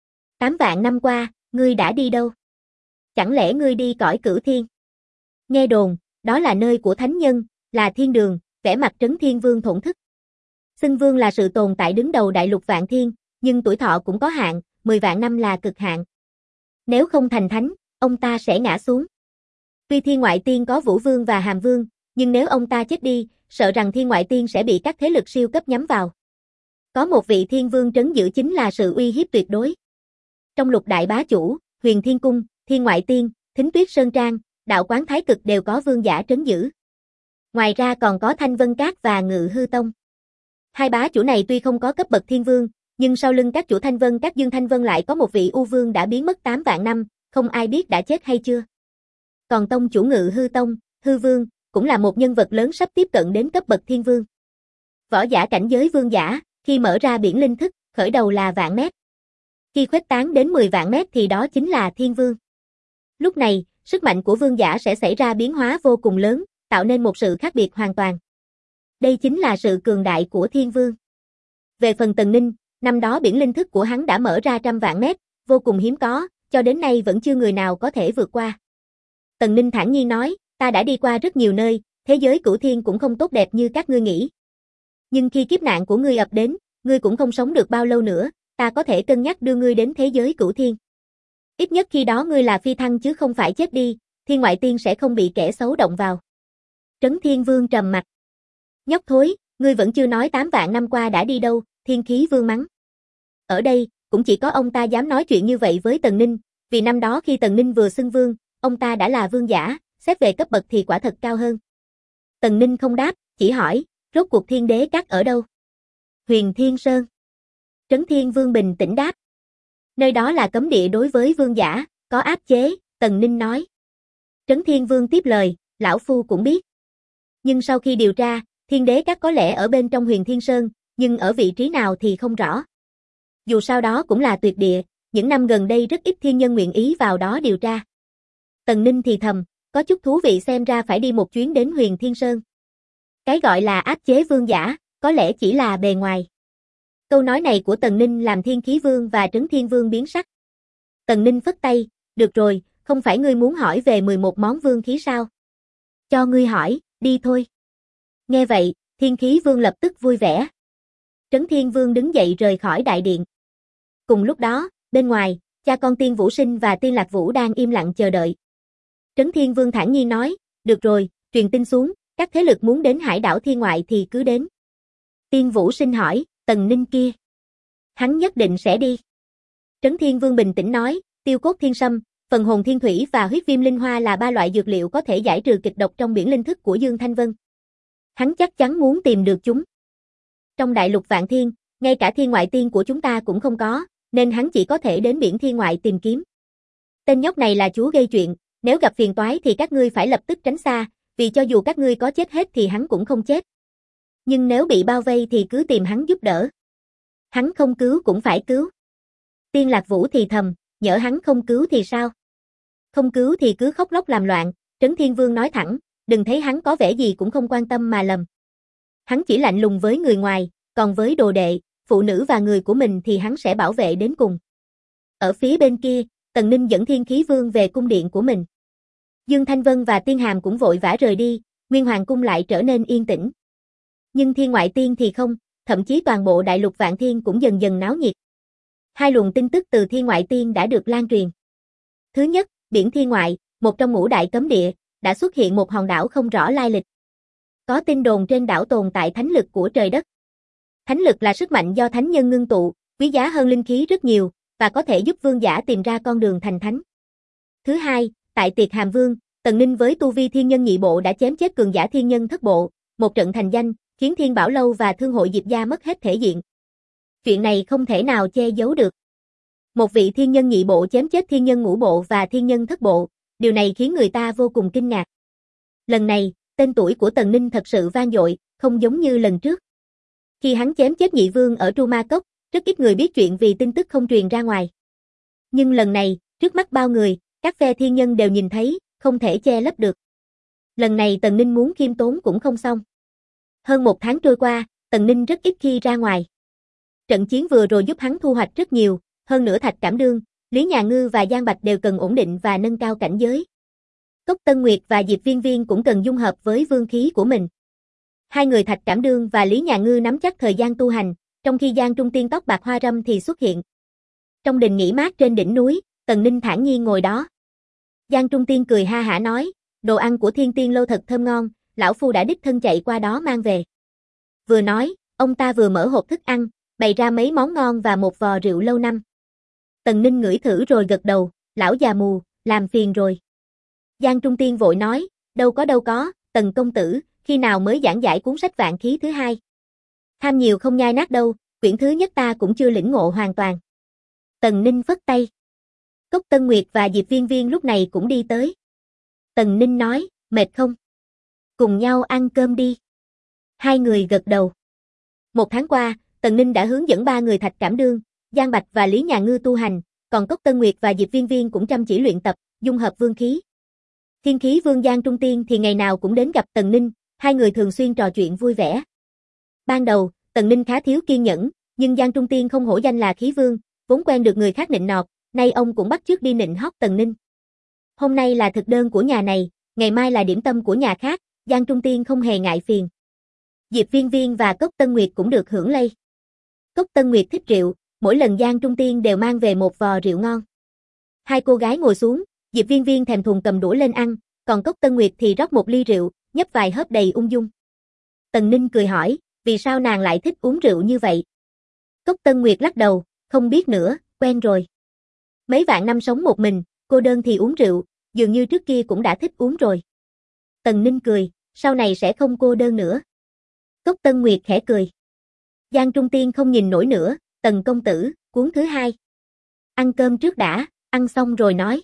8 vạn năm qua, ngươi đã đi đâu? Chẳng lẽ ngươi đi cõi Cửu Thiên? Nghe đồn, đó là nơi của thánh nhân, là thiên đường, vẻ mặt Trấn Thiên Vương thổn thức. Xưng vương là sự tồn tại đứng đầu đại lục Vạn Thiên, nhưng tuổi thọ cũng có hạn, 10 vạn năm là cực hạn. Nếu không thành thánh, ông ta sẽ ngã xuống. Tuy Thiên Ngoại Tiên có Vũ Vương và Hàm Vương, nhưng nếu ông ta chết đi, sợ rằng Thiên Ngoại Tiên sẽ bị các thế lực siêu cấp nhắm vào. Có một vị Thiên Vương trấn giữ chính là sự uy hiếp tuyệt đối. Trong Lục Đại Bá Chủ, Huyền Thiên Cung, Thiên Ngoại Tiên, Thính Tuyết Sơn Trang, Đạo Quán Thái Cực đều có vương giả trấn giữ. Ngoài ra còn có Thanh Vân Các và Ngự Hư Tông. Hai bá chủ này tuy không có cấp bậc Thiên Vương, nhưng sau lưng các chủ Thanh Vân Các Dương Thanh Vân lại có một vị U Vương đã biến mất 8 vạn năm, không ai biết đã chết hay chưa. Còn tông chủ Ngự Hư Tông, Hư Vương, cũng là một nhân vật lớn sắp tiếp cận đến cấp bậc Thiên Vương. Võ giả cảnh giới vương giả, khi mở ra biển linh thức, khởi đầu là vạn mét. Khi khuếch tán đến 10 vạn mét thì đó chính là Thiên Vương. Lúc này, sức mạnh của vương giả sẽ xảy ra biến hóa vô cùng lớn, tạo nên một sự khác biệt hoàn toàn. Đây chính là sự cường đại của Thiên Vương. Về phần Tần Ninh, năm đó biển linh thức của hắn đã mở ra trăm vạn mét, vô cùng hiếm có, cho đến nay vẫn chưa người nào có thể vượt qua. Tần Ninh thản nhiên nói, ta đã đi qua rất nhiều nơi, thế giới Cửu Thiên cũng không tốt đẹp như các ngươi nghĩ. Nhưng khi kiếp nạn của ngươi ập đến, ngươi cũng không sống được bao lâu nữa, ta có thể cân nhắc đưa ngươi đến thế giới Cửu Thiên. Ít nhất khi đó ngươi là phi thăng chứ không phải chết đi, Thiên Ngoại Tiên sẽ không bị kẻ xấu động vào. Trấn Thiên Vương trầm mặt. Nhóc thối, ngươi vẫn chưa nói 8 vạn năm qua đã đi đâu, Thiên Khí Vương mắng. Ở đây, cũng chỉ có ông ta dám nói chuyện như vậy với Tần Ninh, vì năm đó khi Tần Ninh vừa xưng vương, ông ta đã là vương giả, xét về cấp bậc thì quả thật cao hơn. Tần Ninh không đáp, chỉ hỏi, rốt cuộc Thiên Đế Các ở đâu? Huyền Thiên Sơn. Trấn Thiên Vương bình tĩnh đáp. Nơi đó là cấm địa đối với vương giả, có áp chế, Tần Ninh nói. Trấn Thiên Vương tiếp lời, lão phu cũng biết. Nhưng sau khi điều tra, Thiên Đế Các có lẽ ở bên trong Huyền Thiên Sơn, nhưng ở vị trí nào thì không rõ. Dù sao đó cũng là tuyệt địa, những năm gần đây rất ít thiên nhân nguyện ý vào đó điều tra. Tần Ninh thì thầm, có chút thú vị, xem ra phải đi một chuyến đến Huyền Thiên Sơn. Cái gọi là áp chế vương giả, có lẽ chỉ là bề ngoài. Câu nói này của Tần Ninh làm Thiên Khí Vương và Trấn Thiên Vương biến sắc. Tần Ninh phất tay, được rồi, không phải ngươi muốn hỏi về 11 món vương khí sao? Cho ngươi hỏi, đi thôi. Nghe vậy, Thiên Khí Vương lập tức vui vẻ. Trấn Thiên Vương đứng dậy rời khỏi đại điện. Cùng lúc đó, bên ngoài, cha con Tiên Vũ Sinh và Tiên Lạc Vũ đang im lặng chờ đợi. Trấn Thiên Vương thản nhiên nói, được rồi, truyền tin xuống, các thế lực muốn đến hải đảo Thiên Ngoại thì cứ đến. Tiên Vũ Sinh hỏi, Tần Ninh kia. Hắn nhất định sẽ đi. Trấn Thiên Vương bình tĩnh nói, tiêu cốt thiên sâm, phần hồn thiên thủy và huyết viêm linh hoa là 3 loại dược liệu có thể giải trừ kịch độc trong biển linh thức của Dương Thanh Vân. Hắn chắc chắn muốn tìm được chúng. Trong đại lục Vạn Thiên, ngay cả thiên ngoại tiên của chúng ta cũng không có, nên hắn chỉ có thể đến biển thiên ngoại tìm kiếm. Tên nhóc này là chúa gây chuyện, nếu gặp phiền toái thì các ngươi phải lập tức tránh xa, vì cho dù các ngươi có chết hết thì hắn cũng không chết. Nhưng nếu bị bao vây thì cứ tìm hắn giúp đỡ. Hắn không cứu cũng phải cứu. Tiên Lạc Vũ thì thầm, nhỡ hắn không cứu thì sao? Không cứu thì cứ khóc lóc làm loạn, Trấn Thiên Vương nói thẳng, đừng thấy hắn có vẻ gì cũng không quan tâm mà lầm. Hắn chỉ lạnh lùng với người ngoài, còn với đồ đệ, phụ nữ và người của mình thì hắn sẽ bảo vệ đến cùng. Ở phía bên kia, Tần Ninh dẫn Thiên Khí Vương về cung điện của mình. Dương Thanh Vân và Tiên Hàm cũng vội vã rời đi, Nguyên Hoàng cung lại trở nên yên tĩnh. Nhưng thiên ngoại tiên thì không, thậm chí toàn bộ đại lục Vạn Thiên cũng dần dần náo nhiệt. Hai luồng tin tức từ thiên ngoại tiên đã được lan truyền. Thứ nhất, biển thiên ngoại, một trong ngũ đại cấm địa, đã xuất hiện một hòn đảo không rõ lai lịch. Có tin đồn trên đảo tồn tại thánh lực của trời đất. Thánh lực là sức mạnh do thánh nhân ngưng tụ, quý giá hơn linh khí rất nhiều, và có thể giúp vương giả tìm ra con đường thành thánh. Thứ hai, tại Tiệt Hàm Vương, Tần Ninh với tu vi thiên nhân nhị bộ đã chém chết cường giả thiên nhân thất bộ, một trận thành danh, khiến Thiên Bảo Lâu và Thương hội Diệp Gia mất hết thể diện. Chuyện này không thể nào che giấu được. Một vị thiên nhân nhị bộ chém chết thiên nhân ngũ bộ và thiên nhân thất bộ, điều này khiến người ta vô cùng kinh ngạc. Lần này, tên tuổi của Tần Ninh thật sự vang dội, không giống như lần trước. Khi hắn chém chết nhị vương ở Tru Ma Cốc, rất ít người biết chuyện vì tin tức không truyền ra ngoài. Nhưng lần này, trước mắt bao người, các phe thiên nhân đều nhìn thấy, không thể che lấp được. Lần này Tần Ninh muốn khiêm tốn cũng không xong. Hơn 1 tháng trôi qua, Tần Ninh rất ít khi ra ngoài. Trận chiến vừa rồi giúp hắn thu hoạch rất nhiều, hơn nữa Thạch Cảm Đương, Lý Nhà Ngư và Giang Bạch đều cần ổn định và nâng cao cảnh giới. Cốc Tân Nguyệt và Diệp Viên Viên cũng cần dung hợp với vương khí của mình. Hai người Thạch Cảm Đương và Lý Nhà Ngư nắm chắc thời gian tu hành, trong khi Giang Trung Tiên tóc bạc hoa râm thì xuất hiện. Trong đình nghỉ mát trên đỉnh núi, Tần Ninh thản nhiên ngồi đó. Giang Trung Tiên cười ha hả nói, đồ ăn của Thiên Tiên Lâu thật thơm ngon, lão phu đã đích thân chạy qua đó mang về. Vừa nói, ông ta vừa mở hộp thức ăn, bày ra mấy món ngon và một vò rượu lâu năm. Tần Ninh ngửi thử rồi gật đầu, lão già mù, làm phiền rồi. Giang Trung Tiên vội nói, đâu có, Tần công tử, khi nào mới giảng giải cuốn sách vạn khí thứ 2? Tham nhiều không nhai nát đâu, quyển thứ nhất ta cũng chưa lĩnh ngộ hoàn toàn. Tần Ninh phất tay. Cốc Tân Nguyệt và Diệp Viên Viên lúc này cũng đi tới. Tần Ninh nói, mệt không? Cùng nhau ăn cơm đi. Hai người gật đầu. 1 tháng qua, Tần Ninh đã hướng dẫn 3 người Thạch Cảm Đương, Giang Bạch và Lý Nhà Ngư tu hành, còn Cốc Tân Nguyệt và Diệp Viên Viên cũng chăm chỉ luyện tập, dung hợp vương khí. Thiên Khí Vương Giang Trung Tiên thì ngày nào cũng đến gặp Tần Ninh, hai người thường xuyên trò chuyện vui vẻ. Ban đầu, Tần Ninh khá thiếu kiên nhẫn, nhưng Giang Trung Tiên không hổ danh là khí vương, vốn quen được người khác nịnh nọt, nay ông cũng bắt chước đi nịnh hót Tần Ninh. Hôm nay là thực đơn của nhà này, ngày mai là điểm tâm của nhà khác, Giang Trung Tiên không hề ngại phiền. Diệp Viên Viên và Cốc Tân Nguyệt cũng được hưởng lây. Cốc Tân Nguyệt thích rượu, mỗi lần Giang Trung Tiên đều mang về một vò rượu ngon. Hai cô gái ngồi xuống, Diệp Viên Viên thèm thuồng cầm đũa lên ăn, còn Cốc Tân Nguyệt thì rót một ly rượu, nhấp vài hớp đầy ung dung. Tần Ninh cười hỏi, vì sao nàng lại thích uống rượu như vậy? Cốc Tân Nguyệt lắc đầu, không biết nữa, quen rồi. Mấy vạn năm sống một mình, cô đơn thì uống rượu, dường như trước kia cũng đã thích uống rồi. Tần Ninh cười, sau này sẽ không cô đơn nữa. Cốc Tân Nguyệt khẽ cười. Giang Trung Tiên không nhìn nổi nữa, Tần công tử, cuốn thứ hai. Ăn cơm trước đã, ăn xong rồi nói.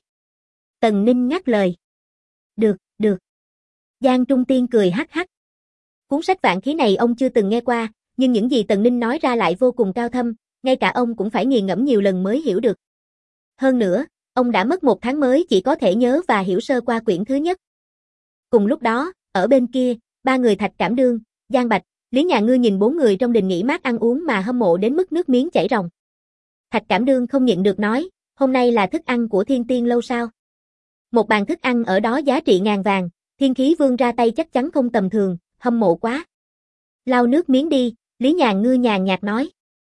Tần Ninh ngắt lời. Được, được. Giang Trung Tiên cười hắc hắc. Cuốn sách vạn khí này ông chưa từng nghe qua, nhưng những gì Tần Ninh nói ra lại vô cùng cao thâm, ngay cả ông cũng phải nghiền ngẫm nhiều lần mới hiểu được. Hơn nữa, ông đã mất 1 tháng mới chỉ có thể nhớ và hiểu sơ qua quyển thứ nhất. Cùng lúc đó, ở bên kia, 3 người Thạch Cảm Đương, Giang Bạch, Lý Nhà Ngư nhìn 4 người trong đình nghỉ mát ăn uống mà hâm mộ đến mức nước miếng chảy ròng. Thạch Cảm Đương không nhịn được nói, hôm nay là thức ăn của Thiên Tiên lâu sao? Một bàn thức ăn ở đó giá trị ngàn vàng, Thiên Khí Vương ra tay chắc chắn không tầm thường, hâm mộ quá. Lau nước miếng đi, Lý Nhà Ngư nhàn nhạt nói.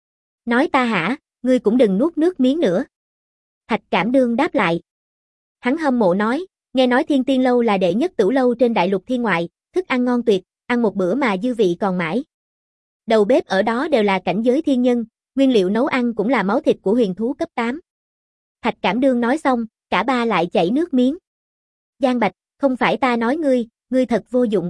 Nói ta hả, ngươi cũng đừng nuốt nước miếng nữa. Thạch Cảm Đương đáp lại. Hắn hâm mộ nói, nghe nói Thiên Tiên lâu là đệ nhất tửu lâu trên đại lục thiên ngoại, thức ăn ngon tuyệt, ăn một bữa mà dư vị còn mãi. Đầu bếp ở đó đều là cảnh giới thiên nhân, nguyên liệu nấu ăn cũng là máu thịt của huyền thú cấp 8. Thạch Cảm Đương nói xong, cả ba lại chảy nước miếng. Giang Bạch, không phải ta nói ngươi thật vô dụng.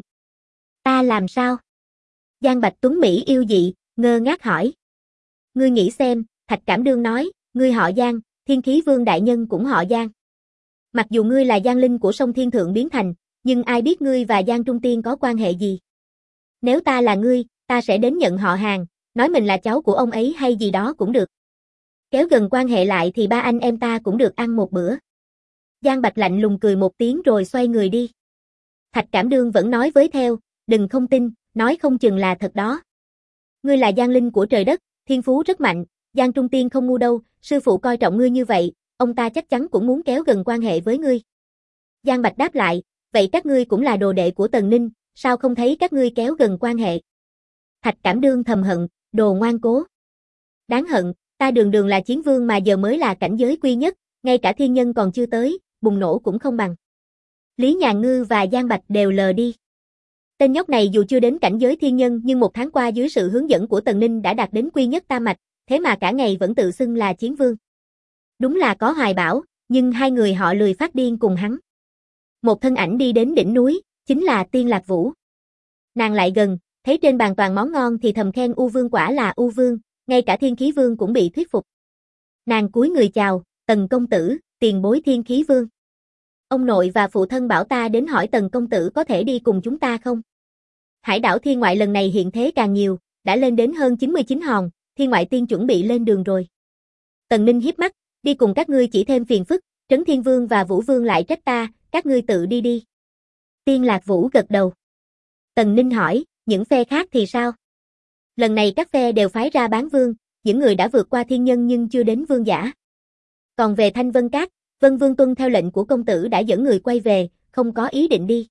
Ta làm sao? Giang Bạch tuấn mỹ yêu dị, ngơ ngác hỏi. Ngươi nghĩ xem, Thạch Cảm Đương nói, ngươi họ Giang, Thiên Khí Vương đại nhân cũng họ Giang. Mặc dù ngươi là Giang Linh của sông Thiên Thượng biến thành, nhưng ai biết ngươi và Giang Trung Tiên có quan hệ gì? Nếu ta là ngươi, ta sẽ đến nhận họ hàng, nói mình là cháu của ông ấy hay gì đó cũng được. Kéo gần quan hệ lại thì ba anh em ta cũng được ăn một bữa. Giang Bạch lạnh lùng cười một tiếng rồi xoay người đi. Thạch Cảm Đương vẫn nói với theo, đừng không tin, nói không chừng là thật đó. Ngươi là Giang Linh của trời đất, thiên phú rất mạnh, Giang Trung Tiên không ngu đâu, sư phụ coi trọng ngươi như vậy, ông ta chắc chắn cũng muốn kéo gần quan hệ với ngươi. Giang Bạch đáp lại, vậy các ngươi cũng là đồ đệ của Tần Ninh, sao không thấy các ngươi kéo gần quan hệ? Thạch Cảm Đương thầm hận, đồ ngoan cố. Đáng hận, ta đường đường là chiến vương mà giờ mới là cảnh giới quy nhất, ngay cả thiên nhân còn chưa tới, bùng nổ cũng không bằng. Lý Nhà Ngư và Giang Bạch đều lờ đi. Tên nhóc này dù chưa đến cảnh giới thiên nhân nhưng 1 tháng qua dưới sự hướng dẫn của Tần Ninh đã đạt đến quy nhất tam mạch, thế mà cả ngày vẫn tự xưng là chiến vương. Đúng là có hoài bão, nhưng hai người họ lười phát điên cùng hắn. Một thân ảnh đi đến đỉnh núi, chính là Tiên Lạc Vũ. Nàng lại gần, thấy trên bàn toàn món ngon thì thầm khen U Vương quả là U Vương, ngay cả Thiên Khí Vương cũng bị thuyết phục. Nàng cúi người chào, Tần công tử, tiền bối Thiên Khí Vương. Ông nội và phụ thân bảo ta đến hỏi Tần công tử có thể đi cùng chúng ta không? Hải đảo thiên ngoại lần này hiện thế càng nhiều, đã lên đến hơn 99 hòn, thiên ngoại tiên chuẩn bị lên đường rồi. Tần Ninh hiếp mắt, đi cùng các ngươi chỉ thêm phiền phức, Trấn Thiên Vương và Vũ Vương lại trách ta, các ngươi tự đi đi. Tiên Lạc Vũ gật đầu. Tần Ninh hỏi, những phe khác thì sao? Lần này các phe đều phái ra bán vương, những người đã vượt qua thiên nhân nhưng chưa đến vương giả. Còn về Thanh Vân Các, Vân Vương tuân theo lệnh của công tử đã dẫn người quay về, không có ý định đi.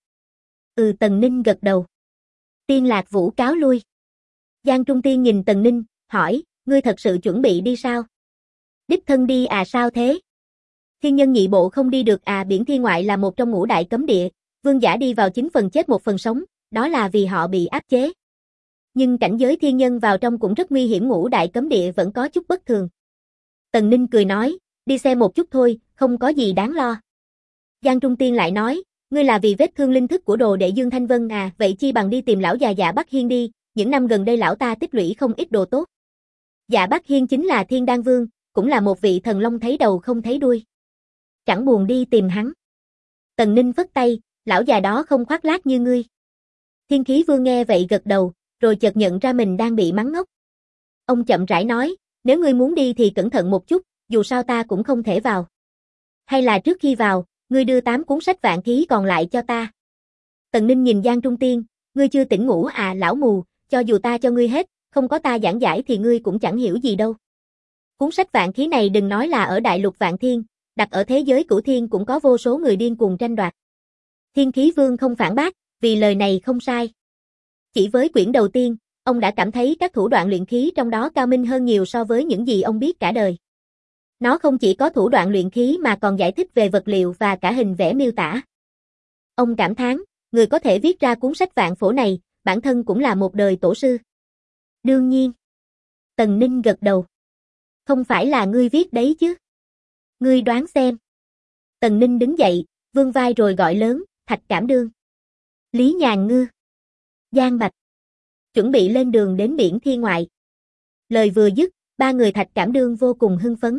Tần Ninh gật đầu. Tiên Lạc Vũ cáo lui. Giang Trung Tiên nhìn Tần Ninh, hỏi, ngươi thật sự chuẩn bị đi sao? Đích thân đi à sao thế? Thiên nhân nhị bộ không đi được à, biển thiên ngoại là một trong ngũ đại cấm địa, vương giả đi vào 9 phần chết 1 phần sống, đó là vì họ bị áp chế. Nhưng cảnh giới thiên nhân vào trong cũng rất nguy hiểm, ngũ đại cấm địa vẫn có chút bất thường. Tần Ninh cười nói, đi xem một chút thôi, không có gì đáng lo. Giang Trung Tiên lại nói, ngươi là vì vết thương linh thức của đồ đệ Dương Thanh Vân à, vậy chi bằng đi tìm lão già Dạ Bắc Hiên đi, những năm gần đây lão ta tích lũy không ít đồ tốt. Dạ Bắc Hiên chính là Thiên Đan Vương, cũng là một vị thần long thấy đầu không thấy đuôi. Chẳng buồn đi tìm hắn. Tần Ninh phất tay, lão già đó không khoác lác như ngươi. Thiên Khí Vương nghe vậy gật đầu, rồi chợt nhận ra mình đang bị mắng ngốc. Ông chậm rãi nói, nếu ngươi muốn đi thì cẩn thận một chút, dù sao ta cũng không thể vào. Hay là trước khi vào, ngươi đưa 8 cuốn sách vạn khí còn lại cho ta. Tần Ninh nhìn Giang Trung Tiên, ngươi chưa tỉnh ngủ à lão mù, cho dù ta cho ngươi hết, không có ta giảng giải thì ngươi cũng chẳng hiểu gì đâu. Cuốn sách vạn khí này đừng nói là ở đại lục vạn thiên, đặt ở thế giới cửu thiên cũng có vô số người điên cuồng tranh đoạt. Thiên Khí Vương không phản bác, vì lời này không sai. Chỉ với quyển đầu tiên, ông đã cảm thấy các thủ đoạn luyện khí trong đó cao minh hơn nhiều so với những gì ông biết cả đời. Nó không chỉ có thủ đoạn luyện khí mà còn giải thích về vật liệu và cả hình vẽ miêu tả. Ông cảm thán, người có thể viết ra cuốn sách vạn phổ này, bản thân cũng là một đời tổ sư. Đương nhiên. Tần Ninh gật đầu. Không phải là ngươi viết đấy chứ? Ngươi đoán xem. Tần Ninh đứng dậy, vươn vai rồi gọi lớn, Thạch Cảm Đương, Lý Nhà Ngư, Giang Bạch, chuẩn bị lên đường đến biển thiên ngoại. Lời vừa dứt, Ba người Thạch Cảm Đương vô cùng hưng phấn.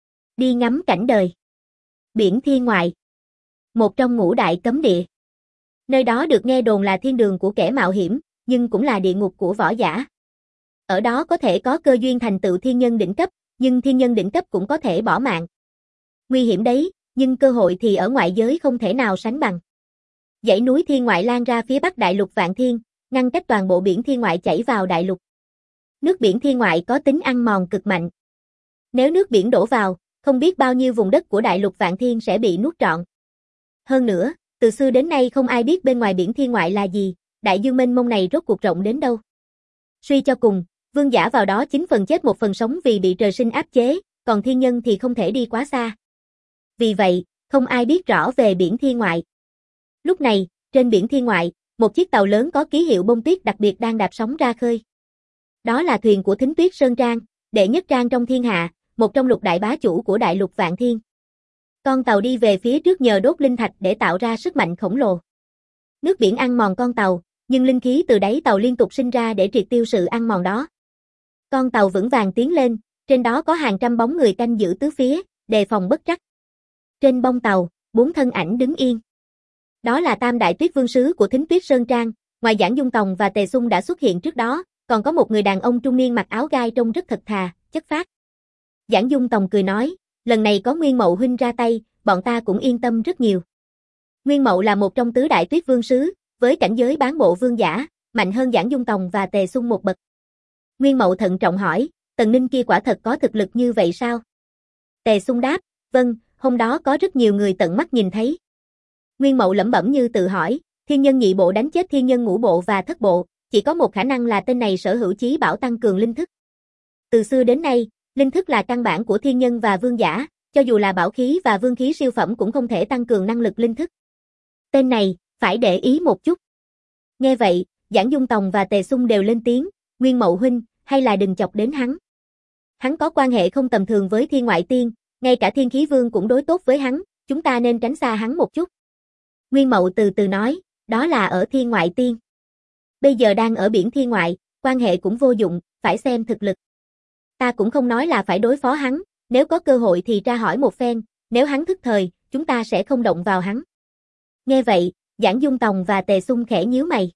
Đi ngắm cảnh đời. Biển Thiên Ngoại. Một trong ngũ đại cấm địa. Nơi đó được nghe đồn là thiên đường của kẻ mạo hiểm, nhưng cũng là địa ngục của võ giả. Ở đó có thể có cơ duyên thành tựu thiên nhân đỉnh cấp, nhưng thiên nhân đỉnh cấp cũng có thể bỏ mạng. Nguy hiểm đấy, nhưng cơ hội thì ở ngoại giới không thể nào sánh bằng. Dãy núi Thiên Ngoại lan ra phía bắc đại lục Vạn Thiên, ngăn cách toàn bộ biển Thiên Ngoại chảy vào đại lục. Nước biển Thiên Ngoại có tính ăn mòn cực mạnh. Nếu nước biển đổ vào, không biết bao nhiêu vùng đất của đại lục Vạn Thiên sẽ bị nuốt trọn. Hơn nữa, từ xưa đến nay không ai biết bên ngoài biển Thiên Ngoại là gì, đại dương mênh mông này rốt cuộc rộng đến đâu. Suy cho cùng, vương giả vào đó 9 phần chết 1 phần sống vì bị trời sinh áp chế, còn thiên nhân thì không thể đi quá xa. Vì vậy, không ai biết rõ về biển Thiên Ngoại. Lúc này, trên biển Thiên Ngoại, một chiếc tàu lớn có ký hiệu bông tuyết đặc biệt đang đạp sóng ra khơi. Đó là thuyền của Thính Tuyết Sơn Trang, đệ nhất trang trong thiên hạ, một trong lục đại bá chủ của đại lục Vạn Thiên. Con tàu đi về phía trước nhờ đốt linh thạch để tạo ra sức mạnh khổng lồ. Nước biển ăn mòn con tàu, nhưng linh khí từ đáy tàu liên tục sinh ra để triệt tiêu sự ăn mòn đó. Con tàu vững vàng tiến lên, trên đó có hàng trăm bóng người canh giữ tứ phía, đề phòng bất trắc. Trên bông tàu, 4 thân ảnh đứng yên. Đó là Tam Đại Tuyết Vương Sứ của Thính Tuyết Sơn Trang, ngoài Giảng Dung Tòng và Tề Xung đã xuất hiện trước đó, còn có một người đàn ông trung niên mặc áo gai trông rất thật thà, chất phác. Giảng Dung Tòng cười nói, lần này có Nguyên Mậu huynh ra tay, bọn ta cũng yên tâm rất nhiều. Nguyên Mậu là một trong tứ Đại Tuyết Vương Sứ, với cảnh giới bán bộ vương giả, mạnh hơn Giảng Dung Tòng và Tề Xung một bậc. Nguyên Mậu thận trọng hỏi, Tần Ninh kia quả thật có thực lực như vậy sao? Tề Xung đáp, vâng, hôm đó có rất nhiều người tận mắt nhìn thấy. Nguyên Mậu lẩm bẩm như tự hỏi, thiên nhân nhị bộ đánh chết thiên nhân ngũ bộ và thất bộ, chỉ có một khả năng là tên này sở hữu chí bảo tăng cường linh thức. Từ xưa đến nay, linh thức là căn bản của thiên nhân và vương giả, cho dù là bảo khí và vương khí siêu phẩm cũng không thể tăng cường năng lực linh thức. Tên này, phải để ý một chút. Nghe vậy, Giảng Dung Tòng và Tề Xung đều lên tiếng, Nguyên Mậu huynh, hay là đừng chọc đến hắn. Hắn có quan hệ không tầm thường với Thiên Ngoại Tiên, ngay cả Thiên Khí Vương cũng đối tốt với hắn, chúng ta nên tránh xa hắn một chút. Nguyên Mậu từ từ nói, đó là ở Thiên Ngoại Tiên. Bây giờ đang ở biển Thiên Ngoại, quan hệ cũng vô dụng, phải xem thực lực. Ta cũng không nói là phải đối phó hắn, nếu có cơ hội thì tra hỏi một phen, nếu hắn thức thời, chúng ta sẽ không động vào hắn. Nghe vậy, Giảng Dung Tòng và Tề Xung khẽ nhíu mày.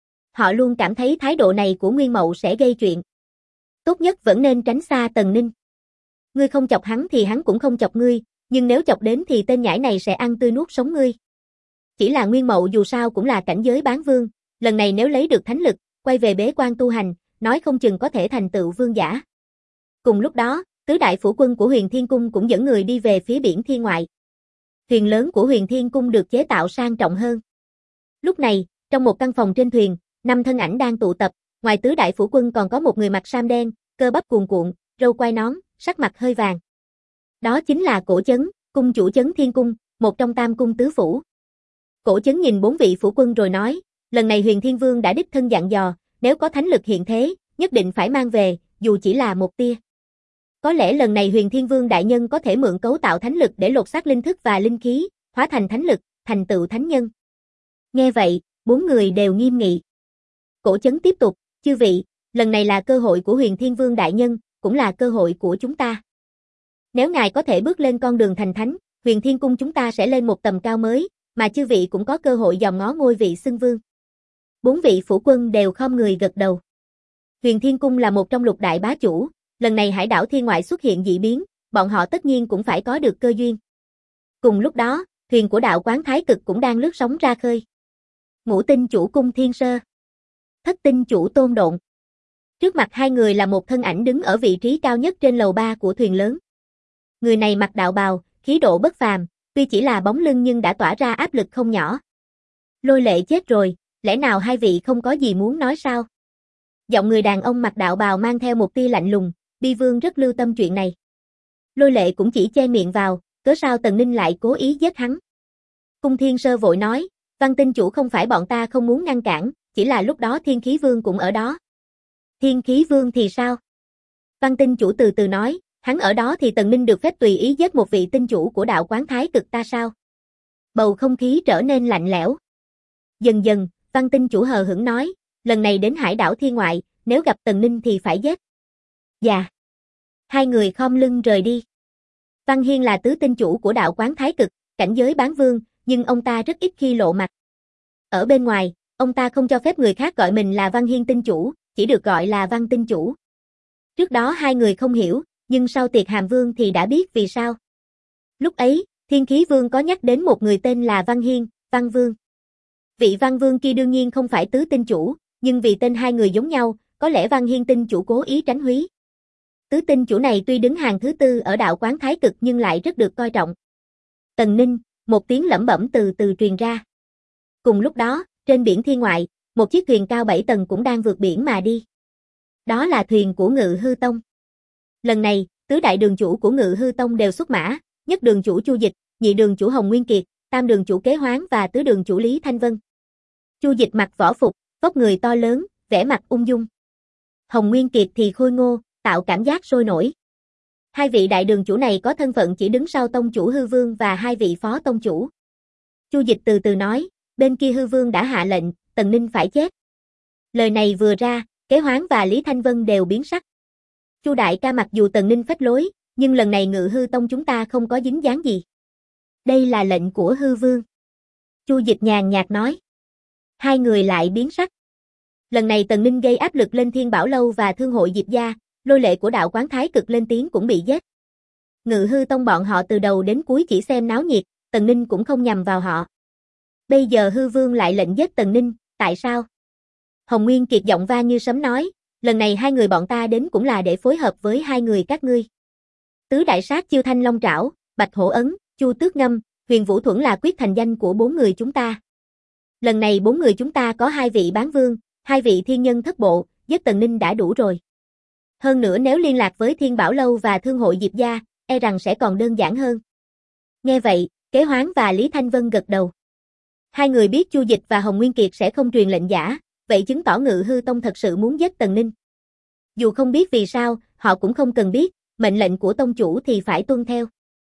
Họ luôn cảm thấy thái độ này của Nguyên Mậu sẽ gây chuyện. Tốt nhất vẫn nên tránh xa Tần Ninh. Ngươi không chọc hắn thì hắn cũng không chọc ngươi, nhưng nếu chọc đến thì tên nhãi này sẽ ăn tươi nuốt sống ngươi. Chỉ là Nguyên Mậu dù sao cũng là cảnh giới bán vương, lần này nếu lấy được thánh lực, quay về bế quan tu hành, nói không chừng có thể thành tựu vương giả. Cùng lúc đó, tứ đại phủ quân của Huyền Thiên Cung cũng dẫn người đi về phía biển Thiên Ngoại. Thuyền lớn của Huyền Thiên Cung được chế tạo sang trọng hơn. Lúc này, trong một căn phòng trên thuyền, 5 thân ảnh đang tụ tập, ngoài tứ đại phủ quân còn có một người mặc sam đen, cơ bắp cuồn cuộn, râu quai nón, sắc mặt hơi vàng. Đó chính là Cổ Chấn, cung chủ Chấn Thiên Cung, một trong tam cung tứ phủ. Cổ Chấn nhìn 4 vị phủ quân rồi nói, lần này Huyền Thiên Vương đã đích thân dặn dò, nếu có thánh lực hiện thế, nhất định phải mang về, dù chỉ là một tia. Có lẽ lần này Huyền Thiên Vương đại nhân có thể mượn cấu tạo thánh lực để lột xác linh thức và linh khí, hóa thành thánh lực, thành tựu thánh nhân. Nghe vậy, 4 người đều nghiêm nghị. Cổ Chấn tiếp tục, chư vị, lần này là cơ hội của Huyền Thiên Vương đại nhân, cũng là cơ hội của chúng ta. Nếu ngài có thể bước lên con đường thành thánh, Huyền Thiên Cung chúng ta sẽ lên một tầm cao mới, mà chư vị cũng có cơ hội dòm ngó ngôi vị xưng vương. 4 vị phủ quân đều khom người gật đầu. Huyền Thiên Cung là một trong lục đại bá chủ, lần này hải đảo Thiên Ngoại xuất hiện dị biến, bọn họ tất nhiên cũng phải có được cơ duyên. Cùng lúc đó, thuyền của đạo quán Thái Cực cũng đang lướt sóng ra khơi. Ngũ tinh chủ Cung Thiên Sơ, Thất tinh chủ Tôn Độn. Trước mặt hai người là một thân ảnh đứng ở vị trí cao nhất trên lầu 3 của thuyền lớn. Người này mặc đạo bào, khí độ bất phàm, tuy chỉ là bóng lưng nhưng đã tỏa ra áp lực không nhỏ. Lôi Lệ chết rồi, lẽ nào hai vị không có gì muốn nói sao? Giọng người đàn ông mặc đạo bào mang theo một tia lạnh lùng, Bi Vương rất lưu tâm chuyện này. Lôi Lệ cũng chỉ che miệng vào, cớ sao Tần Ninh lại cố ý giết hắn. Cung Thiên Sơ vội nói, Văn Tinh chủ không phải bọn ta không muốn ngăn cản, chỉ là lúc đó Thiên Khí Vương cũng ở đó. Thiên Khí Vương thì sao? Văn Tinh chủ từ từ nói, hắn ở đó thì Tần Ninh được phép tùy ý giết một vị tinh chủ của đạo quán Thái Cực ta sao? Bầu không khí trở nên lạnh lẽo. Dần dần, Văn Tinh chủ hờ hững nói, lần này đến hải đảo Thiên Ngoại, nếu gặp Tần Ninh thì phải giết. Dạ. Hai người khom lưng rời đi. Văn Hiên là tứ tinh chủ của đạo quán Thái Cực, cảnh giới bán vương, nhưng ông ta rất ít khi lộ mặt. Ở bên ngoài, ông ta không cho phép người khác gọi mình là Văn Hiên tinh chủ, chỉ được gọi là Văn tinh chủ. Trước đó hai người không hiểu, nhưng sau tiệc Hàm Vương thì đã biết vì sao. Lúc ấy, Thiên Khí Vương có nhắc đến một người tên là Văn Hiên, Văn Vương. Vị Văn Vương kia đương nhiên không phải tứ tinh chủ, nhưng vì tên hai người giống nhau, có lẽ Văn Hiên tinh chủ cố ý tránh húy. Tứ tinh chủ này tuy đứng hàng thứ tư ở đạo quán Thái Cực nhưng lại rất được coi trọng. Tần Ninh, một tiếng lẩm bẩm từ từ truyền ra. Cùng lúc đó, trên biển Thiên Ngoại, một chiếc thuyền cao 7 tầng cũng đang vượt biển mà đi. Đó là thuyền của Ngự Hư Tông. Lần này, tứ đại đường chủ của Ngự Hư Tông đều xuất mã, nhất đường chủ Chu Dịch, nhị đường chủ Hồng Nguyên Kiệt, tam đường chủ Kế Hoán và tứ đường chủ Lý Thanh Vân. Chu Dịch mặc võ phục, vóc người to lớn, vẻ mặt ung dung. Hồng Nguyên Kiệt thì khôi ngô, tạo cảm giác sôi nổi. Hai vị đại đường chủ này có thân phận chỉ đứng sau tông chủ Hư Vương và hai vị phó tông chủ. Chu Dịch từ từ nói, bên kia Hư Vương đã hạ lệnh, Tần Ninh phải chết. Lời này vừa ra, Kế Hoán và Lý Thanh Vân đều biến sắc. Chu đại ca mặc dù Tần Ninh phách lối, nhưng lần này Ngự Hư Tông chúng ta không có dính dáng gì. Đây là lệnh của Hư Vương. Chu Dịch nhàn nhạt nói. Hai người lại biến sắc. Lần này Tần Ninh gây áp lực lên Thiên Bảo Lâu và Thương hội Diệp Gia, lôi lệ của đạo quán Thái Cực lên tiếng cũng bị giết. Ngự Hư Tông bọn họ từ đầu đến cuối chỉ xem náo nhiệt, Tần Ninh cũng không nhằm vào họ. Bây giờ Hư Vương lại lệnh giết Tần Ninh, tại sao? Hồng Nguyên Kiệt giọng vang như sấm nói, lần này hai người bọn ta đến cũng là để phối hợp với hai người các ngươi. Tứ đại sát chiêu Thanh Long Trảo, Bạch Hổ Ấn, Chu Tước Ngâm, Huyền Vũ Thuẫn là quyết thành danh của bốn người chúng ta. Lần này bốn người chúng ta có hai vị bán vương, hai vị thiên nhân thất bộ, giết Tần Ninh đã đủ rồi. Hơn nữa nếu liên lạc với Thiên Bảo Lâu và Thương hội Diệp Gia, e rằng sẽ còn đơn giản hơn. Nghe vậy, Kế Hoán và Lý Thanh Vân gật đầu. Hai người biết Chu Dịch và Hồng Nguyên Kiệt sẽ không truyền lệnh giả, vậy chứng tỏ Ngự Hư Tông thật sự muốn giết Tần Ninh. Dù không biết vì sao, họ cũng không cần biết, mệnh lệnh của tông chủ thì phải tuân theo.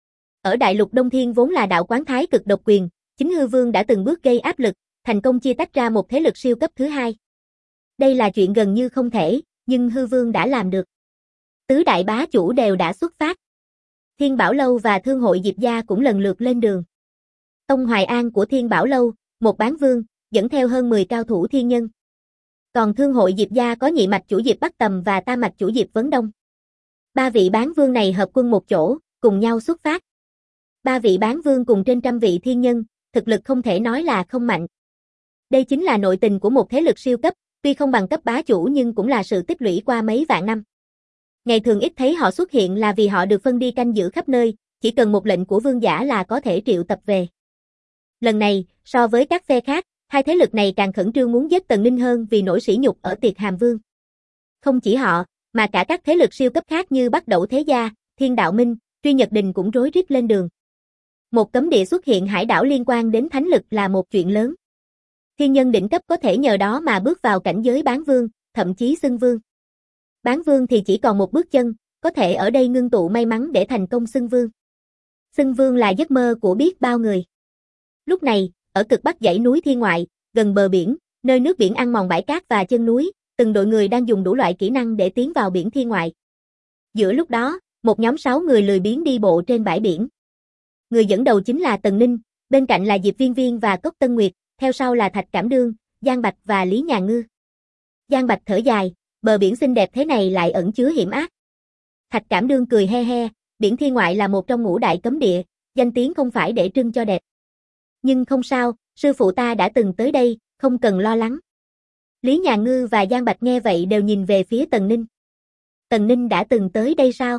Ở Đại Lục Đông Thiên vốn là đạo quán Thái Cực độc quyền, chính Hư Vương đã từng bước gây áp lực, thành công chia tách ra một thế lực siêu cấp thứ hai. Đây là chuyện gần như không thể, nhưng Hư Vương đã làm được. Tứ đại bá chủ đều đã xuất phát. Thiên Bảo Lâu và Thương hội Diệp Gia cũng lần lượt lên đường. Tông Hoài An của Thiên Bảo Lâu, một bán vương, dẫn theo hơn 10 cao thủ thiên nhân. Còn Thương hội Diệp Gia có nhị mạch chủ Diệp Bắc Tầm và tam mạch chủ Diệp Vấn Đông. Ba vị bán vương này hợp quân một chỗ, cùng nhau xuất phát. Ba vị bán vương cùng trên trăm vị thiên nhân, thực lực không thể nói là không mạnh. Đây chính là nội tình của một thế lực siêu cấp, tuy không bằng cấp bá chủ nhưng cũng là sự tích lũy qua mấy vạn năm. Ngày thường ít thấy họ xuất hiện là vì họ được phân đi canh giữ khắp nơi, chỉ cần một lệnh của vương giả là có thể triệu tập về. Lần này, so với các phe khác, hai thế lực này càng khẩn trương muốn giết Tần Ninh hơn vì nỗi sỉ nhục ở tiệc Hàm Vương. Không chỉ họ, mà cả các thế lực siêu cấp khác như Bắc Đẩu Thế Gia, Thiên Đạo Minh, Truy Nhật Đình cũng rối rít lên đường. Một cấm địa xuất hiện hải đảo liên quan đến thánh lực là một chuyện lớn. Thiên nhân đỉnh cấp có thể nhờ đó mà bước vào cảnh giới bán vương, thậm chí xưng vương. Bán vương thì chỉ còn một bước chân, có thể ở đây ngưng tụ may mắn để thành công xưng vương. Xưng vương là giấc mơ của biết bao người. Lúc này, ở cực bắc dãy núi Thiên Ngoại, gần bờ biển, nơi nước biển ăn mòn bãi cát và chân núi, từng đội người đang dùng đủ loại kỹ năng để tiến vào biển Thiên Ngoại. Giữa lúc đó, một nhóm 6 người lười biếng đi bộ trên bãi biển. Người dẫn đầu chính là Tần Ninh, bên cạnh là Diệp Viên Viên và Cốc Tân Nguyệt, theo sau là Thạch Cảm Đương, Giang Bạch và Lý Nhà Ngư. Giang Bạch thở dài, bờ biển xinh đẹp thế này lại ẩn chứa hiểm ác. Thạch Cảm Đương cười he he, biển Thiên Ngoại là một trong ngũ đại cấm địa, danh tiếng không phải để trưng cho đẹp. Nhưng không sao, sư phụ ta đã từng tới đây, không cần lo lắng. Lý Nhà Ngư và Giang Bạch nghe vậy đều nhìn về phía Tần Ninh. Tần Ninh đã từng tới đây sao?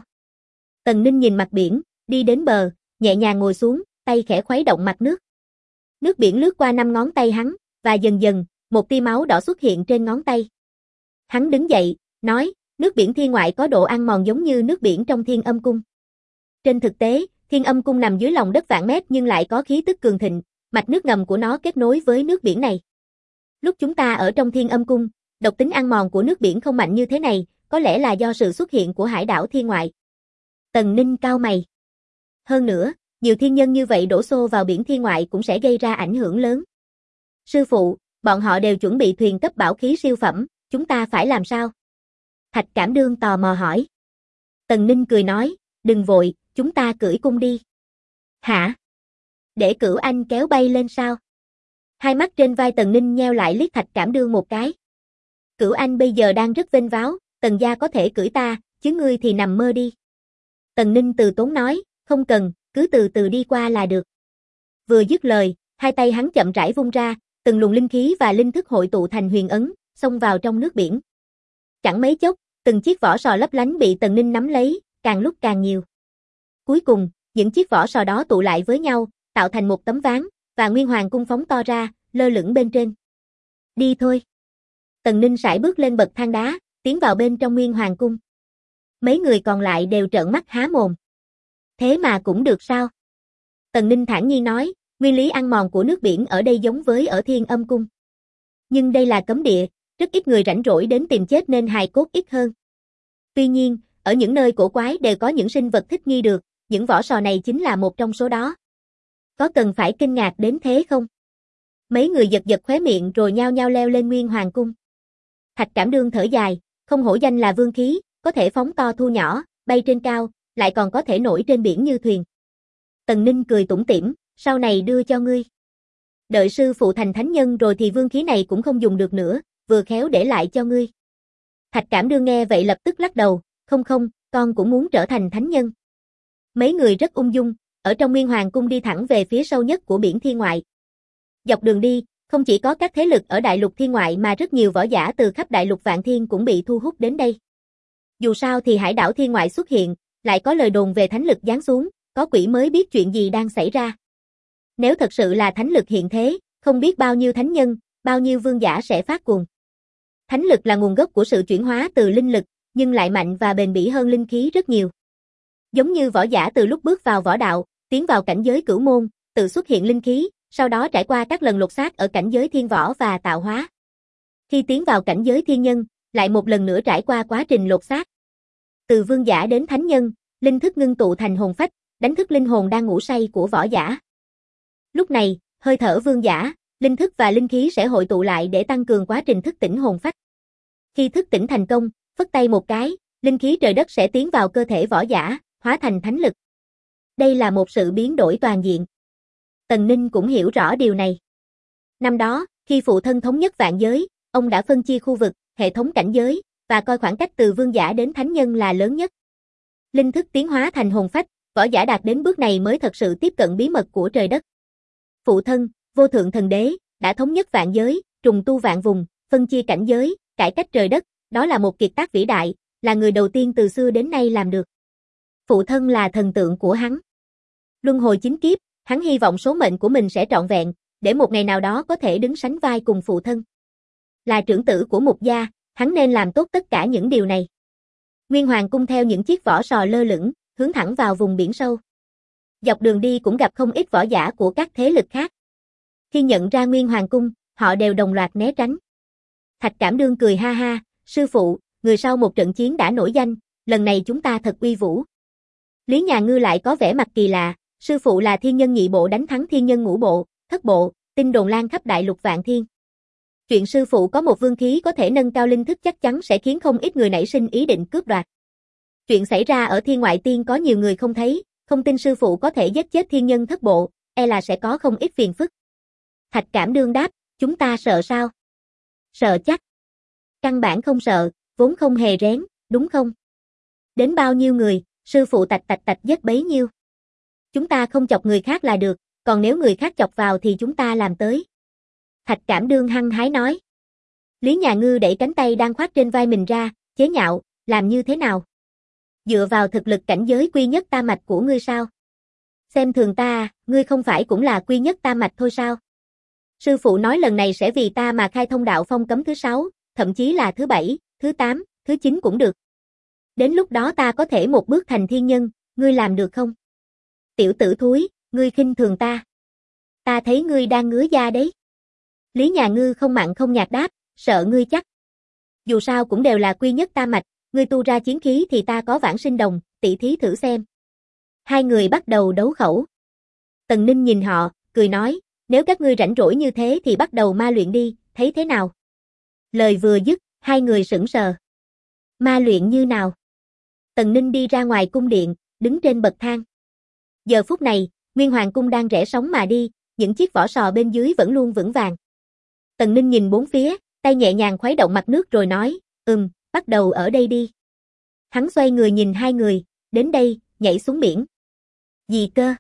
Tần Ninh nhìn mặt biển, đi đến bờ, nhẹ nhàng ngồi xuống, tay khẽ khuấy động mặt nước. Nước biển lướt qua 5 ngón tay hắn, và dần dần, một tia máu đỏ xuất hiện trên ngón tay. Hắn đứng dậy, nói, nước biển Thiên Ngoại có độ ăn mòn giống như nước biển trong Thiên Âm Cung. Trên thực tế, Thiên Âm Cung nằm dưới lòng đất vạn mét nhưng lại có khí tức cường thịnh, mạch nước ngầm của nó kết nối với nước biển này. Lúc chúng ta ở trong Thiên Âm Cung, độc tính ăn mòn của nước biển không mạnh như thế này, có lẽ là do sự xuất hiện của hải đảo Thiên Ngoại. Tần Ninh cau mày. Hơn nữa, nhiều thiên nhân như vậy đổ xô vào biển Thiên Ngoại cũng sẽ gây ra ảnh hưởng lớn. Sư phụ, bọn họ đều chuẩn bị thuyền cấp bảo khí siêu phẩm, chúng ta phải làm sao? Thạch Cảm Đương tò mò hỏi. Tần Ninh cười nói, đừng vội, chúng ta cưỡi cung đi. Hả? Để Cửu Anh kéo bay lên sao? Hai mắt trên vai Tần Ninh nheo lại liếc Thạch Cảm Đương một cái. Cửu Anh bây giờ đang rất vênh váo, Tần gia có thể cưỡi ta, chứ ngươi thì nằm mơ đi. Tần Ninh từ tốn nói, không cần, cứ từ từ đi qua là được. Vừa dứt lời, hai tay hắn chậm rãi vung ra, từng luồng linh khí và linh thức hội tụ thành huyền ấn, xông vào trong nước biển. Chẳng mấy chốc, từng chiếc vỏ sò lấp lánh bị Tần Ninh nắm lấy, càng lúc càng nhiều. Cuối cùng, những chiếc vỏ sò đó tụ lại với nhau, tạo thành một tấm ván, và Nguyên Hoàng cung phóng to ra, lơ lửng bên trên. Đi thôi. Tần Ninh sải bước lên bậc thang đá, tiến vào bên trong Nguyên Hoàng cung. Mấy người còn lại đều trợn mắt há mồm. Thế mà cũng được sao? Tần Ninh thản nhiên nói, nguyên lý ăn mòn của nước biển ở đây giống với ở Thiên Âm cung. Nhưng đây là cấm địa, rất ít người rảnh rỗi đến tìm chết nên hài cốt ít hơn. Tuy nhiên, ở những nơi cổ quái đều có những sinh vật thích nghi được, những vỏ sò này chính là một trong số đó. Có cần phải kinh ngạc đến thế không? Mấy người giật giật khóe miệng rồi nhao nhao leo lên Nguyên Hoàng cung. Thạch Cảm Đương thở dài, không hổ danh là vương khí, có thể phóng to thu nhỏ, bay trên cao, lại còn có thể nổi trên biển như thuyền. Tần Ninh cười tủm tỉm, sau này đưa cho ngươi. Đợi sư phụ thành thánh nhân rồi thì vương khí này cũng không dùng được nữa, vừa khéo để lại cho ngươi. Thạch Cảm Đương nghe vậy lập tức lắc đầu, không, con cũng muốn trở thành thánh nhân. Mấy người rất ung dung, ở trong Nguyên Hoàng cung đi thẳng về phía sâu nhất của biển Thiên Ngoại. Dọc đường đi, không chỉ có các thế lực ở đại lục Thiên Ngoại mà rất nhiều võ giả từ khắp đại lục Vạn Thiên cũng bị thu hút đến đây. Dù sao thì hải đảo Thiên Ngoại xuất hiện, lại có lời đồn về thánh lực giáng xuống, có quỷ mới biết chuyện gì đang xảy ra. Nếu thật sự là thánh lực hiện thế, không biết bao nhiêu thánh nhân, bao nhiêu vương giả sẽ phát cuồng. Thánh lực là nguồn gốc của sự chuyển hóa từ linh lực, nhưng lại mạnh và bền bỉ hơn linh khí rất nhiều. Giống như võ giả từ lúc bước vào võ đạo, tiến vào cảnh giới cửu môn, tự xuất hiện linh khí, sau đó trải qua các lần lột xác ở cảnh giới thiên võ và tạo hóa. Khi tiến vào cảnh giới thiên nhân, lại một lần nữa trải qua quá trình lột xác. Từ vương giả đến thánh nhân, linh thức ngưng tụ thành hồn phách, đánh thức linh hồn đang ngủ say của võ giả. Lúc này, hơi thở vương giả, linh thức và linh khí sẽ hội tụ lại để tăng cường quá trình thức tỉnh hồn phách. Khi thức tỉnh thành công, phất tay một cái, linh khí trời đất sẽ tiến vào cơ thể võ giả, hóa thành thánh lực. Đây là một sự biến đổi toàn diện. Tần Ninh cũng hiểu rõ điều này. Năm đó, khi phụ thân thống nhất vạn giới, ông đã phân chia khu vực, hệ thống cảnh giới, và coi khoảng cách từ vương giả đến thánh nhân là lớn nhất. Linh thức tiến hóa thành hồn phách, võ giả đạt đến bước này mới thật sự tiếp cận bí mật của trời đất. Phụ thân, vô thượng thần đế, đã thống nhất vạn giới, trùng tu vạn vùng, phân chia cảnh giới, cải cách trời đất, đó là một kiệt tác vĩ đại, là người đầu tiên từ xưa đến nay làm được. Phụ thân là thần tượng của hắn. Luân hồi 9 kiếp, hắn hy vọng số mệnh của mình sẽ trọn vẹn, để một ngày nào đó có thể đứng sánh vai cùng phụ thân. Là trưởng tử của Mục gia, hắn nên làm tốt tất cả những điều này. Nguyên Hoàng cung theo những chiếc vỏ sò lơ lửng, hướng thẳng vào vùng biển sâu. Dọc đường đi cũng gặp không ít võ giả của các thế lực khác. Khi nhận ra Nguyên Hoàng cung, họ đều đồng loạt né tránh. Thạch Cảm Đương cười ha ha, sư phụ, người sau một trận chiến đã nổi danh, lần này chúng ta thật uy vũ. Lý Nhà Ngư lại có vẻ mặt kỳ lạ, sư phụ là thiên nhân nhị bộ đánh thắng thiên nhân ngũ bộ, thất bộ, tin đồn lan khắp đại lục Vạn Thiên. Chuyện sư phụ có một vương khí có thể nâng cao linh thức chắc chắn sẽ khiến không ít người nảy sinh ý định cướp đoạt. Chuyện xảy ra ở Thiên Ngoại Tiên có nhiều người không thấy, không tin sư phụ có thể giết chết thiên nhân thất bộ, e là sẽ có không ít phiền phức. Thạch Cảm Đương đáp, chúng ta sợ sao? Sợ chắc. Căn bản không sợ, vốn không hề rén, đúng không? Đến bao nhiêu người, sư phụ tạch giết bấy nhiêu. Chúng ta không chọc người khác là được, còn nếu người khác chọc vào thì chúng ta làm tới. Thạch Cảm Đương hăng hái nói. Lý Nhà Ngư đẩy cánh tay đang khoác trên vai mình ra, chế nhạo, làm như thế nào? Dựa vào thực lực cảnh giới quy nhất tam mạch của ngươi sao? Xem thường ta, ngươi không phải cũng là quy nhất tam mạch thôi sao? Sư phụ nói lần này sẽ vì ta mà khai thông đạo phong cấm thứ 6, thậm chí là thứ 7, thứ 8, thứ 9 cũng được. Đến lúc đó ta có thể một bước thành thiên nhân, ngươi làm được không? Tiểu tử thúi, ngươi khinh thường ta. Ta thấy ngươi đang ngứa da đấy. Lý Nhà Ngư không mặn không nhạt đáp, sợ ngươi chắc. Dù sao cũng đều là quy nhất tam mạch, ngươi tu ra chiến khí thì ta có vãng sinh đồng, tỷ thí thử xem. Hai người bắt đầu đấu khẩu. Tần Ninh nhìn họ, cười nói, nếu các ngươi rảnh rỗi như thế thì bắt đầu ma luyện đi, thấy thế nào? Lời vừa dứt, hai người sững sờ. Ma luyện như nào? Tần Ninh đi ra ngoài cung điện, đứng trên bậc thang. Giờ phút này, Nguyên Hoàng cung đang rẽ sóng mà đi, những chiếc vỏ sò bên dưới vẫn luôn vững vàng. Tần Ninh nhìn bốn phía, tay nhẹ nhàng khuấy động mặt nước rồi nói, bắt đầu ở đây đi. Hắn xoay người nhìn hai người, đến đây, nhảy xuống biển. Gì cơ?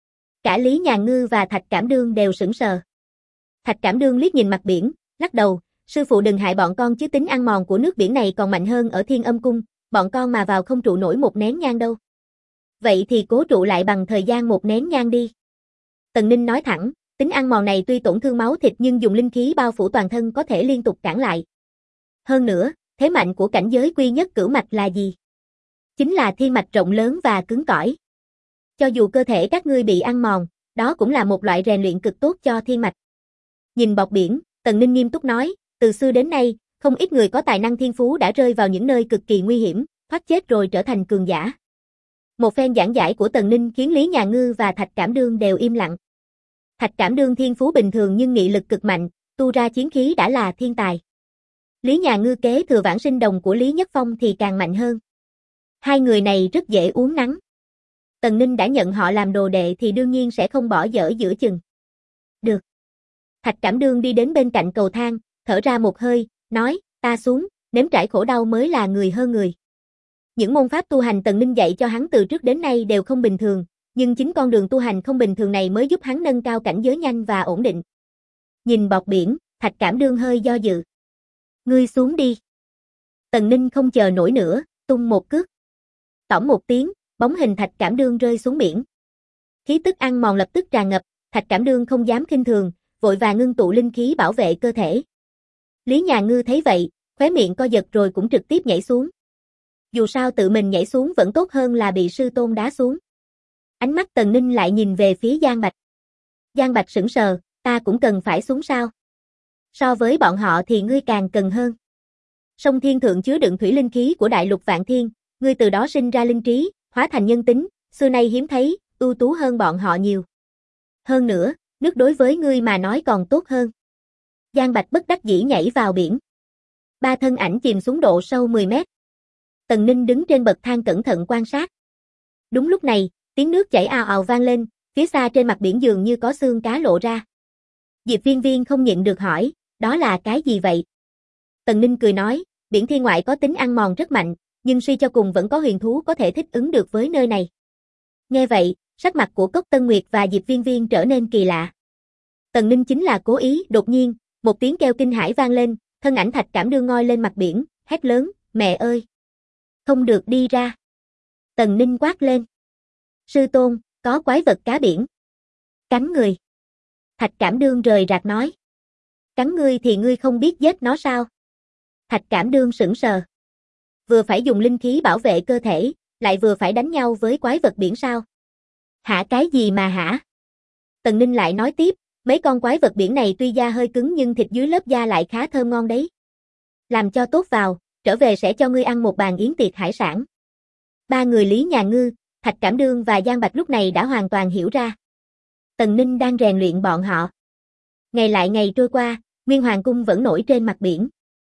Cả Lý Nhà Ngư và Thạch Cảm Đương đều sững sờ. Thạch Cảm Đương liếc nhìn mặt biển, lắc đầu, sư phụ đừng hại bọn con chứ tính ăn mòn của nước biển này còn mạnh hơn ở Thiên Âm Cung, bọn con mà vào không trụ nổi một nén nhang đâu. Vậy thì cố trụ lại bằng thời gian một nén nhang đi. Tần Ninh nói thẳng, tính ăn mòn này tuy tổn thương máu thịt nhưng dùng linh khí bao phủ toàn thân có thể liên tục cản lại. Hơn nữa, thế mạnh của cảnh giới quy nhất cửu mạch là gì? Chính là thiên mạch rộng lớn và cứng cỏi. Cho dù cơ thể các ngươi bị ăn mòn, đó cũng là một loại rèn luyện cực tốt cho thiên mạch. Nhìn bọt biển, Tần Ninh nghiêm túc nói, từ xưa đến nay, không ít người có tài năng thiên phú đã rơi vào những nơi cực kỳ nguy hiểm, thoát chết rồi trở thành cường giả. Một phen giảng giải của Tần Ninh khiến Lý Nhà Ngư và Thạch Cảm Đương đều im lặng. Thạch Cảm Đương thiên phú bình thường nhưng nghị lực cực mạnh, tu ra chiến khí đã là thiên tài. Lý Nhà Ngư kế thừa vãng sinh đồng của Lý Nhất Phong thì càng mạnh hơn. Hai người này rất dễ uống nắng. Tần Ninh đã nhận họ làm đồ đệ thì đương nhiên sẽ không bỏ dở giữa chừng. Được. Thạch Cảm Đương đi đến bên cạnh cầu thang, thở ra một hơi, nói, ta xuống, nếm trải khổ đau mới là người hơn người. Những môn pháp tu hành Tần Ninh dạy cho hắn từ trước đến nay đều không bình thường, nhưng chính con đường tu hành không bình thường này mới giúp hắn nâng cao cảnh giới nhanh và ổn định. Nhìn bọt biển, Thạch Cảm Đương hơi do dự. Ngươi xuống đi. Tần Ninh không chờ nổi nữa, tung một cước. Tỏng một tiếng, bóng hình Thạch Cảm Đương rơi xuống biển. Khí tức ăn mòn lập tức tràn ngập, Thạch Cảm Đương không dám khinh thường, vội vàng ngưng tụ linh khí bảo vệ cơ thể. Lý Nhà Ngư thấy vậy, khóe miệng co giật rồi cũng trực tiếp nhảy xuống. Dù sao tự mình nhảy xuống vẫn tốt hơn là bị sư tôn đá xuống. Ánh mắt Tần Ninh lại nhìn về phía Giang Bạch. Giang Bạch sững sờ, ta cũng cần phải xuống sao? So với bọn họ thì ngươi càng cần hơn. Sông Thiên Thượng chứa đựng thủy linh khí của đại lục Vạn Thiên, ngươi từ đó sinh ra linh trí, hóa thành nhân tính, xưa nay hiếm thấy, ưu tú hơn bọn họ nhiều. Hơn nữa, nước đối với ngươi mà nói còn tốt hơn. Giang Bạch bất đắc dĩ nhảy vào biển. Ba thân ảnh chìm xuống độ sâu 10 mét. Tần Ninh đứng trên bậc thang cẩn thận quan sát. Đúng lúc này, tiếng nước chảy ào ào vang lên, phía xa trên mặt biển dường như có xương cá lộ ra. Diệp Viên Viên không nhịn được hỏi, đó là cái gì vậy? Tần Ninh cười nói, biển thiên ngoại có tính ăn mòn rất mạnh, nhưng suy cho cùng vẫn có huyền thú có thể thích ứng được với nơi này. Nghe vậy, sắc mặt của Cốc Tân Nguyệt và Diệp Viên Viên trở nên kỳ lạ. Tần Ninh chính là cố ý, đột nhiên, một tiếng kêu kinh hãi vang lên, thân ảnh Thạch Cảm Đương ngoi lên mặt biển, hét lớn, mẹ ơi! Không được đi ra. Tần Ninh quát lên. Sư tôn, có quái vật cá biển. Cắn người. Thạch Cảm Đương rời rạc nói. Cắn ngươi thì ngươi không biết giết nó sao? Thạch Cảm Đương sững sờ. Vừa phải dùng linh khí bảo vệ cơ thể, lại vừa phải đánh nhau với quái vật biển sao? Hả cái gì mà hả? Tần Ninh lại nói tiếp, mấy con quái vật biển này tuy da hơi cứng nhưng thịt dưới lớp da lại khá thơm ngon đấy. Làm cho tốt vào, trở về sẽ cho ngươi ăn một bàn yến tiệc hải sản. Ba người Lý Nhà Ngư, Thạch Cảm Đương và Giang Bạch lúc này đã hoàn toàn hiểu ra. Tần Ninh đang rèn luyện bọn họ. Ngày lại ngày trôi qua, Nguyên Hoàng cung vẫn nổi trên mặt biển.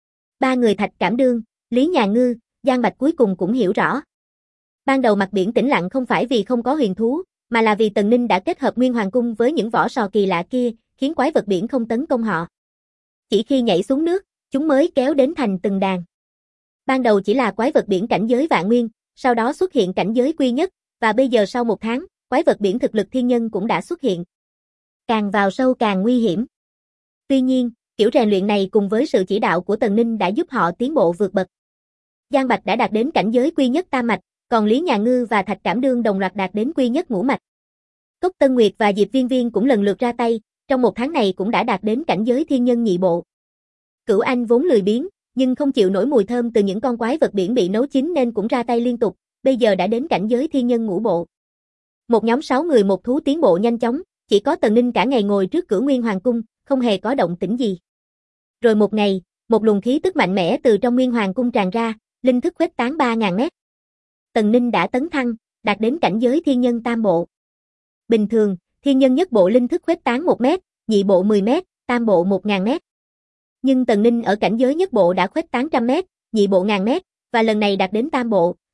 Ba người Thạch Cảm Đương, Lý Nhà Ngư, Giang Bạch cuối cùng cũng hiểu rõ. Ban đầu mặt biển tĩnh lặng không phải vì không có huyền thú, mà là vì Tần Ninh đã kết hợp Nguyên Hoàng cung với những vỏ sò kỳ lạ kia, khiến quái vật biển không tấn công họ. Chỉ khi nhảy xuống nước, chúng mới kéo đến thành từng đàn. Ban đầu chỉ là quái vật biển cảnh giới vạn nguyên, sau đó xuất hiện cảnh giới quy nhất, và bây giờ sau một tháng, quái vật biển thực lực thiên nhân cũng đã xuất hiện. Càng vào sâu càng nguy hiểm. Tuy nhiên, kiểu rèn luyện này cùng với sự chỉ đạo của Tần Ninh đã giúp họ tiến bộ vượt bậc. Giang Bạch đã đạt đến cảnh giới quy nhất tam mạch, còn Lý Nhà Ngư và Thạch Cảm Đương đồng loạt đạt đến quy nhất ngũ mạch. Cốc Tân Nguyệt và Diệp Viên Viên cũng lần lượt ra tay, trong một tháng này cũng đã đạt đến cảnh giới thiên nhân nhị bộ. Cửu Anh vốn lười biếng, nhưng không chịu nổi mùi thơm từ những con quái vật biển bị nấu chín nên cũng ra tay liên tục, bây giờ đã đến cảnh giới thiên nhân ngũ bộ. Một nhóm 6 người một thú tiến bộ nhanh chóng, chỉ có Tần Ninh cả ngày ngồi trước cửa Nguyên Hoàng cung, không hề có động tĩnh gì. Rồi một ngày, một luồng khí tức mạnh mẽ từ trong Nguyên Hoàng cung tràn ra, linh thức khuếch tán 3000 mét. Tần Ninh đã tấn thăng, đạt đến cảnh giới thiên nhân tam bộ. Bình thường, thiên nhân nhất bộ linh thức khuếch tán 1 mét, nhị bộ 10 mét, tam bộ 1000 mét. Nhưng Tần Ninh ở cảnh giới nhất bộ đã khuếch tán 100 mét, nhị bộ 1000 mét, và lần này đạt đến tam bộ,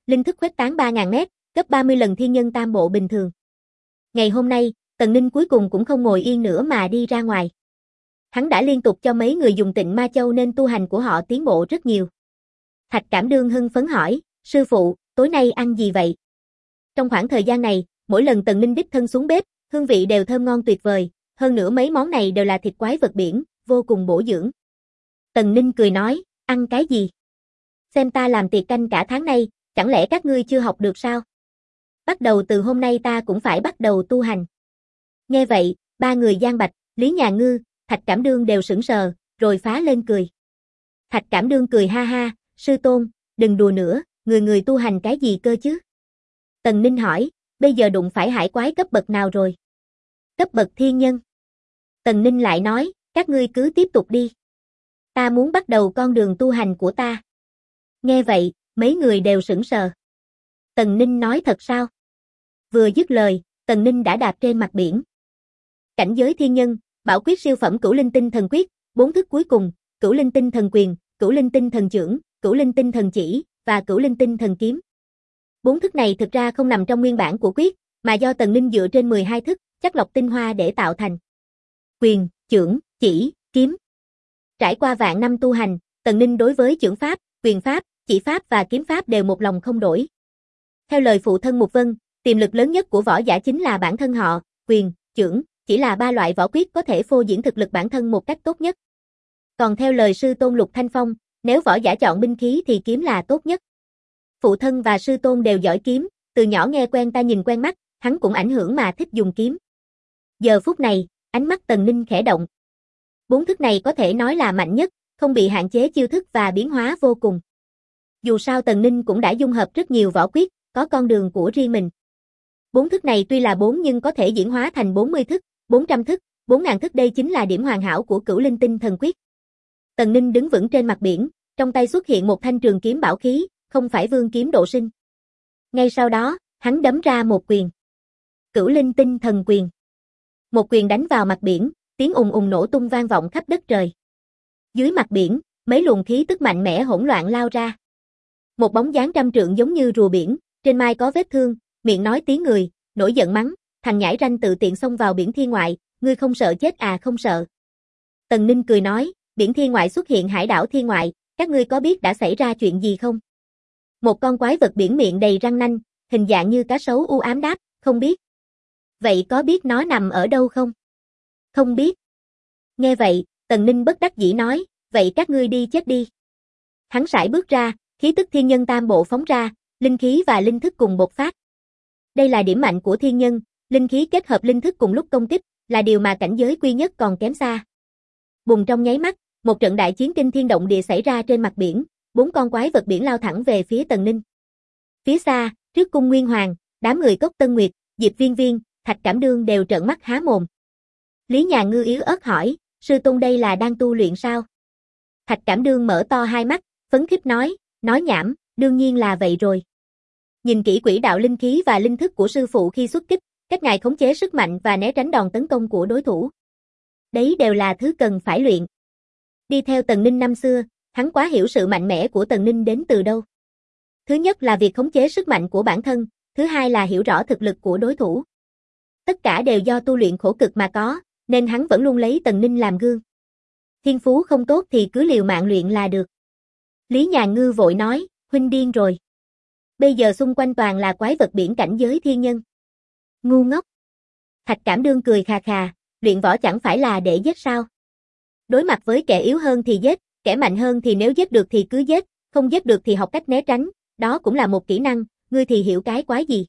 linh thức khuếch tán 3.000 mét, gấp 30 lần thiên nhân tam bộ bình thường. Ngày hôm nay, Tần Ninh cuối cùng cũng không ngồi yên nữa mà đi ra ngoài. Hắn đã liên tục cho mấy người dùng Tịnh Ma Châu nên tu hành của họ tiến bộ rất nhiều. Thạch Cảm Đương hưng phấn hỏi, sư phụ, tối nay ăn gì vậy? Trong khoảng thời gian này, mỗi lần Tần Ninh đích thân xuống bếp, hương vị đều thơm ngon tuyệt vời, hơn nữa mấy món này đều là thịt quái vật biển, vô cùng bổ dưỡng. Tần Ninh cười nói, ăn cái gì? Xem ta làm tiệc canh cả tháng nay, chẳng lẽ các ngươi chưa học được sao? Bắt đầu từ hôm nay ta cũng phải bắt đầu tu hành. Nghe vậy, ba người Giang Bạch, Lý Nhà Ngư, Thạch Cảm Đương đều sững sờ, rồi phá lên cười. Thạch Cảm Đương cười ha ha, sư tôn, đừng đùa nữa, người tu hành cái gì cơ chứ? Tần Ninh hỏi, bây giờ đụng phải hải quái cấp bậc nào rồi? Cấp bậc thiên nhân. Tần Ninh lại nói, các ngươi cứ tiếp tục đi. Ta muốn bắt đầu con đường tu hành của ta. Nghe vậy, mấy người đều sững sờ. Tần Ninh nói thật sao? Vừa dứt lời, Tần Ninh đã đạp trên mặt biển. Cảnh giới thiên nhân, bảo quyết siêu phẩm Cửu Linh Tinh Thần Quyết, 4 thức cuối cùng, Cửu Linh Tinh Thần Quyền, Cửu Linh Tinh Thần Chưởng, Cửu Linh Tinh Thần Chỉ và Cửu Linh Tinh Thần Kiếm. 4 thức này thực ra không nằm trong nguyên bản của quyết, mà do Tần Ninh dựa trên 12 thức, chắc lọc tinh hoa để tạo thành. Quyền, chưởng, chỉ, kiếm. Trải qua vạn năm tu hành, Tần Ninh đối với chưởng pháp, quyền pháp, chỉ pháp và kiếm pháp đều một lòng không đổi. Theo lời phụ thân Mục Vân, tiềm lực lớn nhất của võ giả chính là bản thân họ, quyền, chưởng, chỉ là ba loại võ quyết có thể phô diễn thực lực bản thân một cách tốt nhất. Còn theo lời sư tôn Lục Thanh Phong, nếu võ giả chọn binh khí thì kiếm là tốt nhất. Phụ thân và sư tôn đều giỏi kiếm, từ nhỏ nghe quen ta nhìn quen mắt, hắn cũng ảnh hưởng mà thích dùng kiếm. Giờ phút này, ánh mắt Tần Ninh khẽ động. 4 thức này có thể nói là mạnh nhất, không bị hạn chế chiêu thức và biến hóa vô cùng. Dù sao Tần Ninh cũng đã dung hợp rất nhiều võ quyết, có con đường của riêng mình. 4 thức này tuy là 4 nhưng có thể diễn hóa thành 40 thức, 400 thức, 4.000 thức, đây chính là điểm hoàn hảo của Cửu Linh Tinh Thần Quyết. Tần Ninh đứng vững trên mặt biển, trong tay xuất hiện một thanh trường kiếm bảo khí, không phải vương kiếm độ sinh. Ngay sau đó, hắn đấm ra một quyền. Cửu Linh Tinh Thần Quyền. Một quyền đánh vào mặt biển, tiếng ùng ùng nổ tung vang vọng khắp đất trời. Dưới mặt biển, mấy luồng khí tức mạnh mẽ hỗn loạn lao ra. Một bóng dáng trăm trượng giống như rùa biển, trên mai có vết thương, miệng nói tiếng người, nổi giận mắng, thằng nhãi ranh tự tiện xông vào biển thiên ngoại, ngươi không sợ chết à? Không sợ. Tần Ninh cười nói, biển thiên ngoại xuất hiện hải đảo thiên ngoại, các ngươi có biết đã xảy ra chuyện gì không? Một con quái vật biển miệng đầy răng nanh, hình dạng như cá sấu u ám đáp, không biết. Vậy có biết nó nằm ở đâu không? Không biết. Nghe vậy, Tần Ninh bất đắc dĩ nói, vậy các ngươi đi chết đi. Hắn sải bước ra, khí tức thiên nhân tam bộ phóng ra, linh khí và linh thức cùng bộc phát. Đây là điểm mạnh của thiên nhân, linh khí kết hợp linh thức cùng lúc công kích, là điều mà cảnh giới quy nhất còn kém xa. Bùng trong nháy mắt, một trận đại chiến kinh thiên động địa xảy ra trên mặt biển, 4 con quái vật biển lao thẳng về phía Tần Ninh. Phía xa, trước cung Nguyên Hoàng, đám người Cốc Tân Nguyệt, Diệp Viên Viên, Thạch Cảm Đương đều trợn mắt há mồm. Lý Nhà Ngư yếu ớt hỏi, sư tôn đây là đang tu luyện sao? Thạch Cảm Đương mở to hai mắt, phấn khích nói nhảm, đương nhiên là vậy rồi. Nhìn kỹ quỹ đạo linh khí và linh thức của sư phụ khi xuất kích, cách ngài khống chế sức mạnh và né tránh đòn tấn công của đối thủ. Đấy đều là thứ cần phải luyện. Đi theo Tần Ninh năm xưa, hắn quá hiểu sự mạnh mẽ của Tần Ninh đến từ đâu. Thứ nhất là việc khống chế sức mạnh của bản thân, thứ hai là hiểu rõ thực lực của đối thủ. Tất cả đều do tu luyện khổ cực mà có, nên hắn vẫn luôn lấy Tần Ninh làm gương. Thiên phú không tốt thì cứ liều mạng luyện là được. Lý Nhà Ngư vội nói, huynh điên rồi. Bây giờ xung quanh toàn là quái vật biển cảnh giới thiên nhân. Ngu ngốc. Thạch Cảm Đương cười khà khà, luyện võ chẳng phải là để giết sao? Đối mặt với kẻ yếu hơn thì giết, kẻ mạnh hơn thì nếu giết được thì cứ giết, không giết được thì học cách né tránh, đó cũng là một kỹ năng, ngươi thì hiểu cái quái gì?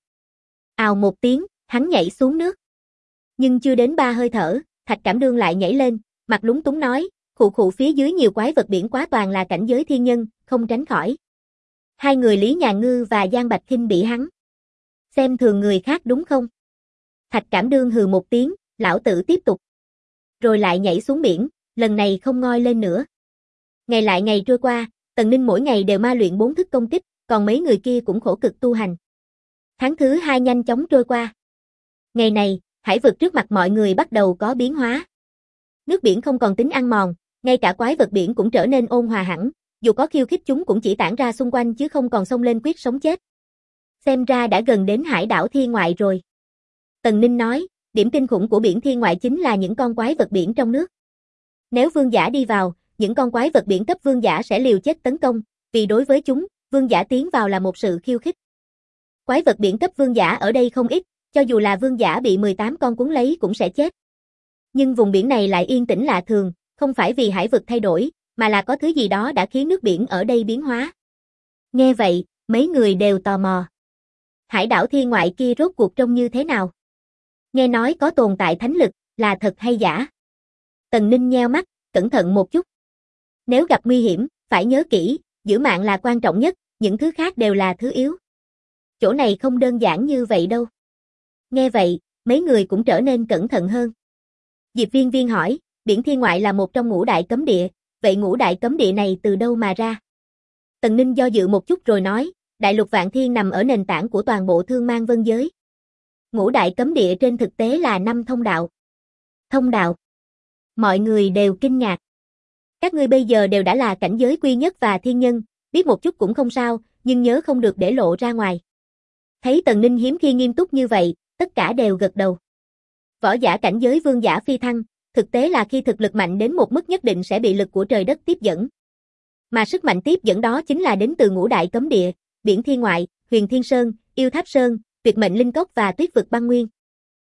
Ào một tiếng, hắn nhảy xuống nước. Nhưng chưa đến 3 hơi thở, Thạch Cảm Đương lại nhảy lên, mặt lúng túng nói, khụ phía dưới nhiều quái vật biển quá toàn là cảnh giới thiên nhân, không tránh khỏi. Hai người Lý Nhà Ngư và Giang Bạch khinh bỉ hắn. Xem thường người khác đúng không? Thạch Cảm Đương hừ một tiếng, lão tử tiếp tục. Rồi lại nhảy xuống biển, lần này không ngoi lên nữa. Ngày lại ngày trôi qua, Tần Ninh mỗi ngày đều ma luyện 4 thức công kích, còn mấy người kia cũng khổ cực tu hành. Tháng thứ 2 nhanh chóng trôi qua. Ngày này, hải vực trước mặt mọi người bắt đầu có biến hóa. Nước biển không còn tính ăn mòn, ngay cả quái vật biển cũng trở nên ôn hòa hẳn, dù có khiêu khích chúng cũng chỉ tản ra xung quanh chứ không còn xông lên quyết sống chết. Xem ra đã gần đến hải đảo Thiên Ngoại rồi. Tần Ninh nói, điểm kinh khủng của biển Thiên Ngoại chính là những con quái vật biển trong nước. Nếu vương giả đi vào, những con quái vật biển cấp vương giả sẽ liều chết tấn công, vì đối với chúng, vương giả tiến vào là một sự khiêu khích. Quái vật biển cấp vương giả ở đây không ít, cho dù là vương giả bị 18 con cuốn lấy cũng sẽ chết. Nhưng vùng biển này lại yên tĩnh lạ thường, không phải vì hải vực thay đổi, mà là có thứ gì đó đã khiến nước biển ở đây biến hóa. Nghe vậy, mấy người đều tò mò. Hải đảo Thiên Ngoại kia rốt cuộc trông như thế nào? Nghe nói có tồn tại thánh lực, là thật hay giả? Tần Ninh nheo mắt, cẩn thận một chút. Nếu gặp nguy hiểm, phải nhớ kỹ, giữ mạng là quan trọng nhất, những thứ khác đều là thứ yếu. Chỗ này không đơn giản như vậy đâu. Nghe vậy, mấy người cũng trở nên cẩn thận hơn. Diệp Viên Viên hỏi, biển Thiên Ngoại là một trong ngũ đại cấm địa, vậy ngũ đại cấm địa này từ đâu mà ra? Tần Ninh do dự một chút rồi nói, Đại lục Vạn Thiên nằm ở nền tảng của toàn bộ thương mang vân giới. Ngũ đại cấm địa trên thực tế là 5 thông đạo. Thông đạo? Mọi người đều kinh ngạc. Các ngươi bây giờ đều đã là cảnh giới quy nhất và thiên nhân, biết một chút cũng không sao, nhưng nhớ không được để lộ ra ngoài. Thấy Tần Ninh hiếm khi nghiêm túc như vậy, tất cả đều gật đầu. Võ giả cảnh giới vương giả phi thăng, thực tế là khi thực lực mạnh đến một mức nhất định sẽ bị lực của trời đất tiếp dẫn. Mà sức mạnh tiếp dẫn đó chính là đến từ ngũ đại cấm địa, biển Thiên Ngoại, Huyền Thiên Sơn, Yêu Tháp Sơn, Tuyệt Mệnh Linh Cốc và Tuyết Vực Băng Nguyên.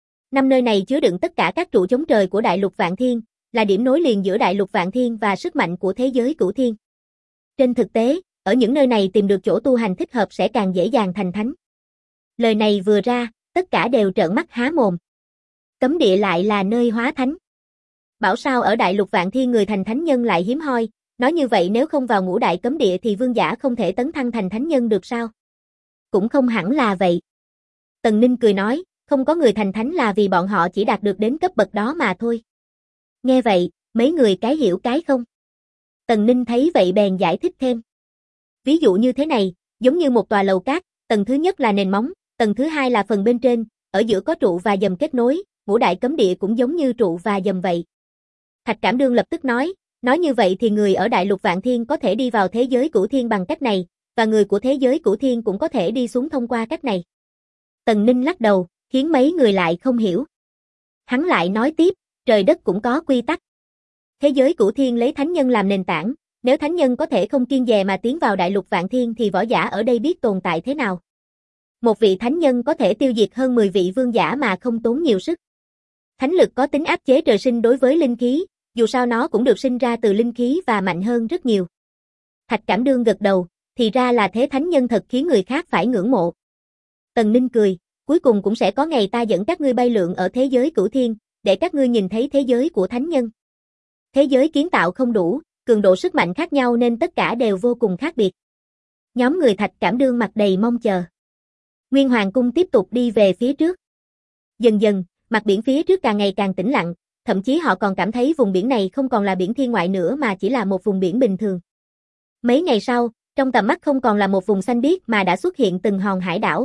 5 nơi này chứa đựng tất cả các trụ chống trời của Đại lục Vạn Thiên, là điểm nối liền giữa Đại lục Vạn Thiên và sức mạnh của thế giới Cửu Thiên. Trên thực tế, ở những nơi này tìm được chỗ tu hành thích hợp sẽ càng dễ dàng thành thánh. Lời này vừa ra, tất cả đều trợn mắt há mồm. Cấm địa lại là nơi hóa thánh. Bảo sao ở Đại lục Vạn Thiên người thành thánh nhân lại hiếm hoi, nói như vậy nếu không vào ngũ đại cấm địa thì vương giả không thể tấn thăng thành thánh nhân được sao? Cũng không hẳn là vậy. Tần Ninh cười nói, không có người thành thánh là vì bọn họ chỉ đạt được đến cấp bậc đó mà thôi. Nghe vậy, mấy người cái hiểu cái không. Tần Ninh thấy vậy bèn giải thích thêm. Ví dụ như thế này, giống như một tòa lầu cát, tầng thứ nhất là nền móng, tầng thứ hai là phần bên trên, ở giữa có trụ và dầm kết nối, ngũ đại cấm địa cũng giống như trụ và dầm vậy. Thạch Cảm Đương lập tức nói như vậy thì người ở Đại lục Vạn Thiên có thể đi vào thế giới Cửu Thiên bằng cách này, và người của thế giới Cửu Thiên cũng có thể đi xuống thông qua cách này. Tần Ninh lắc đầu, khiến mấy người lại không hiểu. Hắn lại nói tiếp, trời đất cũng có quy tắc. Thế giới Cửu Thiên lấy thánh nhân làm nền tảng, nếu thánh nhân có thể không kiêng dè mà tiến vào Đại lục Vạn Thiên thì võ giả ở đây biết tồn tại thế nào. Một vị thánh nhân có thể tiêu diệt hơn 10 vị vương giả mà không tốn nhiều sức. Thánh lực có tính áp chế trời sinh đối với linh khí, dù sao nó cũng được sinh ra từ linh khí và mạnh hơn rất nhiều. Thạch Cảm Đương gật đầu, thì ra là thế, thánh nhân thật khiến người khác phải ngưỡng mộ. Tần Ninh cười, cuối cùng cũng sẽ có ngày ta dẫn các ngươi bay lượn ở thế giới Cửu Thiên, để các ngươi nhìn thấy thế giới của thánh nhân. Thế giới kiến tạo không đủ, cường độ sức mạnh khác nhau nên tất cả đều vô cùng khác biệt. Nhóm người Thạch Cảm Đương mặt đầy mong chờ. Nguyên Hoàng cung tiếp tục đi về phía trước. Dần dần, mặt biển phía trước càng ngày càng tĩnh lặng, thậm chí họ còn cảm thấy vùng biển này không còn là biển Thiên Ngoại nữa mà chỉ là một vùng biển bình thường. Mấy ngày sau, trong tầm mắt không còn là một vùng xanh biếc mà đã xuất hiện từng hòn hải đảo.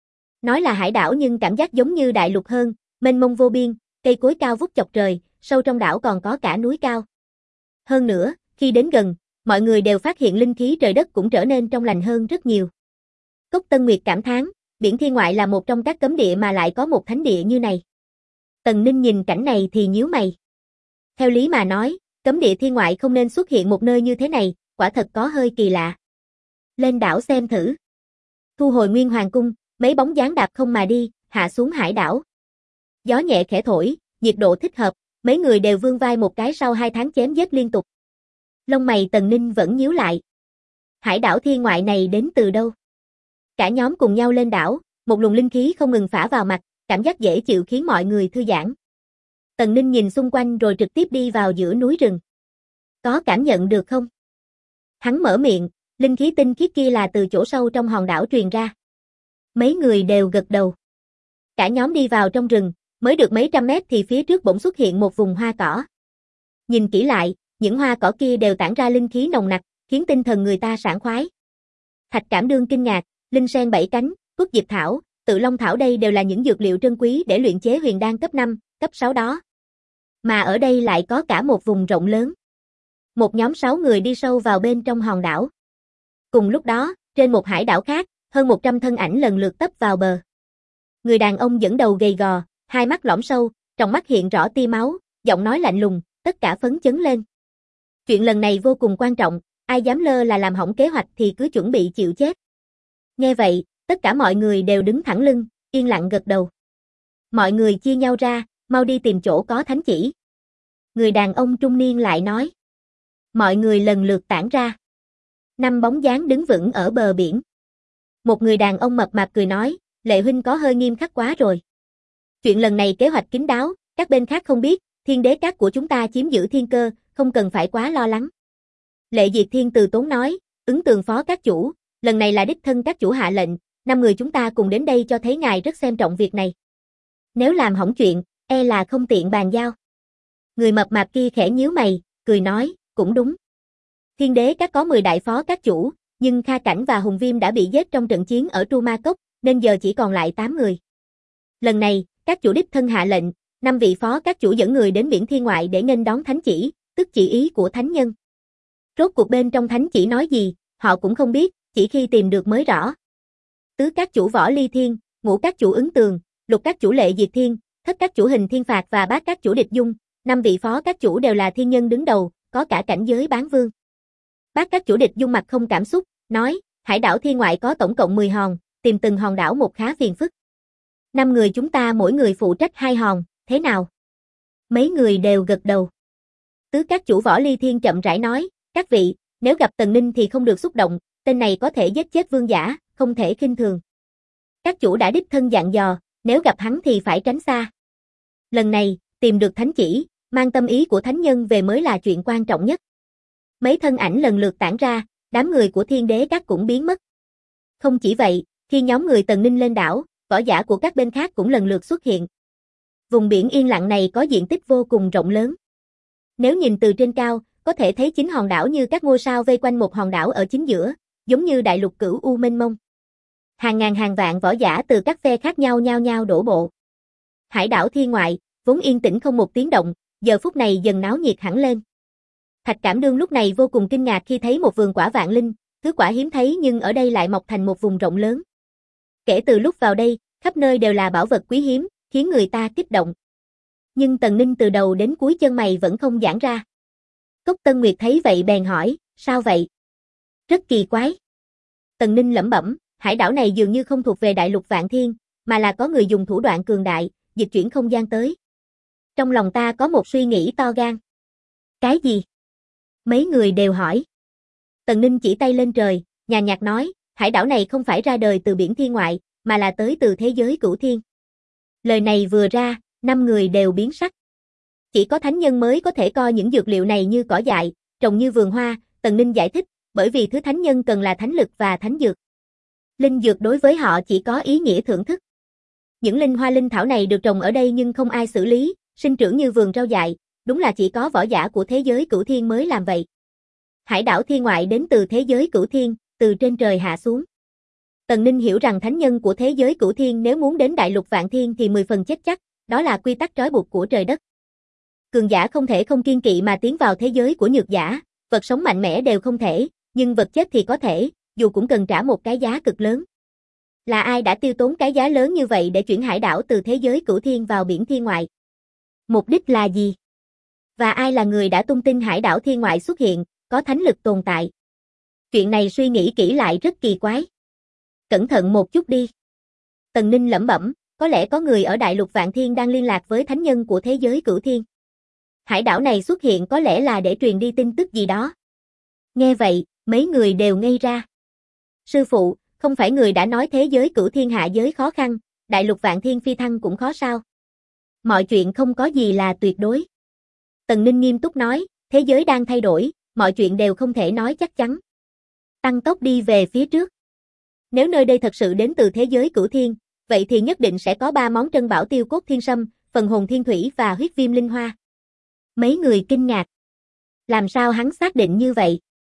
Nói là hải đảo nhưng cảm giác giống như đại lục hơn, mênh mông vô biên, cây cối cao vút chọc trời, sâu trong đảo còn có cả núi cao. Hơn nữa, khi đến gần, mọi người đều phát hiện linh khí trời đất cũng trở nên trong lành hơn rất nhiều. Cốc Tân Nguyệt cảm thán, biển Thiên Ngoại là một trong các cấm địa mà lại có một thánh địa như này. Tần Ninh nhìn cảnh này thì nhíu mày. Theo lý mà nói, cấm địa Thiên Ngoại không nên xuất hiện một nơi như thế này, quả thật có hơi kỳ lạ. Lên đảo xem thử. Thu hồi Nguyên Hoàng cung, mấy bóng dáng đạp không mà đi, hạ xuống hải đảo. Gió nhẹ khẽ thổi, nhiệt độ thích hợp, mấy người đều vươn vai một cái sau 2 tháng chém giết liên tục. Lông mày Tần Ninh vẫn nhíu lại. Hải đảo Thiên Ngoại này đến từ đâu? Cả nhóm cùng nhau lên đảo, một luồng linh khí không ngừng phả vào mặt, cảm giác dễ chịu khiến mọi người thư giãn. Tần Ninh nhìn xung quanh rồi trực tiếp đi vào giữa núi rừng. Có cảm nhận được không? Hắn mở miệng, linh khí tinh khiết kia là từ chỗ sâu trong hòn đảo truyền ra. Mấy người đều gật đầu. Cả nhóm đi vào trong rừng, mới được mấy trăm mét thì phía trước bỗng xuất hiện một vùng hoa cỏ. Nhìn kỹ lại, những hoa cỏ kia đều tản ra linh khí nồng nặc, khiến tinh thần người ta sảng khoái. Thạch Cảm Đương kinh ngạc, linh sen 7 cánh, tuất diệp thảo, tự long thảo đây đều là những dược liệu trân quý để luyện chế huyền đan cấp 5, cấp 6 đó. Mà ở đây lại có cả một vùng rộng lớn. Một nhóm 6 người đi sâu vào bên trong hòn đảo. Cùng lúc đó, trên một hải đảo khác, hơn 100 thân ảnh lần lượt tấp vào bờ. Người đàn ông dẫn đầu gầy gò, hai mắt lõm sâu, trong mắt hiện rõ tia máu, giọng nói lạnh lùng, tất cả phấn chấn lên. Chuyện lần này vô cùng quan trọng, ai dám lơ là làm hỏng kế hoạch thì cứ chuẩn bị chịu chết. Nghe vậy, tất cả mọi người đều đứng thẳng lưng, yên lặng gật đầu. Mọi người chia nhau ra, mau đi tìm chỗ có thánh chỉ. Người đàn ông trung niên lại nói. Mọi người lần lượt tản ra. 5 bóng dáng đứng vững ở bờ biển. Một người đàn ông mập mạp cười nói, Lệ huynh có hơi nghiêm khắc quá rồi. Chuyện lần này kế hoạch kín đáo, các bên khác không biết, Thiên Đế Các của chúng ta chiếm giữ thiên cơ, không cần phải quá lo lắng. Lệ Diệt Thiên từ tốn nói, ứng tường phó các chủ, lần này là đích thân các chủ hạ lệnh, 5 người chúng ta cùng đến đây cho thấy ngài rất xem trọng việc này. Nếu làm hỏng chuyện, e là không tiện bàn giao. Người mập mạp kia khẽ nhíu mày, cười nói, cũng đúng. Thiên Đế Các có 10 đại phó các chủ, nhưng Kha Cảnh và Hùng Viêm đã bị giết trong trận chiến ở Tru Ma Cốc, nên giờ chỉ còn lại 8 người. Lần này, các chủ đích thân hạ lệnh, 5 vị phó các chủ dẫn người đến biển thiên ngoại để nghênh đón thánh chỉ, tức chỉ ý của thánh nhân. Rốt cuộc bên trong thánh chỉ nói gì, họ cũng không biết, chỉ khi tìm được mới rõ. Tứ các chủ Võ Ly Thiên, ngũ các chủ Ứng Tường, lục các chủ Lệ Diệt Thiên, thất các chủ Hình Thiên Phạt và bát các chủ Địch Dung, 5 vị phó các chủ đều là thiên nhân đứng đầu, có cả cảnh giới bán vương. Bát các chủ Địch Dung mặt không cảm xúc, nói, hải đảo thiên ngoại có tổng cộng 10 hòn, tìm từng hòn đảo một khá phiền phức. 5 người chúng ta mỗi người phụ trách 2 hòn, thế nào? Mấy người đều gật đầu. Tứ các chủ Võ Ly Thiên chậm rãi nói, các vị, nếu gặp Tần Ninh thì không được xúc động, tên này có thể giết chết vương giả, không thể khinh thường. Các chủ đã đích thân dặn dò, nếu gặp hắn thì phải tránh xa. Lần này, tìm được thánh chỉ, mang tâm ý của thánh nhân về mới là chuyện quan trọng nhất. Mấy thân ảnh lần lượt tản ra, đám người của Thiên Đế Các cũng biến mất. Không chỉ vậy, khi nhóm người Tần Ninh lên đảo, võ giả của các bên khác cũng lần lượt xuất hiện. Vùng biển yên lặng này có diện tích vô cùng rộng lớn. Nếu nhìn từ trên cao, có thể thấy 9 hòn đảo như các ngôi sao vây quanh một hòn đảo ở chính giữa, giống như đại lục Cửu U mênh mông. Hàng ngàn hàng vạn võ giả từ các phe khác nhau nhao nhao đổ bộ. Hải đảo thiên ngoại, vốn yên tĩnh không một tiếng động, giờ phút này dần náo nhiệt hẳn lên. Thạch Cảm Đương lúc này vô cùng kinh ngạc khi thấy một vườn quả vạn linh, thứ quả hiếm thấy nhưng ở đây lại mọc thành một vùng rộng lớn. Kể từ lúc vào đây, khắp nơi đều là bảo vật quý hiếm, khiến người ta kích động. Nhưng Tần Ninh từ đầu đến cuối chân mày vẫn không giãn ra. Cốc Tân Nguyệt thấy vậy bèn hỏi, sao vậy? Rất kỳ quái. Tần Ninh lẩm bẩm, hải đảo này dường như không thuộc về đại lục Vạn Thiên, mà là có người dùng thủ đoạn cường đại, dịch chuyển không gian tới. Trong lòng ta có một suy nghĩ to gan. Cái gì? Mấy người đều hỏi. Tần Ninh chỉ tay lên trời, nhàn nhạt nói, hải đảo này không phải ra đời từ biển thiên ngoại, mà là tới từ thế giới cửu thiên. Lời này vừa ra, 5 người đều biến sắc. Chỉ có thánh nhân mới có thể coi những dược liệu này như cỏ dại, trồng như vườn hoa, Tần Ninh giải thích, bởi vì thứ thánh nhân cần là thánh lực và thánh dược. Linh dược đối với họ chỉ có ý nghĩa thưởng thức. Những linh hoa linh thảo này được trồng ở đây nhưng không ai xử lý, sinh trưởng như vườn rau dại, đúng là chỉ có võ giả của thế giới cửu thiên mới làm vậy. Hải đảo thiên ngoại đến từ thế giới cửu thiên, từ trên trời hạ xuống. Tần Ninh hiểu rằng thánh nhân của thế giới cửu thiên nếu muốn đến đại lục Vạn Thiên thì 10 phần chết chắc, đó là quy tắc trói buộc của trời đất. Cường giả không thể không kiên kỵ mà tiến vào thế giới của nhược giả, vật sống mạnh mẽ đều không thể, nhưng vật chết thì có thể, dù cũng cần trả một cái giá cực lớn. Là ai đã tiêu tốn cái giá lớn như vậy để chuyển hải đảo từ thế giới cửu thiên vào biển thiên ngoại? Mục đích là gì? Và ai là người đã tung tin hải đảo thiên ngoại xuất hiện, có thánh lực tồn tại? Chuyện này suy nghĩ kỹ lại rất kỳ quái. Cẩn thận một chút đi. Tần Ninh lẩm bẩm, có lẽ có người ở đại lục Vạn Thiên đang liên lạc với thánh nhân của thế giới cửu thiên. Hải đảo này xuất hiện có lẽ là để truyền đi tin tức gì đó. Nghe vậy, mấy người đều ngây ra. Sư phụ, không phải người đã nói thế giới cửu thiên hạ giới khó khăn, đại lục Vạn Thiên phi thăng cũng khó sao? Mọi chuyện không có gì là tuyệt đối. Tần Ninh nghiêm túc nói, thế giới đang thay đổi, mọi chuyện đều không thể nói chắc chắn. Tăng tốc đi về phía trước. Nếu nơi đây thật sự đến từ thế giới cửu thiên, vậy thì nhất định sẽ có 3 món trân bảo tiêu cốt thiên sâm, phần hồn thiên thủy và huyết viêm linh hoa. Mấy người kinh ngạc. Làm sao hắn xác định như vậy?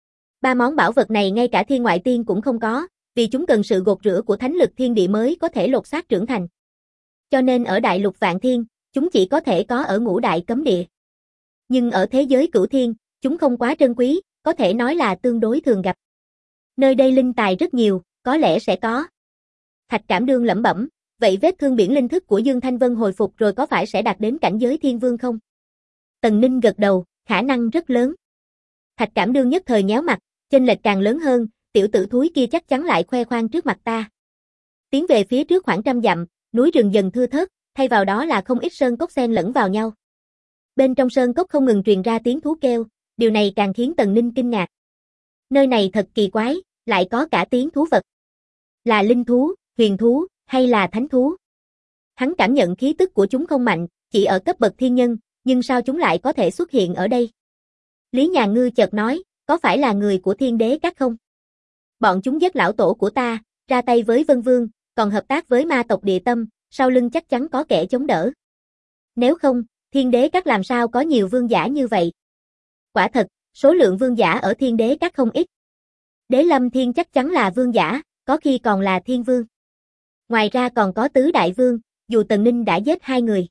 3 món bảo vật này ngay cả thiên ngoại tiên cũng không có, vì chúng cần sự gột rửa của thánh lực thiên địa mới có thể lột xác trưởng thành. Cho nên ở đại lục Vạn Thiên, chúng chỉ có thể có ở ngũ đại cấm địa. Nhưng ở thế giới cửu thiên, chúng không quá trân quý, có thể nói là tương đối thường gặp. Nơi đây linh tài rất nhiều, có lẽ sẽ có. Thạch Cảm Đương lẩm bẩm, vậy vết thương biển linh thức của Dương Thanh Vân hồi phục rồi có phải sẽ đạt đến cảnh giới thiên vương không? Tần Ninh gật đầu, khả năng rất lớn. Thạch Cảm Đương nhất thời nhéo mặt, chênh lệch càng lớn hơn, tiểu tử thúi kia chắc chắn lại khoe khoang trước mặt ta. Tiến về phía trước khoảng 100 dặm, núi rừng dần thưa thớt, thay vào đó là không ít sơn cốc xen lẫn vào nhau. Bên trong sơn cốc không ngừng truyền ra tiếng thú kêu, điều này càng khiến Tần Ninh kinh ngạc. Nơi này thật kỳ quái, lại có cả tiếng thú vật. Là linh thú, huyền thú, hay là thánh thú? Hắn cảm nhận khí tức của chúng không mạnh, chỉ ở cấp bậc thiên nhân, nhưng sao chúng lại có thể xuất hiện ở đây? Lý Nhà Ngư chợt nói, có phải là người của Thiên Đế Các không? Bọn chúng giết lão tổ của ta, ra tay với Vân Vương, còn hợp tác với ma tộc Địa Tâm, sau lưng chắc chắn có kẻ chống đỡ. Nếu không, Thiên Đế Các làm sao có nhiều vương giả như vậy? Quả thật, số lượng vương giả ở Thiên Đế Các không ít. Đế Lâm Thiên chắc chắn là vương giả, có khi còn là thiên vương. Ngoài ra còn có tứ đại vương, dù Tần Ninh đã giết 2 người.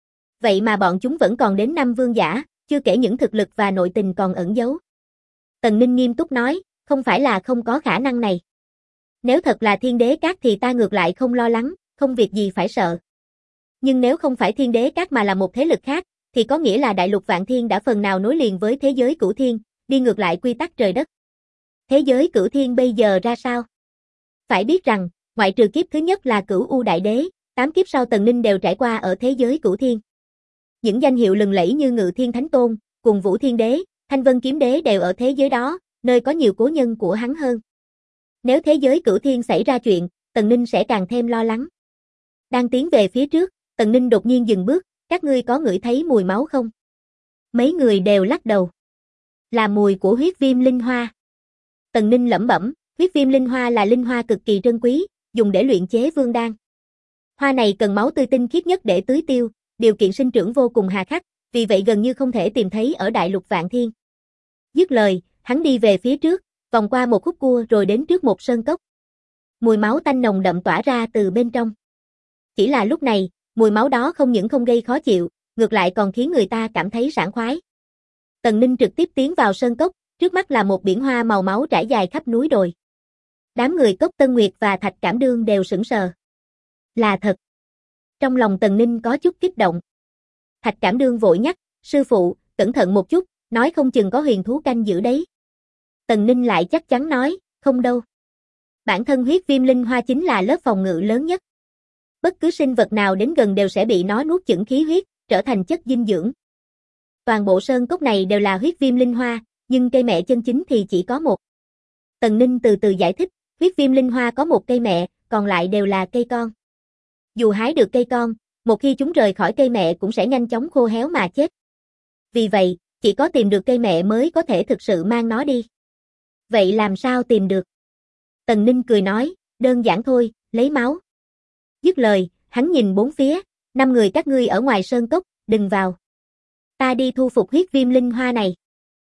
Vậy mà bọn chúng vẫn còn đến 5 vương giả, chưa kể những thực lực và nội tình còn ẩn giấu. Tần Ninh nghiêm túc nói, không phải là không có khả năng này. Nếu thật là Thiên Đế Các thì ta ngược lại không lo lắng, không việc gì phải sợ. Nhưng nếu không phải Thiên Đế Các mà là một thế lực khác, thì có nghĩa là đại lục Vạn Thiên đã phần nào nối liền với thế giới Cửu Thiên, đi ngược lại quy tắc trời đất. Thế giới Cửu Thiên bây giờ ra sao? Phải biết rằng, ngoại trừ kiếp thứ nhất là Cửu U Đại Đế, 8 kiếp sau Tần Ninh đều trải qua ở thế giới Cửu Thiên. Những danh hiệu lừng lẫy như Ngự Thiên Thánh Tôn, cùng Vũ Thiên Đế, Thanh Vân Kiếm Đế đều ở thế giới đó, nơi có nhiều cố nhân của hắn hơn. Nếu thế giới Cửu Thiên xảy ra chuyện, Tần Ninh sẽ càng thêm lo lắng. Đang tiến về phía trước, Tần Ninh đột nhiên dừng bước, các ngươi có ngửi thấy mùi máu không? Mấy người đều lắc đầu. Là mùi của huyết viêm linh hoa. Tần Ninh lẩm bẩm, huyết viêm linh hoa là linh hoa cực kỳ trân quý, dùng để luyện chế vương đan. Hoa này cần máu tươi tinh khiết nhất để tưới tiêu, điều kiện sinh trưởng vô cùng hà khắc, vì vậy gần như không thể tìm thấy ở đại lục Vạn Thiên. Dứt lời, hắn đi về phía trước, vòng qua một khúc cua rồi đến trước một sơn cốc. Mùi máu tanh nồng đậm tỏa ra từ bên trong. Chỉ là lúc này, mùi máu đó không những không gây khó chịu, ngược lại còn khiến người ta cảm thấy sảng khoái. Tần Ninh trực tiếp tiến vào sơn cốc, trước mắt là một biển hoa màu máu trải dài khắp núi đồi. Đám người Cốc Tân Nguyệt và Thạch Cảm Đương đều sững sờ. Là thật. Trong lòng Tần Ninh có chút kích động. Thạch Cảm Đương vội nhắc, sư phụ, cẩn thận một chút, nói không chừng có huyền thú canh giữ đấy. Tần Ninh lại chắc chắn nói, không đâu. Bản thân huyết viêm linh hoa chính là lớp phòng ngự lớn nhất. Bất cứ sinh vật nào đến gần đều sẽ bị nó nuốt chửng khí huyết, trở thành chất dinh dưỡng. Toàn bộ sơn cốc này đều là huyết viêm linh hoa, nhưng cây mẹ chân chính thì chỉ có một. Tần Ninh từ từ giải thích, huyết viêm linh hoa có một cây mẹ, còn lại đều là cây con. Dù hái được cây con, một khi chúng rời khỏi cây mẹ cũng sẽ nhanh chóng khô héo mà chết. Vì vậy, chỉ có tìm được cây mẹ mới có thể thực sự mang nó đi. Vậy làm sao tìm được? Tần Ninh cười nói, đơn giản thôi, lấy máu. Dứt lời, hắn nhìn bốn phía, 5 người các ngươi ở ngoài sơn cốc, đừng vào. Ta đi thu phục huyết viêm linh hoa này.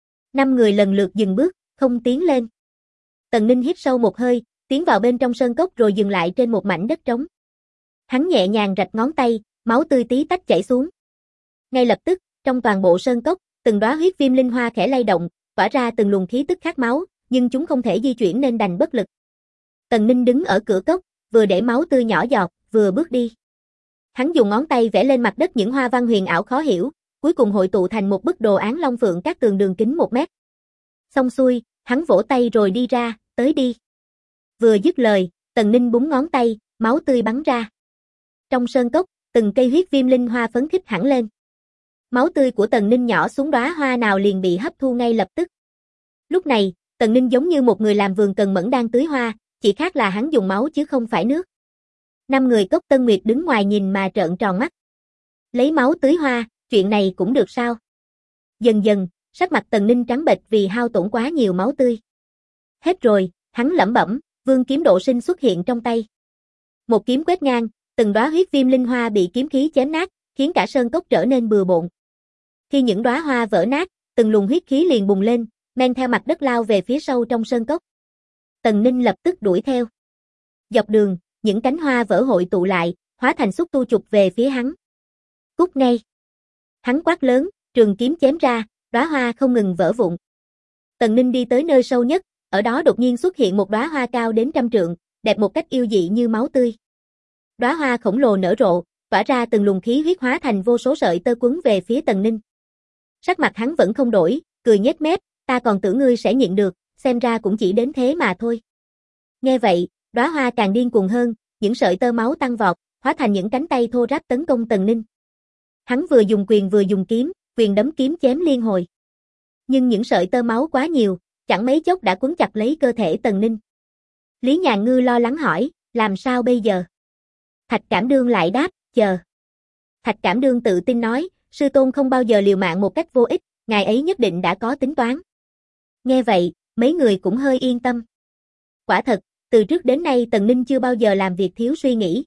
5 người lần lượt dừng bước, không tiến lên. Tần Ninh hít sâu một hơi, tiến vào bên trong sơn cốc rồi dừng lại trên một mảnh đất trống. Hắn nhẹ nhàng rạch ngón tay, máu tươi tí tách chảy xuống. Ngay lập tức, trong toàn bộ sơn cốc, từng đóa huyết viêm linh hoa khẽ lay động, tỏa ra từng luồng khí tức khát máu, nhưng chúng không thể di chuyển nên đành bất lực. Tần Ninh đứng ở cửa cốc, vừa để máu tươi nhỏ giọt, vừa bước đi. Hắn dùng ngón tay vẽ lên mặt đất những hoa văn huyền ảo khó hiểu, cuối cùng hội tụ thành một bức đồ án long phượng các tường đường kính 1 mét. Xong xuôi, hắn vỗ tay rồi đi ra, tới đi. Vừa dứt lời, Tần Ninh búng ngón tay, máu tươi bắn ra. Trong sơn cốc, từng cây huyết viêm linh hoa phấn khích hẳn lên. Máu tươi của Tần Ninh nhỏ xuống đóa hoa nào liền bị hấp thu ngay lập tức. Lúc này, Tần Ninh giống như một người làm vườn cần mẫn đang tưới hoa, chỉ khác là hắn dùng máu chứ không phải nước. 5 người Cốc Tân Nguyệt đứng ngoài nhìn mà trợn tròn mắt. Lấy máu tưới hoa, chuyện này cũng được sao? Dần dần, sắc mặt Tần Ninh trắng bệch vì hao tổn quá nhiều máu tươi. Hết rồi, hắn lẩm bẩm, Vương kiếm độ sinh xuất hiện trong tay. Một kiếm quét ngang, từng đóa huyết viêm linh hoa bị kiếm khí chém nát, khiến cả sơn cốc trở nên bừa bộn. Khi những đóa hoa vỡ nát, từng luồng huyết khí liền bùng lên, men theo mặt đất lao về phía sâu trong sơn cốc. Tần Ninh lập tức đuổi theo. Dọc đường, những cánh hoa vỡ hội tụ lại, hóa thành xúc tu chụp về phía hắn. Cút ngay! Hắn quát lớn, trường kiếm chém ra, đóa hoa không ngừng vỡ vụn. Tần Ninh đi tới nơi sâu nhất, ở đó đột nhiên xuất hiện một đóa hoa cao đến 100 trượng, đẹp một cách yêu dị như máu tươi. Đóa hoa khổng lồ nở rộ, tỏa ra từng luồng khí huyết hóa thành vô số sợi tơ quấn về phía Tần Ninh. Sắc mặt hắn vẫn không đổi, cười nhếch mép, ta còn tưởng ngươi sẽ nhịn được, xem ra cũng chỉ đến thế mà thôi. Nghe vậy, đóa hoa càng điên cuồng hơn, những sợi tơ máu tăng vọt, hóa thành những cánh tay thô ráp tấn công Tần Ninh. Hắn vừa dùng quyền vừa dùng kiếm, quyền đấm kiếm chém liên hồi. Nhưng những sợi tơ máu quá nhiều, chẳng mấy chốc đã quấn chặt lấy cơ thể Tần Ninh. Lý Nhàn Ngư lo lắng hỏi, làm sao bây giờ? Thạch Cảm Đương lại đáp, chờ. Thạch Cảm Đương tự tin nói, sư tôn không bao giờ liều mạng một cách vô ích, ngài ấy nhất định đã có tính toán. Nghe vậy, mấy người cũng hơi yên tâm. Quả thật, từ trước đến nay Tần Ninh chưa bao giờ làm việc thiếu suy nghĩ.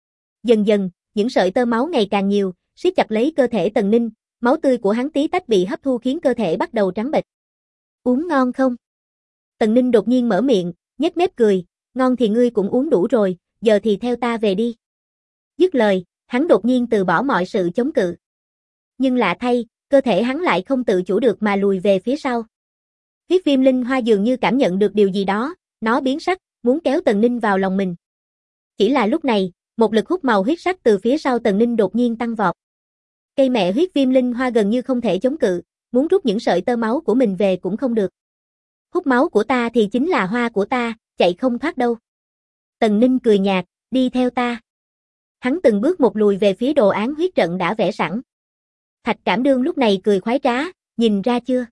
Dần dần, những sợi tơ máu ngày càng nhiều, siết chặt lấy cơ thể Tần Ninh, máu tươi của hắn tí tách bị hấp thu khiến cơ thể bắt đầu trắng bệch. Uống ngon không? Tần Ninh đột nhiên mở miệng, nhếch mép cười, ngon thì ngươi cũng uống đủ rồi, giờ thì theo ta về đi. Dứt lời, hắn đột nhiên từ bỏ mọi sự chống cự. Nhưng lạ thay, cơ thể hắn lại không tự chủ được mà lùi về phía sau. Huyết Viêm Linh Hoa dường như cảm nhận được điều gì đó, nó biến sắc, muốn kéo Tần Ninh vào lòng mình. Chỉ là lúc này, một lực hút màu huyết sắc từ phía sau Tần Ninh đột nhiên tăng vọt. Cây mẹ Huyết Viêm Linh Hoa gần như không thể chống cự, muốn rút những sợi tơ máu của mình về cũng không được. Hút máu của ta thì chính là hoa của ta, chạy không thoát đâu. Tần Ninh cười nhạt, đi theo ta. Hắn từng bước một lùi về phía đồ án huyết trận đã vẽ sẵn. Thạch Cảm Đương lúc này cười khoái trá, nhìn ra chưa?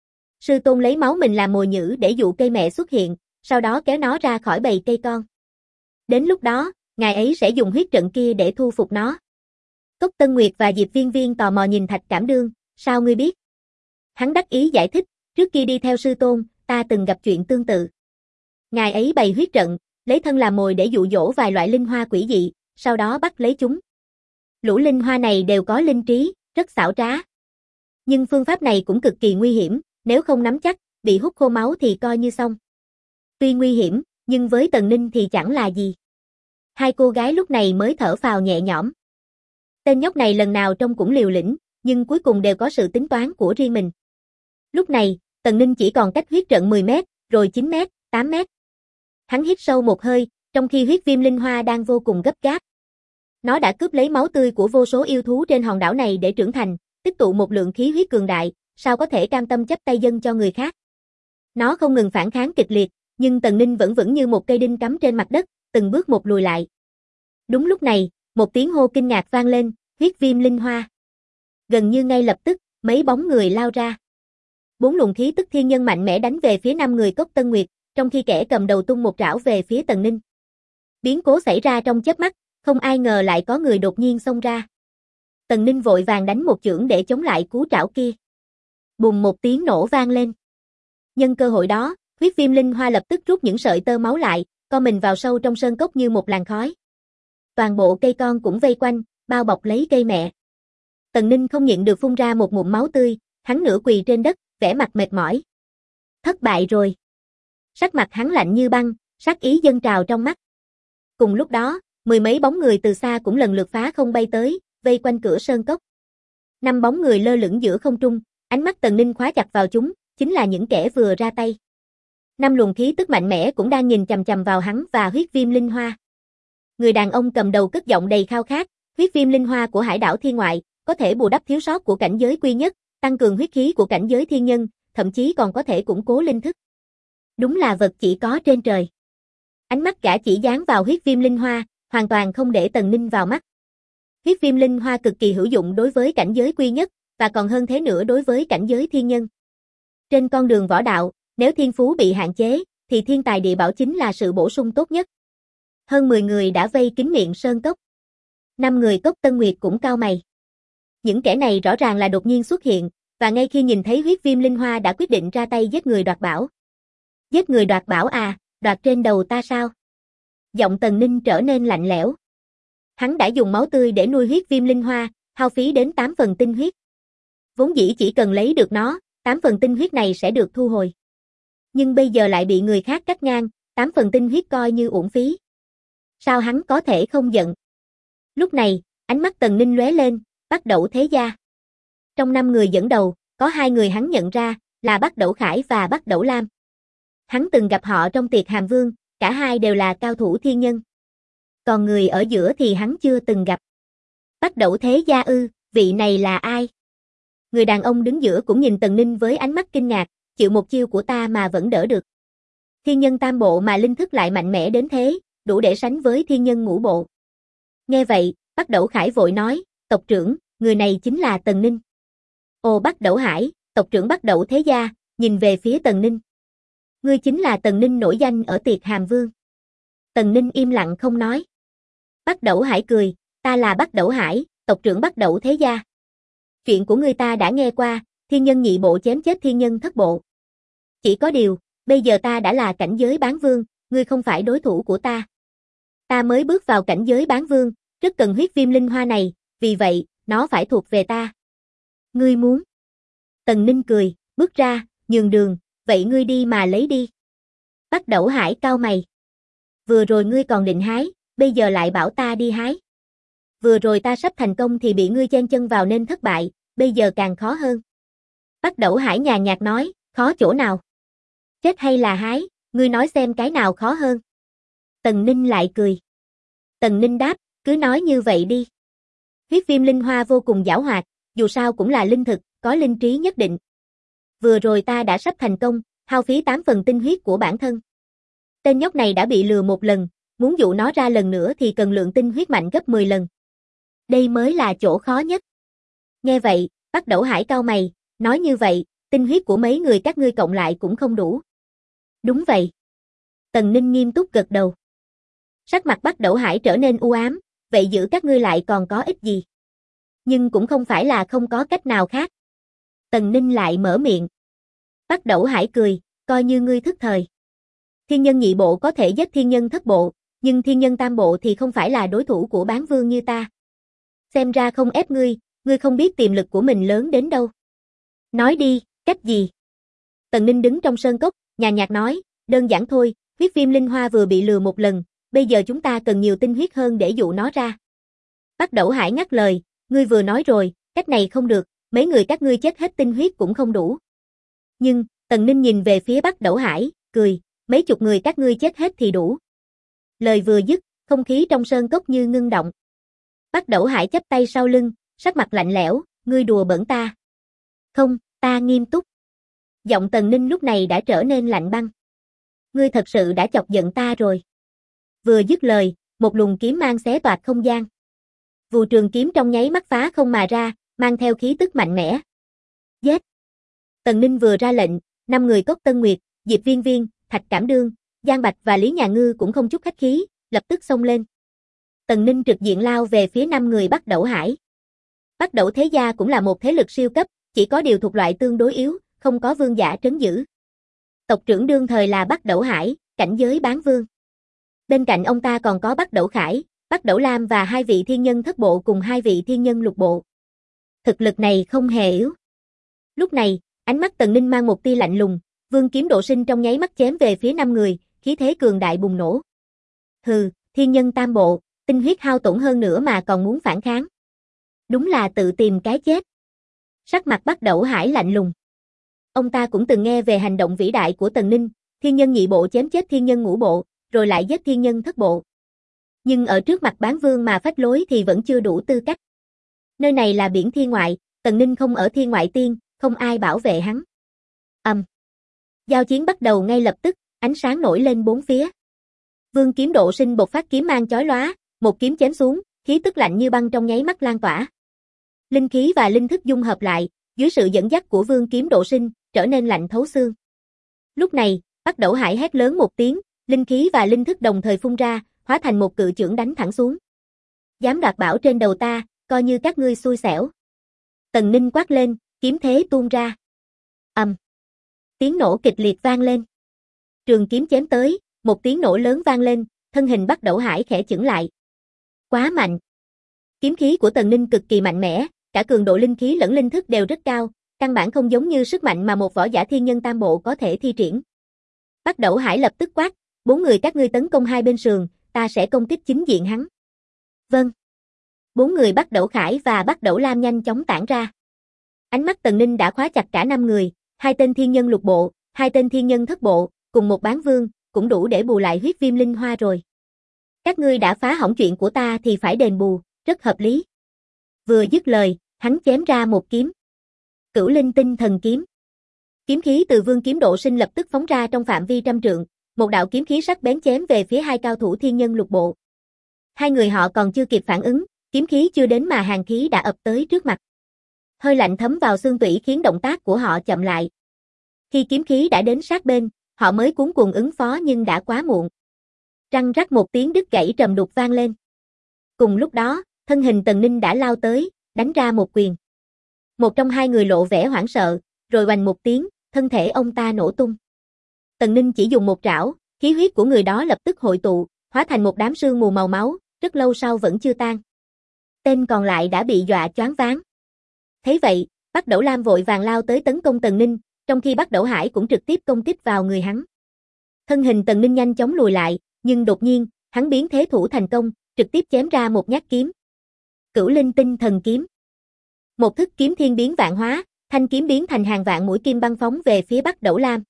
Sư tôn lấy máu mình làm mồi nhử để dụ cây mẹ xuất hiện, sau đó kéo nó ra khỏi bầy cây con. Đến lúc đó, ngài ấy sẽ dùng huyết trận kia để thu phục nó. Cốc Tân Nguyệt và Diệp Viên Viên tò mò nhìn Thạch Cảm Đương, sao ngươi biết? Hắn đắc ý giải thích, trước kia đi theo sư tôn, ta từng gặp chuyện tương tự. Ngài ấy bày huyết trận, lấy thân làm mồi để dụ dỗ vài loại linh hoa quỷ dị, sau đó bắt lấy chúng. Lũ linh hoa này đều có linh trí, rất xảo trá. Nhưng phương pháp này cũng cực kỳ nguy hiểm, nếu không nắm chắc, bị hút khô máu thì coi như xong. Tuy nguy hiểm, nhưng với Tần Ninh thì chẳng là gì. Hai cô gái lúc này mới thở phào nhẹ nhõm. Tên nhóc này lần nào trông cũng liều lĩnh, nhưng cuối cùng đều có sự tính toán của riêng mình. Lúc này, Tần Ninh chỉ còn cách huyết trận 10 mét, rồi 9 mét, 8 mét. Hắn hít sâu một hơi, trong khi huyết viêm linh hoa đang vô cùng gấp gáp. Nó đã cướp lấy máu tươi của vô số yêu thú trên hòn đảo này để trưởng thành, tích tụ một lượng khí huyết cường đại, sao có thể cam tâm chấp tay dâng cho người khác. Nó không ngừng phản kháng kịch liệt, nhưng Tần Ninh vẫn vững như một cây đinh cắm trên mặt đất, từng bước một lùi lại. Đúng lúc này, một tiếng hô kinh ngạc vang lên, huyết viêm linh hoa. Gần như ngay lập tức, mấy bóng người lao ra. 4 luồng khí tức thiên nhân mạnh mẽ đánh về phía 5 người Cốc Tân Nguyệt, trong khi kẻ cầm đầu tung một trảo về phía Tần Ninh. Biến cố xảy ra trong chớp mắt, không ai ngờ lại có người đột nhiên xông ra. Tần Ninh vội vàng đánh một chưởng để chống lại cú trảo kia. Bùng một tiếng nổ vang lên. Nhân cơ hội đó, huyết viêm linh hoa lập tức rút những sợi tơ máu lại, co mình vào sâu trong sơn cốc như một làn khói. Toàn bộ cây con cũng vây quanh, bao bọc lấy cây mẹ. Tần Ninh không nhịn được phun ra một ngụm máu tươi, hắn nửa quỳ trên đất, vẻ mặt mệt mỏi. Thất bại rồi. Sắc mặt hắn lạnh như băng, sát ý dâng trào trong mắt. Cùng lúc đó, 10 mấy bóng người từ xa cũng lần lượt phá không bay tới, vây quanh cửa sơn cốc. 5 bóng người lơ lửng giữa không trung, ánh mắt Tần Ninh khóa chặt vào chúng, chính là những kẻ vừa ra tay. 5 luồng khí tức mạnh mẽ cũng đang nhìn chằm chằm vào hắn và huyết viêm linh hoa. Người đàn ông cầm đầu cất giọng đầy khao khát, huyết viêm linh hoa của hải đảo thiên ngoại, có thể bù đắp thiếu sót của cảnh giới quy nhất, tăng cường huyết khí của cảnh giới thiên nhân, thậm chí còn có thể củng cố linh thức. Đúng là vật chỉ có trên trời. Ánh mắt gã chỉ dán vào huyết viêm linh hoa, hoàn toàn không để Tần Ninh vào mắt. Huyết viêm linh hoa cực kỳ hữu dụng đối với cảnh giới quy nhất, và còn hơn thế nữa đối với cảnh giới thiên nhân. Trên con đường võ đạo, nếu thiên phú bị hạn chế, thì thiên tài địa bảo chính là sự bổ sung tốt nhất. Hơn 10 người đã vây kín miệng sơn cốc. 5 người Cốc Tân Nguyệt cũng cau mày. Những kẻ này rõ ràng là đột nhiên xuất hiện, và ngay khi nhìn thấy huyết viêm linh hoa đã quyết định ra tay giết người đoạt bảo. Giết người đoạt bảo à, đoạt trên đầu ta sao? Giọng Tần Ninh trở nên lạnh lẽo. Hắn đã dùng máu tươi để nuôi huyết viêm linh hoa, hao phí đến 8 phần tinh huyết. Vốn dĩ chỉ cần lấy được nó, 8 phần tinh huyết này sẽ được thu hồi. Nhưng bây giờ lại bị người khác cắt ngang, 8 phần tinh huyết coi như uổng phí. Sao hắn có thể không giận? Lúc này, ánh mắt Tần Ninh lóe lên, Bắc Đẩu Thế Gia. Trong 5 người dẫn đầu, có 2 người hắn nhận ra, là Bắc Đẩu Khải và Bắc Đẩu Lam. Hắn từng gặp họ trong tiệc Hàm Vương, cả hai đều là cao thủ thiên nhân. Còn người ở giữa thì hắn chưa từng gặp. Bắt Đẩu Thế Gia ư, vị này là ai? Người đàn ông đứng giữa cũng nhìn Tần Ninh với ánh mắt kinh ngạc, chịu một chiêu của ta mà vẫn đỡ được. Thiên nhân tam bộ mà linh thức lại mạnh mẽ đến thế, đủ để sánh với thiên nhân ngũ bộ. Nghe vậy, Bắt Đẩu Khải vội nói, tộc trưởng, người này chính là Tần Ninh. Ồ, Bắt Đẩu Hải, tộc trưởng Bắt Đẩu Thế Gia, nhìn về phía Tần Ninh. Ngươi chính là Tần Ninh nổi danh ở Tiệt Hàm Vương. Tần Ninh im lặng không nói. Bắt Đẩu Hải cười, ta là Bắt Đẩu Hải, tộc trưởng Bắt Đẩu Thế Gia. Chuyện của ngươi ta đã nghe qua, thiên nhân nhị bộ chém chết thiên nhân thất bộ. Chỉ có điều, bây giờ ta đã là cảnh giới bán vương, ngươi không phải đối thủ của ta. Ta mới bước vào cảnh giới bán vương, rất cần huyết viêm linh hoa này, vì vậy, nó phải thuộc về ta. Ngươi muốn? Tần Ninh cười, bước ra, nhường đường, vậy ngươi đi mà lấy đi. Bắt Đẩu Hải cau mày. Vừa rồi ngươi còn định hái, bây giờ lại bảo ta đi hái. Vừa rồi ta sắp thành công thì bị ngươi chen chân vào nên thất bại, bây giờ càng khó hơn. Bắt Đẩu Hải nhàn nhạt nói, khó chỗ nào? Chết hay là hái, ngươi nói xem cái nào khó hơn. Tần Ninh lại cười. Tần Ninh đáp, cứ nói như vậy đi. Huyết viêm linh hoa vô cùng giảo hoạt, dù sao cũng là linh thực, có linh trí nhất định. Vừa rồi ta đã sắp thành công, hao phí 8 phần tinh huyết của bản thân. Tên nhóc này đã bị lừa một lần, muốn dụ nó ra lần nữa thì cần lượng tinh huyết mạnh gấp 10 lần. Đây mới là chỗ khó nhất. Nghe vậy, Bắt Đẩu Hải cau mày, nói như vậy, tinh huyết của mấy người các ngươi cộng lại cũng không đủ. Đúng vậy. Tần Ninh nghiêm túc gật đầu. Sắc mặt Bắt Đẩu Hải trở nên u ám, vậy giữ các ngươi lại còn có ích gì? Nhưng cũng không phải là không có cách nào khác. Tần Ninh lại mở miệng. Bắt Đẩu Hải cười, coi như ngươi thức thời. Thiên nhân nhị bộ có thể giết thiên nhân thất bộ, nhưng thiên nhân tam bộ thì không phải là đối thủ của bán vương như ta. Xem ra không ép ngươi, ngươi không biết tiềm lực của mình lớn đến đâu. Nói đi, cách gì? Tần Ninh đứng trong sơn cốc, nhàn nhạt nói, đơn giản thôi, huyết viêm linh hoa vừa bị lừa một lần, bây giờ chúng ta cần nhiều tinh huyết hơn để dụ nó ra. Bắt Đẩu Hải ngắt lời, ngươi vừa nói rồi, cách này không được, mấy người các ngươi chết hết tinh huyết cũng không đủ. Nhưng, Tần Ninh nhìn về phía Bắt Đẩu Hải, cười, mấy chục người các ngươi chết hết thì đủ. Lời vừa dứt, không khí trong sơn cốc như ngưng động. Bắt Đẩu Hải chắp tay sau lưng, sắc mặt lạnh lẽo, ngươi đùa bỡn ta. Không, ta nghiêm túc. Giọng Tần Ninh lúc này đã trở nên lạnh băng. Ngươi thật sự đã chọc giận ta rồi. Vừa dứt lời, một luồng kiếm mang xé toạc không gian. Vù trường kiếm trong nháy mắt phá không mà ra, mang theo khí tức mạnh mẽ. Giết! Tần Ninh vừa ra lệnh, 5 người Cốc Tân Nguyệt, Diệp Viên Viên, Thạch Cảm Đương, Giang Bạch và Lý Nhà Ngư cũng không chút khách khí, lập tức xông lên. Tần Ninh trực diện lao về phía 5 người Bắt Đẩu Hải. Bắt Đẩu Thế Gia cũng là một thế lực siêu cấp, chỉ có điều thuộc loại tương đối yếu, không có vương giả trấn giữ. Tộc trưởng đương thời là Bắt Đẩu Hải, cảnh giới bán vương. Bên cạnh ông ta còn có Bắt Đẩu Khải, Bắt Đẩu Lam và 2 vị thiên nhân thất bộ cùng 2 vị thiên nhân lục bộ. Thực lực này không hề yếu. Lúc này, ánh mắt Tần Ninh mang một tia lạnh lùng, vương kiếm độ sinh trong nháy mắt chém về phía 5 người, khí thế cường đại bùng nổ. Hừ, thiên nhân tam bộ, tinh huyết hao tổn hơn nữa mà còn muốn phản kháng. Đúng là tự tìm cái chết. Sắc mặt Bắt Đẩu Hải lạnh lùng. Ông ta cũng từng nghe về hành động vĩ đại của Tần Ninh, thiên nhân nhị bộ chém chết thiên nhân ngũ bộ, rồi lại giết thiên nhân thất bộ. Nhưng ở trước mặt bán vương mà phách lối thì vẫn chưa đủ tư cách. Nơi này là biển thiên ngoại, Tần Ninh không ở thiên ngoại tiên, không ai bảo vệ hắn. Giao chiến bắt đầu ngay lập tức, ánh sáng nổi lên bốn phía. Vương kiếm độ sinh bộc phát kiếm mang chói lóa, một kiếm chém xuống, khí tức lạnh như băng trong nháy mắt lan tỏa. Linh khí và linh thức dung hợp lại, dưới sự dẫn dắt của vương kiếm độ sinh, trở nên lạnh thấu xương. Lúc này, Bắt Đẩu Hải hét lớn một tiếng, linh khí và linh thức đồng thời phun ra, hóa thành một cự chưởng đánh thẳng xuống. Dám đoạt bảo trên đầu ta, coi như các ngươi xui xẻo. Tần Ninh quát lên, kiếm thế tuôn ra. Tiếng nổ kịch liệt vang lên. Trường kiếm chém tới, một tiếng nổ lớn vang lên, thân hình Bắt Đẩu Hải khẽ chững lại. Quá mạnh. Kiếm khí của Tần Ninh cực kỳ mạnh mẽ, cả cường độ linh khí lẫn linh thức đều rất cao, căn bản không giống như sức mạnh mà một võ giả thiên nhân tam bộ có thể thi triển. Bắt Đẩu Hải lập tức quát, 4 người các ngươi tấn công hai bên sườn, ta sẽ công kích chính diện hắn. Vâng. 4 người Bắt Đẩu Khải và Bắt Đẩu Lam nhanh chóng tản ra. Ánh mắt Tần Ninh đã khóa chặt cả 5 người, 2 tên thiên nhân lục bộ, 2 tên thiên nhân thất bộ, cùng một bán vương, cũng đủ để bù lại huyết viêm linh hoa rồi. Các ngươi đã phá hỏng chuyện của ta thì phải đền bù, rất hợp lý. Vừa dứt lời, hắn chém ra một kiếm. Cửu Linh Tinh Thần Kiếm. Kiếm khí từ Vương Kiếm Độ Sinh lập tức phóng ra trong phạm vi trăm trượng, một đạo kiếm khí sắc bén chém về phía hai cao thủ thiên nhân lục bộ. Hai người họ còn chưa kịp phản ứng, kiếm khí chưa đến mà hàn khí đã ập tới trước mặt. Hơi lạnh thấm vào xương tủy khiến động tác của họ chậm lại. Khi kiếm khí đã đến sát bên, họ mới cuống cuồng ứng phó nhưng đã quá muộn. Răng rắc một tiếng đứt gãy trầm đục vang lên. Cùng lúc đó, thân hình Tần Ninh đã lao tới, đánh ra một quyền. Một trong hai người lộ vẻ hoảng sợ, rồi oành một tiếng, thân thể ông ta nổ tung. Tần Ninh chỉ dùng một trảo, khí huyết của người đó lập tức hội tụ, hóa thành một đám sương mù màu máu, rất lâu sau vẫn chưa tan. Tên còn lại đã bị dọa choáng váng. Thấy vậy, Bắc Đẩu Lam vội vàng lao tới tấn công Tần Ninh, trong khi Bắc Đẩu Hải cũng trực tiếp công kích vào người hắn. Thân hình Tần Ninh nhanh chóng lùi lại, nhưng đột nhiên, hắn biến thế thủ thành công, trực tiếp chém ra một nhát kiếm. Cửu Linh Tinh Thần Kiếm. Một thức kiếm thiên biến vạn hóa, thanh kiếm biến thành hàng vạn mũi kim băng phóng về phía Bắc Đẩu Lam.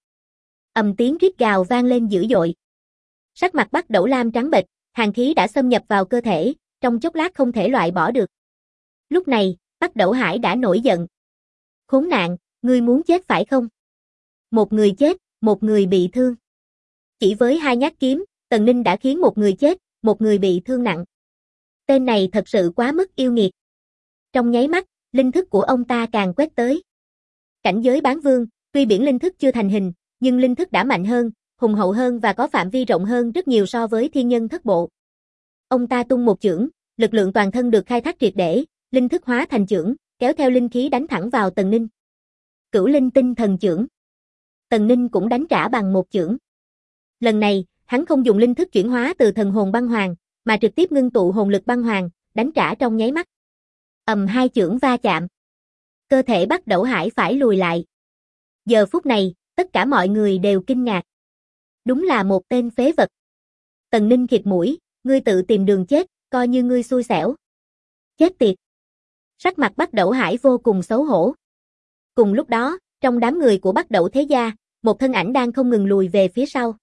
Ầm tiếng rít gào vang lên dữ dội. Sắc mặt Bắc Đẩu Lam trắng bệch, hàn khí đã xâm nhập vào cơ thể, trong chốc lát không thể loại bỏ được. Lúc này, Bắc Đẩu Hải đã nổi giận. Khốn nạn, ngươi muốn chết phải không? Một người chết, một người bị thương. Chỉ với hai nhát kiếm, Tần Ninh đã khiến một người chết, một người bị thương nặng. Tên này thật sự quá mức yêu nghiệt. Trong nháy mắt, linh thức của ông ta càng quét tới. Cảnh giới bán vương, tuy biển linh thức chưa thành hình, nhưng linh thức đã mạnh hơn, hùng hậu hơn và có phạm vi rộng hơn rất nhiều so với thiên nhân thất bộ. Ông ta tung một chưởng, lực lượng toàn thân được khai thác triệt để, linh thức hóa thành chưởng, kéo theo linh khí đánh thẳng vào Tần Ninh. Cửu Linh Tinh Thần Chưởng. Tần Ninh cũng đánh trả bằng một chưởng. Lần này, hắn không dùng linh thức chuyển hóa từ thần hồn băng hoàng, mà trực tiếp ngưng tụ hồn lực băng hoàng, đánh trả trong nháy mắt. Hai chưởng va chạm. Cơ thể Bắc Đẩu Hải phải lùi lại. Giờ phút này, tất cả mọi người đều kinh ngạc. Đúng là một tên phế vật. Tần Ninh khịt mũi, ngươi tự tìm đường chết, coi như ngươi xui xẻo. Chết tiệt. Sắc mặt Bắc Đẩu Hải vô cùng xấu hổ. Cùng lúc đó, trong đám người của Bắc Đẩu thế gia, một thân ảnh đang không ngừng lùi về phía sau.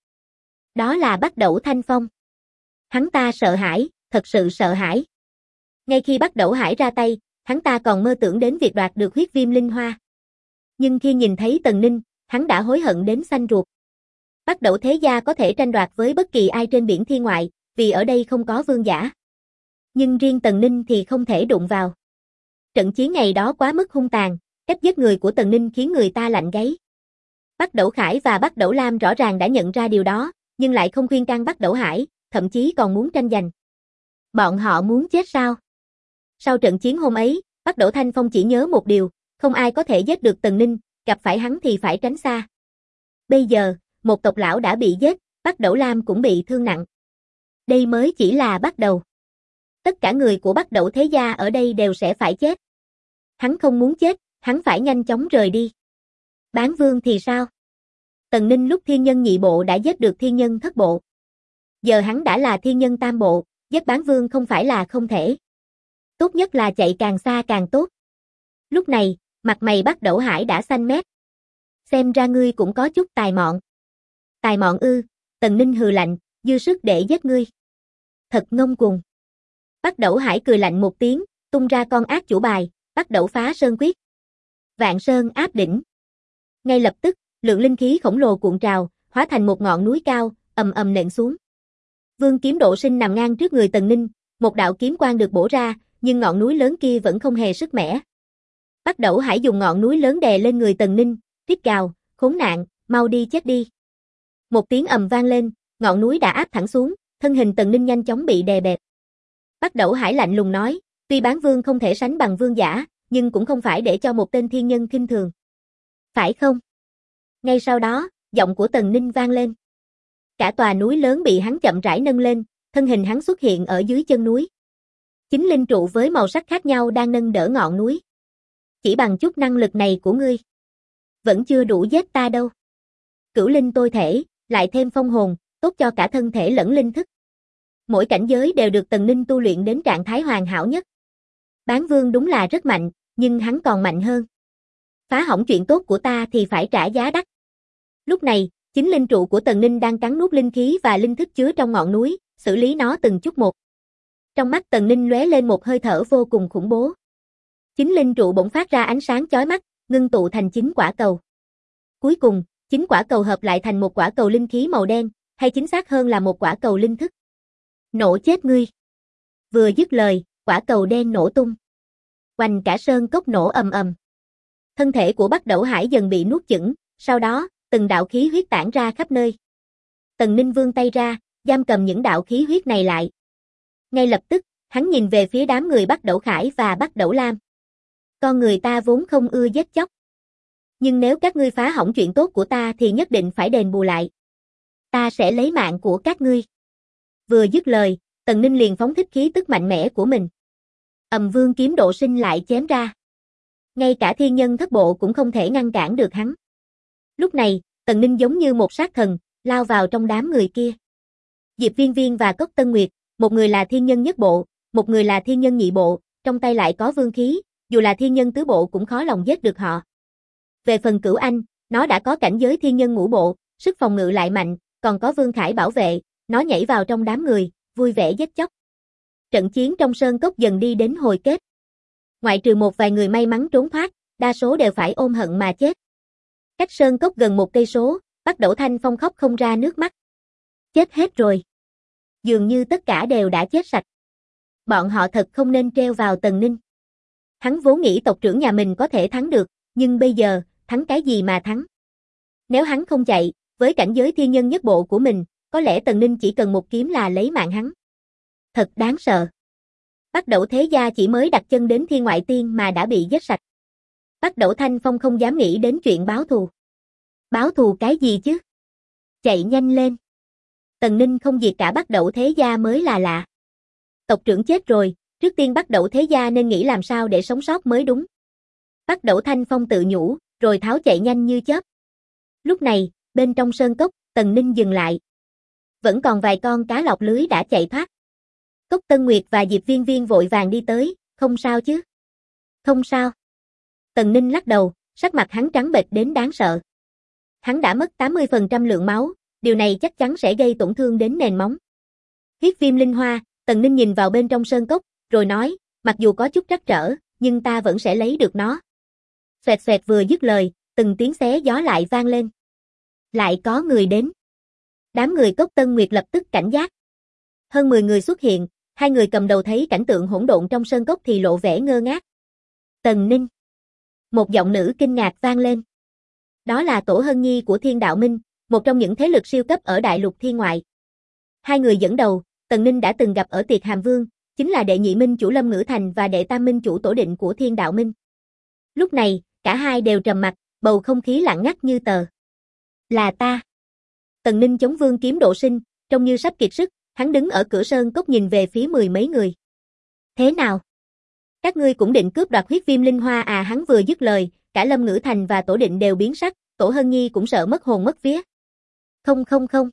Đó là Bắc Đẩu Thanh Phong. Hắn ta sợ hãi, thật sự sợ hãi. Ngay khi Bắc Đẩu Hải ra tay, hắn ta còn mơ tưởng đến việc đoạt được huyết viêm linh hoa. Nhưng khi nhìn thấy Tần Ninh, hắn đã hối hận đến xanh ruột. Bắc Đẩu thế gia có thể tranh đoạt với bất kỳ ai trên biển thiên ngoại, vì ở đây không có vương giả. Nhưng riêng Tần Ninh thì không thể đụng vào. Trận chiến ngày đó quá mức hung tàn, cách giết người của Tần Ninh khiến người ta lạnh gáy. Bắc Đẩu Khải và Bắc Đẩu Lam rõ ràng đã nhận ra điều đó, nhưng lại không khuyên can Bắc Đẩu Hải, thậm chí còn muốn tranh giành. Bọn họ muốn chết sao? Sau trận chiến hôm ấy, Bắc Đẩu Thanh Phong chỉ nhớ một điều, không ai có thể giết được Tần Ninh, gặp phải hắn thì phải tránh xa. Bây giờ, một tộc lão đã bị giết, Bắc Đẩu Lam cũng bị thương nặng. Đây mới chỉ là bắt đầu. Tất cả người của Bắc Đẩu thế gia ở đây đều sẽ phải chết. Hắn không muốn chết, hắn phải nhanh chóng rời đi. Bán vương thì sao? Tần Ninh lúc thiên nhân nhị bộ đã giết được thiên nhân thất bộ. Giờ hắn đã là thiên nhân tam bộ, giết bán vương không phải là không thể. Tốt nhất là chạy càng xa càng tốt. Lúc này, mặt mày Bắc Đẩu Hải đã xanh mét. Xem ra ngươi cũng có chút tài mọn. Tài mọn ư? Tần Ninh hừ lạnh, dư sức để giết ngươi. Thật ngông cuồng. Bắc Đẩu Hải cười lạnh một tiếng, tung ra con ác chủ bài, Bắc Đẩu Phá Sơn Quyết. Vạn Sơn áp đỉnh. Ngay lập tức, lượng linh khí khổng lồ cuộn trào, hóa thành một ngọn núi cao, ầm ầm nện xuống. Vương Kiếm Độ Sinh nằm ngang trước người Tần Ninh, một đạo kiếm quang được bổ ra, nhưng ngọn núi lớn kia vẫn không hề sức mẻ. Bắc Đẩu Hải dùng ngọn núi lớn đè lên người Tần Ninh, rít gào, khốn nạn, mau đi chết đi. Một tiếng ầm vang lên, ngọn núi đã áp thẳng xuống, thân hình Tần Ninh nhanh chóng bị đè bẹp. Bắc Đẩu Hải lạnh lùng nói, tuy bán vương không thể sánh bằng vương giả, nhưng cũng không phải để cho một tên thiên nhân khinh thường. Phải không? Ngay sau đó, giọng của Tần Ninh vang lên. Cả tòa núi lớn bị hắn chậm rãi nâng lên, thân hình hắn xuất hiện ở dưới chân núi. 9 linh trụ với màu sắc khác nhau đang nâng đỡ ngọn núi. Chỉ bằng chút năng lực này của ngươi, vẫn chưa đủ giết ta đâu. Cửu linh tôi thể, lại thêm phong hồn, tốt cho cả thân thể lẫn linh thức. Mỗi cảnh giới đều được Tần Ninh tu luyện đến trạng thái hoàn hảo nhất. Bán vương đúng là rất mạnh, nhưng hắn còn mạnh hơn. Phá hỏng chuyện tốt của ta thì phải trả giá đắt. Lúc này, Chính linh trụ của Tần Ninh đang cắn nuốt linh khí và linh thức chứa trong ngọn núi, xử lý nó từng chút một. Trong mắt Tần Ninh lóe lên một hơi thở vô cùng khủng bố. Chính linh trụ bỗng phát ra ánh sáng chói mắt, ngưng tụ thành 9 quả cầu. Cuối cùng, 9 quả cầu hợp lại thành một quả cầu linh khí màu đen, hay chính xác hơn là một quả cầu linh thức. Nổ chết ngươi. Vừa dứt lời, quả cầu đen nổ tung. Oanh, cả sơn cốc nổ ầm ầm. Thân thể của Bắc Đẩu Hải dần bị nuốt chửng, sau đó, từng đạo khí huyết tản ra khắp nơi. Tần Ninh vươn tay ra, giam cầm những đạo khí huyết này lại. Ngay lập tức, hắn nhìn về phía đám người Bắc Đẩu Khải và Bắc Đẩu Lam. Con người ta vốn không ưa giết chóc. Nhưng nếu các ngươi phá hỏng chuyện tốt của ta thì nhất định phải đền bù lại. Ta sẽ lấy mạng của các ngươi. Vừa dứt lời, Tần Ninh liền phóng thích khí tức mạnh mẽ của mình. Vương kiếm độ sinh lại chém ra. Ngay cả thiên nhân thất bộ cũng không thể ngăn cản được hắn. Lúc này, Tần Ninh giống như một sát thần, lao vào trong đám người kia. Diệp Viên Viên và Cốc Tân Nguyệt, một người là thiên nhân nhất bộ, một người là thiên nhân nhị bộ, trong tay lại có vương khí, dù là thiên nhân tứ bộ cũng khó lòng giết được họ. Về phần Cửu Anh, nó đã có cảnh giới thiên nhân ngũ bộ, sức phòng ngự lại mạnh, còn có Vương Khải bảo vệ, nó nhảy vào trong đám người, vui vẻ giết chóc. Trận chiến trong sơn cốc dần đi đến hồi kết. Ngoại trừ một vài người may mắn trốn thoát, đa số đều phải ôm hận mà chết. Cách sơn cốc gần 1 cây số, Bắc Đẩu Thanh Phong khóc không ra nước mắt. Chết hết rồi. Dường như tất cả đều đã chết sạch. Bọn họ thật không nên treo vào Tần Ninh. Hắn vốn nghĩ tộc trưởng nhà mình có thể thắng được, nhưng bây giờ, thắng cái gì mà thắng? Nếu hắn không chạy, với cảnh giới thiên nhân nhất bộ của mình, có lẽ Tần Ninh chỉ cần một kiếm là lấy mạng hắn. Thật đáng sợ. Bắc Đẩu thế gia chỉ mới đặt chân đến thiên ngoại tiên mà đã bị giết sạch. Bắc Đẩu Thanh Phong không dám nghĩ đến chuyện báo thù. Báo thù cái gì chứ? Chạy nhanh lên. Tần Ninh không diệt cả Bắc Đẩu thế gia mới là lạ. Tộc trưởng chết rồi, trước tiên Bắc Đẩu thế gia nên nghĩ làm sao để sống sót mới đúng. Bắc Đẩu Thanh Phong tự nhủ, rồi tháo chạy nhanh như chớp. Lúc này, bên trong sơn cốc, Tần Ninh dừng lại. Vẫn còn vài con cá lọt lưới đã chạy thoát. Cốc Tân Nguyệt và Diệp Viên Viên vội vàng đi tới, không sao chứ? Không sao. Tần Ninh lắc đầu, sắc mặt hắn trắng bệch đến đáng sợ. Hắn đã mất 80% lượng máu, điều này chắc chắn sẽ gây tổn thương đến nền móng. Huyết viêm linh hoa, Tần Ninh nhìn vào bên trong sơn cốc, rồi nói, mặc dù có chút trắc trở, nhưng ta vẫn sẽ lấy được nó. Xoẹt xoẹt vừa dứt lời, từng tiếng xé gió lại vang lên. Lại có người đến. Đám người Cốc Tân Nguyệt lập tức cảnh giác. Hơn 10 người xuất hiện, 2 người cầm đầu thấy cảnh tượng hỗn độn trong sơn cốc thì lộ vẻ ngơ ngác. Tần Ninh. Một giọng nữ kinh ngạc vang lên. Đó là Tổ Hân Nhi của Thiên Đạo Minh, một trong những thế lực siêu cấp ở đại lục thiên ngoại. 2 người dẫn đầu, Tần Ninh đã từng gặp ở tiệc Hàm Vương, chính là đệ nhị minh chủ Lâm Ngữ Thành và đệ tam minh chủ Tổ Định của Thiên Đạo Minh. Lúc này, cả hai đều trầm mặc, bầu không khí lặng ngắt như tờ. Là ta. Tần Ninh chống vương kiếm độ sinh, trông như sắp kiệt sức, hắn đứng ở cửa sơn cốc nhìn về phía 10 mấy người. Thế nào? Các ngươi cũng định cướp đoạt huyết viêm linh hoa à? Hắn vừa dứt lời, cả Lâm Ngữ Thành và Tổ Định đều biến sắc, Tổ Hân Nhi cũng sợ mất hồn mất vía. Không.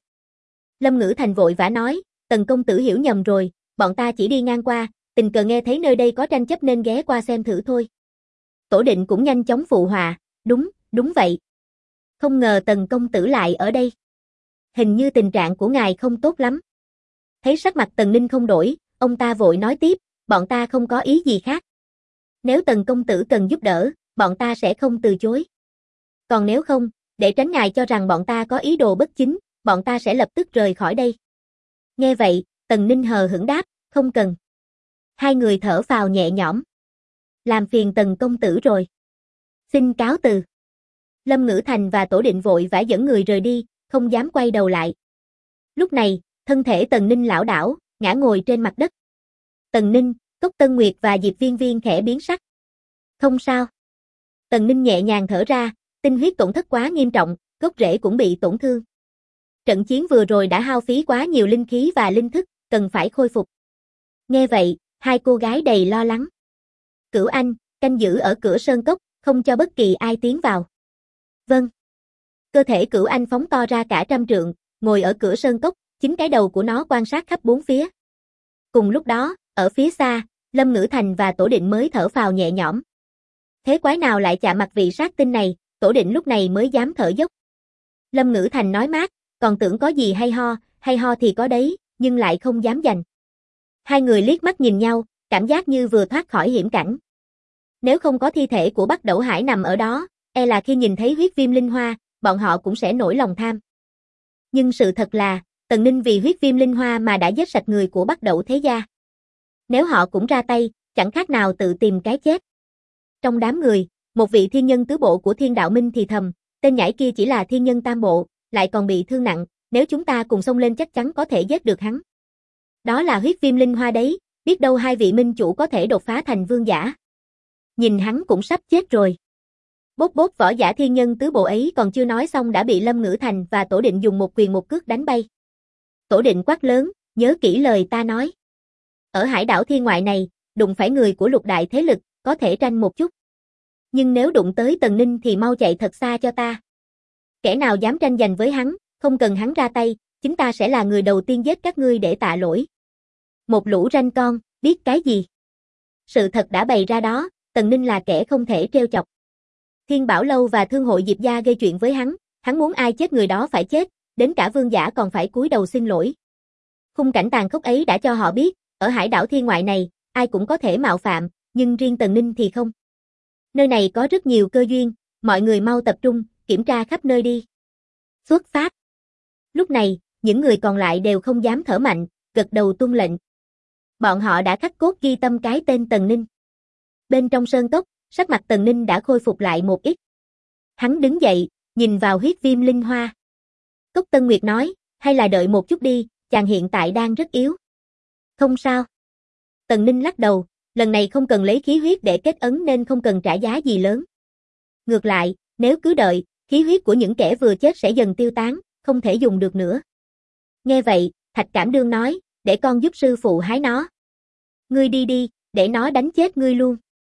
Lâm Ngữ Thành vội vã nói, Tần công tử hiểu nhầm rồi, bọn ta chỉ đi ngang qua, tình cờ nghe thấy nơi đây có tranh chấp nên ghé qua xem thử thôi. Tổ Định cũng nhanh chóng phụ họa, đúng vậy. Không ngờ Tần công tử lại ở đây. Hình như tình trạng của ngài không tốt lắm. Thấy sắc mặt Tần Ninh không đổi, ông ta vội nói tiếp, bọn ta không có ý gì khác. Nếu Tần công tử cần giúp đỡ, bọn ta sẽ không từ chối. Còn nếu không, để tránh ngài cho rằng bọn ta có ý đồ bất chính, bọn ta sẽ lập tức rời khỏi đây. Nghe vậy, Tần Ninh hờ hững đáp, không cần. 2 người thở phào nhẹ nhõm. Làm phiền Tần công tử rồi. Xin cáo từ. Lâm Ngữ Thành và Tổ Định vội vã dẫn người rời đi, không dám quay đầu lại. Lúc này, thân thể Tần Ninh lảo đảo, ngã ngồi trên mặt đất. Tần Ninh, Cốc Tân Nguyệt và Diệp Viên Viên khẽ biến sắc. Không sao. Tần Ninh nhẹ nhàng thở ra, tinh huyết tổn thất quá nghiêm trọng, gốc rễ cũng bị tổn thương. Trận chiến vừa rồi đã hao phí quá nhiều linh khí và linh thức, cần phải khôi phục. Nghe vậy, 2 cô gái đầy lo lắng. Cửu Anh, canh giữ ở cửa sơn cốc, không cho bất kỳ ai tiến vào. Vâng. Cơ thể Cửu Anh phóng to ra cả 100 trượng, ngồi ở cửa sơn cốc, chính cái đầu của nó quan sát khắp 4 phía. Cùng lúc đó, ở phía xa, Lâm Ngữ Thành và Tổ Định mới thở phào nhẹ nhõm. Thế quái nào lại chạm mặt vị sát tinh này, Tổ Định lúc này mới dám thở dốc. Lâm Ngữ Thành nói mát, còn tưởng có gì hay ho thì có đấy, nhưng lại không dám giành. Hai người liếc mắt nhìn nhau, cảm giác như vừa thoát khỏi hiểm cảnh. Nếu không có thi thể của Bắc Đẩu Hải nằm ở đó, là khi nhìn thấy huyết viêm linh hoa, bọn họ cũng sẽ nổi lòng tham. Nhưng sự thật là, Tần Ninh vì huyết viêm linh hoa mà đã giết sạch người của Bắc Đẩu thế gia. Nếu họ cũng ra tay, chẳng khác nào tự tìm cái chết. Trong đám người, một vị thiên nhân tứ bộ của Thiên Đạo Minh thì thầm, tên nhãi kia chỉ là thiên nhân tam bộ, lại còn bị thương nặng, nếu chúng ta cùng xông lên chắc chắn có thể giết được hắn. Đó là huyết viêm linh hoa đấy, biết đâu hai vị minh chủ có thể đột phá thành vương giả. Nhìn hắn cũng sắp chết rồi. Bốp bốp, võ giả thiên nhân tứ bộ ấy còn chưa nói xong đã bị Lâm Ngữ Thành và Tổ Định dùng một quyền một cước đánh bay. Tổ Định quát lớn, nhớ kỹ lời ta nói. Ở hải đảo thiên ngoại này, đụng phải người của lục đại thế lực, có thể tranh một chút. Nhưng nếu đụng tới Tần Ninh thì mau chạy thật xa cho ta. Kẻ nào dám tranh giành với hắn, không cần hắn ra tay, chúng ta sẽ là người đầu tiên giết các ngươi để tạ lỗi. Một lũ ranh con, biết cái gì? Sự thật đã bày ra đó, Tần Ninh là kẻ không thể trêu chọc. Thiên Bảo Lâu và Thương hội Diệp Gia gây chuyện với hắn muốn ai chết người đó phải chết, đến cả vương giả còn phải cúi đầu xin lỗi. Khung cảnh tàn khốc ấy đã cho họ biết, ở hải đảo thiên ngoại này, ai cũng có thể mạo phạm, nhưng riêng Tần Ninh thì không. Nơi này có rất nhiều cơ duyên, mọi người mau tập trung, kiểm tra khắp nơi đi. Xuất phát. Lúc này, những người còn lại đều không dám thở mạnh, gật đầu tuân lệnh. Bọn họ đã khắc cốt ghi tâm cái tên Tần Ninh. Bên trong sơn cốc, sắc mặt Tần Ninh đã khôi phục lại một ít. Hắn đứng dậy, nhìn vào huyết viêm linh hoa. Cốc Tân Nguyệt nói, hay là đợi một chút đi, chàng hiện tại đang rất yếu. Không sao. Tần Ninh lắc đầu, lần này không cần lấy khí huyết để kết ấn nên không cần trả giá gì lớn. Ngược lại, nếu cứ đợi, khí huyết của những kẻ vừa chết sẽ dần tiêu tán, không thể dùng được nữa. Nghe vậy, Thạch Cảm Đương nói, để con giúp sư phụ hái nó. Ngươi đi đi, để nó đánh chết ngươi luôn.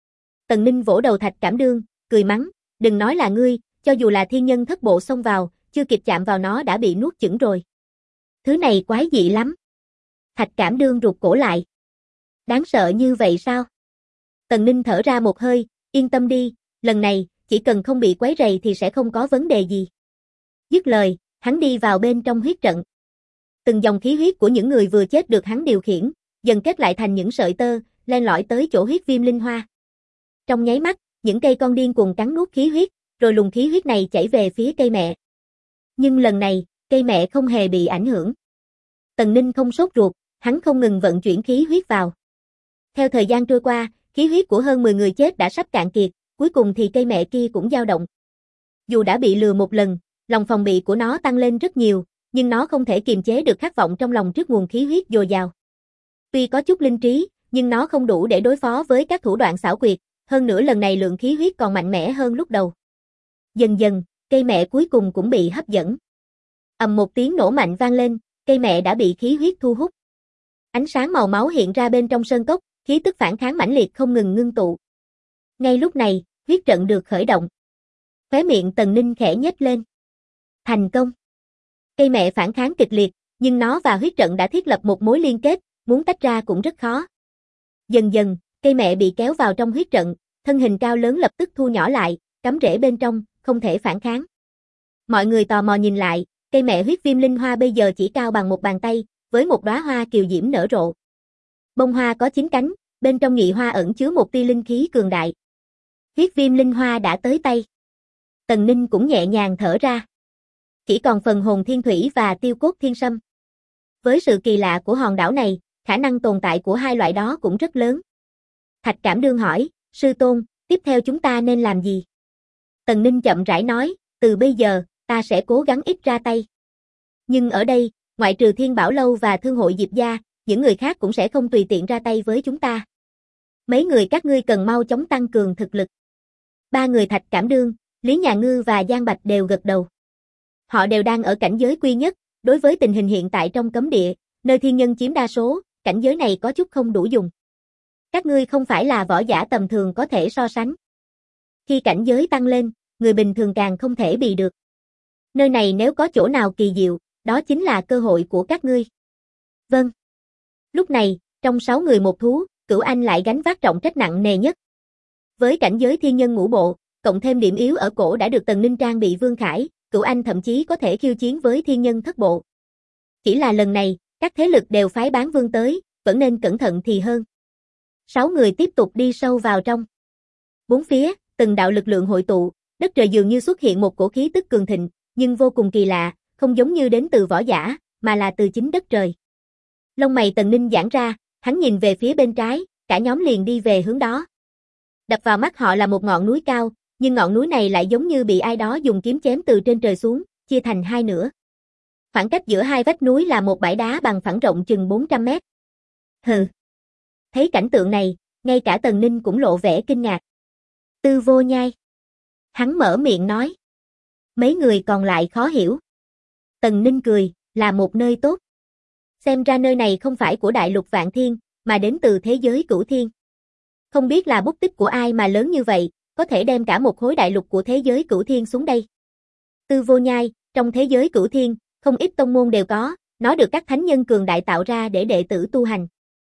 Tần Ninh vỗ đầu Thạch Cảm Đương, cười mắng, đừng nói là ngươi, cho dù là thiên nhân thất bộ xông vào, chưa kịp chạm vào nó đã bị nuốt chửng rồi. Thứ này quái dị lắm. Thạch Cảm Đương rụt cổ lại. Đáng sợ như vậy sao? Tần Ninh thở ra một hơi, yên tâm đi, lần này, chỉ cần không bị quấy rầy thì sẽ không có vấn đề gì. Dứt lời, hắn đi vào bên trong huyết trận. Từng dòng khí huyết của những người vừa chết được hắn điều khiển, dần kết lại thành những sợi tơ, len lỏi tới chỗ huyết viêm linh hoa. Trong nháy mắt, những cây con điên cuồng cắn nuốt khí huyết, rồi luồng khí huyết này chảy về phía cây mẹ. Nhưng lần này, cây mẹ không hề bị ảnh hưởng. Tần Ninh không sốt ruột, hắn không ngừng vận chuyển khí huyết vào. Theo thời gian trôi qua, khí huyết của hơn 10 người chết đã sắp cạn kiệt, cuối cùng thì cây mẹ kia cũng dao động. Dù đã bị lừa một lần, lòng phòng bị của nó tăng lên rất nhiều, nhưng nó không thể kiềm chế được khát vọng trong lòng trước nguồn khí huyết dồi dào. Tuy có chút linh trí, nhưng nó không đủ để đối phó với các thủ đoạn xảo quyệt, hơn nữa lần này lượng khí huyết còn mạnh mẽ hơn lúc đầu. Dần dần, cây mẹ cuối cùng cũng bị hấp dẫn. Ầm một tiếng nổ mạnh vang lên, cây mẹ đã bị khí huyết thu hút. Ánh sáng màu máu hiện ra bên trong sơn cốc, khí tức phản kháng mãnh liệt không ngừng ngưng tụ. Ngay lúc này, huyết trận được khởi động. Khóe miệng Tần Ninh khẽ nhếch lên. Thành công. Cây mẹ phản kháng kịch liệt, nhưng nó và huyết trận đã thiết lập một mối liên kết, muốn tách ra cũng rất khó. Dần dần, cây mẹ bị kéo vào trong huyết trận, thân hình cao lớn lập tức thu nhỏ lại, cắm rễ bên trong, không thể phản kháng. Mọi người tò mò nhìn lại, cây mẹ huyết viêm linh hoa bây giờ chỉ cao bằng một bàn tay, với một đóa hoa kiều diễm nở rộ. Bông hoa có 9 cánh, bên trong nhị hoa ẩn chứa một tia linh khí cường đại. Huyết viêm linh hoa đã tới tay. Tần Ninh cũng nhẹ nhàng thở ra. Chỉ còn phần hồn thiên thủy và tiêu cốt thiên sâm. Với sự kỳ lạ của hòn đảo này, khả năng tồn tại của hai loại đó cũng rất lớn. Thạch Cảm Đương hỏi, sư tôn, tiếp theo chúng ta nên làm gì? Tần Ninh chậm rãi nói, từ bây giờ, ta sẽ cố gắng ít ra tay. Nhưng ở đây, ngoại trừ Thiên Bảo Lâu và Thương hội Diệp Gia, những người khác cũng sẽ không tùy tiện ra tay với chúng ta. Mấy người các ngươi cần mau chóng tăng cường thực lực. Ba người Thạch Cảm Đương, Lý Nhà Ngư và Giang Bạch đều gật đầu. Họ đều đang ở cảnh giới quy nhất, đối với tình hình hiện tại trong cấm địa, nơi thiên nhân chiếm đa số, cảnh giới này có chút không đủ dùng. Các ngươi không phải là võ giả tầm thường có thể so sánh. Khi cảnh giới tăng lên, người bình thường càng không thể bị được. Nơi này nếu có chỗ nào kỳ diệu, đó chính là cơ hội của các ngươi. Vâng. Lúc này, trong 6 người một thú, Cửu Anh lại gánh vác trọng trách nặng nề nhất. Với cảnh giới thiên nhân ngũ bộ, cộng thêm điểm yếu ở cổ đã được Tần Ninh trang bị Vương Khải, cửu anh thậm chí có thể khiêu chiến với thiên nhân thất bộ. Chỉ là lần này, các thế lực đều phái bán vương tới, vẫn nên cẩn thận thì hơn. 6 người tiếp tục đi sâu vào trong. Bốn phía, từng đạo lực lượng hội tụ, đất trời dường như xuất hiện một cổ khí tức cường thịnh, nhưng vô cùng kỳ lạ, không giống như đến từ võ giả, mà là từ chính đất trời. Lông mày Tần Ninh giãn ra, hắn nhìn về phía bên trái, cả nhóm liền đi về hướng đó. Đập vào mắt họ là một ngọn núi cao, nhưng ngọn núi này lại giống như bị ai đó dùng kiếm chém từ trên trời xuống, chia thành hai nửa. Khoảng cách giữa hai vách núi là một bãi đá bằng phẳng rộng chừng 400 mét. Hừ. Thấy cảnh tượng này, ngay cả Tần Ninh cũng lộ vẻ kinh ngạc. Tư Vô Nhai. Hắn mở miệng nói. Mấy người còn lại khó hiểu. Tần Ninh cười, là một nơi tốt. Xem ra nơi này không phải của đại lục Vạn Thiên, mà đến từ thế giới Cửu Thiên. Không biết là bút tích của ai mà lớn như vậy, có thể đem cả một khối đại lục của thế giới Cửu Thiên xuống đây. Tư Vô Nhai, trong thế giới Cửu Thiên, không ít tông môn đều có, nó được các thánh nhân cường đại tạo ra để đệ tử tu hành.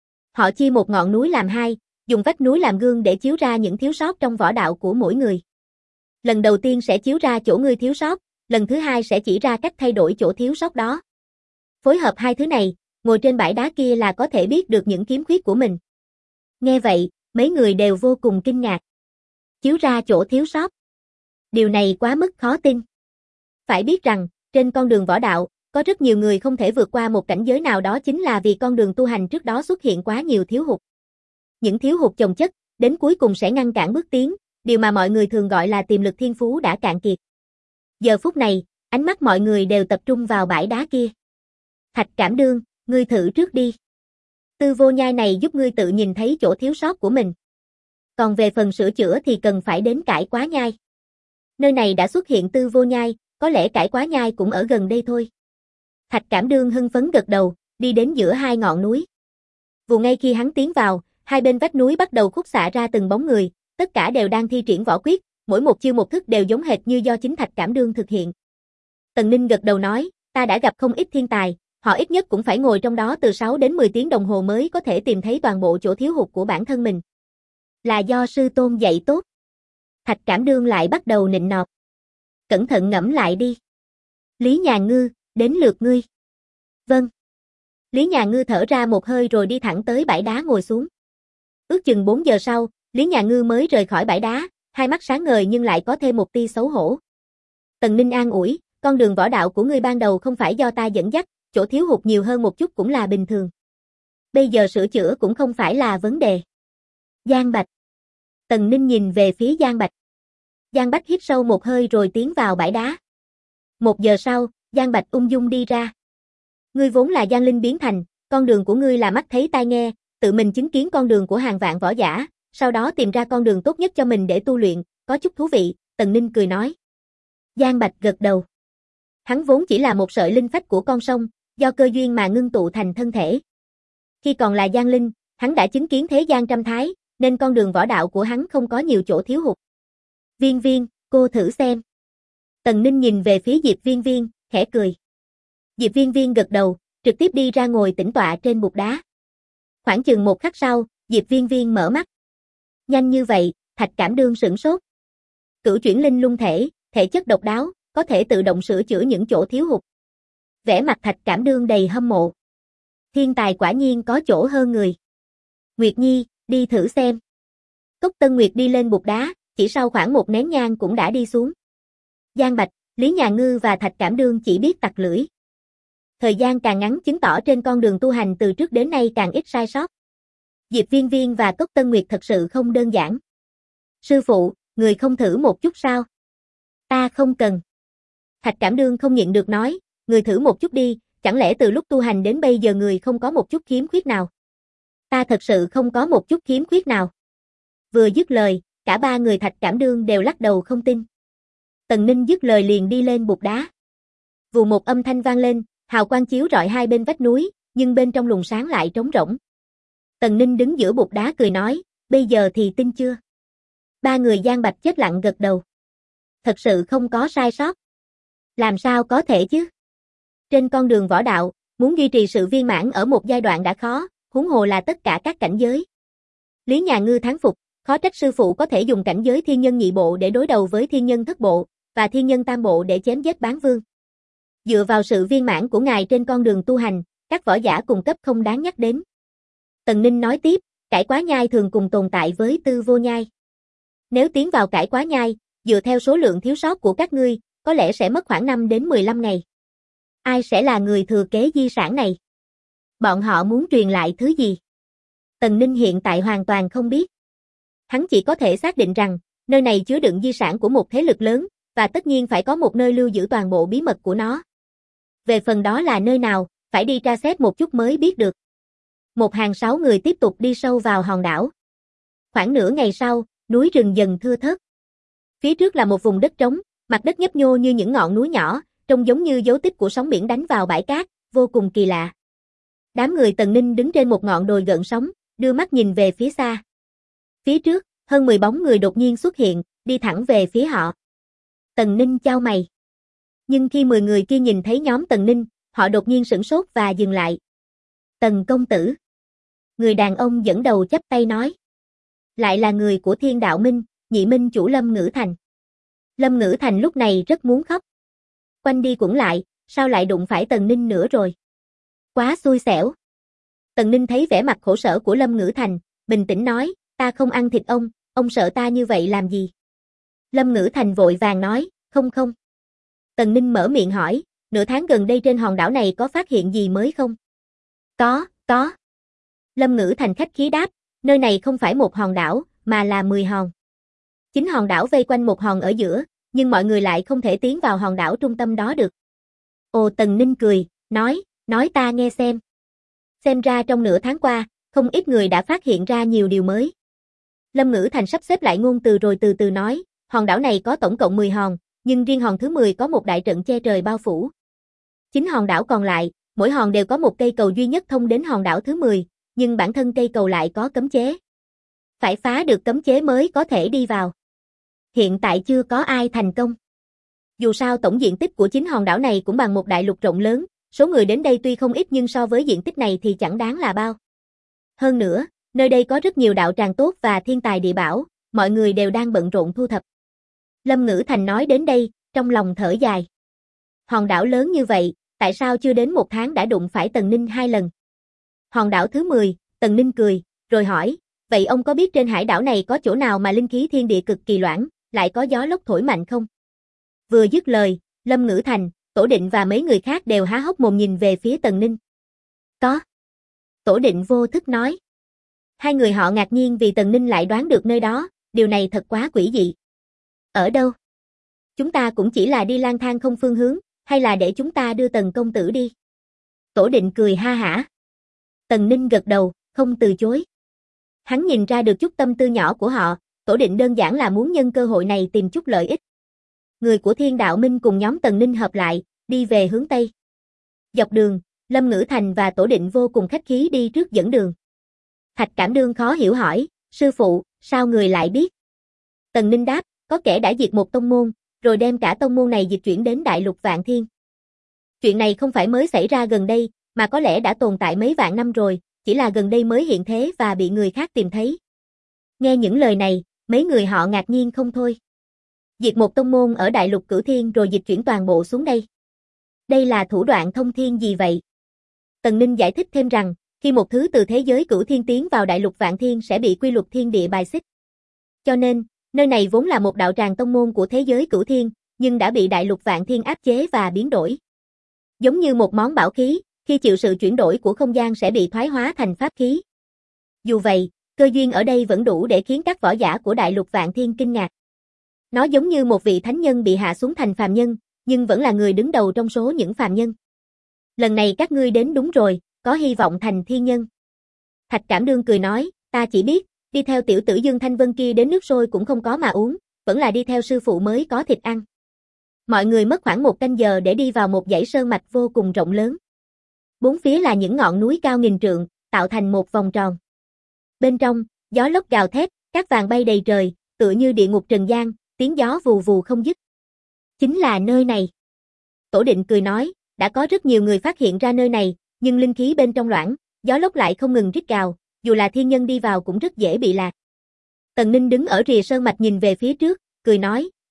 Họ chia một ngọn núi làm hai, dùng vách núi làm gương để chiếu ra những thiếu sót trong võ đạo của mỗi người. Lần đầu tiên sẽ chiếu ra chỗ ngươi thiếu sót, lần thứ hai sẽ chỉ ra cách thay đổi chỗ thiếu sót đó. Phối hợp hai thứ này, ngồi trên bãi đá kia là có thể biết được những khiếm khuyết của mình. Nghe vậy, mấy người đều vô cùng kinh ngạc. Chiếu ra chỗ thiếu sót. Điều này quá mức khó tin. Phải biết rằng, trên con đường võ đạo, có rất nhiều người không thể vượt qua một cảnh giới nào đó chính là vì con đường tu hành trước đó xuất hiện quá nhiều thiếu hụt. Những thiếu hụt chồng chất, đến cuối cùng sẽ ngăn cản bước tiến, điều mà mọi người thường gọi là tiềm lực thiên phú đã cạn kiệt. Giờ phút này, ánh mắt mọi người đều tập trung vào bãi đá kia. Thạch Cảm Đương, ngươi thử trước đi. Tư Vô Nhai này giúp ngươi tự nhìn thấy chỗ thiếu sót của mình. Còn về phần sửa chữa thì cần phải đến Cải Quá Nhai. Nơi này đã xuất hiện Tư Vô Nhai, có lẽ Cải Quá Nhai cũng ở gần đây thôi. Thạch Cảm Đương hưng phấn gật đầu, đi đến giữa hai ngọn núi. Vụ ngay khi hắn tiến vào, hai bên vách núi bắt đầu khúc xạ ra từng bóng người, tất cả đều đang thi triển võ quyết, mỗi một chiêu một thức đều giống hệt như do chính Thạch Cảm Đương thực hiện. Tần Ninh gật đầu nói, ta đã gặp không ít thiên tài, họ ít nhất cũng phải ngồi trong đó từ 6 đến 10 tiếng đồng hồ mới có thể tìm thấy toàn bộ chỗ thiếu hụt của bản thân mình. Là do sư tôn dạy tốt. Thạch Cảm Đương lại bắt đầu nịnh nọt. Cẩn thận ngẫm lại đi. Lý Nhà Ngư, đến lượt ngươi. Vâng. Lý Nhà Ngư thở ra một hơi rồi đi thẳng tới bãi đá ngồi xuống. Ước chừng 4 giờ sau, Lý Nhà Ngư mới rời khỏi bãi đá, hai mắt sáng ngời nhưng lại có thêm một tia xấu hổ. Tần Ninh an ủi, con đường võ đạo của ngươi ban đầu không phải do ta dẫn dắt, chỗ thiếu hụt nhiều hơn một chút cũng là bình thường. Bây giờ sửa chữa cũng không phải là vấn đề. Giang Bạch. Tần Ninh nhìn về phía Giang Bạch. Giang Bạch hít sâu một hơi rồi tiến vào bãi đá. 1 giờ sau, Giang Bạch ung dung đi ra. Ngươi vốn là Giang Linh biến thành, con đường của ngươi là mắt thấy tai nghe, tự mình chứng kiến con đường của hàng vạn võ giả, sau đó tìm ra con đường tốt nhất cho mình để tu luyện, có chút thú vị, Tần Ninh cười nói. Giang Bạch gật đầu. Hắn vốn chỉ là một sợi linh phách của con sông, do cơ duyên mà ngưng tụ thành thân thể. Khi còn là Giang Linh, hắn đã chứng kiến thế gian trăm thái, nên con đường võ đạo của hắn không có nhiều chỗ thiếu hụt. Viên Viên, cô thử xem. Tần Ninh nhìn về phía Diệp Viên Viên, khẽ cười. Diệp Viên Viên gật đầu, trực tiếp đi ra ngồi tĩnh tọa trên bục đá. Khoảng chừng một khắc sau, Diệp Viên Viên mở mắt. Nhanh như vậy, Thạch Cảm Đương sửng sốt. Cửu chuyển linh lung thể, thể chất độc đáo, có thể tự động sửa chữa những chỗ thiếu hụt. Vẻ mặt Thạch Cảm Đương đầy hâm mộ. Thiên tài quả nhiên có chỗ hơn người. Nguyệt Nhi, đi thử xem. Cốc Tân Nguyệt đi lên bục đá, chỉ sau khoảng một nén nhang cũng đã đi xuống. Giang Bạch, Lý Nhà Ngư và Thạch Cảm Đương chỉ biết tặc lưỡi. Thời gian càng ngắn chứng tỏ trên con đường tu hành từ trước đến nay càng ít sai sót. Diệp Viên Viên và Cốc Tân Nguyệt thật sự không đơn giản. Sư phụ, người không thử một chút sao? Ta không cần. Thạch Cảm Đương không nhịn được nói, người thử một chút đi, chẳng lẽ từ lúc tu hành đến bây giờ người không có một chút khiếm khuyết nào? Ta thật sự không có một chút khiếm khuyết nào. Vừa dứt lời, cả ba người Thạch Cảm Đương đều lắc đầu không tin. Tần Ninh dứt lời liền đi lên bục đá. Vù một âm thanh vang lên, hào quang chiếu rọi hai bên vách núi, nhưng bên trong luồng sáng lại trống rỗng. Tần Ninh đứng giữa bục đá cười nói, bây giờ thì tin chưa? Ba người Giang Bạch chết lặng gật đầu. Thật sự không có sai sót. Làm sao có thể chứ? Trên con đường võ đạo, muốn duy trì sự viên mãn ở một giai đoạn đã khó, huống hồ là tất cả các cảnh giới. Lý Nhà Ngư thán phục, khó trách sư phụ có thể dùng cảnh giới thiên nhân nhị bộ để đối đầu với thiên nhân thất bộ, và thiên nhân tam bộ để chém giết bán vương. Dựa vào sự viên mãn của ngài trên con đường tu hành, các võ giả cùng cấp không đáng nhắc đến. Tần Ninh nói tiếp, cải quá nhai thường cùng tồn tại với tư vô nhai. Nếu tiến vào cải quá nhai, dựa theo số lượng thiếu sót của các ngươi, có lẽ sẽ mất khoảng 5 đến 15 ngày. Ai sẽ là người thừa kế di sản này? Bọn họ muốn truyền lại thứ gì? Tần Ninh hiện tại hoàn toàn không biết. Hắn chỉ có thể xác định rằng, nơi này chứa đựng di sản của một thế lực lớn, và tất nhiên phải có một nơi lưu giữ toàn bộ bí mật của nó. Về phần đó là nơi nào, phải đi tra xét một chút mới biết được. Một hàng 6 người tiếp tục đi sâu vào hòn đảo. Khoảng nửa ngày sau, núi rừng dần thưa thớt. Phía trước là một vùng đất trống, mặt đất nhấp nhô như những ngọn núi nhỏ, trông giống như dấu tích của sóng biển đánh vào bãi cát, vô cùng kỳ lạ. Đám người Tần Ninh đứng trên một ngọn đồi gợn sóng, đưa mắt nhìn về phía xa. Phía trước, hơn 10 bóng người đột nhiên xuất hiện, đi thẳng về phía họ. Tần Ninh chau mày. Nhưng khi 10 người kia nhìn thấy nhóm Tần Ninh, họ đột nhiên sửng sốt và dừng lại. Tần công tử. Người đàn ông dẫn đầu chắp tay nói. Lại là người của Thiên Đạo Minh, nhị minh chủ Lâm Ngữ Thành. Lâm Ngữ Thành lúc này rất muốn khóc. Quanh đi quẩn lại, sao lại đụng phải Tần Ninh nữa rồi? Quá xui xẻo. Tần Ninh thấy vẻ mặt khổ sở của Lâm Ngữ Thành, bình tĩnh nói, ta không ăn thịt ông sợ ta như vậy làm gì? Lâm Ngữ Thành vội vàng nói, không. Tần Ninh mở miệng hỏi, nửa tháng gần đây trên hòn đảo này có phát hiện gì mới không? Có. Lâm Ngữ Thành khách khí đáp, nơi này không phải một hòn đảo, mà là 10 hòn. 9 hòn đảo vây quanh một hòn ở giữa, nhưng mọi người lại không thể tiến vào hòn đảo trung tâm đó được. Ồ, Tần Ninh cười, nói ta nghe xem. Xem ra trong nửa tháng qua, không ít người đã phát hiện ra nhiều điều mới. Lâm Ngữ Thành sắp xếp lại ngôn từ rồi từ từ nói, hòn đảo này có tổng cộng 10 hòn, nhưng riêng hòn thứ 10 có một đại trận che trời bao phủ. 9 hòn đảo còn lại, mỗi hòn đều có một cây cầu duy nhất thông đến hòn đảo thứ 10, nhưng bản thân cây cầu lại có cấm chế. Phải phá được cấm chế mới có thể đi vào. Hiện tại chưa có ai thành công. Dù sao tổng diện tích của 9 hòn đảo này cũng bằng một đại lục rộng lớn, số người đến đây tuy không ít nhưng so với diện tích này thì chẳng đáng là bao. Hơn nữa, nơi đây có rất nhiều đạo tràng tốt và thiên tài địa bảo, mọi người đều đang bận rộn thu thập. Lâm Ngữ Thành nói đến đây, trong lòng thở dài. Hòn đảo lớn như vậy, tại sao chưa đến 1 tháng đã đụng phải Tần Ninh 2 lần? Hòn đảo thứ 10, Tần Ninh cười, rồi hỏi, vậy ông có biết trên hải đảo này có chỗ nào mà linh khí thiên địa cực kỳ loãng, lại có gió lốc thổi mạnh không? Vừa dứt lời, Lâm Ngữ Thành, Tổ Định và mấy người khác đều há hốc mồm nhìn về phía Tần Ninh. Có. Tổ Định vô thức nói. Hai người họ ngạc nhiên vì Tần Ninh lại đoán được nơi đó, điều này thật quá quỷ dị. Ở đâu? Chúng ta cũng chỉ là đi lang thang không phương hướng, hay là để chúng ta đưa Tần công tử đi? Tổ Định cười ha hả. Tần Ninh gật đầu, không từ chối. Hắn nhìn ra được chút tâm tư nhỏ của họ, Tổ Định đơn giản là muốn nhân cơ hội này tìm chút lợi ích. Người của Thiên Đạo Minh cùng nhóm Tần Ninh hợp lại, đi về hướng Tây. Dọc đường, Lâm Ngữ Thành và Tổ Định vô cùng khách khí đi trước dẫn đường. Thạch Cảm Đương khó hiểu hỏi, sư phụ, sao người lại biết? Tần Ninh đáp, có kẻ đã diệt một tông môn, rồi đem cả tông môn này dịch chuyển đến Đại Lục Vạn Thiên. Chuyện này không phải mới xảy ra gần đây, mà có lẽ đã tồn tại mấy vạn năm rồi, chỉ là gần đây mới hiện thế và bị người khác tìm thấy. Nghe những lời này, mấy người họ ngạc nhiên không thôi. Diệt một tông môn ở Đại Lục Cửu Thiên rồi dịch chuyển toàn bộ xuống đây. Đây là thủ đoạn thông thiên gì vậy? Tần Ninh giải thích thêm rằng, khi một thứ từ thế giới Cửu Thiên tiến vào Đại Lục Vạn Thiên sẽ bị quy luật thiên địa bài xích. Cho nên, nơi này vốn là một đạo tràng tông môn của thế giới Cửu Thiên, nhưng đã bị Đại Lục Vạn Thiên áp chế và biến đổi. Giống như một món bảo khí, khi chịu sự chuyển đổi của không gian sẽ bị thoái hóa thành pháp khí. Dù vậy, cơ duyên ở đây vẫn đủ để khiến các võ giả của Đại Lục Vạn Thiên kinh ngạc. Nó giống như một vị thánh nhân bị hạ xuống thành phàm nhân, nhưng vẫn là người đứng đầu trong số những phàm nhân. Lần này các ngươi đến đúng rồi, có hy vọng thành thiên nhân. Thạch Cảm Đương cười nói, ta chỉ biết, đi theo tiểu tử Dương Thanh Vân kia đến nước sôi cũng không có mà uống, vẫn là đi theo sư phụ mới có thịt ăn. Mọi người mất khoảng 1 canh giờ để đi vào một dãy sơn mạch vô cùng rộng lớn. Bốn phía là những ngọn núi cao nghìn trượng, tạo thành một vòng tròn. Bên trong, gió lốc gào thét, cát vàng bay đầy trời, tựa như địa ngục trần gian, tiếng gió vù vù không dứt. Chính là nơi này. Tổ Định cười nói, đã có rất nhiều người phát hiện ra nơi này, nhưng linh khí bên trong loãng, gió lốc lại không ngừng rít gào, dù là thiên nhân đi vào cũng rất dễ bị lạc. Tần Ninh đứng ở rìa sơn mạch nhìn về phía trước, cười nói,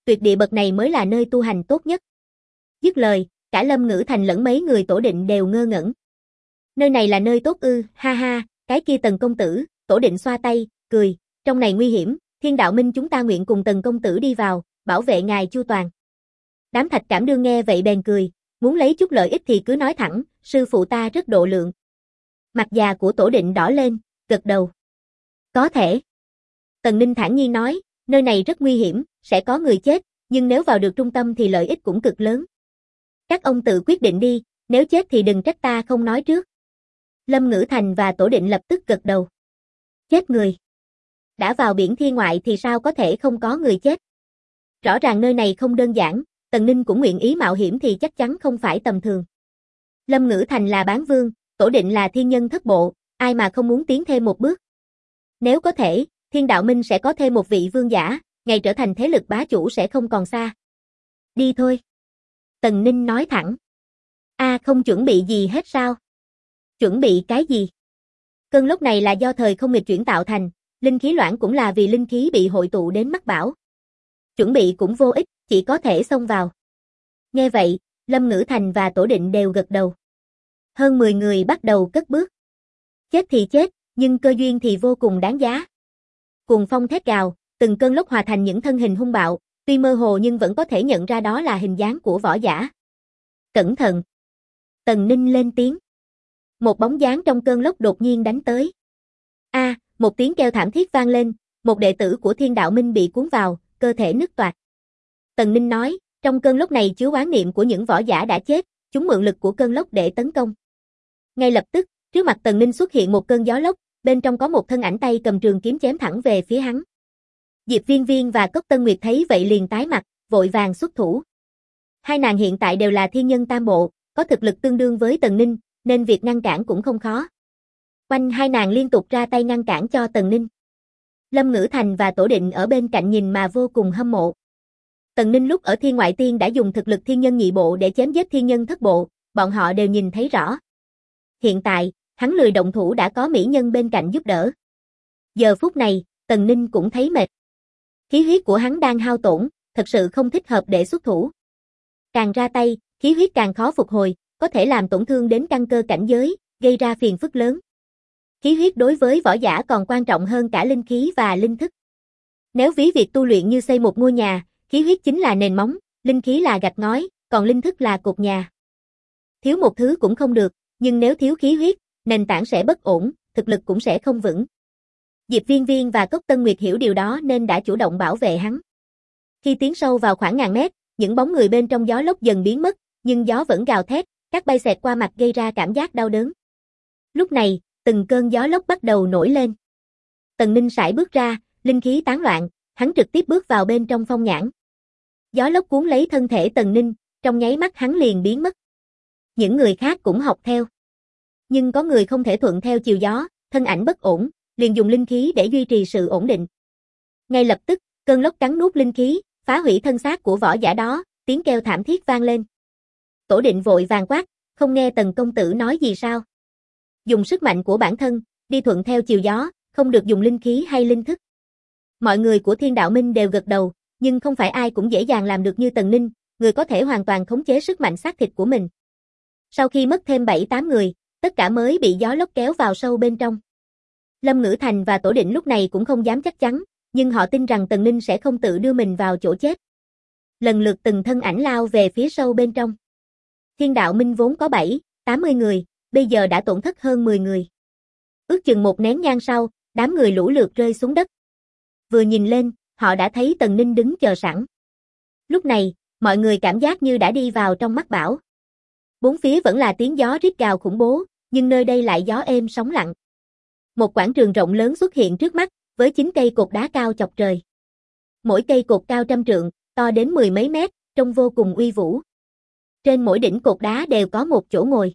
tuyệt địa bậc này mới là nơi tu hành tốt nhất. Dứt lời, cả Lâm Ngữ Thành lẫn mấy người Tổ Định đều ngơ ngẩn. Nơi này là nơi tốt ư? Ha ha, cái kia Tần công tử. Tổ Định xoa tay, cười, trong này nguy hiểm, Thiên Đạo Minh chúng ta nguyện cùng Tần công tử đi vào, bảo vệ ngài chu toàn. Đám Thạch Cảm Đương nghe vậy bèn cười, muốn lấy chút lợi ích thì cứ nói thẳng, sư phụ ta rất độ lượng. Mặt già của Tổ Định đỏ lên, gật đầu. Có thể. Tần Ninh thản nhiên nói, nơi này rất nguy hiểm, sẽ có người chết, nhưng nếu vào được trung tâm thì lợi ích cũng cực lớn. Các ông tự quyết định đi, nếu chết thì đừng trách ta không nói trước. Lâm Ngữ Thành và Tổ Định lập tức gật đầu. Chết người. Đã vào biển thiên ngoại thì sao có thể không có người chết. Rõ ràng nơi này không đơn giản, Tần Ninh cũng nguyện ý mạo hiểm thì chắc chắn không phải tầm thường. Lâm Ngữ Thành là bán vương, Tổ Định là thiên nhân thất bộ, ai mà không muốn tiến thêm một bước. Nếu có thể, Thiên Đạo Minh sẽ có thêm một vị vương giả, ngày trở thành thế lực bá chủ sẽ không còn xa. Đi thôi. Tần Ninh nói thẳng. Không chuẩn bị gì hết sao? Chuẩn bị cái gì? Cơn lốc này là do thời không nghịch chuyển tạo thành, linh khí loãng cũng là vì linh khí bị hội tụ đến mắc bão. Chuẩn bị cũng vô ích, chỉ có thể xông vào. Nghe vậy, Lâm Ngữ Thành và Tổ Định đều gật đầu. Hơn 10 người bắt đầu cất bước. Chết thì chết, nhưng cơ duyên thì vô cùng đáng giá. Cuồng phong thét gào, từng cơn lốc hòa thành những thân hình hung bạo, tuy mơ hồ nhưng vẫn có thể nhận ra đó là hình dáng của võ giả. Cẩn thận! Tần Ninh lên tiếng. Một bóng dáng trong cơn lốc đột nhiên đánh tới. Một tiếng kêu thảm thiết vang lên, một đệ tử của Thiên Đạo Minh bị cuốn vào, cơ thể nứt toạc. Tần Ninh nói, trong cơn lốc này chứa oán niệm của những võ giả đã chết, chúng mượn lực của cơn lốc để tấn công. Ngay lập tức, trước mặt Tần Ninh xuất hiện một cơn gió lốc, bên trong có một thân ảnh tay cầm trường kiếm chém thẳng về phía hắn. Diệp Viên Viên và Cốc Tân Nguyệt thấy vậy liền tái mặt, vội vàng xuất thủ. Hai nàng hiện tại đều là thiên nhân tam bộ, có thực lực tương đương với Tần Ninh, nên việc ngăn cản cũng không khó. Quanh hai nàng liên tục ra tay ngăn cản cho Tần Ninh. Lâm Ngữ Thành và Tổ Định ở bên cạnh nhìn mà vô cùng hâm mộ. Tần Ninh lúc ở Thiên Ngoại Tiên đã dùng thực lực thiên nhân nhị bộ để chém giết thiên nhân thất bộ, bọn họ đều nhìn thấy rõ. Hiện tại, hắn lười động thủ đã có mỹ nhân bên cạnh giúp đỡ. Giờ phút này, Tần Ninh cũng thấy mệt. Khí huyết của hắn đang hao tổn, thật sự không thích hợp để xuất thủ. Càng ra tay, khí huyết càng khó phục hồi, có thể làm tổn thương đến căn cơ cảnh giới, gây ra phiền phức lớn. Khí huyết đối với võ giả còn quan trọng hơn cả linh khí và linh thức. Nếu ví việc tu luyện như xây một ngôi nhà, khí huyết chính là nền móng, linh khí là gạch ngói, còn linh thức là cột nhà. Thiếu một thứ cũng không được, nhưng nếu thiếu khí huyết, nền tảng sẽ bất ổn, thực lực cũng sẽ không vững. Diệp Viên Viên và Cốc Tân Nguyệt hiểu điều đó nên đã chủ động bảo vệ hắn. Khi tiến sâu vào khoảng ngàn mét, những bóng người bên trong gió lốc dần biến mất, nhưng gió vẫn gào thét, cát bay xẹt qua mặt gây ra cảm giác đau đớn. Lúc này, từng cơn gió lốc bắt đầu nổi lên. Tần Ninh sải bước ra, linh khí tán loạn, hắn trực tiếp bước vào bên trong phong nhãn. Gió lốc cuốn lấy thân thể Tần Ninh, trong nháy mắt hắn liền biến mất. Những người khác cũng học theo. Nhưng có người không thể thuận theo chiều gió, thân ảnh bất ổn, liền dùng linh khí để duy trì sự ổn định. Ngay lập tức, cơn lốc cắn nuốt linh khí, phá hủy thân xác của võ giả đó, tiếng kêu thảm thiết vang lên. Tổ Định vội vàng quát, không nghe Tần công tử nói gì sao? Dùng sức mạnh của bản thân, đi thuận theo chiều gió, không được dùng linh khí hay linh thức. Mọi người của Thiên Đạo Minh đều gật đầu, nhưng không phải ai cũng dễ dàng làm được như Tần Ninh, người có thể hoàn toàn khống chế sức mạnh xác thịt của mình. Sau khi mất thêm 7-8 người, tất cả mới bị gió lốc kéo vào sâu bên trong. Lâm Ngữ Thành và Tổ Định lúc này cũng không dám chắc chắn, nhưng họ tin rằng Tần Ninh sẽ không tự đưa mình vào chỗ chết. Lần lượt từng thân ảnh lao về phía sâu bên trong. Thiên Đạo Minh vốn có 7-80 người, bây giờ đã tổn thất hơn 10 người. Ước chừng một nén nhang sau, đám người lũ lượt rơi xuống đất. Vừa nhìn lên, họ đã thấy Tần Ninh đứng chờ sẵn. Lúc này, mọi người cảm giác như đã đi vào trong mắt bão. Bốn phía vẫn là tiếng gió rít gào khủng bố, nhưng nơi đây lại gió êm sóng lặng. Một quảng trường rộng lớn xuất hiện trước mắt, với 9 cây cột đá cao chọc trời. Mỗi cây cột cao trăm trượng, to đến 10 mấy mét, trông vô cùng uy vũ. Trên mỗi đỉnh cột đá đều có một chỗ ngồi.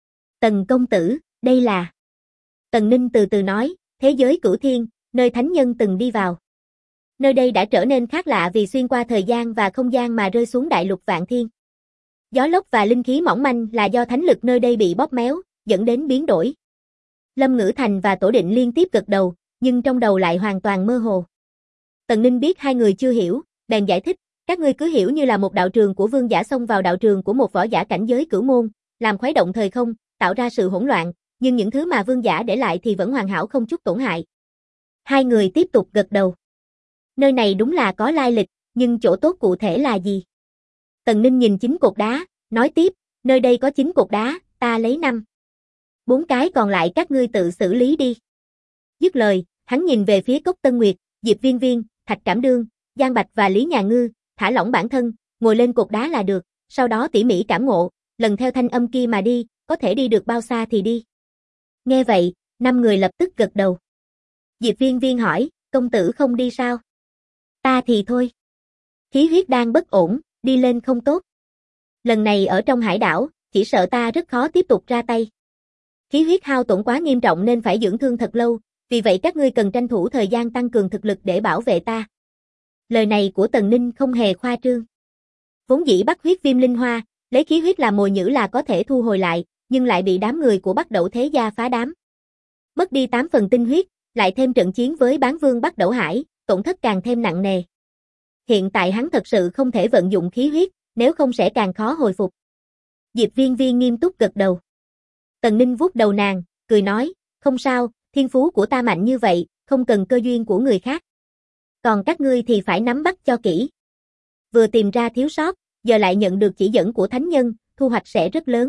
Tần công tử, đây là... Tần Ninh từ từ nói, thế giới cửu thiên, nơi thánh nhân từng đi vào. Nơi đây đã trở nên khác lạ vì xuyên qua thời gian và không gian mà rơi xuống đại lục vạn thiên. Gió lốc và linh khí mỏng manh là do thánh lực nơi đây bị bóp méo, dẫn đến biến đổi. Lâm Ngữ Thành và Tổ Định liên tiếp gật đầu, nhưng trong đầu lại hoàn toàn mơ hồ. Tần Ninh biết hai người chưa hiểu, bèn giải thích, Các ngươi cứ hiểu như là một đạo trường của vương giả xông vào đạo trường của một võ giả cảnh giới cửu môn, làm khuấy động thời không, tạo ra sự hỗn loạn, nhưng những thứ mà vương giả để lại thì vẫn hoàn hảo không chút tổn hại. Hai người tiếp tục gật đầu. Nơi này đúng là có lai lịch, nhưng chỗ tốt cụ thể là gì? Tần Ninh nhìn 9 cột đá, nói tiếp, nơi đây có 9 cột đá, ta lấy 5. 4 cái còn lại các ngươi tự xử lý đi. Dứt lời, hắn nhìn về phía Cốc Tân Nguyệt, Diệp Viên Viên, Thạch Cảm Đương, Giang Bạch và Lý Nhà Ngư, thả lỏng bản thân, ngồi lên cột đá là được, sau đó tỉ mỉ cảm ngộ, lần theo thanh âm kia mà đi, có thể đi được bao xa thì đi. Nghe vậy, 5 người lập tức gật đầu. Diệp Viên Viên hỏi, công tử không đi sao? Ta thì thôi. Khí huyết đang bất ổn, đi lên không tốt. Lần này ở trong hải đảo, chỉ sợ ta rất khó tiếp tục ra tay. Khí huyết hao tổn quá nghiêm trọng nên phải dưỡng thương thật lâu, vì vậy các ngươi cần tranh thủ thời gian tăng cường thực lực để bảo vệ ta. Lời này của Tần Ninh không hề khoa trương. Vốn dĩ bắt huyết viêm linh hoa, lấy khí huyết làm mồi nhử là có thể thu hồi lại, nhưng lại bị đám người của Bắc Đẩu Thế Gia phá đám. Mất đi 8 phần tinh huyết, lại thêm trận chiến với bán vương Bắc Đẩu Hải, tổn thất càng thêm nặng nề. Hiện tại hắn thật sự không thể vận dụng khí huyết, nếu không sẽ càng khó hồi phục. Diệp Viên Viên nghiêm túc gật đầu. Tần Ninh vuốt đầu nàng, cười nói, không sao, thiên phú của ta mạnh như vậy, không cần cơ duyên của người khác. Còn các ngươi thì phải nắm bắt cho kỹ. Vừa tìm ra thiếu sót, giờ lại nhận được chỉ dẫn của thánh nhân, thu hoạch sẽ rất lớn.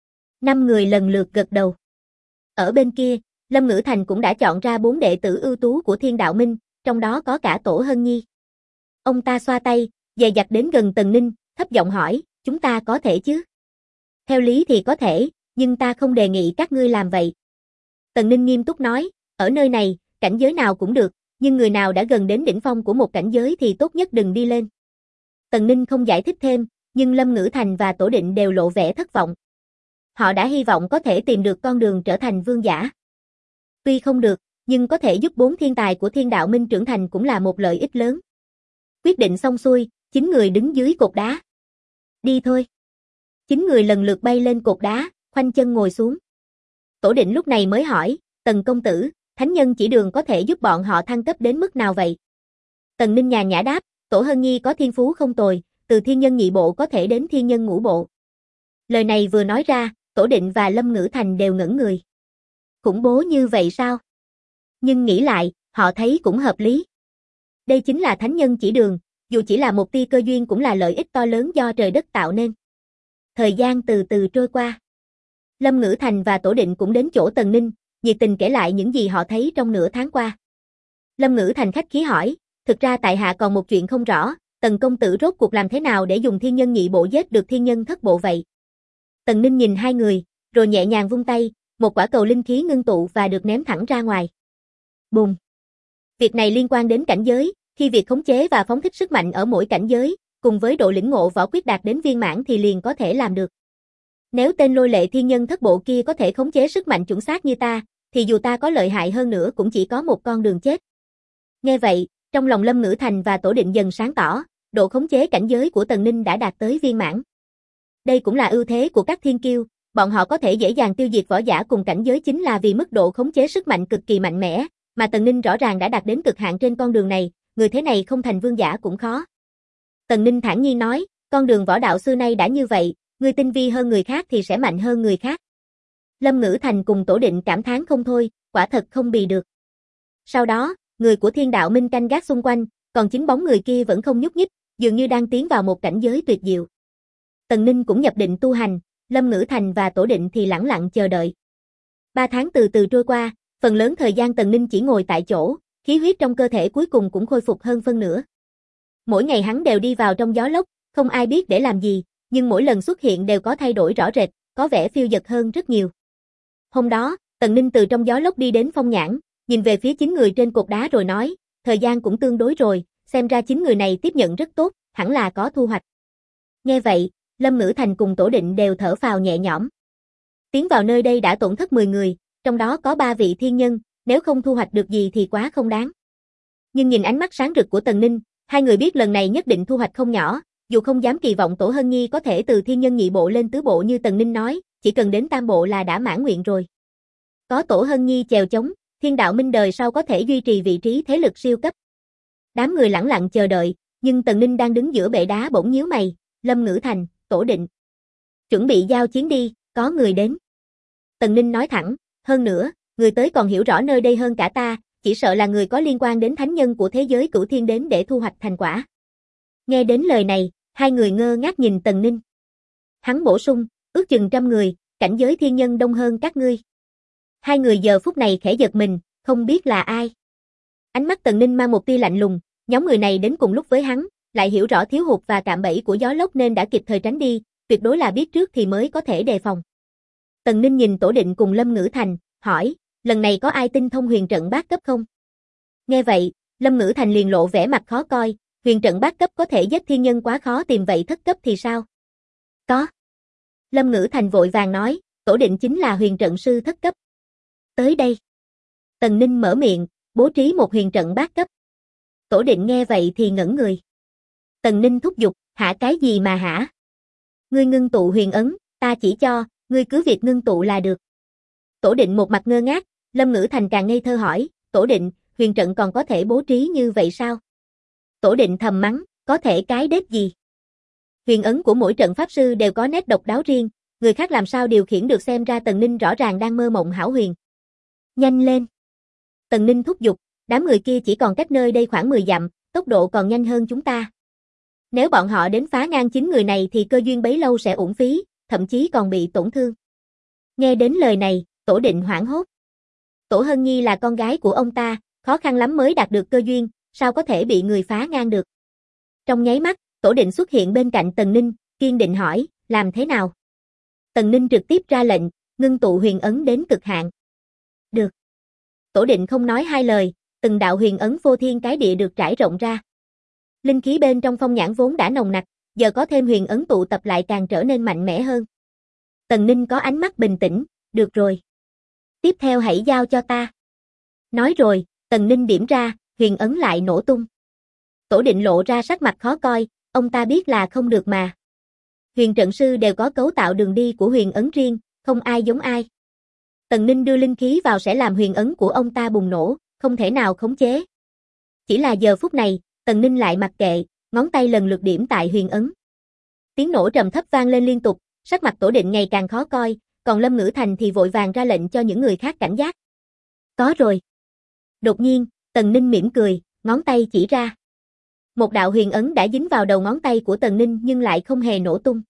5 người lần lượt gật đầu. Ở bên kia, Lâm Ngữ Thành cũng đã chọn ra 4 đệ tử ưu tú của Thiên Đạo Minh, trong đó có cả Tổ Hân Nhi. Ông ta xoa tay, dè dặt đến gần Tần Ninh, thấp giọng hỏi, chúng ta có thể chứ? Theo lý thì có thể, nhưng ta không đề nghị các ngươi làm vậy. Tần Ninh nghiêm túc nói, ở nơi này, cảnh giới nào cũng được, nhưng người nào đã gần đến đỉnh phong của một cảnh giới thì tốt nhất đừng đi lên. Tần Ninh không giải thích thêm, nhưng Lâm Ngữ Thành và Tổ Định đều lộ vẻ thất vọng. Họ đã hy vọng có thể tìm được con đường trở thành vương giả. Tuy không được, nhưng có thể giúp 4 thiên tài của Thiên Đạo Minh trưởng thành cũng là một lợi ích lớn. Quyết định xong xuôi, 9 người đứng dưới cột đá. Đi thôi. 9 người lần lượt bay lên cột đá, khoanh chân ngồi xuống. Tổ Định lúc này mới hỏi, Tần công tử, thánh nhân chỉ đường có thể giúp bọn họ thăng cấp đến mức nào vậy? Tần Ninh nhàn nhã đáp, Tổ Hân Nhi có thiên phú không tồi, từ thiên nhân nhị bộ có thể đến thiên nhân ngũ bộ. Lời này vừa nói ra, Tổ Định và Lâm Ngữ Thành đều ngẩn người. Khủng bố như vậy sao? Nhưng nghĩ lại, họ thấy cũng hợp lý. Đây chính là thánh nhân chỉ đường, dù chỉ là một tia cơ duyên cũng là lợi ích to lớn do trời đất tạo nên. Thời gian từ từ trôi qua. Lâm Ngữ Thành và Tổ Định cũng đến chỗ Tần Ninh, nhiệt tình kể lại những gì họ thấy trong nửa tháng qua. Lâm Ngữ Thành khách khí hỏi, thực ra tại hạ còn một chuyện không rõ, Tần công tử rốt cuộc làm thế nào để dùng thiên nhân nhị bộ giết được thiên nhân thất bộ vậy? Tần Ninh nhìn hai người, rồi nhẹ nhàng vung tay, một quả cầu linh khí ngưng tụ và được ném thẳng ra ngoài. Bùng! Việc này liên quan đến cảnh giới, khi việc khống chế và phóng thích sức mạnh ở mỗi cảnh giới, cùng với độ lĩnh ngộ võ quyết đạt đến viên mãn thì liền có thể làm được. Nếu tên lôi lệ thiên nhân thất bộ kia có thể khống chế sức mạnh chuẩn xác như ta, thì dù ta có lợi hại hơn nữa cũng chỉ có một con đường chết. Nghe vậy, trong lòng Lâm Ngữ Thành và Tổ Định dần sáng tỏ, độ khống chế cảnh giới của Tần Ninh đã đạt tới viên mãn. Đây cũng là ưu thế của các thiên kiêu, bọn họ có thể dễ dàng tiêu diệt võ giả cùng cảnh giới chính là vì mức độ khống chế sức mạnh cực kỳ mạnh mẽ, mà Tần Ninh rõ ràng đã đạt đến cực hạn trên con đường này, người thế này không thành vương giả cũng khó. Tần Ninh thản nhiên nói, con đường võ đạo xưa nay đã như vậy, người tinh vi hơn người khác thì sẽ mạnh hơn người khác. Lâm Ngữ Thành cùng Tổ Định cảm thán không thôi, quả thật không bì được. Sau đó, người của Thiên Đạo Minh canh gác xung quanh, còn chính bóng người kia vẫn không nhúc nhích, dường như đang tiến vào một cảnh giới tuyệt diệu. Tần Ninh cũng nhập định tu hành, Lâm Ngữ Thành và Tổ Định thì lẳng lặng chờ đợi. 3 tháng từ từ trôi qua, phần lớn thời gian Tần Ninh chỉ ngồi tại chỗ, khí huyết trong cơ thể cuối cùng cũng khôi phục hơn phân nửa. Mỗi ngày hắn đều đi vào trong gió lốc, không ai biết để làm gì, nhưng mỗi lần xuất hiện đều có thay đổi rõ rệt, có vẻ phiêu dật hơn rất nhiều. Hôm đó, Tần Ninh từ trong gió lốc đi đến Phong Nhãn, nhìn về phía 9 người trên cột đá rồi nói, thời gian cũng tương đối rồi, xem ra 9 người này tiếp nhận rất tốt, hẳn là có thu hoạch. Nghe vậy, Lâm Ngữ Thành cùng Tổ Định đều thở phào nhẹ nhõm. Tiến vào nơi đây đã tổn thất 10 người, trong đó có 3 vị thiên nhân, nếu không thu hoạch được gì thì quá không đáng. Nhưng nhìn ánh mắt sáng rực của Tần Ninh, hai người biết lần này nhất định thu hoạch không nhỏ, dù không dám kỳ vọng Tổ Hân Nhi có thể từ thiên nhân nhị bộ lên tứ bộ như Tần Ninh nói, chỉ cần đến tam bộ là đã mãn nguyện rồi. Có Tổ Hân Nhi chèo chống, Thiên Đạo Minh đời sau có thể duy trì vị trí thế lực siêu cấp. Đám người lẳng lặng chờ đợi, Nhưng Tần Ninh đang đứng giữa bệ đá bỗng nhíu mày, Lâm Ngữ Thành, Tổ Định. Chuẩn bị giao chiến đi, có người đến. Tần Ninh nói thẳng, hơn nữa, người tới còn hiểu rõ nơi đây hơn cả ta, chỉ sợ là người có liên quan đến thánh nhân của thế giới Cửu Thiên đến để thu hoạch thành quả. Nghe đến lời này, hai người ngơ ngác nhìn Tần Ninh. Hắn bổ sung, ước chừng 100 người, cảnh giới thiên nhân đông hơn các ngươi. Hai người giờ phút này khẽ giật mình, không biết là ai. Ánh mắt Tần Ninh mang một tia lạnh lùng, nhóm người này đến cùng lúc với hắn, lại hiểu rõ thiếu hụt và cạm bẫy của gió lốc nên đã kịp thời tránh đi, tuyệt đối là biết trước thì mới có thể đề phòng. Tần Ninh nhìn Tổ Định cùng Lâm Ngữ Thành, hỏi, lần này có ai tinh thông huyền trận bát cấp không? Nghe vậy, Lâm Ngữ Thành liền lộ vẻ mặt khó coi, huyền trận bát cấp có thể giết thiên nhân quá khó tìm vậy thất cấp thì sao? Có. Lâm Ngữ Thành vội vàng nói, Tổ Định chính là huyền trận sư thất cấp. Tới đây. Tần Ninh mở miệng, bố trí một huyền trận bát cấp. Tổ Định nghe vậy thì ngẩn người. Tần Ninh thúc giục, hả cái gì mà hả? Ngươi ngưng tụ huyền ấn, ta chỉ cho, ngươi cứ việc ngưng tụ là được. Tổ Định một mặt ngơ ngác, Lâm Ngữ Thành càng ngây thơ hỏi, Tổ Định, huyền trận còn có thể bố trí như vậy sao? Tổ Định thầm mắng, có thể cái đết gì? Huyền ấn của mỗi trận pháp sư đều có nét độc đáo riêng, người khác làm sao điều khiển được, xem ra Tần Ninh rõ ràng đang mơ mộng hão huyền. Nhanh lên! Tần Ninh thúc giục, đám người kia chỉ còn cách nơi đây khoảng 10 dặm, tốc độ còn nhanh hơn chúng ta. Nếu bọn họ đến phá ngang 9 người này thì cơ duyên bấy lâu sẽ uổng phí, thậm chí còn bị tổn thương. Nghe đến lời này, Tổ Định hoảng hốt. Tổ Hân Nhi là con gái của ông ta, khó khăn lắm mới đạt được cơ duyên, sao có thể bị người phá ngang được. Trong nháy mắt, Tổ Định xuất hiện bên cạnh Tần Ninh, kiên định hỏi, làm thế nào? Tần Ninh trực tiếp ra lệnh, ngưng tụ huyền ấn đến cực hạn. Được. Tổ Định không nói hai lời, từng đạo huyền ấn phô thiên cái địa được trải rộng ra. Linh khí bên trong phong nhãn vốn đã nồng nặc, giờ có thêm huyền ấn tụ tập lại càng trở nên mạnh mẽ hơn. Tần Ninh có ánh mắt bình tĩnh, được rồi. Tiếp theo hãy giao cho ta. Nói rồi, Tần Ninh điểm ra, huyền ấn lại nổ tung. Tổ Định lộ ra sắc mặt khó coi, ông ta biết là không được mà. Huyền trận sư đều có cấu tạo đường đi của huyền ấn riêng, không ai giống ai. Tần Ninh đưa linh khí vào sẽ làm huyền ấn của ông ta bùng nổ, không thể nào khống chế. Chỉ là giờ phút này, Tần Ninh lại mặc kệ, ngón tay lần lượt điểm tại huyền ấn. Tiếng nổ trầm thấp vang lên liên tục, sắc mặt Tổ Định ngày càng khó coi, còn Lâm Ngữ Thành thì vội vàng ra lệnh cho những người khác cảnh giác. Có rồi. Đột nhiên, Tần Ninh mỉm cười, ngón tay chỉ ra. Một đạo huyền ấn đã dính vào đầu ngón tay của Tần Ninh nhưng lại không hề nổ tung.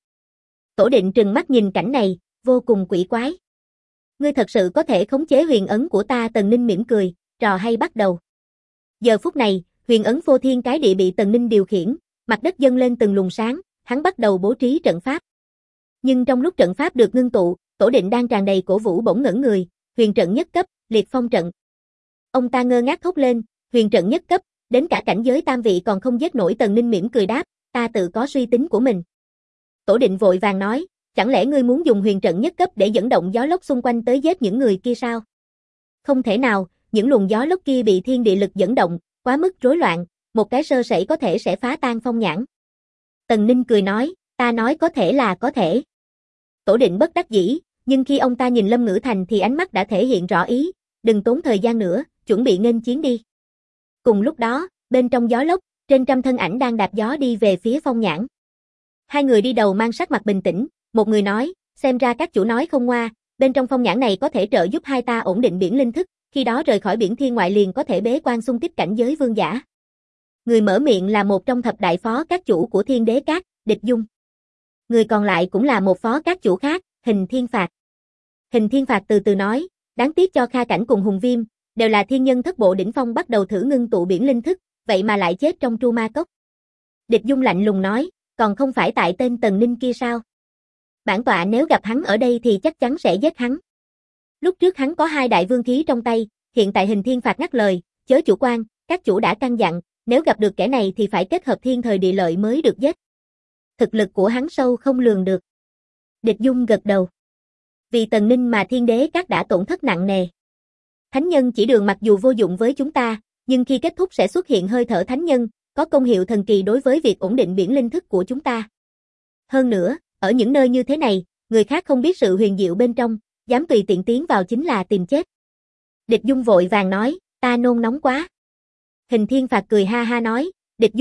Tổ Định trừng mắt nhìn cảnh này, vô cùng quỷ quái. Ngươi thật sự có thể khống chế huyền ấn của ta? Tần Ninh mỉm cười, trò hay bắt đầu. Giờ phút này, huyền ấn phô thiên cái địa bị Tần Ninh điều khiển, mặt đất dâng lên từng luồng sáng, hắn bắt đầu bố trí trận pháp. Nhưng trong lúc trận pháp được ngưng tụ, Tổ Định đang tràn đầy cổ vũ bỗng ngẩn người, huyền trận nhất cấp, liệt phong trận. Ông ta ngơ ngác thốt lên, huyền trận nhất cấp, đến cả cảnh giới tam vị còn không giết nổi. Tần Ninh mỉm cười đáp, ta tự có suy tính của mình. Tổ Định vội vàng nói, chẳng lẽ ngươi muốn dùng huyền trận nhất cấp để dẫn động gió lốc xung quanh tới giết những người kia sao? Không thể nào, những luồng gió lốc kia bị thiên địa lực dẫn động, quá mức rối loạn, một cái sơ sẩy có thể sẽ phá tan phong nhãn. Tần Ninh cười nói, ta nói có thể là có thể. Tổ Định bất đắc dĩ, nhưng khi ông ta nhìn Lâm Ngữ Thành thì ánh mắt đã thể hiện rõ ý, đừng tốn thời gian nữa, chuẩn bị nghênh chiến đi. Cùng lúc đó, bên trong gió lốc, trên trăm thân ảnh đang đạp gió đi về phía phong nhãn. Hai người đi đầu mang sắc mặt bình tĩnh, một người nói, xem ra các chủ nói không ngoa, bên trong phong nhãn này có thể trợ giúp hai ta ổn định biển linh thức, khi đó rời khỏi biển thiên ngoại liền có thể bế quan xung kích cảnh giới vương giả. Người mở miệng là một trong thập đại phó các chủ của Thiên Đế Các, Địch Dung. Người còn lại cũng là một phó các chủ khác, Hình Thiên Phạt. Hình Thiên Phạt từ từ nói, đáng tiếc cho Kha Cảnh cùng Hùng Viêm, đều là thiên nhân thất bộ đỉnh phong bắt đầu thử ngưng tụ biển linh thức, vậy mà lại chết trong tru ma cốc. Địch Dung lạnh lùng nói, còn không phải tại tên Tần Ninh kia sao? Bản tọa nếu gặp hắn ở đây thì chắc chắn sẽ giết hắn. Lúc trước hắn có 2 đại vương khí trong tay, hiện tại Hình Thiên Phạt ngắt lời, chớ chủ quan, các chủ đã căn dặn, nếu gặp được kẻ này thì phải kết hợp thiên thời địa lợi mới được giết. Thực lực của hắn sâu không lường được. Địch Dung gật đầu. Vì Tần Ninh mà Thiên Đế Các đã tổn thất nặng nề. Thánh nhân chỉ đường mặc dù vô dụng với chúng ta, nhưng khi kết thúc sẽ xuất hiện hơi thở thánh nhân, có công hiệu thần kỳ đối với việc ổn định biển linh thức của chúng ta. Hơn nữa, ở những nơi như thế này, người khác không biết sự huyền diệu bên trong, dám tùy tiện tiến vào chính là tìm chết. Địch Dung vội vàng nói, ta nôn nóng quá. Hình Thiên Phạt cười ha ha nói, Địch Dung,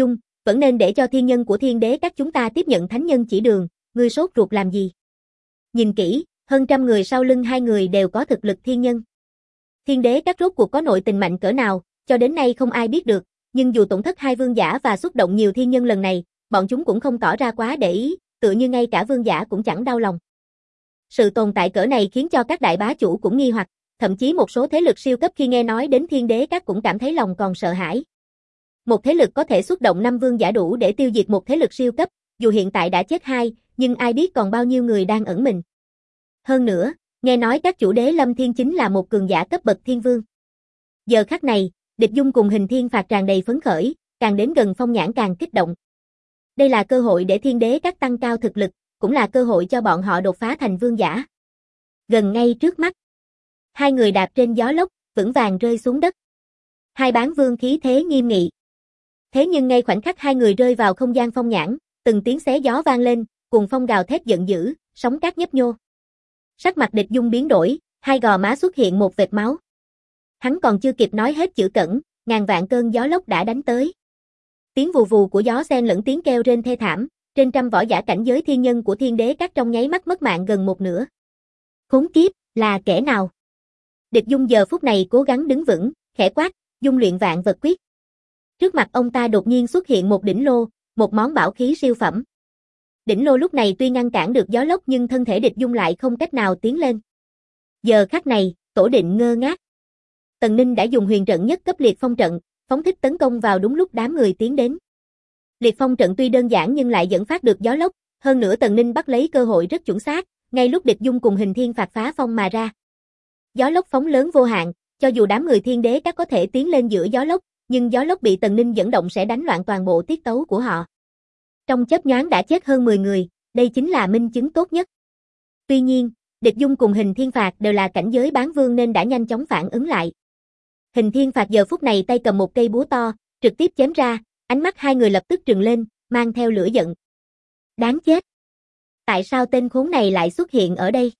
Vẫn nên để cho thiên nhân của thiên đế các chúng ta tiếp nhận thánh nhân chỉ đường, ngươi sốt ruột làm gì? Nhìn kỹ, hơn trăm người sau lưng hai người đều có thực lực thiên nhân. Thiên đế các rốt cuộc có nội tình mạnh cỡ nào, cho đến nay không ai biết được, nhưng dù tổn thất hai vương giả và xúc động nhiều thiên nhân lần này, bọn chúng cũng không tỏ ra quá để ý, tựa như ngay cả vương giả cũng chẳng đau lòng. Sự tồn tại cỡ này khiến cho các đại bá chủ cũng nghi hoặc, thậm chí một số thế lực siêu cấp khi nghe nói đến thiên đế các cũng cảm thấy lòng còn sợ hãi. Một thế lực có thể xuất động 5 vương giả đủ để tiêu diệt một thế lực siêu cấp, dù hiện tại đã chết 2, nhưng ai biết còn bao nhiêu người đang ẩn mình. Hơn nữa, nghe nói các chủ đế Lâm Thiên chính là một cường giả cấp bậc thiên vương. Giờ khắc này, Địch Dung cùng Hình Thiên Phạt tràn đầy phấn khởi, càng đến gần Phong Nhãn càng kích động. Đây là cơ hội để thiên đế các tăng cao thực lực, cũng là cơ hội cho bọn họ đột phá thành vương giả. Gần ngay trước mắt, hai người đạp trên gió lốc, vững vàng rơi xuống đất. Hai bán vương khí thế nghiêm nghị. Thế nhưng ngay khoảnh khắc hai người rơi vào không gian Phong Nhãn, từng tiếng xé gió vang lên, cùng phong gào thét giận dữ, sóng cát nhấp nhô. Sắc mặt Địch Dung biến đổi, hai gò má xuất hiện một vệt máu. Hắn còn chưa kịp nói hết chữ cẩn, ngàn vạn cơn gió lốc đã đánh tới. Tiếng vù vù của gió xen lẫn tiếng kêu rên thê thảm, trên trăm võ giả cảnh giới thiên nhân của thiên đế các trong nháy mắt mất mạng gần một nửa. Khốn kiếp, là kẻ nào? Địch Dung giờ phút này cố gắng đứng vững, khẽ quát, dung luyện vạn vật quyết. Trước mặt ông ta đột nhiên xuất hiện một đỉnh lô, một món bảo khí siêu phẩm. Đỉnh lô lúc này tuy ngăn cản được gió lốc nhưng thân thể Địch Dung lại không cách nào tiến lên. Giờ khắc này, Tổ Định ngơ ngác. Tần Ninh đã dùng huyền trận nhất cấp liệt phong trận, phóng thích tấn công vào đúng lúc đám người tiến đến. Liệt phong trận tuy đơn giản nhưng lại dẫn phát được gió lốc, hơn nữa Tần Ninh bắt lấy cơ hội rất chuẩn xác, ngay lúc Địch Dung cùng Hình Thiên Phạt phá phong mà ra. Gió lốc phóng lớn vô hạn, cho dù đám người thiên đế các có thể tiến lên giữa gió lốc, nhưng gió lốc bị Tần Ninh dẫn động sẽ đánh loạn toàn bộ tiết tấu của họ. Trong chớp nhoáng đã chết hơn 10 người, đây chính là minh chứng tốt nhất. Tuy nhiên, Địch Dung cùng Hình Thiên Phạt đều là cảnh giới bán vương nên đã nhanh chóng phản ứng lại. Hình Thiên Phạt giờ phút này tay cầm một cây búa to, trực tiếp chém ra, ánh mắt hai người lập tức trừng lên, mang theo lửa giận. Đáng chết! Tại sao tên khốn này lại xuất hiện ở đây?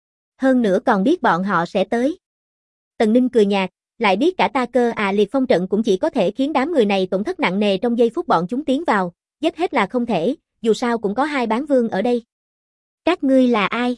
Hơn nữa còn biết bọn họ sẽ tới. Tần Ninh cười nhạt, lại biết cả ta cơ à, liệt phong trận cũng chỉ có thể khiến đám người này tổn thất nặng nề trong giây phút bọn chúng tiến vào, giết hết là không thể, dù sao cũng có hai bán vương ở đây. Các ngươi là ai?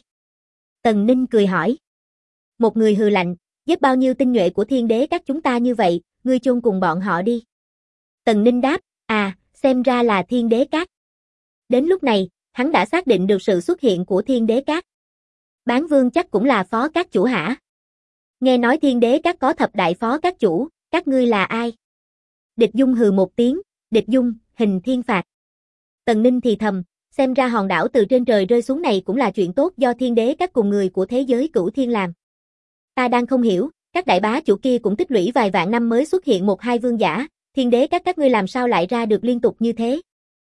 Tần Ninh cười hỏi. Một người hừ lạnh, giết bao nhiêu tinh nhuệ của thiên đế các chúng ta như vậy, ngươi chôn cùng bọn họ đi. Tần Ninh đáp, xem ra là thiên đế các. Đến lúc này, hắn đã xác định được sự xuất hiện của thiên đế các. Bán vương chắc cũng là phó các chủ hả? Nghe nói thiên đế các có thập đại phó các chủ, các ngươi là ai? Địch Dung hừ một tiếng, Địch Dung, Hình Thiên Phạt. Tần Ninh thì thầm, xem ra hòn đảo từ trên trời rơi xuống này cũng là chuyện tốt do thiên đế các cùng người của thế giới Cửu Thiên làm. Ta đang không hiểu, các đại bá chủ kia cũng tích lũy vài vạn năm mới xuất hiện một hai vương giả, thiên đế các ngươi làm sao lại ra được liên tục như thế?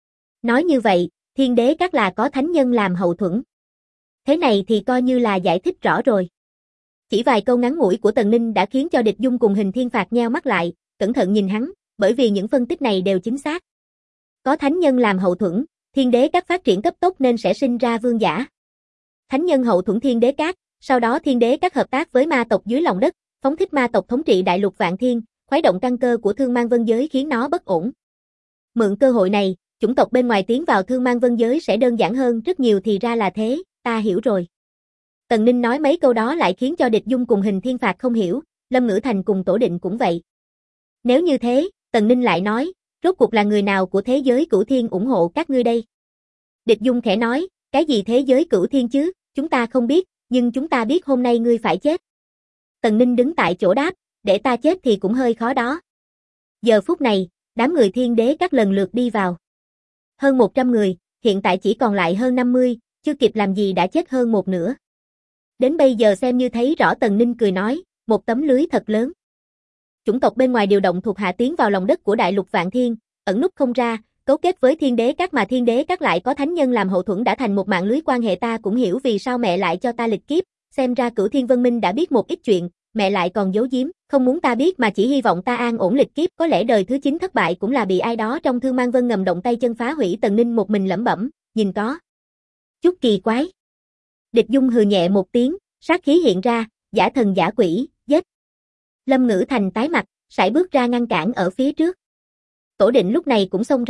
Nói như vậy, thiên đế các là có thánh nhân làm hậu thuẫn. Thế này thì coi như là giải thích rõ rồi. Chỉ vài câu ngắn ngủi của Tần Ninh đã khiến cho Địch Dung cùng Hình Thiên Phạt nheo mắt lại, cẩn thận nhìn hắn, bởi vì những phân tích này đều chính xác. Có thánh nhân làm hậu thuẫn, thiên đế các phát triển cấp tốc nên sẽ sinh ra vương giả. Thánh nhân hậu thuẫn thiên đế các, sau đó thiên đế các hợp tác với ma tộc dưới lòng đất, phóng thích ma tộc thống trị đại lục vạn thiên, khuấy động căn cơ của Thương Mang Vân giới khiến nó bất ổn. Mượn cơ hội này, chủng tộc bên ngoài tiến vào Thương Mang Vân giới sẽ đơn giản hơn rất nhiều, thì ra là thế, ta hiểu rồi. Tần Ninh nói mấy câu đó lại khiến cho Địch Dung cùng Hình Thiên Phạt không hiểu, Lâm Ngữ Thành cùng Tổ Định cũng vậy. Nếu như thế, Tần Ninh lại nói, rốt cuộc là người nào của thế giới Cửu Thiên ủng hộ các ngươi đây? Địch Dung khẽ nói, cái gì thế giới Cửu Thiên chứ, chúng ta không biết, nhưng chúng ta biết hôm nay ngươi phải chết. Tần Ninh đứng tại chỗ đáp, để ta chết thì cũng hơi khó đó. Giờ phút này, đám người thiên đế các lần lượt đi vào. Hơn 100 người, hiện tại chỉ còn lại hơn 50, chưa kịp làm gì đã chết hơn một nửa. Đến bây giờ xem như thấy rõ. Tần Ninh cười nói, một tấm lưới thật lớn. Chủng tộc bên ngoài điều động thuộc hạ tiến vào lòng đất của đại lục vạn thiên, ẩn núp không ra, cấu kết với thiên đế các mà thiên đế các lại có thánh nhân làm hậu thuẫn đã thành một mạng lưới quan hệ. Ta cũng hiểu vì sao mẹ lại cho ta lịch kiếp, xem ra Cửu Thiên Vân Minh đã biết một ít chuyện, mẹ lại còn giấu giếm, không muốn ta biết mà chỉ hy vọng ta an ổn lịch kiếp, có lẽ đời thứ 9 thất bại cũng là bị ai đó trong Thương Mang Vân ngầm động tay chân phá hủy. Tần Ninh một mình lẩm bẩm, nhìn có chút kỳ quái. Địch Dung hừ nhẹ một tiếng, sát khí hiện ra, giả thần giả quỷ, giết. Lâm Ngữ Thành tái mặt, sải bước ra ngăn cản ở phía trước. Tổ Định lúc này cũng xông ra,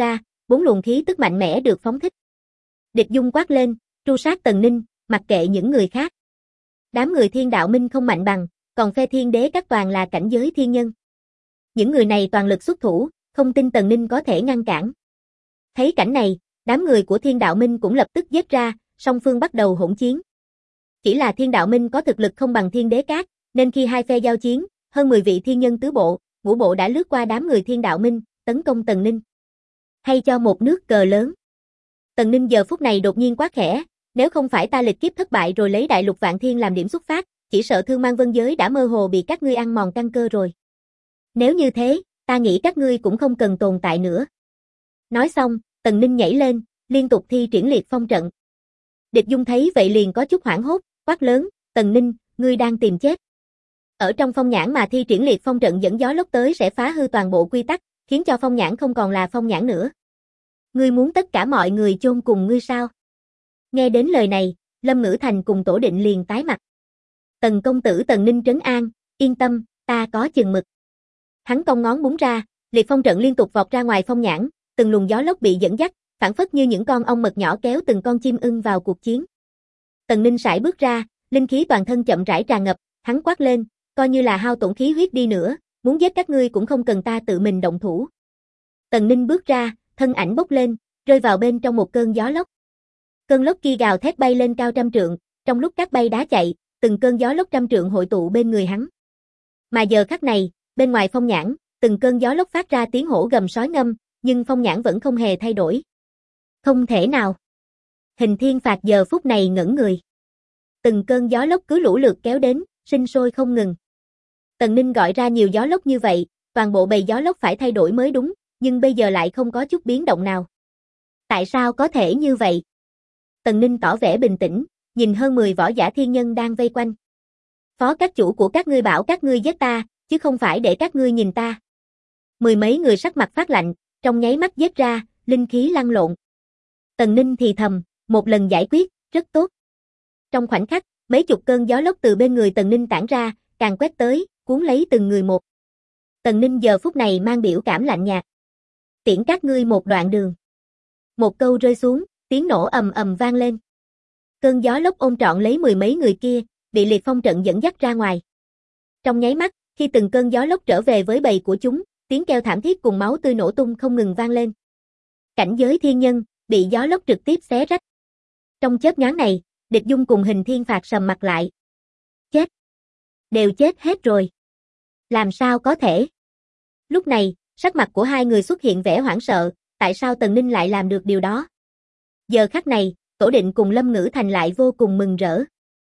4 luồng khí tức mạnh mẽ được phóng thích. Địch Dung quát lên, tru sát Tần Ninh, mặc kệ những người khác. Đám người Thiên Đạo Minh không mạnh bằng, còn phe Thiên Đế các toàn là cảnh giới thiên nhân. Những người này toàn lực xuất thủ, không tin Tần Ninh có thể ngăn cản. Thấy cảnh này, đám người của Thiên Đạo Minh cũng lập tức giết ra, song phương bắt đầu hỗn chiến. Chỉ là Thiên Đạo Minh có thực lực không bằng Thiên Đế các, nên khi hai phe giao chiến, hơn 10 vị thiên nhân tứ bộ, ngũ bộ đã lướt qua đám người Thiên Đạo Minh, tấn công Tần Ninh. Hay cho một nước cờ lớn. Tần Ninh giờ phút này đột nhiên quá khẽ, nếu không phải ta lịch kiếp thất bại rồi lấy đại lục vạn thiên làm điểm xuất phát, chỉ sợ Thương Mang Vân Giới đã mơ hồ bị các ngươi ăn mòn căn cơ rồi. Nếu như thế, ta nghĩ các ngươi cũng không cần tồn tại nữa. Nói xong, Tần Ninh nhảy lên, liên tục thi triển liệt phong trận. Địch Dung thấy vậy liền có chút hoảng hốt, quát lớn, Tần Ninh, ngươi đang tìm chết. Ở trong phong nhãn mà thi triển liệt phong trận dẫn gió lốc tới sẽ phá hư toàn bộ quy tắc, khiến cho phong nhãn không còn là phong nhãn nữa. Ngươi muốn tất cả mọi người chôn cùng ngươi sao? Nghe đến lời này, Lâm Ngữ Thành cùng Tổ Định liền tái mặt. Tần công tử Tần Ninh trấn an, yên tâm, ta có chừng mực. Hắn cong ngón búng ra, liệt phong trận liên tục vọt ra ngoài phong nhãn, từng luồng gió lốc bị dẫn dắt, phảng phất như những con ong mật nhỏ kéo từng con chim ưng vào cuộc chiến. Tần Ninh sải bước ra, linh khí toàn thân chậm rãi tràn ngập, hắn quát lên, coi như là hao tổn khí huyết đi nữa, muốn giết các ngươi cũng không cần ta tự mình động thủ. Tần Ninh bước ra, thân ảnh bốc lên, rơi vào bên trong một cơn gió lốc. Cơn lốc kia gào thét bay lên cao trăm trượng, trong lúc cát bay đá chạy, từng cơn gió lốc trăm trượng hội tụ bên người hắn. Mà giờ khắc này, bên ngoài phong nhãn, từng cơn gió lốc phát ra tiếng hổ gầm sói ngâm, nhưng phong nhãn vẫn không hề thay đổi. Không thể nào. Hình Thiên Phạt giờ phút này ngẩn người. Từng cơn gió lốc cứ lũ lượt kéo đến, sinh sôi không ngừng. Tần Ninh gọi ra nhiều gió lốc như vậy, toàn bộ bầy gió lốc phải thay đổi mới đúng, nhưng bây giờ lại không có chút biến động nào. Tại sao có thể như vậy? Tần Ninh tỏ vẻ bình tĩnh, nhìn hơn 10 võ giả thiên nhân đang vây quanh. Phó các chủ của các ngươi bảo các ngươi giết ta, chứ không phải để các ngươi nhìn ta. Mười mấy người sắc mặt phát lạnh, trong nháy mắt giết ra, linh khí lăn lộn. Tần Ninh thì thầm, một lần giải quyết, rất tốt. Trong khoảnh khắc, mấy chục cơn gió lốc từ bên người Tần Ninh tản ra, càng quét tới, cuốn lấy từng người một. Tần Ninh giờ phút này mang biểu cảm lạnh nhạt. Tiễn các ngươi một đoạn đường. Một câu rơi xuống, tiếng nổ ầm ầm vang lên. Cơn gió lốc ôm trọn lấy mười mấy người kia, bị liệt phong trận dẫn dắt ra ngoài. Trong nháy mắt, khi từng cơn gió lốc trở về với bầy của chúng, tiếng kêu thảm thiết cùng máu tươi nổ tung không ngừng vang lên. Cảnh giới thiên nhân, bị gió lốc trực tiếp xé rách. Trong chớp nhoáng này, Địch Dung cùng Hình Thiên Phạt sầm mặt lại. Chết! Đều chết hết rồi. Làm sao có thể? Lúc này, sắc mặt của hai người xuất hiện vẻ hoảng sợ, tại sao Tần Ninh lại làm được điều đó? Giờ khắc này, Tổ Định cùng Lâm Ngữ Thành lại vô cùng mừng rỡ.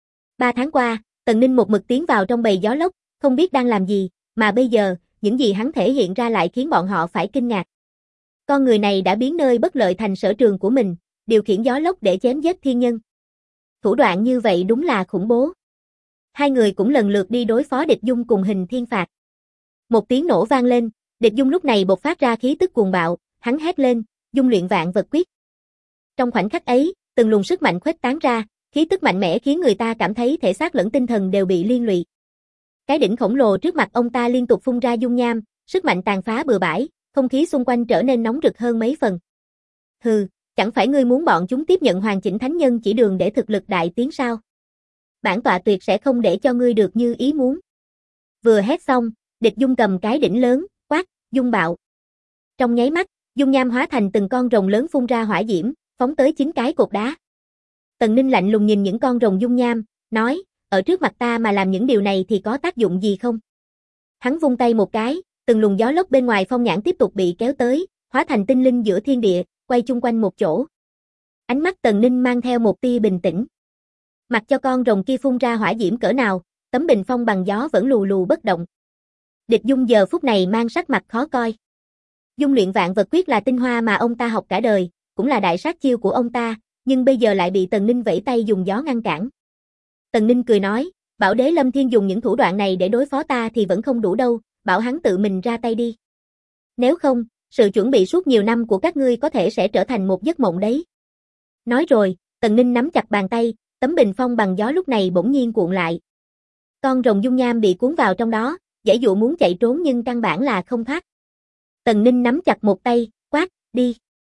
3 tháng qua, Tần Ninh một mực tiến vào trong bầy gió lốc, không biết đang làm gì, mà bây giờ, những gì hắn thể hiện ra lại khiến bọn họ phải kinh ngạc. Con người này đã biến nơi bất lợi thành sở trường của mình, điều khiển gió lốc để chém giết thiên nhân. Thủ đoạn như vậy đúng là khủng bố. Hai người cũng lần lượt đi đối phó Địch Dung cùng Hình Thiên Phạt. Một tiếng nổ vang lên, Địch Dung lúc này bộc phát ra khí tức cuồng bạo, hắn hét lên, dung luyện vạn vật quyết. Trong khoảnh khắc ấy, từng luồng sức mạnh khuếch tán ra, khí tức mạnh mẽ khiến người ta cảm thấy thể xác lẫn tinh thần đều bị liên lụy. Cái đỉnh khổng lồ trước mặt ông ta liên tục phun ra dung nham, sức mạnh tàn phá bừa bãi, không khí xung quanh trở nên nóng rực hơn mấy phần. Hừ, chẳng phải ngươi muốn bọn chúng tiếp nhận hoàn chỉnh thánh nhân chỉ đường để thực lực đại tiến sao? Bản tọa tuyệt sẽ không để cho ngươi được như ý muốn. Vừa hét xong, Địch Dung cầm cái đỉnh lớn, quát, dung bạo. Trong nháy mắt, dung nham hóa thành từng con rồng lớn phun ra hỏa diễm, phóng tới 9 cái cột đá. Tần Ninh lạnh lùng nhìn những con rồng dung nham, nói, ở trước mặt ta mà làm những điều này thì có tác dụng gì không? Hắn vung tay một cái, từng luồng gió lốc bên ngoài phong nhãn tiếp tục bị kéo tới, hóa thành tinh linh giữa thiên địa, quay chung quanh một chỗ. Ánh mắt Tần Ninh mang theo một tia bình tĩnh. Mặc cho con rồng kia phun ra hỏa diễm cỡ nào, tấm bình phong bằng gió vẫn lù lù bất động. Địch Dung giờ phút này mang sắc mặt khó coi. Dung luyện vạn vật quyết là tinh hoa mà ông ta học cả đời, cũng là đại sát chiêu của ông ta, nhưng bây giờ lại bị Tần Ninh vẫy tay dùng gió ngăn cản. Tần Ninh cười nói, bảo đế Lâm Thiên dùng những thủ đoạn này để đối phó ta thì vẫn không đủ đâu, bảo hắn tự mình ra tay đi. Nếu không, sự chuẩn bị suốt nhiều năm của các ngươi có thể sẽ trở thành một giấc mộng đấy. Nói rồi, Tần Ninh nắm chặt bàn tay, tấm bình phong bằng gió lúc này bỗng nhiên cuộn lại. Con rồng dung nham bị cuốn vào trong đó, giãy giụa muốn chạy trốn nhưng căn bản là không thoát. Tần Ninh nắm chặt một tay, quát, đi.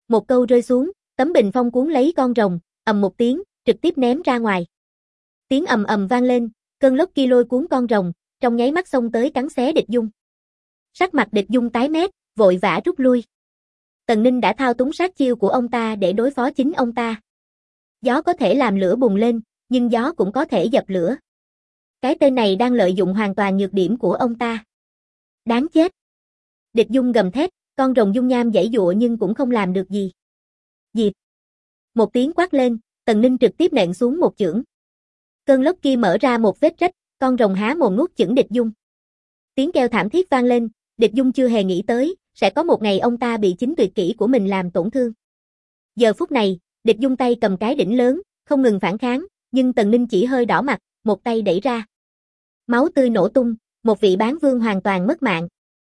Một câu rơi xuống, tấm bình phong cuốn lấy con rồng, ầm một tiếng, trực tiếp ném ra ngoài. Tiếng ầm ầm vang lên, cơn lốc kia lôi cuốn con rồng, trong nháy mắt xông tới cắn xé Địch Dung. Sắc mặt Địch Dung tái mét, vội vã rút lui. Tần Ninh đã thao túng sát chiêu của ông ta để đối phó chính ông ta. Gió có thể làm lửa bùng lên, nhưng gió cũng có thể dập lửa. Cái tên này đang lợi dụng hoàn toàn nhược điểm của ông ta. Đáng chết. Địch Dung gầm thét, con rồng dung nham giãy giụa nhưng cũng không làm được gì. Diệt. Một tiếng quát lên, Tần Ninh trực tiếp nện xuống một chưởng. Cơn lốc kia mở ra một vết rách, con rồng há mồm nuốt chửng Địch Dung. Tiếng kêu thảm thiết vang lên, Địch Dung chưa hề nghĩ tới, sẽ có một ngày ông ta bị chính tuyệt kỹ của mình làm tổn thương. Giờ phút này, Địch Dung tay cầm cái đỉnh lớn, không ngừng phản kháng, nhưng Tần Ninh chỉ hơi đỏ mặt, một tay đẩy ra. Máu tươi nổ tung, một vị bán vương hoàn toàn mất mạng.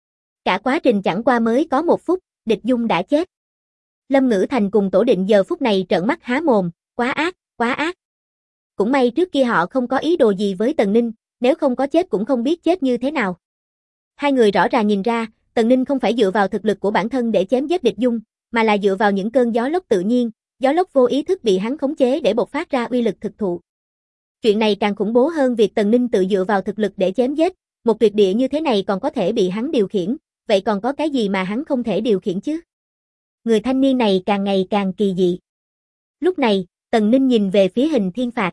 Cả quá trình chẳng qua mới có 1 phút, Địch Dung đã chết. Lâm Ngữ Thành cùng Tổ Định giờ phút này trợn mắt há mồm, quá ác, quá ác. Cũng may trước kia họ không có ý đồ gì với Tần Ninh, nếu không có chết cũng không biết chết như thế nào. Hai người rõ ràng nhìn ra, Tần Ninh không phải dựa vào thực lực của bản thân để chém giết Địch Dung, mà là dựa vào những cơn gió lốc tự nhiên, gió lốc vô ý thức bị hắn khống chế để bộc phát ra uy lực thực thụ. Chuyện này càng khủng bố hơn việc Tần Ninh tự dựa vào thực lực để chém giết, một tuyệt địa như thế này còn có thể bị hắn điều khiển, vậy còn có cái gì mà hắn không thể điều khiển chứ? Người thanh niên này càng ngày càng kỳ dị. Lúc này, Tần Ninh nhìn về phía Hình Thiên Phạt.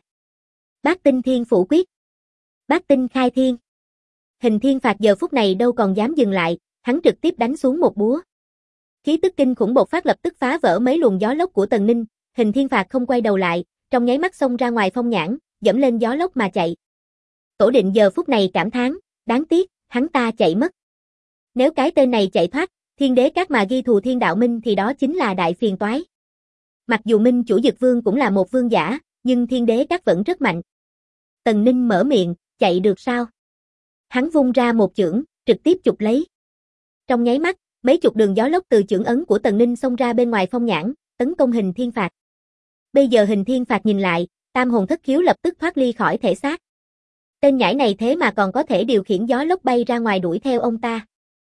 Bát tinh thiên phủ quyết. Bát tinh khai thiên. Hình Thiên Phạt giờ phút này đâu còn dám dừng lại, hắn trực tiếp đánh xuống một búa. Khí tức kinh khủng bộc phát lập tức phá vỡ mấy luồng gió lốc của Tần Ninh, Hình Thiên Phạt không quay đầu lại, trong nháy mắt xông ra ngoài phong nhãn, dẫm lên gió lốc mà chạy. Tổ Định giờ phút này cảm thán, đáng tiếc, hắn ta chạy mất. Nếu cái tên này chạy thoát, Thiên Đế Các mà ghi thù Thiên Đạo Minh thì đó chính là đại phiền toái. Mặc dù Minh Chủ Dực Vương cũng là một vương giả, nhưng Thiên Đế Các vẫn rất mạnh. Tần Ninh mở miệng, chạy được sao? Hắn vung ra một chưởng, trực tiếp chụp lấy. Trong nháy mắt, mấy chục đường gió lốc từ chưởng ấn của Tần Ninh xông ra bên ngoài phong nhãn, tấn công Hình Thiên Phạt. Bây giờ Hình Thiên Phạt nhìn lại, tam hồn thất khiếu lập tức thoát ly khỏi thể xác. Tên nhãi này thế mà còn có thể điều khiển gió lốc bay ra ngoài đuổi theo ông ta.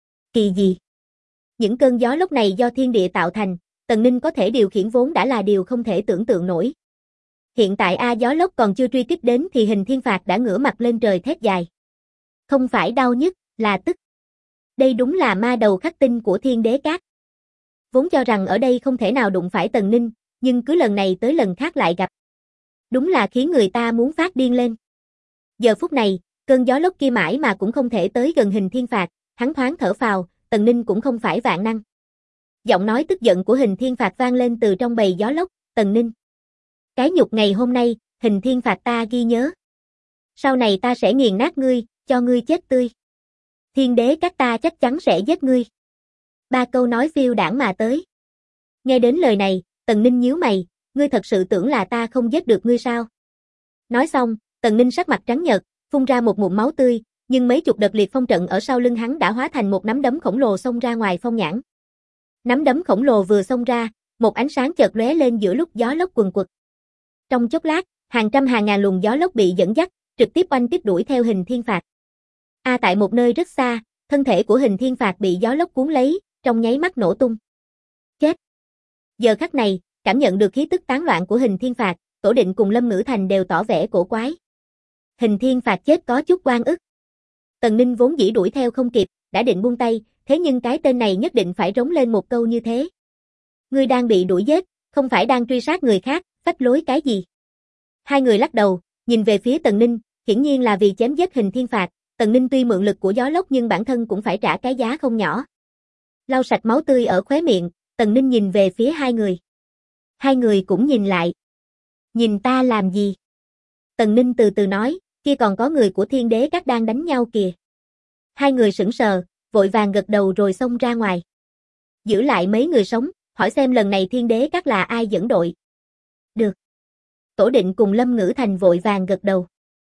Kỳ gì? Những cơn gió lốc này do thiên địa tạo thành, Tần Ninh có thể điều khiển vốn đã là điều không thể tưởng tượng nổi. Hiện tại gió lốc còn chưa truy kích đến thì Hình Thiên Phạt đã ngửa mặt lên trời thét dài. Không phải đau nhức, là tức. Đây đúng là ma đầu khắc tinh của Thiên Đế Các. Vốn cho rằng ở đây không thể nào đụng phải Tần Ninh, nhưng cứ lần này tới lần khác lại gặp. Đúng là khiến người ta muốn phát điên lên. Giờ phút này, cơn gió lốc kia mãi mà cũng không thể tới gần Hình Thiên Phạt, hắn thoáng thở phào, Tần Ninh cũng không phải vạn năng. Giọng nói tức giận của Hình Thiên Phạt vang lên từ trong bầy gió lốc, Tần Ninh. Cái nhục ngày hôm nay, Hình Thiên Phạt ta ghi nhớ. Sau này ta sẽ nghiền nát ngươi, cho ngươi chết tươi. Thiên Đế Các ta chắc chắn sẽ giết ngươi. 3 câu nói phiêu đãng mà tới. Nghe đến lời này, Tần Ninh nhíu mày, ngươi thật sự tưởng là ta không giết được ngươi sao? Nói xong, Tần Ninh sắc mặt trắng nhợt, phun ra một ngụm máu tươi, nhưng mấy chục đợt liệt phong trận ở sau lưng hắn đã hóa thành một nắm đấm khổng lồ xông ra ngoài phong nhãn. Nắm đấm khổng lồ vừa xông ra, một ánh sáng chợt lóe lên giữa lúc gió lốc quần quật. Trong chốc lát, hàng trăm hàng ngàn luồng gió lốc bị dẫn dắt, trực tiếp oanh kích đuổi theo Hình Thiên Phạt. Tại một nơi rất xa, thân thể của Hình Thiên Phạt bị gió lốc cuốn lấy, trong nháy mắt nổ tung. Chết. Giờ khắc này, cảm nhận được khí tức tán loạn của Hình Thiên Phạt, Tổ Định cùng Lâm Ngữ Thành đều tỏ vẻ cổ quái. Hình Thiên Phạt chết có chút oan ức. Tần Ninh vốn dĩ đuổi theo không kịp, đã định buông tay, thế nhưng cái tên này nhất định phải rống lên một câu như thế. Ngươi đang bị đuổi giết, không phải đang truy sát người khác, phách lối cái gì? Hai người lắc đầu, nhìn về phía Tần Ninh, hiển nhiên là vì chém giết Hình Thiên Phạt, Tần Ninh tuy mượn lực của gió lốc nhưng bản thân cũng phải trả cái giá không nhỏ. Lau sạch máu tươi ở khóe miệng, Tần Ninh nhìn về phía hai người. Hai người cũng nhìn lại. Nhìn ta làm gì? Tần Ninh từ từ nói, kia còn có người của Thiên Đế Các đang đánh nhau kìa. Hai người sững sờ, vội vàng gật đầu rồi xông ra ngoài. Giữ lại mấy người sống, hỏi xem lần này Thiên Đế Các là ai dẫn đội. Được. Tổ Định cùng Lâm Ngữ Thành vội vàng gật đầu.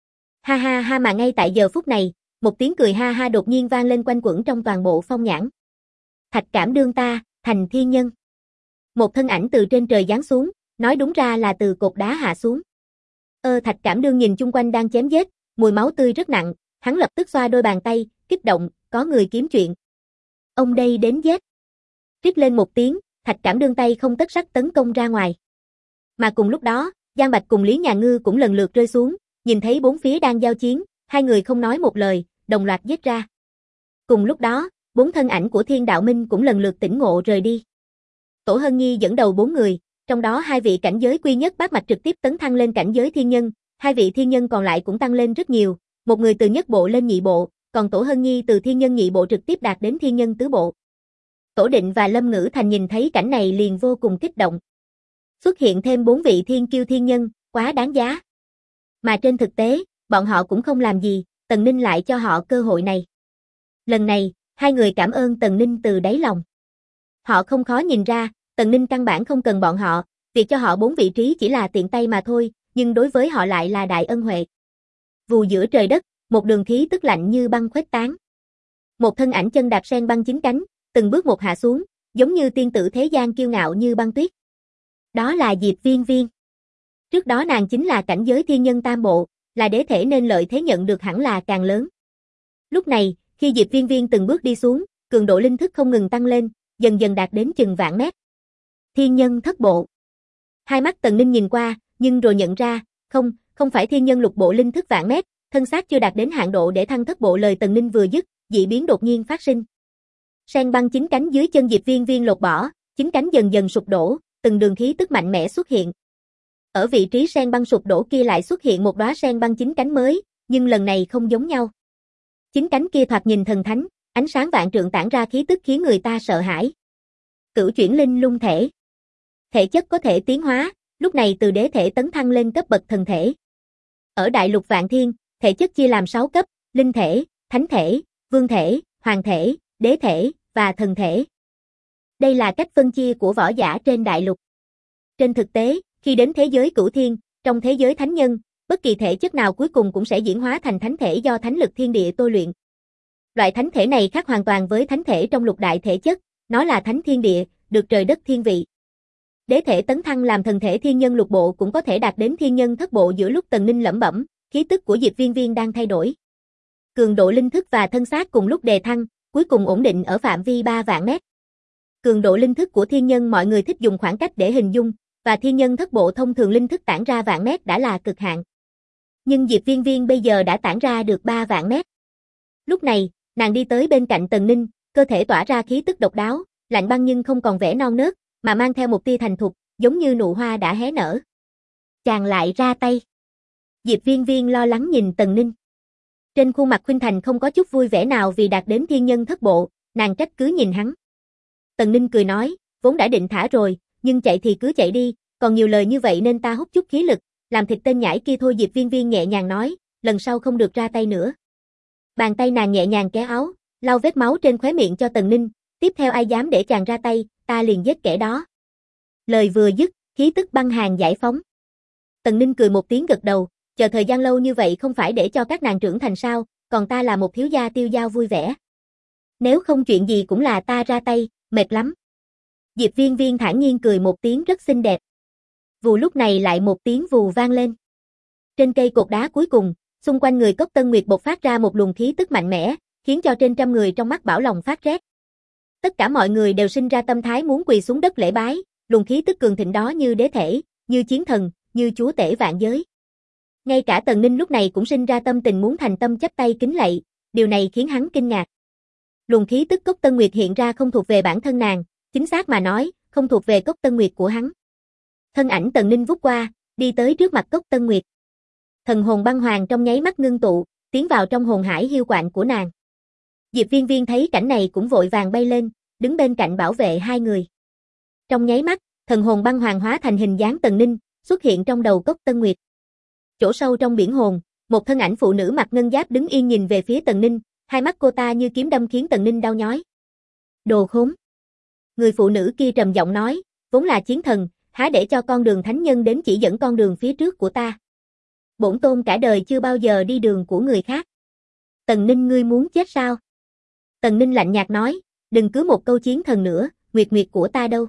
Ha ha ha, mà ngay tại giờ phút này, một tiếng cười ha ha đột nhiên vang lên quanh quẩn trong toàn bộ phong nhãn. Thạch Cảm Đương ta, thành thiên nhân. Một thân ảnh từ trên trời giáng xuống, nói đúng ra là từ cột đá hạ xuống. Thạch Cảm Đương nhìn chung quanh đang chém giết, mùi máu tươi rất nặng, hắn lập tức xoa đôi bàn tay, kích động, có người kiếm chuyện. Ông đây đến giết. Rít lên một tiếng, Thạch Cảm đương tay không tất sắt tấn công ra ngoài. Mà cùng lúc đó, Giang Bạch cùng Lý Nhà Ngư cũng lần lượt rơi xuống, nhìn thấy bốn phía đang giao chiến, hai người không nói một lời, đồng loạt giết ra. Cùng lúc đó, bốn thân ảnh của Thiên Đạo Minh cũng lần lượt tỉnh ngộ rời đi. Tổ Hân Nhi dẫn đầu bốn người, trong đó hai vị cảnh giới quy nhất bát mạch trực tiếp tấn thăng lên cảnh giới thiên nhân, hai vị thiên nhân còn lại cũng tăng lên rất nhiều, một người từ nhất bộ lên nhị bộ, còn Tổ Hân Nhi từ thiên nhân nhị bộ trực tiếp đạt đến thiên nhân tứ bộ. Tổ Định và Lâm Ngữ Thành nhìn thấy cảnh này liền vô cùng kích động. Xuất hiện thêm 4 vị thiên kiêu thiên nhân, quá đáng giá. Mà trên thực tế, bọn họ cũng không làm gì, Tần Ninh lại cho họ cơ hội này. Lần này, hai người cảm ơn Tần Ninh từ đáy lòng. Họ không khó nhìn ra, Tần Ninh căn bản không cần bọn họ, việc cho họ 4 vị trí chỉ là tiện tay mà thôi, nhưng đối với họ lại là đại ân huệ. Vù giữa trời đất, một đường khí tức lạnh như băng khuếch tán. Một thân ảnh chân đạp sen băng 9 cánh, từng bước một hạ xuống, giống như tiên tử thế gian kiêu ngạo như băng tuyết. Đó là Diệp Viên Viên. Trước đó nàng chính là cảnh giới thiên nhân tam bộ, là đế thể nên lợi thế nhận được hẳn là càng lớn. Lúc này, khi Diệp Viên Viên từng bước đi xuống, cường độ linh thức không ngừng tăng lên, dần dần đạt đến chừng vạn mét. Thiên nhân thất bộ. Hai mắt Tần Ninh nhìn qua, nhưng rồi nhận ra, không phải thiên nhân lục bộ linh thức vạn mét, thân xác chưa đạt đến hạn độ để thăng thất bộ. Lời Tần Ninh vừa dứt, dị biến đột nhiên phát sinh. Sen băng 9 cánh dưới chân Diệp Viên Viên lột bỏ, 9 cánh dần dần sụp đổ, từng đường khí tức mạnh mẽ xuất hiện. Ở vị trí sen băng sụp đổ kia lại xuất hiện một đóa sen băng 9 cánh mới, nhưng lần này không giống nhau. 9 cánh kia thoạt nhìn thần thánh, ánh sáng vạn trượng tản ra khí tức khiến người ta sợ hãi. Cửu chuyển linh lung thể. Thể chất có thể tiến hóa, lúc này từ đế thể tấn thăng lên cấp bậc thần thể. Ở đại lục Vạn Thiên, thể chất chia làm 6 cấp, linh thể, thánh thể, vương thể, hoàng thể, đế thể và thần thể. Đây là cách phân chia của võ giả trên đại lục. Trên thực tế, khi đến thế giới cửu thiên, trong thế giới thánh nhân, bất kỳ thể chất nào cuối cùng cũng sẽ diễn hóa thành thánh thể do thánh lực thiên địa tôi luyện. Loại thánh thể này khác hoàn toàn với thánh thể trong lục đại thể chất, nó là thánh thiên địa, được trời đất thiên vị. Đế thể tấn thăng làm thần thể thiên nhân lục bộ cũng có thể đạt đến thiên nhân thất bộ. Giữa lúc Tần Ninh lẩm bẩm, khí tức của Diệp Viên Viên đang thay đổi. Cường độ linh thức và thân xác cùng lúc đề thăng, cuối cùng ổn định ở phạm vi 3 vạn mét. Cường độ linh thức của thiên nhân mọi người thích dùng khoảng cách để hình dung, và thiên nhân thất bộ thông thường linh thức tản ra vạn mét đã là cực hạn. Nhưng Diệp Viên Viên bây giờ đã tản ra được 3 vạn mét. Lúc này, nàng đi tới bên cạnh Tần Ninh, cơ thể tỏa ra khí tức độc đáo, lạnh băng nhưng không còn vẻ non nớt, mà mang theo một tia thành thục, giống như nụ hoa đã hé nở. Chàng lại ra tay. Diệp Viên Viên lo lắng nhìn Tần Ninh. Trên khuôn mặt khuynh thành không có chút vui vẻ nào vì đạt đến thiên nhân thất bộ, nàng trách cứ nhìn hắn. Tần Ninh cười nói, vốn đã định thả rồi, nhưng chạy thì cứ chạy đi, còn nhiều lời như vậy nên ta hút chút khí lực, làm thịt tên nhãi kia thôi. Diệp Viên Viên nhẹ nhàng nói, lần sau không được ra tay nữa. Bàn tay nàng nhẹ nhàng kéo áo, lau vết máu trên khóe miệng cho Tần Ninh, tiếp theo ai dám để chàng ra tay, ta liền giết kẻ đó. Lời vừa dứt, khí tức băng hàn giải phóng. Tần Ninh cười một tiếng gật đầu, chờ thời gian lâu như vậy không phải để cho các nàng trưởng thành sao, còn ta là một thiếu gia tiêu dao vui vẻ. Nếu không chuyện gì cũng là ta ra tay, mệt lắm. Diệp Viên Viên thản nhiên cười một tiếng rất xinh đẹp. Vù lúc này lại một tiếng vù vang lên. Trên cây cột đá cuối cùng, xung quanh người Cốc Tân Nguyệt bộc phát ra một luồng khí tức mạnh mẽ, khiến cho trên trăm người trong mắt Bảo lòng phát rét. Tất cả mọi người đều sinh ra tâm thái muốn quỳ xuống đất lễ bái, luồng khí tức cường thịnh đó như đế thể, như chiến thần, như chúa tể vạn giới. Ngay cả Tần Ninh lúc này cũng sinh ra tâm tình muốn thành tâm chắp tay kính lạy, điều này khiến hắn kinh ngạc. Luồng khí tức Cốc Tân Nguyệt hiện ra không thuộc về bản thân nàng, chính xác mà nói, không thuộc về Cốc Tân Nguyệt của hắn. Thân ảnh Tần Ninh vút qua, đi tới trước mặt Cốc Tân Nguyệt. Thần hồn băng hoàng trong nháy mắt ngưng tụ, tiến vào trong hồn hải hiu quạnh của nàng. Diệp Viên Viên thấy cảnh này cũng vội vàng bay lên, đứng bên cạnh bảo vệ hai người. Trong nháy mắt, thần hồn băng hoàng hóa thành hình dáng Tần Ninh, xuất hiện trong đầu Cốc Tân Nguyệt. Chỗ sâu trong biển hồn, một thân ảnh phụ nữ mặc ngân giáp đứng yên nhìn về phía Tần Ninh, hai mắt cô ta như kiếm đâm khiến Tần Ninh đau nhói. Đồ khốn! Người phụ nữ kia trầm giọng nói, vốn là chiến thần, há để cho con đường thánh nhân đến chỉ dẫn con đường phía trước của ta. Bổn tôn cả đời chưa bao giờ đi đường của người khác. Tần Ninh ngươi muốn chết sao? Tần Ninh lạnh nhạt nói, đừng cứ một câu chiến thần nữa, nguyệt nguyệt của ta đâu.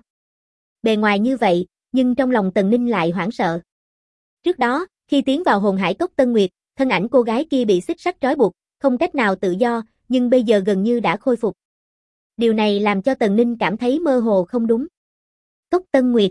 Bề ngoài như vậy, nhưng trong lòng Tần Ninh lại hoảng sợ. Trước đó, khi tiến vào hồn hải Cốc Tân Nguyệt, thân ảnh cô gái kia bị xích sắt trói buộc, không cách nào tự do, nhưng bây giờ gần như đã khôi phục. Điều này làm cho Tần Ninh cảm thấy mơ hồ không đúng. Cốc Tân Nguyệt.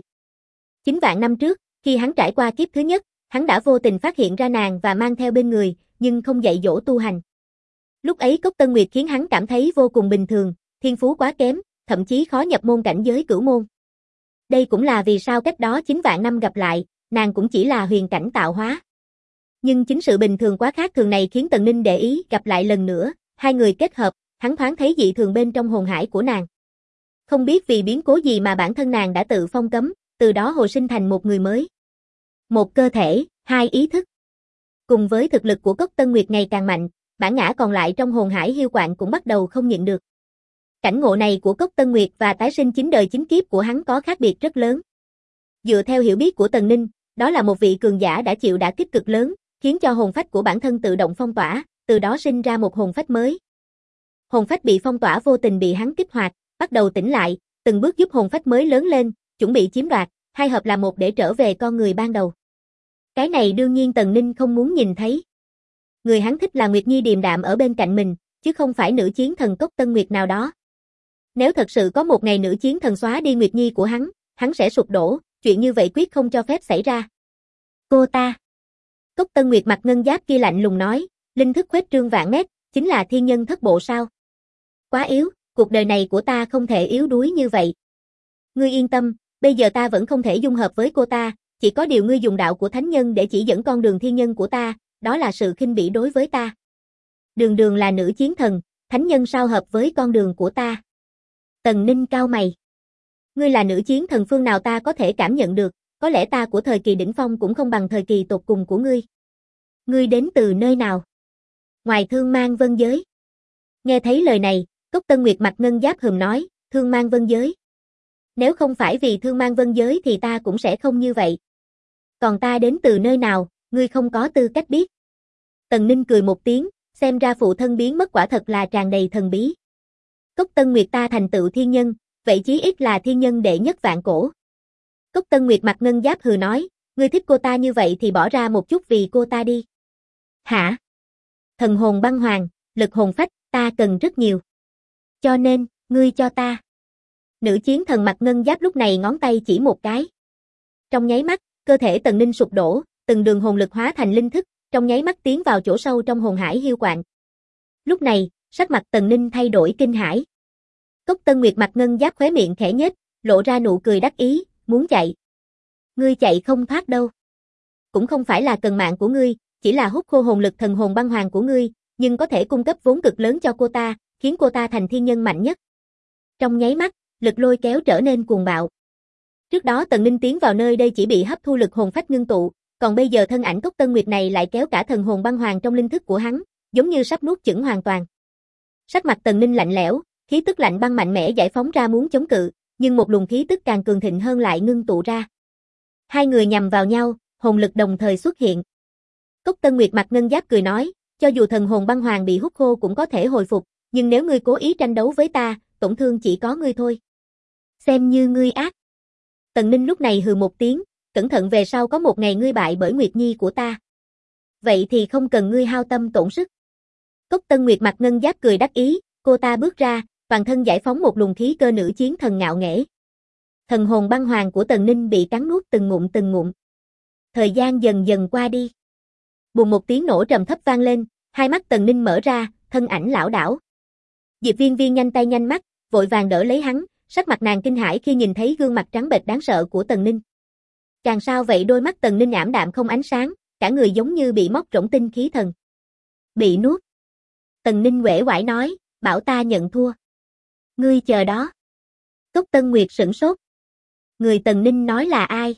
9 vạn năm trước, khi hắn trải qua kiếp thứ nhất, hắn đã vô tình phát hiện ra nàng và mang theo bên người, nhưng không dạy dỗ tu hành. Lúc ấy Cốc Tân Nguyệt khiến hắn cảm thấy vô cùng bình thường, thiên phú quá kém, thậm chí khó nhập môn cảnh giới cửu môn. Đây cũng là vì sao cách đó 9 vạn năm gặp lại, nàng cũng chỉ là huyền cảnh tạo hóa. Nhưng chính sự bình thường quá khác thường này khiến Tần Ninh để ý gặp lại lần nữa, hai người kết hợp, hắn thoáng thấy dị thường bên trong hồn hải của nàng. Không biết vì biến cố gì mà bản thân nàng đã tự phong cấm, từ đó hồi sinh thành một người mới. Một cơ thể, hai ý thức. Cùng với thực lực của Cốc Tân Nguyệt ngày càng mạnh, bản ngã còn lại trong hồn hải hiu quạnh cũng bắt đầu không nhịn được. Cảnh ngộ này của Cốc Tân Nguyệt và tái sinh 9 đời 9 kiếp của hắn có khác biệt rất lớn. Dựa theo hiểu biết của Tần Ninh, đó là một vị cường giả đã chịu đả kích cực lớn, khiến cho hồn phách của bản thân tự động phong tỏa, từ đó sinh ra một hồn phách mới. Hồn phách bị phong tỏa vô tình bị hắn kích hoạt, bắt đầu tỉnh lại, từng bước giúp hồn phách mới lớn lên, chuẩn bị chiếm đoạt, hai hợp là một để trở về con người ban đầu. Cái này đương nhiên Tần Ninh không muốn nhìn thấy. Người hắn thích là Nguyệt Nhi điềm đạm ở bên cạnh mình, chứ không phải nữ chiến thần Cốc Tân Nguyệt nào đó. Nếu thật sự có một ngày nữ chiến thần xóa đi Nguyệt Nhi của hắn sẽ sụp đổ, chuyện như vậy quyết không cho phép xảy ra. Cô ta. Cốc Tân Nguyệt mặt ngân giáp kia lạnh lùng nói, linh thức khuếch trương vạn mét, chính là thiên nhân thất bộ sao? Quá yếu, cuộc đời này của ta không thể yếu đuối như vậy. Ngươi yên tâm, bây giờ ta vẫn không thể dung hợp với cô ta, chỉ có điều ngươi dùng đạo của thánh nhân để chỉ dẫn con đường thiên nhân của ta, đó là sự khinh bỉ đối với ta. Đường đường là nữ chiến thần, thánh nhân sao hợp với con đường của ta? Tần Ninh cau mày. Ngươi là nữ chiến thần phương nào ta có thể cảm nhận được, có lẽ ta của thời kỳ đỉnh phong cũng không bằng thời kỳ tột cùng của ngươi. Ngươi đến từ nơi nào? Ngoài Thương Mang Vân Giới. Nghe thấy lời này, Cốc Tân Nguyệt mặt ngân giáp hừm nói, Thương Mang Vân Giới. Nếu không phải vì Thương Mang Vân Giới thì ta cũng sẽ không như vậy. Còn ta đến từ nơi nào, ngươi không có tư cách biết. Tần Ninh cười một tiếng, xem ra phụ thân biến mất quả thật là tràn đầy thần bí. Cốc Tân Nguyệt ta thành tựu thiên nhân, vậy chí ít là thiên nhân đệ nhất vạn cổ. Cốc Tân Nguyệt mặt ngân giáp hừ nói, ngươi thích cô ta như vậy thì bỏ ra một chút vì cô ta đi. Hả? Thần hồn băng hoàng, lực hồn phách, ta cần rất nhiều. Cho nên, ngươi cho ta. Nữ chiến thần mặt ngân giáp lúc này ngón tay chỉ một cái. Trong nháy mắt, cơ thể Tần Ninh sụp đổ, từng đường hồn lực hóa thành linh thức, trong nháy mắt tiến vào chỗ sâu trong hồn hải hiu quạnh. Lúc này, sắc mặt Tần Ninh thay đổi kinh hãi. Cốc Tân Nguyệt mặt ngân giáp khóe miệng khẽ nhếch, lộ ra nụ cười đắc ý, muốn chạy. Ngươi chạy không thoát đâu. Cũng không phải là cần mạng của ngươi, chỉ là hút khô hồn lực thần hồn băng hoàng của ngươi, nhưng có thể cung cấp vốn cực lớn cho cô ta, khiến cô ta thành thiên nhân mạnh nhất. Trong nháy mắt, lực lôi kéo trở nên cuồng bạo. Trước đó Tần Ninh tiến vào nơi đây chỉ bị hấp thu lực hồn phách ngưng tụ, còn bây giờ thân ảnh Cốc Tân Nguyệt này lại kéo cả thần hồn băng hoàng trong linh thức của hắn, giống như sắp nuốt chửng hoàn toàn. Sắc mặt Tần Ninh lạnh lẽo, khí tức lạnh băng mạnh mẽ giải phóng ra muốn chống cự, nhưng một luồng khí tức càng cường thịnh hơn lại ngưng tụ ra. Hai người nhằm vào nhau, hồn lực đồng thời xuất hiện. Cốc Tân Nguyệt mặt ngân giáp cười nói, cho dù thần hồn băng hoàng bị hút khô cũng có thể hồi phục, nhưng nếu ngươi cố ý tranh đấu với ta, tổn thương chỉ có ngươi thôi. Xem như ngươi ác. Tần Ninh lúc này hừ một tiếng, cẩn thận về sau có một ngày ngươi bại bởi Nguyệt Nhi của ta. Vậy thì không cần ngươi hao tâm tổn sức. Cốc Tân Nguyệt mặt ngân giáp cười đắc ý, cô ta bước ra, toàn thân giải phóng một luồng khí cơ nữ chiến thần ngạo nghễ. Thần hồn băng hoàng của Tần Ninh bị cắn nuốt từng ngụm từng ngụm. Thời gian dần dần qua đi. Bùm một tiếng nổ trầm thấp vang lên, hai mắt Tần Ninh mở ra, thân ảnh lảo đảo. Diệp Viên Viên nhanh tay nhanh mắt, vội vàng đỡ lấy hắn, sắc mặt nàng kinh hãi khi nhìn thấy gương mặt trắng bệch đáng sợ của Tần Ninh. Chàng sao vậy? Đôi mắt Tần Ninh ảm đạm không ánh sáng, cả người giống như bị móc rỗng tinh khí thần. Bị nuốt. Tần Ninh uể oải nói, bảo ta nhận thua. Ngươi chờ đó. Cốc Tân Nguyệt sửng sốt. Người Tần Ninh nói là ai?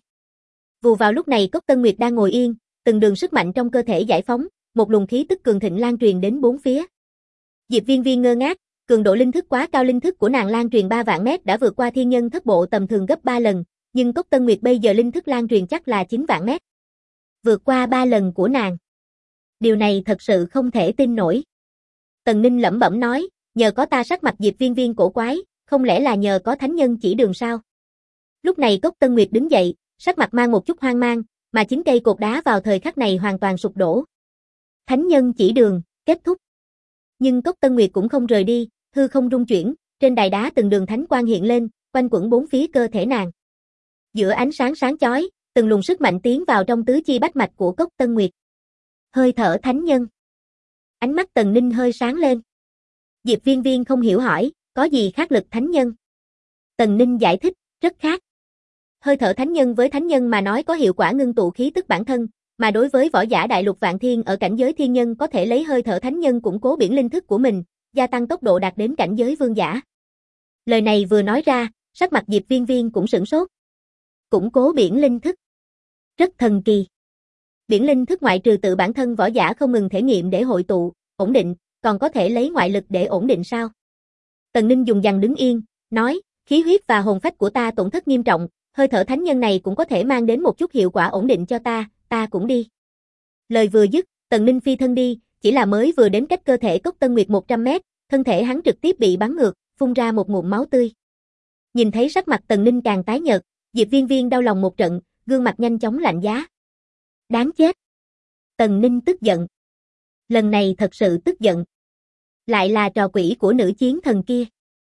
Vù vào lúc này Cốc Tân Nguyệt đang ngồi yên, từng đường sức mạnh trong cơ thể giải phóng, một luồng khí tức cường thịnh lan truyền đến bốn phía. Diệp Viên Viên ngơ ngác, cường độ linh thức quá cao, linh thức của nàng lan truyền 3 vạn mét đã vượt qua thiên nhân thất bộ tầm thường gấp 3 lần, nhưng Cốc Tân Nguyệt bây giờ linh thức lan truyền chắc là 9 vạn mét. Vượt qua 3 lần của nàng. Điều này thật sự không thể tin nổi. Tần Ninh lẩm bẩm nói, nhờ có ta. Sắc mặt Diệp Viên Viên cổ quái, không lẽ là nhờ có thánh nhân chỉ đường sao? Lúc này Cốc Tân Nguyệt đứng dậy, sắc mặt mang một chút hoang mang, mà chính cây cột đá vào thời khắc này hoàn toàn sụp đổ. Thánh nhân chỉ đường, kết thúc. Nhưng Cốc Tân Nguyệt cũng không rời đi, hư không rung chuyển, trên đài đá từng đường thánh quang hiện lên, quanh quẩn bốn phía cơ thể nàng. Giữa ánh sáng sáng chói, từng luồng sức mạnh tiến vào trong tứ chi bách mạch của Cốc Tân Nguyệt. Hơi thở thánh nhân. Ánh mắt Tần Ninh hơi sáng lên. Diệp Viên Viên không hiểu hỏi, có gì khác lực thánh nhân? Tần Ninh giải thích, rất khác. Hơi thở thánh nhân với thánh nhân mà nói có hiệu quả ngưng tụ khí tức bản thân, mà đối với võ giả đại lục vạn thiên ở cảnh giới thiên nhân có thể lấy hơi thở thánh nhân củng cố biển linh thức của mình, gia tăng tốc độ đạt đến cảnh giới vương giả. Lời này vừa nói ra, sắc mặt Diệp Viên Viên cũng sửng sốt. Củng cố biển linh thức. Rất thần kỳ. Biển linh thức ngoại trừ tự bản thân võ giả không ngừng thể nghiệm để hội tụ, ổn định, còn có thể lấy ngoại lực để ổn định sao? Tần Ninh dùng dằng đứng yên, nói, khí huyết và hồn phách của ta tổn thất nghiêm trọng, hơi thở thánh nhân này cũng có thể mang đến một chút hiệu quả ổn định cho ta cũng đi. Lời vừa dứt, Tần Ninh phi thân đi, chỉ là mới vừa đến cách cơ thể Cốc Tân Nguyệt 100 mét, thân thể hắn trực tiếp bị bắn ngược, phun ra một ngụm máu tươi. Nhìn thấy sắc mặt Tần Ninh càng tái nhợt, Diệp Viên Viên đau lòng một trận, gương mặt nhanh chóng lạnh giá. Đáng chết. Tần Ninh tức giận. Lần này thật sự tức giận. Lại là trò quỷ của nữ chiến thần kia.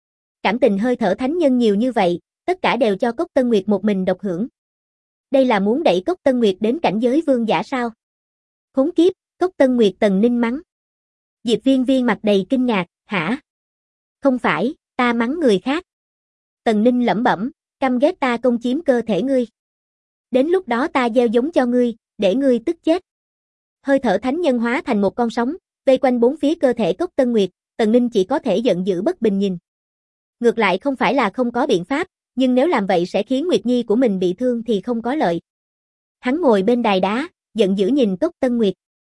Cảm tình hơi thở thánh nhân nhiều như vậy, tất cả đều cho Cốc Tân Nguyệt một mình độc hưởng. Đây là muốn đẩy Cốc Tân Nguyệt đến cảnh giới vương giả sao? Khốn kiếp, Cốc Tân Nguyệt. Tần Ninh mắng. Diệp Viên Viên mặt đầy kinh ngạc, hả? Không phải, ta mắng người khác. Tần Ninh lẩm bẩm, căm ghét ta công chiếm cơ thể ngươi. Đến lúc đó ta gieo giống cho ngươi, để ngươi tức chết. Hơi thở thánh nhân hóa thành một con sóng, vây quanh bốn phía cơ thể Cốc Tân Nguyệt, Tần Ninh chỉ có thể giận dữ bất bình nhìn. Ngược lại không phải là không có biện pháp, nhưng nếu làm vậy sẽ khiến Nguyệt Nhi của mình bị thương thì không có lợi. Hắn ngồi bên đài đá, giận dữ nhìn Cốc Tân Nguyệt.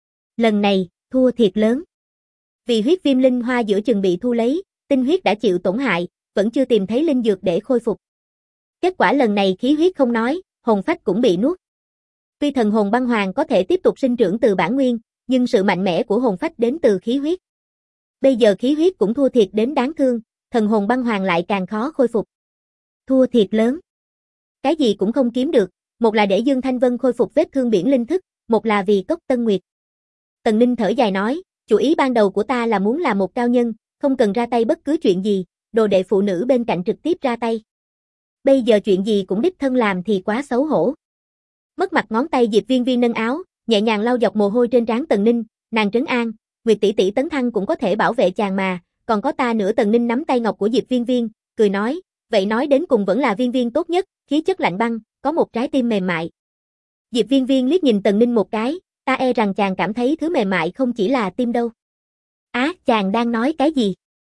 Lần này, thua thiệt lớn. Vì huyết viêm linh hoa giữa chừng bị thu lấy, tinh huyết đã chịu tổn hại, vẫn chưa tìm thấy linh dược để khôi phục. Kết quả lần này khí huyết không nói, hồn phách cũng bị nuốt. Tuy thần hồn băng hoàng có thể tiếp tục sinh trưởng từ bản nguyên, nhưng sự mạnh mẽ của hồn phách đến từ khí huyết. Bây giờ khí huyết cũng thua thiệt đến đáng thương, thần hồn băng hoàng lại càng khó khôi phục. Thua thiệt lớn. Cái gì cũng không kiếm được, một là để Dương Thanh Vân khôi phục vết thương biển linh thức, một là vì Cốc Tân Nguyệt. Tần Ninh thở dài nói, chủ ý ban đầu của ta là muốn làm một cao nhân, không cần ra tay bất cứ chuyện gì, đồ đệ phụ nữ bên cạnh trực tiếp ra tay. Bây giờ chuyện gì cũng đích thân làm thì quá xấu hổ. Mất mặt ngón tay Diệp Viên Viên nâng áo, nhẹ nhàng lau dọc mồ hôi trên trán Tần Ninh, nàng trấn an, Nguyệt tỷ tỷ tấn thăng cũng có thể bảo vệ chàng mà, còn có ta nữa. Tần Ninh nắm tay ngọc của Diệp Viên Viên, cười nói, vậy nói đến cùng vẫn là Viên Viên tốt nhất, khí chất lạnh băng, có một trái tim mềm mại. Diệp Viên Viên liếc nhìn Tần Ninh một cái, ta e rằng chàng cảm thấy thứ mềm mại không chỉ là tim đâu. Á, chàng đang nói cái gì?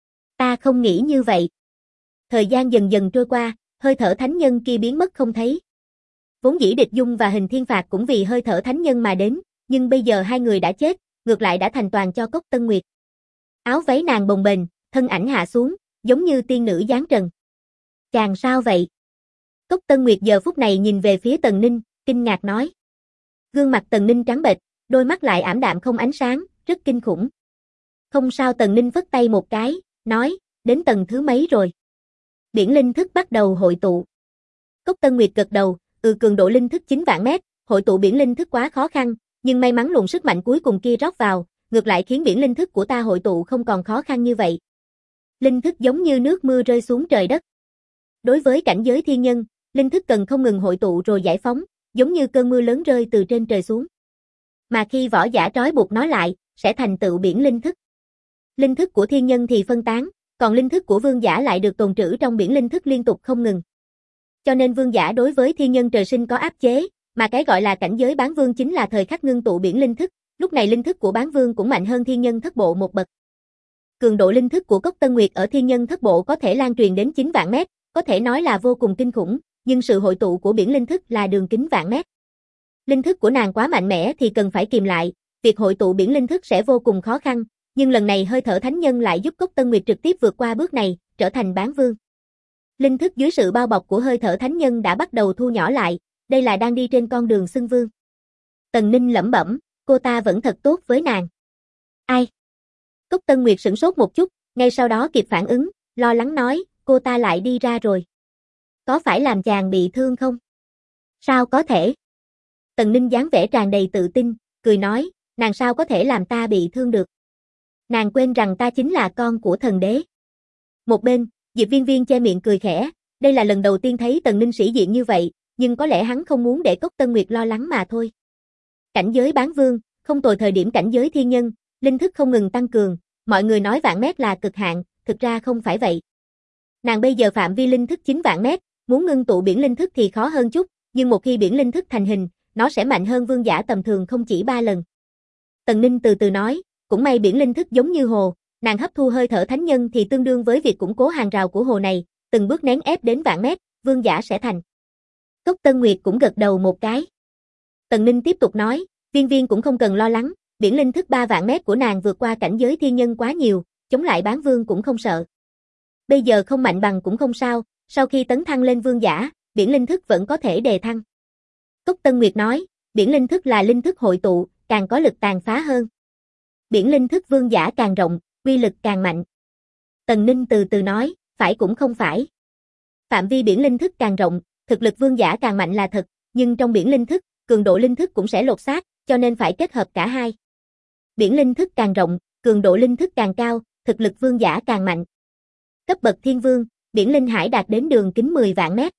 Ta không nghĩ như vậy. Thời gian dần dần trôi qua, hơi thở thánh nhân kia biến mất không thấy. Vốn dĩ Địch Dung và Hình Thiên Phạt cũng vì hơi thở thánh nhân mà đến, nhưng bây giờ hai người đã chết, ngược lại đã thành toàn cho Cốc Tân Nguyệt. Áo váy nàng bồng bềnh, thân ảnh hạ xuống, giống như tiên nữ giáng trần. Chàng sao vậy? Cốc Tân Nguyệt giờ phút này nhìn về phía Tần Ninh, kinh ngạc nói. Gương mặt Tần Ninh trắng bệch, đôi mắt lại ảm đạm không ánh sáng, rất kinh khủng. Không sao. Tần Ninh phất tay một cái, nói, đến tầng thứ mấy rồi? Biển linh thức bắt đầu hội tụ. Cốc Tân Nguyệt gật đầu, cường độ linh thức 9 vạn mét, hội tụ biển linh thức quá khó khăn, nhưng may mắn luồng sức mạnh cuối cùng kia rót vào, ngược lại khiến biển linh thức của ta hội tụ không còn khó khăn như vậy. Linh thức giống như nước mưa rơi xuống trời đất. Đối với cảnh giới thiên nhân, linh thức cần không ngừng hội tụ rồi giải phóng, giống như cơn mưa lớn rơi từ trên trời xuống. Mà khi võ giả trói buộc nó lại, sẽ thành tựu biển linh thức. Linh thức của thiên nhân thì phân tán, còn linh thức của vương giả lại được tồn trữ trong biển linh thức liên tục không ngừng. Cho nên vương giả đối với thiên nhân trời sinh có áp chế, mà cái gọi là cảnh giới bán vương chính là thời khắc ngưng tụ biển linh thức, lúc này linh thức của bán vương cũng mạnh hơn thiên nhân thất bộ một bậc. Cường độ linh thức của Cốc Tân Nguyệt ở thiên nhân thất bộ có thể lan truyền đến 9 vạn mét, có thể nói là vô cùng kinh khủng, nhưng sự hội tụ của biển linh thức là đường kính vạn mét. Linh thức của nàng quá mạnh mẽ thì cần phải kìm lại, việc hội tụ biển linh thức sẽ vô cùng khó khăn, nhưng lần này hơi thở thánh nhân lại giúp Cốc Tân Nguyệt trực tiếp vượt qua bước này, trở thành bán vương. Linh thức dưới sự bao bọc của hơi thở thánh nhân đã bắt đầu thu nhỏ lại, đây là đang đi trên con đường xưng vương. Tần Ninh lẩm bẩm, cô ta vẫn thật tốt với nàng. Ai? Cốc Tân Nguyệt sửng sốt một chút, ngay sau đó kịp phản ứng, lo lắng nói, cô ta lại đi ra rồi. Có phải làm chàng bị thương không? Sao có thể? Tần Ninh dáng vẻ tràn đầy tự tin, cười nói, nàng sao có thể làm ta bị thương được? Nàng quên rằng ta chính là con của thần đế. Một bên, Diệp Viên Viên che miệng cười khẽ, đây là lần đầu tiên thấy Tần Ninh sĩ diện như vậy, nhưng có lẽ hắn không muốn để Cốc Tân Nguyệt lo lắng mà thôi. Cảnh giới bán vương, không tồi thời điểm cảnh giới thiên nhân, linh thức không ngừng tăng cường, mọi người nói vạn mét là cực hạn, thực ra không phải vậy. Nàng bây giờ phạm vi linh thức 9 vạn mét, muốn ngưng tụ biển linh thức thì khó hơn chút, nhưng một khi biển linh thức thành hình, nó sẽ mạnh hơn vương giả tầm thường không chỉ 3 lần. Tần Ninh từ từ nói, cũng may biển linh thức giống như hồ, nàng hấp thu hơi thở thánh nhân thì tương đương với việc củng cố hàng rào của hồ này, từng bước nén ép đến vạn mét, vương giả sẽ thành. Cốc Tân Nguyệt cũng gật đầu một cái. Tần Ninh tiếp tục nói, Viên Viên cũng không cần lo lắng, biển linh thức 3 vạn mét của nàng vượt qua cảnh giới thiên nhân quá nhiều, chống lại bán vương cũng không sợ. Bây giờ không mạnh bằng cũng không sao, sau khi tấn thăng lên vương giả, biển linh thức vẫn có thể đề thăng. Cốc Tân Nguyệt nói, biển linh thức là linh thức hội tụ, càng có lực tàn phá hơn. Biển linh thức vương giả càng rộng, uy lực càng mạnh. Tần Ninh từ từ nói, phải cũng không phải. Phạm vi biển linh thức càng rộng, thực lực vương giả càng mạnh là thật, nhưng trong biển linh thức, cường độ linh thức cũng sẽ lột xác, cho nên phải kết hợp cả hai. Biển linh thức càng rộng, cường độ linh thức càng cao, thực lực vương giả càng mạnh. Cấp bậc thiên vương, biển linh hải đạt đến đường kính 10 vạn mét.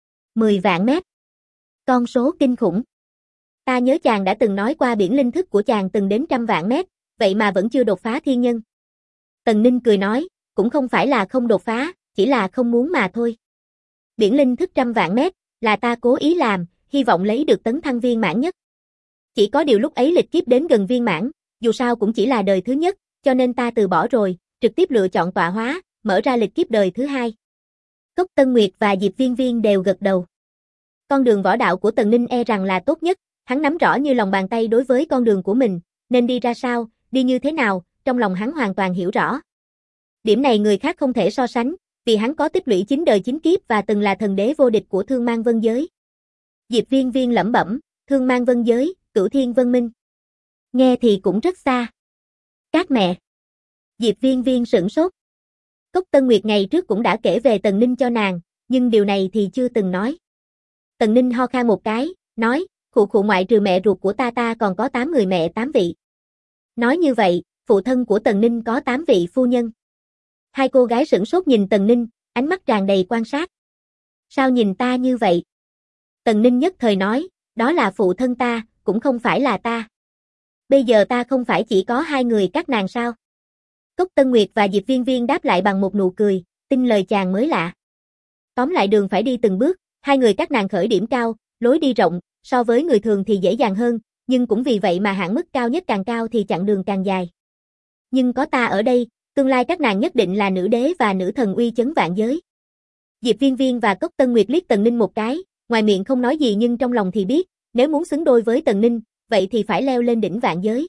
10 vạn mét. Con số kinh khủng. Ta nhớ chàng đã từng nói qua biển linh thức của chàng từng đến 100 vạn mét, vậy mà vẫn chưa đột phá thiên nhân. Tần Ninh cười nói, cũng không phải là không đột phá, chỉ là không muốn mà thôi. Biển linh thức 100 vạn mét, là ta cố ý làm, hy vọng lấy được tấn thăng viên mãn nhất. Chỉ có điều lúc ấy lịch kiếp đến gần viên mãn, dù sao cũng chỉ là đời thứ nhất, cho nên ta từ bỏ rồi, trực tiếp lựa chọn tọa hóa, mở ra lịch kiếp đời thứ hai. Cốc Tân Nguyệt và Diệp Viên Viên đều gật đầu. Con đường võ đạo của Tần Ninh e rằng là tốt nhất, hắn nắm rõ như lòng bàn tay đối với con đường của mình, nên đi ra sao, đi như thế nào, trong lòng hắn hoàn toàn hiểu rõ. Điểm này người khác không thể so sánh, vì hắn có tích lũy 9 đời 9 kiếp và từng là thần đế vô địch của Thương Mang Vân Giới. Diệp Viên Viên lẩm bẩm, Thương Mang Vân Giới, Cửu Thiên Vân Minh. Nghe thì cũng rất xa. Các mẹ. Diệp Viên Viên sửng sốt. Cốc Tân Nguyệt ngày trước cũng đã kể về Tần Ninh cho nàng, nhưng điều này thì chưa từng nói. Tần Ninh ho khan một cái, nói, khụ khụ ngoại trừ mẹ ruột của ta còn có 8 người mẹ 8 vị. Nói như vậy, phụ thân của Tần Ninh có 8 vị phu nhân. Hai cô gái sửng sốt nhìn Tần Ninh, ánh mắt tràn đầy quan sát. Sao nhìn ta như vậy? Tần Ninh nhất thời nói, đó là phụ thân ta, cũng không phải là ta. Bây giờ ta không phải chỉ có 2 người các nàng sao? Cốc Tân Nguyệt và Diệp Viên Viên đáp lại bằng một nụ cười, tin lời chàng mới lạ. Tóm lại đường phải đi từng bước, 2 người các nàng khởi điểm cao, lối đi rộng, so với người thường thì dễ dàng hơn, nhưng cũng vì vậy mà hạn mức cao nhất càng cao thì chặng đường càng dài. Nhưng có ta ở đây, tương lai các nàng nhất định là nữ đế và nữ thần uy chấn vạn giới. Diệp Viên Viên và Cốc Tân Nguyệt liếc Tần Ninh một cái, ngoài miệng không nói gì nhưng trong lòng thì biết, nếu muốn xứng đôi với Tần Ninh, vậy thì phải leo lên đỉnh vạn giới.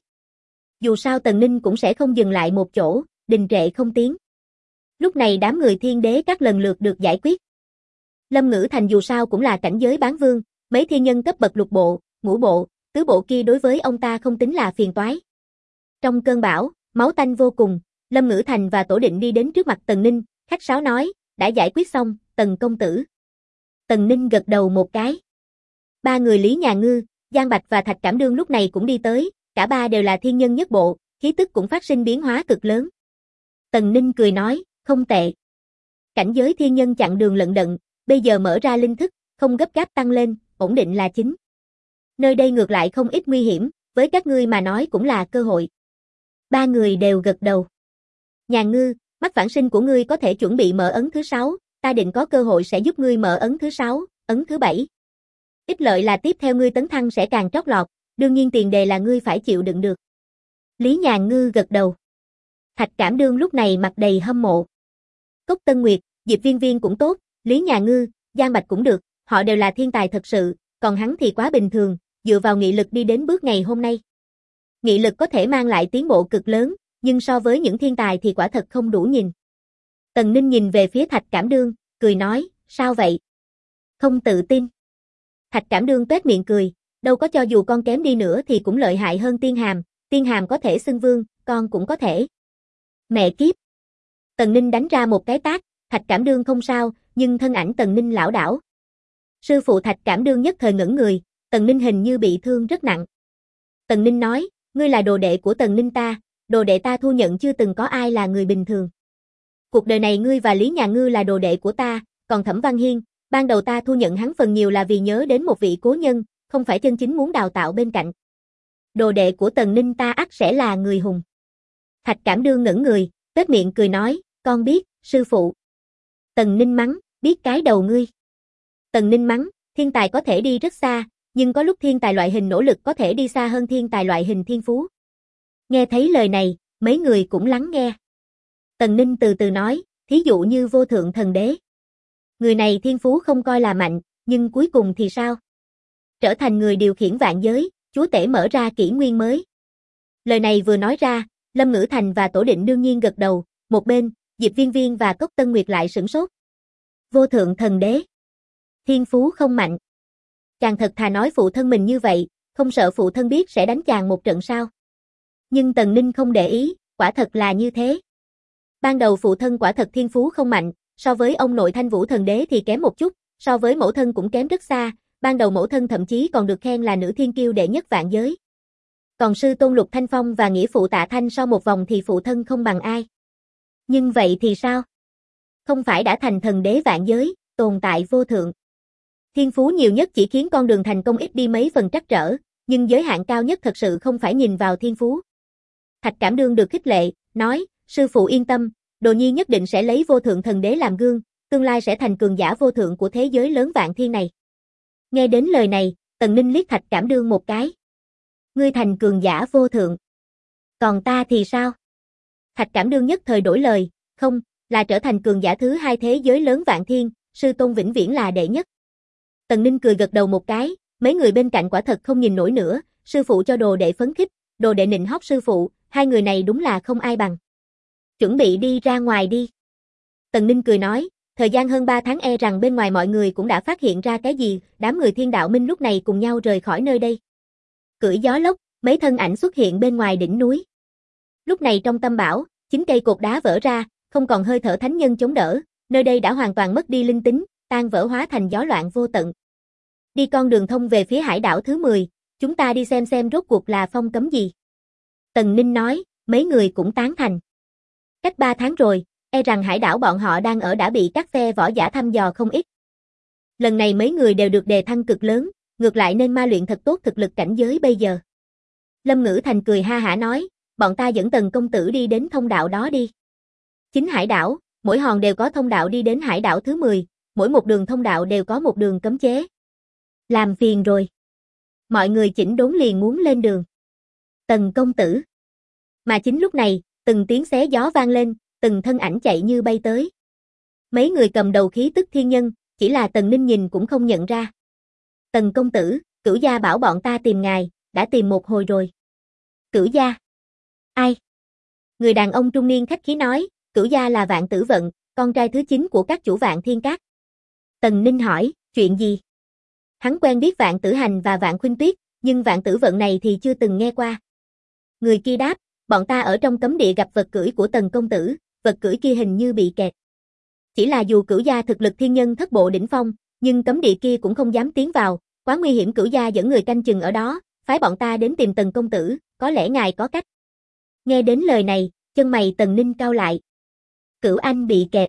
Dù sao Tần Ninh cũng sẽ không dừng lại một chỗ, đình trệ không tiến. Lúc này đám người thiên đế các lần lượt được giải quyết. Lâm Ngữ Thành dù sao cũng là cảnh giới bán vương, mấy thiên nhân cấp bậc lục bộ, ngũ bộ, tứ bộ kia đối với ông ta không tính là phiền toái. Trong cơn bão, máu tanh vô cùng, Lâm Ngữ Thành và Tổ Định đi đến trước mặt Tần Ninh, khách sáo nói, đã giải quyết xong, Tần công tử. Tần Ninh gật đầu một cái. 3 người Lý Nhà Ngư, Giang Bạch và Thạch Cảm Đương lúc này cũng đi tới, cả ba đều là thiên nhân nhất bộ, khí tức cũng phát sinh biến hóa cực lớn. Tần Ninh cười nói, không tệ. Cảnh giới thiên nhân chặn đường lận đận, bây giờ mở ra linh thức, không gấp gáp tăng lên, ổn định là chính. Nơi đây ngược lại không ít nguy hiểm, với các ngươi mà nói cũng là cơ hội. 3 người đều gật đầu. Nhà Ngư, mắt vãng sinh của ngươi có thể chuẩn bị mở ấn thứ 6, ta định có cơ hội sẽ giúp ngươi mở ấn thứ 6, ấn thứ 7. Ích lợi là tiếp theo ngươi tấn thăng sẽ càng trót lọt, đương nhiên tiền đề là ngươi phải chịu đựng được. Lý Nhà Ngư gật đầu. Thạch Cảm Đương lúc này mặt đầy hâm mộ. Cốc Tân Nguyệt, Diệp Viên Viên cũng tốt, Lý Nhà Ngư, Giang Bạch cũng được, họ đều là thiên tài thật sự, còn hắn thì quá bình thường, dựa vào nghị lực đi đến bước ngày hôm nay. Nghị lực có thể mang lại tiến bộ cực lớn, nhưng so với những thiên tài thì quả thật không đủ nhìn. Tần Ninh nhìn về phía Thạch Cảm Đương, cười nói, sao vậy? Không tự tin. Thạch Cảm Đương tuét miệng cười, đâu có cho dù con kém đi nữa thì cũng lợi hại hơn Tiên Hàm có thể xưng vương, con cũng có thể. Mẹ kiếp. Tần Ninh đánh ra một cái tát, Thạch Cảm Đương không sao, nhưng thân ảnh Tần Ninh lảo đảo. Sư phụ Thạch Cảm Đương nhất thời ngẩn người, Tần Ninh hình như bị thương rất nặng. Tần Ninh nói, ngươi là đồ đệ của Tần Ninh ta, đồ đệ ta thu nhận chưa từng có ai là người bình thường. Cuộc đời này ngươi và Lý Nhà Ngư là đồ đệ của ta, còn Thẩm Văn Hiên, Ban đầu ta thu nhận hắn phần nhiều là vì nhớ đến một vị cố nhân, không phải chân chính muốn đào tạo bên cạnh. Đồ đệ của Tần Ninh ta ắt sẽ là người hùng. Thạch Cảm Đương ngẩn người, tết miệng cười nói, con biết, sư phụ. Tần Ninh mắng, biết cái đầu ngươi. Tần Ninh mắng, thiên tài có thể đi rất xa, nhưng có lúc thiên tài loại hình nỗ lực có thể đi xa hơn thiên tài loại hình thiên phú. Nghe thấy lời này, mấy người cũng lắng nghe. Tần Ninh từ từ nói, thí dụ như Vô Thượng Thần Đế. Người này thiên phú không coi là mạnh, nhưng cuối cùng thì sao? Trở thành người điều khiển vạn giới, chúa tể mở ra kỷ nguyên mới. Lời này vừa nói ra, Lâm Ngữ Thành và Tổ Định đương nhiên gật đầu, một bên, Diệp Viên Viên và Cốc Tân Nguyệt lại sửng sốt. Vô Thượng Thần Đế. Thiên phú không mạnh. Chàng thật thà nói phụ thân mình như vậy, không sợ phụ thân biết sẽ đánh chàng một trận sao? Nhưng Tần Ninh không để ý, quả thật là như thế. Ban đầu phụ thân quả thật thiên phú không mạnh, so với ông nội Thanh Vũ Thần Đế thì kém một chút, so với mẫu thân cũng kém rất xa, ban đầu mẫu thân thậm chí còn được khen là nữ thiên kiêu đệ nhất vạn giới. Còn sư tôn Lục Thanh Phong và nghĩa phụ Tạ Thanh sau một vòng thì phụ thân không bằng ai. Nhưng vậy thì sao? Không phải đã thành thần đế vạn giới, tồn tại vô thượng. Thiên phú nhiều nhất chỉ khiến con đường thành công ít đi mấy phần trắc trở, nhưng giới hạn cao nhất thật sự không phải nhìn vào thiên phú. Thạch Cảm Đương được khích lệ, nói, sư phụ yên tâm, đồ nhi nhất định sẽ lấy Vô Thượng Thần Đế làm gương, tương lai sẽ thành cường giả vô thượng của thế giới lớn vạn thiên này. Nghe đến lời này, Tần Ninh liếc Thạch Cảm Đương một cái. Ngươi thành cường giả vô thượng. Còn ta thì sao? Thạch Cảm Đương nhất thời đổi lời, không, là trở thành cường giả thứ hai thế giới lớn vạn thiên, sư tôn vĩnh viễn là đệ nhất. Tần Ninh cười gật đầu một cái, mấy người bên cạnh quả thật không nhìn nổi nữa, sư phụ cho đồ đệ phấn khích, đồ đệ nịnh hót sư phụ, hai người này đúng là không ai bằng. Chuẩn bị đi ra ngoài đi. Tần Ninh cười nói, thời gian hơn 3 tháng e rằng bên ngoài mọi người cũng đã phát hiện ra cái gì, đám người Thiên Đạo Minh lúc này cùng nhau rời khỏi nơi đây. Cưỡi gió lốc, mấy thân ảnh xuất hiện bên ngoài đỉnh núi. Lúc này trong tâm bão, 9 cây cột đá vỡ ra, không còn hơi thở thánh nhân chống đỡ, nơi đây đã hoàn toàn mất đi linh tính, tan vỡ hóa thành gió loạn vô tận. Đi con đường thông về phía hải đảo thứ 10, chúng ta đi xem rốt cuộc là phong cấm gì. Tần Ninh nói, mấy người cũng tán thành. Cách 3 tháng rồi, e rằng hải đảo bọn họ đang ở đã bị các phe võ giả thăm dò không ít. Lần này mấy người đều được đề thăng cực lớn, ngược lại nên ma luyện thật tốt thực lực cảnh giới bây giờ. Lâm Ngữ Thành cười ha hả nói, bọn ta dẫn Tần công tử đi đến thông đạo đó đi. 9 hải đảo, mỗi hòn đều có thông đạo đi đến hải đảo thứ 10, mỗi một đường thông đạo đều có một đường cấm chế. Làm phiền rồi. Mọi người chỉnh đốn liền muốn lên đường. Tần công tử. Mà chính lúc này, từng tiếng xé gió vang lên, từng thân ảnh chạy như bay tới. Mấy người cầm đầu khí tức thiên nhân, chỉ là Tần Ninh nhìn cũng không nhận ra. Tần công tử, Cửu gia bảo bọn ta tìm ngài, đã tìm một hồi rồi. Cửu gia? Ai? Người đàn ông trung niên khách khí nói, Cửu gia là Vạn Tử Vận, con trai thứ 9 của các chủ Vạn Thiên Các. Tần Ninh hỏi, chuyện gì? Hắn quen biết Vạn Tử Hành và Vạn Khuynh Tuyết, nhưng Vạn Tử Vận này thì chưa từng nghe qua. Người kia đáp, bọn ta ở trong cấm địa gặp vật cưỡi của Tần công tử, vật cưỡi kia hình như bị kẹt. Chỉ là dù Cửu gia thực lực thiên nhân thất bộ đỉnh phong, nhưng cấm địa kia cũng không dám tiến vào, quá nguy hiểm. Cửu gia dẫn người canh chừng ở đó, phái bọn ta đến tìm Tần công tử, có lẽ ngài có cách. Nghe đến lời này, chân mày Tần Ninh cau lại. Cửu anh bị kẹt.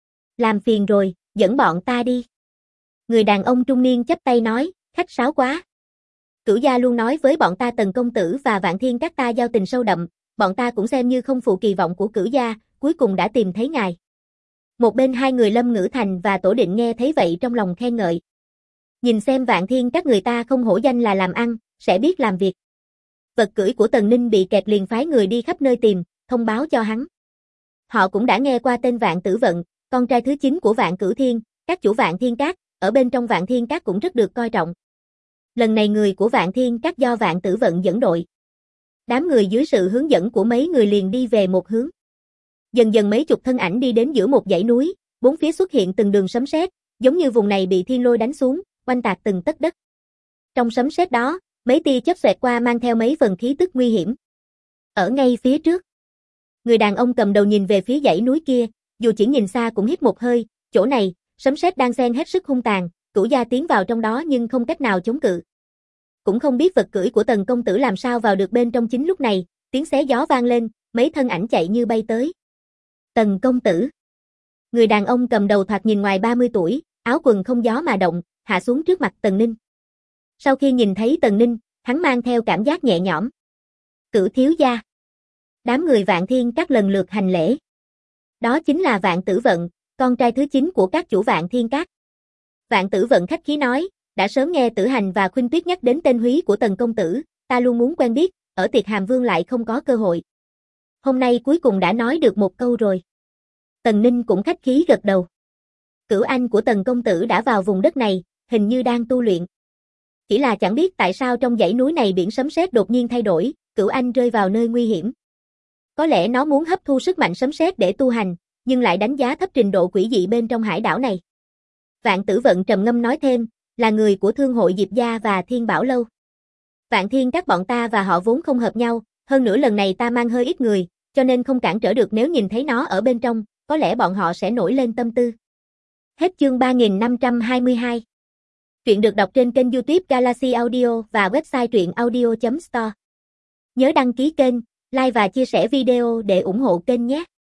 Làm phiền rồi, dẫn bọn ta đi. Người đàn ông trung niên chắp tay nói, khách sáo quá. Cửu gia luôn nói với bọn ta Tần công tử và Vạn Thiên Các ta giao tình sâu đậm, bọn ta cũng xem như không phụ kỳ vọng của Cửu gia, cuối cùng đã tìm thấy ngài. Một bên hai người Lâm Ngữ Thành và Tổ Định nghe thấy vậy trong lòng khen ngợi. Nhìn xem Vạn Thiên Các người ta không hổ danh là làm ăn, sẽ biết làm việc. Vật cưỡi của Tần Ninh bị kẹt liền phái người đi khắp nơi tìm, thông báo cho hắn. Họ cũng đã nghe qua tên Vạn Tử Vận, con trai thứ 9 của Vạn Cửu Thiên, các chủ Vạn Thiên Các, ở bên trong Vạn Thiên Các cũng rất được coi trọng. Lần này người của Vạn Thiên Các do Vạn Tử Vận dẫn đội. Đám người dưới sự hướng dẫn của mấy người liền đi về một hướng. Dần dần mấy chục thân ảnh đi đến giữa một dãy núi, bốn phía xuất hiện từng đường sấm sét, giống như vùng này bị thiên lôi đánh xuống, oanh tạc từng tấc đất. Trong sấm sét đó, mấy tia chớp xoẹt qua mang theo mấy phần khí tức nguy hiểm. Ở ngay phía trước, người đàn ông cầm đầu nhìn về phía dãy núi kia, dù chỉ nhìn xa cũng hít một hơi, chỗ này, sấm sét đang xen hết sức hung tàn, Cửu gia tiến vào trong đó nhưng không cách nào chống cự. Cũng không biết vật cưỡi của Tần công tử làm sao vào được bên trong. Chính lúc này, tiếng xé gió vang lên, mấy thân ảnh chạy như bay tới. Tần công tử. Người đàn ông cầm đầu thoạt nhìn ngoài 30 tuổi, áo quần không gió mà động, hạ xuống trước mặt Tần Ninh. Sau khi nhìn thấy Tần Ninh, hắn mang theo cảm giác nhẹ nhõm. Cửu thiếu gia. Đám người Vạn Thiên Các lần lượt hành lễ. Đó chính là Vạn Tử Vận, con trai thứ 9 của các chủ Vạn Thiên Các. Vạn Tử Vận khách khí nói, đã sớm nghe Tử Hành và Khuynh Tuyết nhắc đến tên húy của Tần công tử, ta luôn muốn quen biết, ở tiệc Hàm Vương lại không có cơ hội. Hôm nay cuối cùng đã nói được một câu rồi. Tần Ninh cũng khách khí gật đầu. Cửu anh của Tần công tử đã vào vùng đất này, hình như đang tu luyện. Chỉ là chẳng biết tại sao trong dãy núi này biển sấm sét đột nhiên thay đổi, Cửu anh rơi vào nơi nguy hiểm. Có lẽ nó muốn hấp thu sức mạnh sấm sét để tu hành, nhưng lại đánh giá thấp trình độ quỷ dị bên trong hải đảo này. Vạn Tử Vận trầm ngâm nói thêm, là người của thương hội Diệp gia và Thiên Bảo lâu. Vạn Thiên Các bọn ta và họ vốn không hợp nhau, hơn nữa lần này ta mang hơi ít người, cho nên không cản trở được nếu nhìn thấy nó ở bên trong, có lẽ bọn họ sẽ nổi lên tâm tư. Hết chương 3522. Truyện được đọc trên kênh YouTube Galaxy Audio và website truyệnaudio.store. Nhớ đăng ký kênh, like và chia sẻ video để ủng hộ kênh nhé.